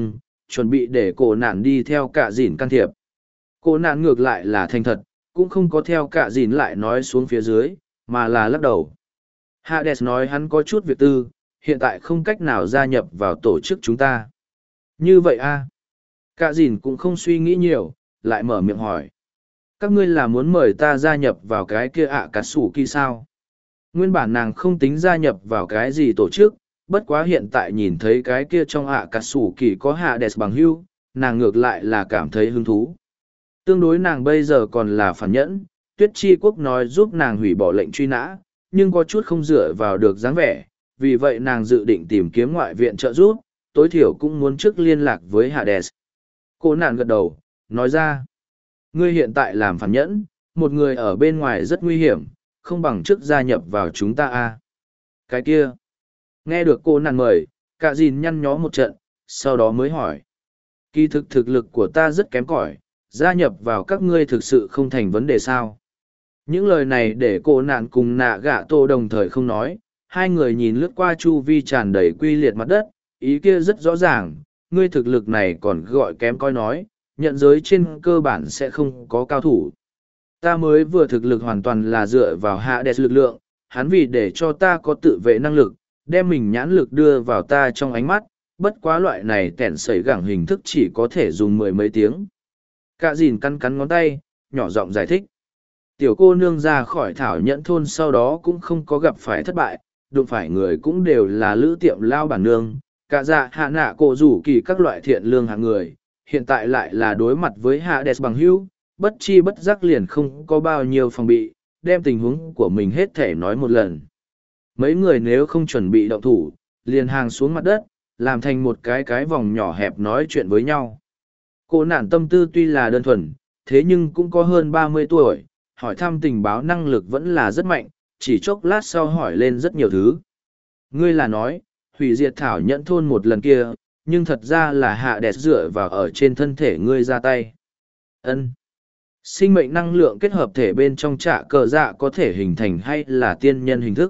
A: chuẩn bị để cổ nạn đi theo cả dìn can thiệp. Cổ nạn ngược lại là thành thật, cũng không có theo cả dìn lại nói xuống phía dưới, mà là lắc đầu. Hades nói hắn có chút việc tư, hiện tại không cách nào gia nhập vào tổ chức chúng ta. Như vậy a? Cả dìn cũng không suy nghĩ nhiều, lại mở miệng hỏi. Các ngươi là muốn mời ta gia nhập vào cái kia ạ cà sủ kỳ sao? Nguyên bản nàng không tính gia nhập vào cái gì tổ chức, bất quá hiện tại nhìn thấy cái kia trong ạ cà sủ kỳ có Hades bằng hưu, nàng ngược lại là cảm thấy hứng thú. Tương đối nàng bây giờ còn là phản nhẫn, Tuyết Chi Quốc nói giúp nàng hủy bỏ lệnh truy nã, nhưng có chút không dựa vào được dáng vẻ, vì vậy nàng dự định tìm kiếm ngoại viện trợ giúp, tối thiểu cũng muốn trước liên lạc với Hades. Cô nạn gật đầu, nói ra, ngươi hiện tại làm phản nhẫn, một người ở bên ngoài rất nguy hiểm, không bằng trước gia nhập vào chúng ta a. Cái kia, nghe được cô nạn mời, cả dìn nhăn nhó một trận, sau đó mới hỏi. Kỳ thực thực lực của ta rất kém cỏi, gia nhập vào các ngươi thực sự không thành vấn đề sao. Những lời này để cô nạn cùng nạ gạ tô đồng thời không nói, hai người nhìn lướt qua chu vi tràn đầy quy liệt mặt đất, ý kia rất rõ ràng, ngươi thực lực này còn gọi kém coi nói, nhận giới trên cơ bản sẽ không có cao thủ. Ta mới vừa thực lực hoàn toàn là dựa vào Hades lực lượng, hắn vì để cho ta có tự vệ năng lực, đem mình nhãn lực đưa vào ta trong ánh mắt, bất quá loại này tẻn sẩy gẳng hình thức chỉ có thể dùng mười mấy tiếng. Cả dìn cắn cắn ngón tay, nhỏ giọng giải thích. Tiểu cô nương ra khỏi thảo nhẫn thôn sau đó cũng không có gặp phải thất bại, đụng phải người cũng đều là lữ tiệm lao bản nương, cả dạ hạ nạ cổ rủ kỳ các loại thiện lương hạng người, hiện tại lại là đối mặt với Hades bằng hữu, bất chi bất giác liền không có bao nhiêu phòng bị, đem tình huống của mình hết thể nói một lần. Mấy người nếu không chuẩn bị động thủ, liền hàng xuống mặt đất, làm thành một cái vòng nhỏ hẹp nói chuyện với nhau. Cô nạn tâm tư tuy là đơn thuần, thế nhưng cũng có hơn 30 tuổi, hỏi thăm tình báo năng lực vẫn là rất mạnh, chỉ chốc lát sau hỏi lên rất nhiều thứ. Ngươi là nói, hủy diệt thảo nhẫn thôn một lần kia, nhưng thật ra là hạ đẹp dựa vào ở trên thân thể ngươi ra tay. Ân. Sinh mệnh năng lượng kết hợp thể bên trong trạ cờ dạ có thể hình thành hay là tiên nhân hình thức.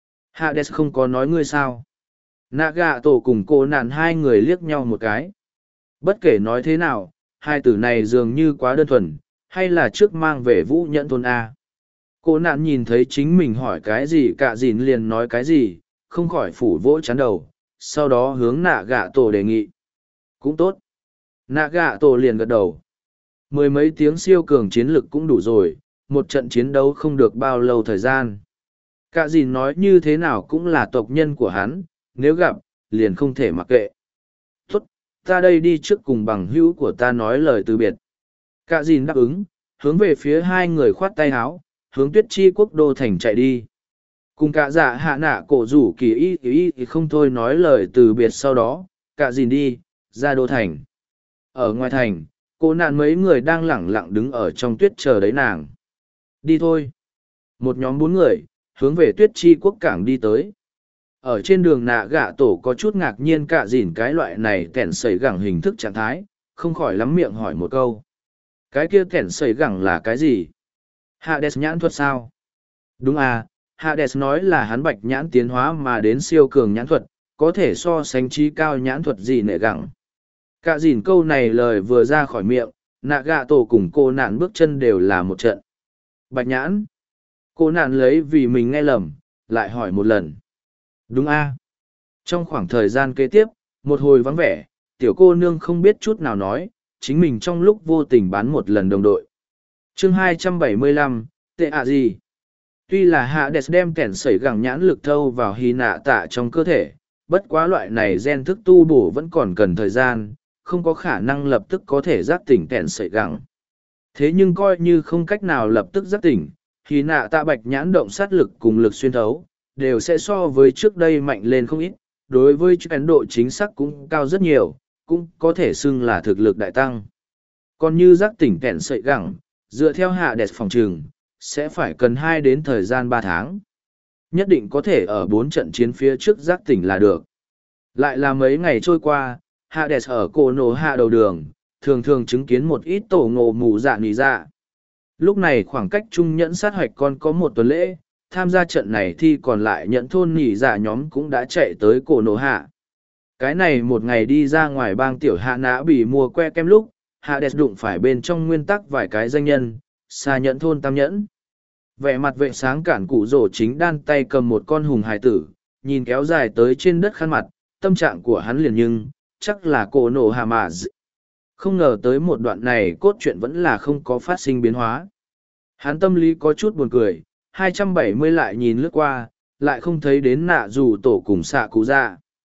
A: Hades không có nói ngươi sao. Naga tổ cùng cô nạn hai người liếc nhau một cái. Bất kể nói thế nào, hai từ này dường như quá đơn thuần, hay là trước mang về vũ nhẫn thôn A. Cô nạn nhìn thấy chính mình hỏi cái gì cả dìn liền nói cái gì, không khỏi phủ vỗ chán đầu, sau đó hướng nạ gạ tổ đề nghị. Cũng tốt. Nạ gạ tổ liền gật đầu. Mười mấy tiếng siêu cường chiến lực cũng đủ rồi, một trận chiến đấu không được bao lâu thời gian. Cả dìn nói như thế nào cũng là tộc nhân của hắn, nếu gặp, liền không thể mặc kệ. Tốt, ta đây đi trước cùng bằng hữu của ta nói lời từ biệt. Cả dìn đáp ứng, hướng về phía hai người khoát tay áo, hướng Tuyết Chi Quốc đô thành chạy đi. Cùng cả dạ hạ nạ cổ rủ kỳ y thì không thôi nói lời từ biệt sau đó, cả dìn đi, ra đô thành. Ở ngoài thành, cô nạn mấy người đang lẳng lặng đứng ở trong tuyết chờ đấy nàng. Đi thôi. Một nhóm 4 người, hướng về Tuyết Chi Quốc cảng đi tới. Ở trên đường nạ gạ tổ có chút ngạc nhiên cả dìn cái loại này kẻn sẩy gẳng hình thức trạng thái, không khỏi lắm miệng hỏi một câu. Cái kia kẻn sẩy gẳng là cái gì? Hades nhãn thuật sao? Đúng à, Hades nói là hắn bạch nhãn tiến hóa mà đến siêu cường nhãn thuật, có thể so sánh trí cao nhãn thuật gì nệ gẳng. Cả dìn câu này lời vừa ra khỏi miệng, nạ gạ tổ cùng cô nạn bước chân đều là một trận. Bạch nhãn. Cô nạn lấy vì mình nghe lầm, lại hỏi một lần. Đúng a. Trong khoảng thời gian kế tiếp, một hồi vắng vẻ, tiểu cô nương không biết chút nào nói, chính mình trong lúc vô tình bán một lần đồng đội. Chương 275, tệ ạ gì? Tuy là Hades đem kẻn sẩy gẳng nhãn lực thâu vào hy nạ tạ trong cơ thể, bất quá loại này gen thức tu bổ vẫn còn cần thời gian, không có khả năng lập tức có thể giác tỉnh kẻn sẩy gẳng. Thế nhưng coi như không cách nào lập tức giác tỉnh, hy nạ tạ bạch nhãn động sát lực cùng lực xuyên thấu, đều sẽ so với trước đây mạnh lên không ít, đối với ấn độ chính xác cũng cao rất nhiều, cũng có thể xưng là thực lực đại tăng. Còn như giác tỉnh kẻn sẩy gẳng, dựa theo hạ đẹp phòng trường, sẽ phải cần 2 đến thời gian 3 tháng. Nhất định có thể ở 4 trận chiến phía trước giác tỉnh là được. Lại là mấy ngày trôi qua, Hades ở cổ nổ hạ đầu đường, thường thường chứng kiến một ít tổ ngộ mù dạ nỉ dạ. Lúc này khoảng cách trung nhẫn sát hoạch còn có 1 tuần lễ, tham gia trận này thì còn lại nhẫn thôn nỉ dạ nhóm cũng đã chạy tới cổ nổ hạ. Cái này một ngày đi ra ngoài bang tiểu hạ nã bị mua que kem lúc, Hades đụng phải bên trong nguyên tắc vài cái danh nhân, xa nhẫn thôn tam nhẫn. Vẻ mặt vệ sáng cản cụ rổ chính đan tay cầm một con hùng hải tử, nhìn kéo dài tới trên đất khăn mặt, tâm trạng của hắn liền nhưng, chắc là cổ nổ hạ mà không ngờ tới một đoạn này cốt truyện vẫn là không có phát sinh biến hóa. Hắn tâm lý có chút buồn cười, 270 lại nhìn lướt qua, lại không thấy đến nạ dù tổ cùng xạ cụ ra.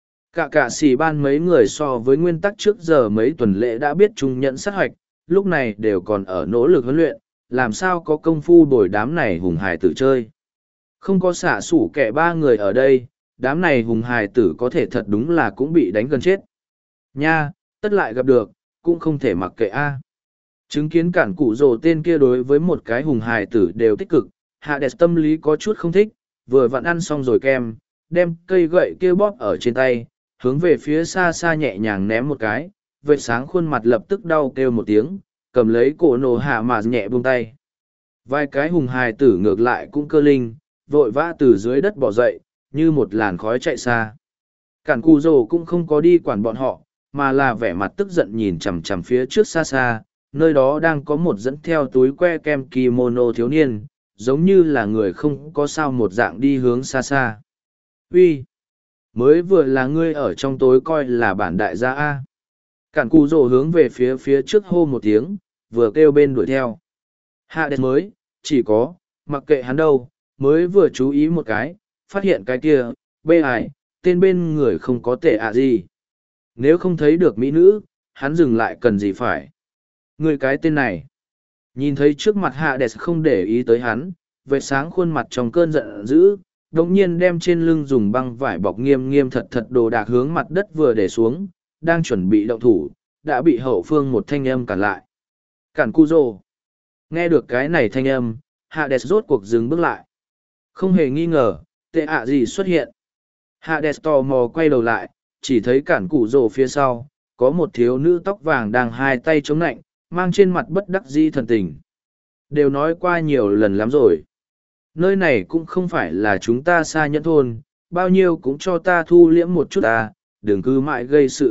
A: Cả xì ban mấy người so với nguyên tắc trước giờ mấy tuần lễ đã biết chung nhận sát hoạch, lúc này đều còn ở nỗ lực huấn luyện, làm sao có công phu bồi đám này hùng hài tử chơi. Không có xả sủ kẻ ba người ở đây, đám này hùng hài tử có thể thật đúng là cũng bị đánh gần chết. Nha, tất lại gặp được, cũng không thể mặc kệ a. Chứng kiến cản cụ rồ tên kia đối với một cái hùng hài tử đều tích cực, Hades tâm lý có chút không thích, vừa vặn ăn xong rồi kem, đem cây gậy kia bóp ở trên tay, hướng về phía xa xa nhẹ nhàng ném một cái, vệt sáng khuôn mặt lập tức đau kêu một tiếng, cầm lấy cổ nổ hạ mà nhẹ buông tay. Vài cái hùng hài tử ngược lại cũng cơ linh, vội vã từ dưới đất bỏ dậy, như một làn khói chạy xa. Cản cù rồ cũng không có đi quản bọn họ, mà là vẻ mặt tức giận nhìn chằm chằm phía trước xa xa, nơi đó đang có một dẫn theo túi que kem kimono thiếu niên, giống như là người không có sao một dạng đi hướng xa xa. Uy, mới vừa là ngươi ở trong tối coi là bản đại gia A. Cản cù rồ hướng về phía trước hô một tiếng, vừa kêu bên đuổi theo. Hades mới, chỉ có, mặc kệ hắn đâu, mới vừa chú ý một cái, phát hiện cái kia, bê ải, tên bên người không có tệ gì. Nếu không thấy được mỹ nữ, hắn dừng lại cần gì phải. Người cái tên này. Nhìn thấy trước mặt Hades không để ý tới hắn, vệt sáng khuôn mặt trong cơn giận dữ, đồng nhiên đem trên lưng dùng băng vải bọc nghiêm nghiêm thật thật đồ đạc hướng mặt đất vừa để xuống, đang chuẩn bị động thủ, đã bị hậu phương một thanh âm cản lại. Cản cu rồ. Nghe được cái này thanh âm, Hades rốt cuộc dừng bước lại. Không hề nghi ngờ, tệ gì xuất hiện. Hades tò mò quay đầu lại, chỉ thấy cản cụ rồ phía sau, có một thiếu nữ tóc vàng đang hai tay chống nạnh, mang trên mặt bất đắc dĩ thần tình. Đều nói qua nhiều lần lắm rồi. Nơi này cũng không phải là chúng ta xa nhẫn thôn, bao nhiêu cũng cho ta thu liễm một chút đừng cứ mãi gây sự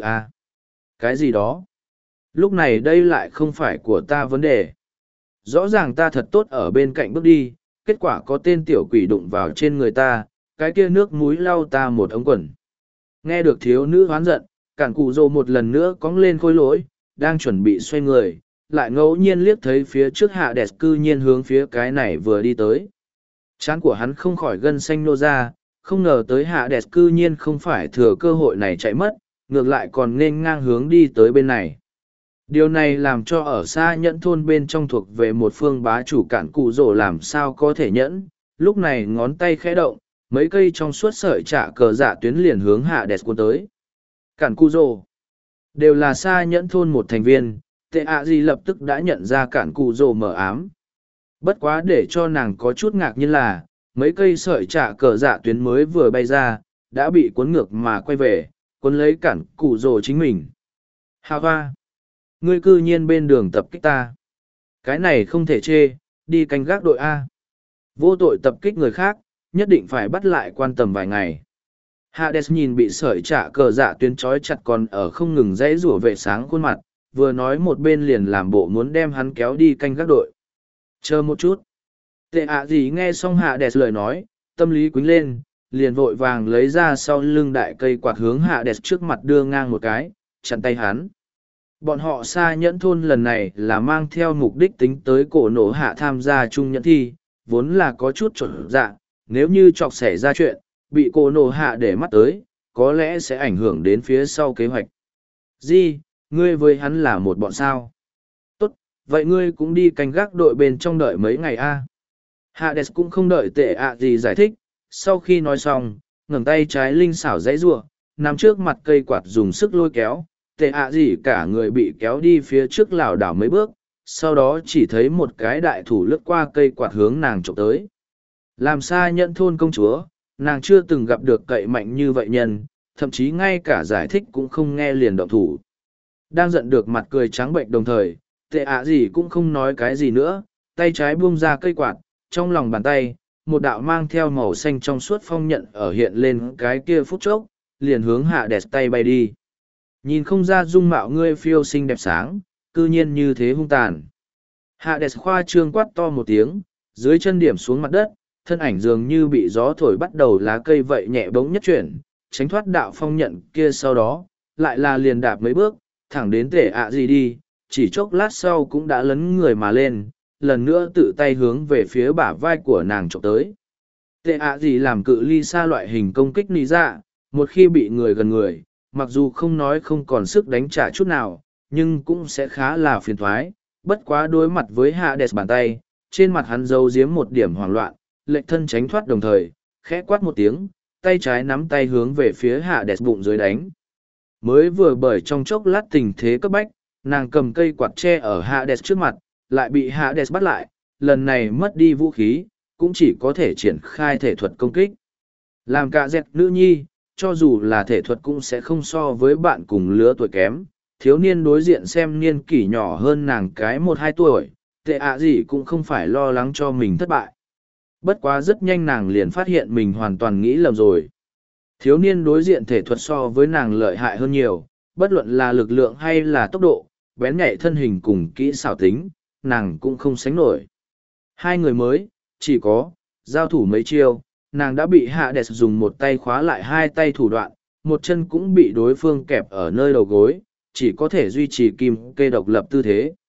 A: Cái gì đó? Lúc này đây lại không phải của ta vấn đề. Rõ ràng ta thật tốt ở bên cạnh bước đi, kết quả có tên tiểu quỷ đụng vào trên người ta, cái kia nước muối lau ta một ống quần. Nghe được thiếu nữ hoán giận, cản cụ rồ một lần nữa cong lên khôi lỗi, đang chuẩn bị xoay người, lại ngẫu nhiên liếc thấy phía trước Hades cư nhiên hướng phía cái này vừa đi tới. Trán của hắn không khỏi gân xanh nô ra, không ngờ tới Hades cư nhiên không phải thừa cơ hội này chạy mất, ngược lại còn nên ngang hướng đi tới bên này. Điều này làm cho ở xa nhẫn thôn bên trong thuộc về một phương bá chủ cản cụ rồ làm sao có thể nhẫn, lúc này ngón tay khẽ động, mấy cây trong suốt sợi trả cờ dạ tuyến liền hướng Hades cuốn tới. Cản cụ rồ đều là xa nhẫn thôn một thành viên, tệ gì lập tức đã nhận ra cản cụ rồ mờ ám. Bất quá để cho nàng có chút ngạc nhiên là, mấy cây sợi trả cờ dạ tuyến mới vừa bay ra, đã bị cuốn ngược mà quay về, cuốn lấy cản cụ rồ chính mình. Hà hoa! Ngươi cư nhiên bên đường tập kích ta. Cái này không thể chê, đi canh gác đội A. Vô tội tập kích người khác, nhất định phải bắt lại quan tầm vài ngày. Hades nhìn bị sợi trả cờ dạ tuyến trói chặt còn ở không ngừng dãy rủa vệ sáng khuôn mặt, vừa nói một bên liền làm bộ muốn đem hắn kéo đi canh gác đội. Chờ một chút. Tệ gì nghe xong Hades lời nói, tâm lý quính lên, liền vội vàng lấy ra sau lưng đại cây quạt hướng Hades trước mặt đưa ngang một cái, chặn tay hắn. Bọn họ xa nhẫn thôn lần này là mang theo mục đích tính tới cổ nổ hạ tham gia chung nhẫn thi, vốn là có chút trộn dạ, nếu như chọc xảy ra chuyện, bị cổ nổ hạ để mắt tới, có lẽ sẽ ảnh hưởng đến phía sau kế hoạch. Di, ngươi với hắn là một bọn sao? Tốt, vậy ngươi cũng đi canh gác đội bên trong đợi mấy ngày a. Hades cũng không đợi tệ gì giải thích, sau khi nói xong, ngẩng tay trái linh xảo dãy rủa, nằm trước mặt cây quạt dùng sức lôi kéo, tệ gì cả người bị kéo đi phía trước lảo đảo mấy bước, sau đó chỉ thấy một cái đại thủ lướt qua cây quạt hướng nàng trộm tới. Làm xa nhận thôn công chúa, nàng chưa từng gặp được cậy mạnh như vậy nhân, thậm chí ngay cả giải thích cũng không nghe liền động thủ. Đang giận được mặt cười trắng bệnh đồng thời, tệ gì cũng không nói cái gì nữa, tay trái buông ra cây quạt, trong lòng bàn tay, một đạo mang theo màu xanh trong suốt phong nhận ở hiện lên cái kia phút chốc, liền hướng hạ đẹp tay bay đi. Nhìn không ra dung mạo ngươi phiêu xinh đẹp sáng, cư nhiên như thế hung tàn. Hạ đẹp khoa trương quát to một tiếng, dưới chân điểm xuống mặt đất, thân ảnh dường như bị gió thổi bắt đầu lá cây vậy nhẹ bỗng nhất chuyển, tránh thoát đạo phong nhận kia sau đó, lại là liền đạp mấy bước, thẳng đến tể ạ gì đi, chỉ chốc lát sau cũng đã lấn người mà lên, lần nữa tự tay hướng về phía bả vai của nàng trộm tới. Tệ ạ gì làm cự ly xa loại hình công kích lý dạ, một khi bị người gần người, mặc dù không nói không còn sức đánh trả chút nào, nhưng cũng sẽ khá là phiền thoái, bất quá đối mặt với hạ đẹp bàn tay, trên mặt hắn giấu giếm một điểm hoảng loạn, lệch thân tránh thoát đồng thời, khẽ quát một tiếng, tay trái nắm tay hướng về phía hạ đẹp bụng dưới đánh. Mới vừa bởi trong chốc lát tình thế cấp bách, nàng cầm cây quạt tre ở hạ đẹp trước mặt, lại bị hạ đẹp bắt lại, lần này mất đi vũ khí, cũng chỉ có thể triển khai thể thuật công kích. Làm cả dẹt nữ nhi, cho dù là thể thuật cũng sẽ không so với bạn cùng lứa tuổi kém, thiếu niên đối diện xem niên kỷ nhỏ hơn nàng cái 1-2 tuổi, tệ ạ gì cũng không phải lo lắng cho mình thất bại. Bất quá rất nhanh nàng liền phát hiện mình hoàn toàn nghĩ lầm rồi. Thiếu niên đối diện thể thuật so với nàng lợi hại hơn nhiều, bất luận là lực lượng hay là tốc độ, bén nhạy thân hình cùng kỹ xảo tính, nàng cũng không sánh nổi. Hai người mới, chỉ có, giao thủ mấy chiêu, nàng đã bị hạ đẹp dùng một tay khóa lại hai tay thủ đoạn, một chân cũng bị đối phương kẹp ở nơi đầu gối, chỉ có thể duy trì kim kê độc lập tư thế.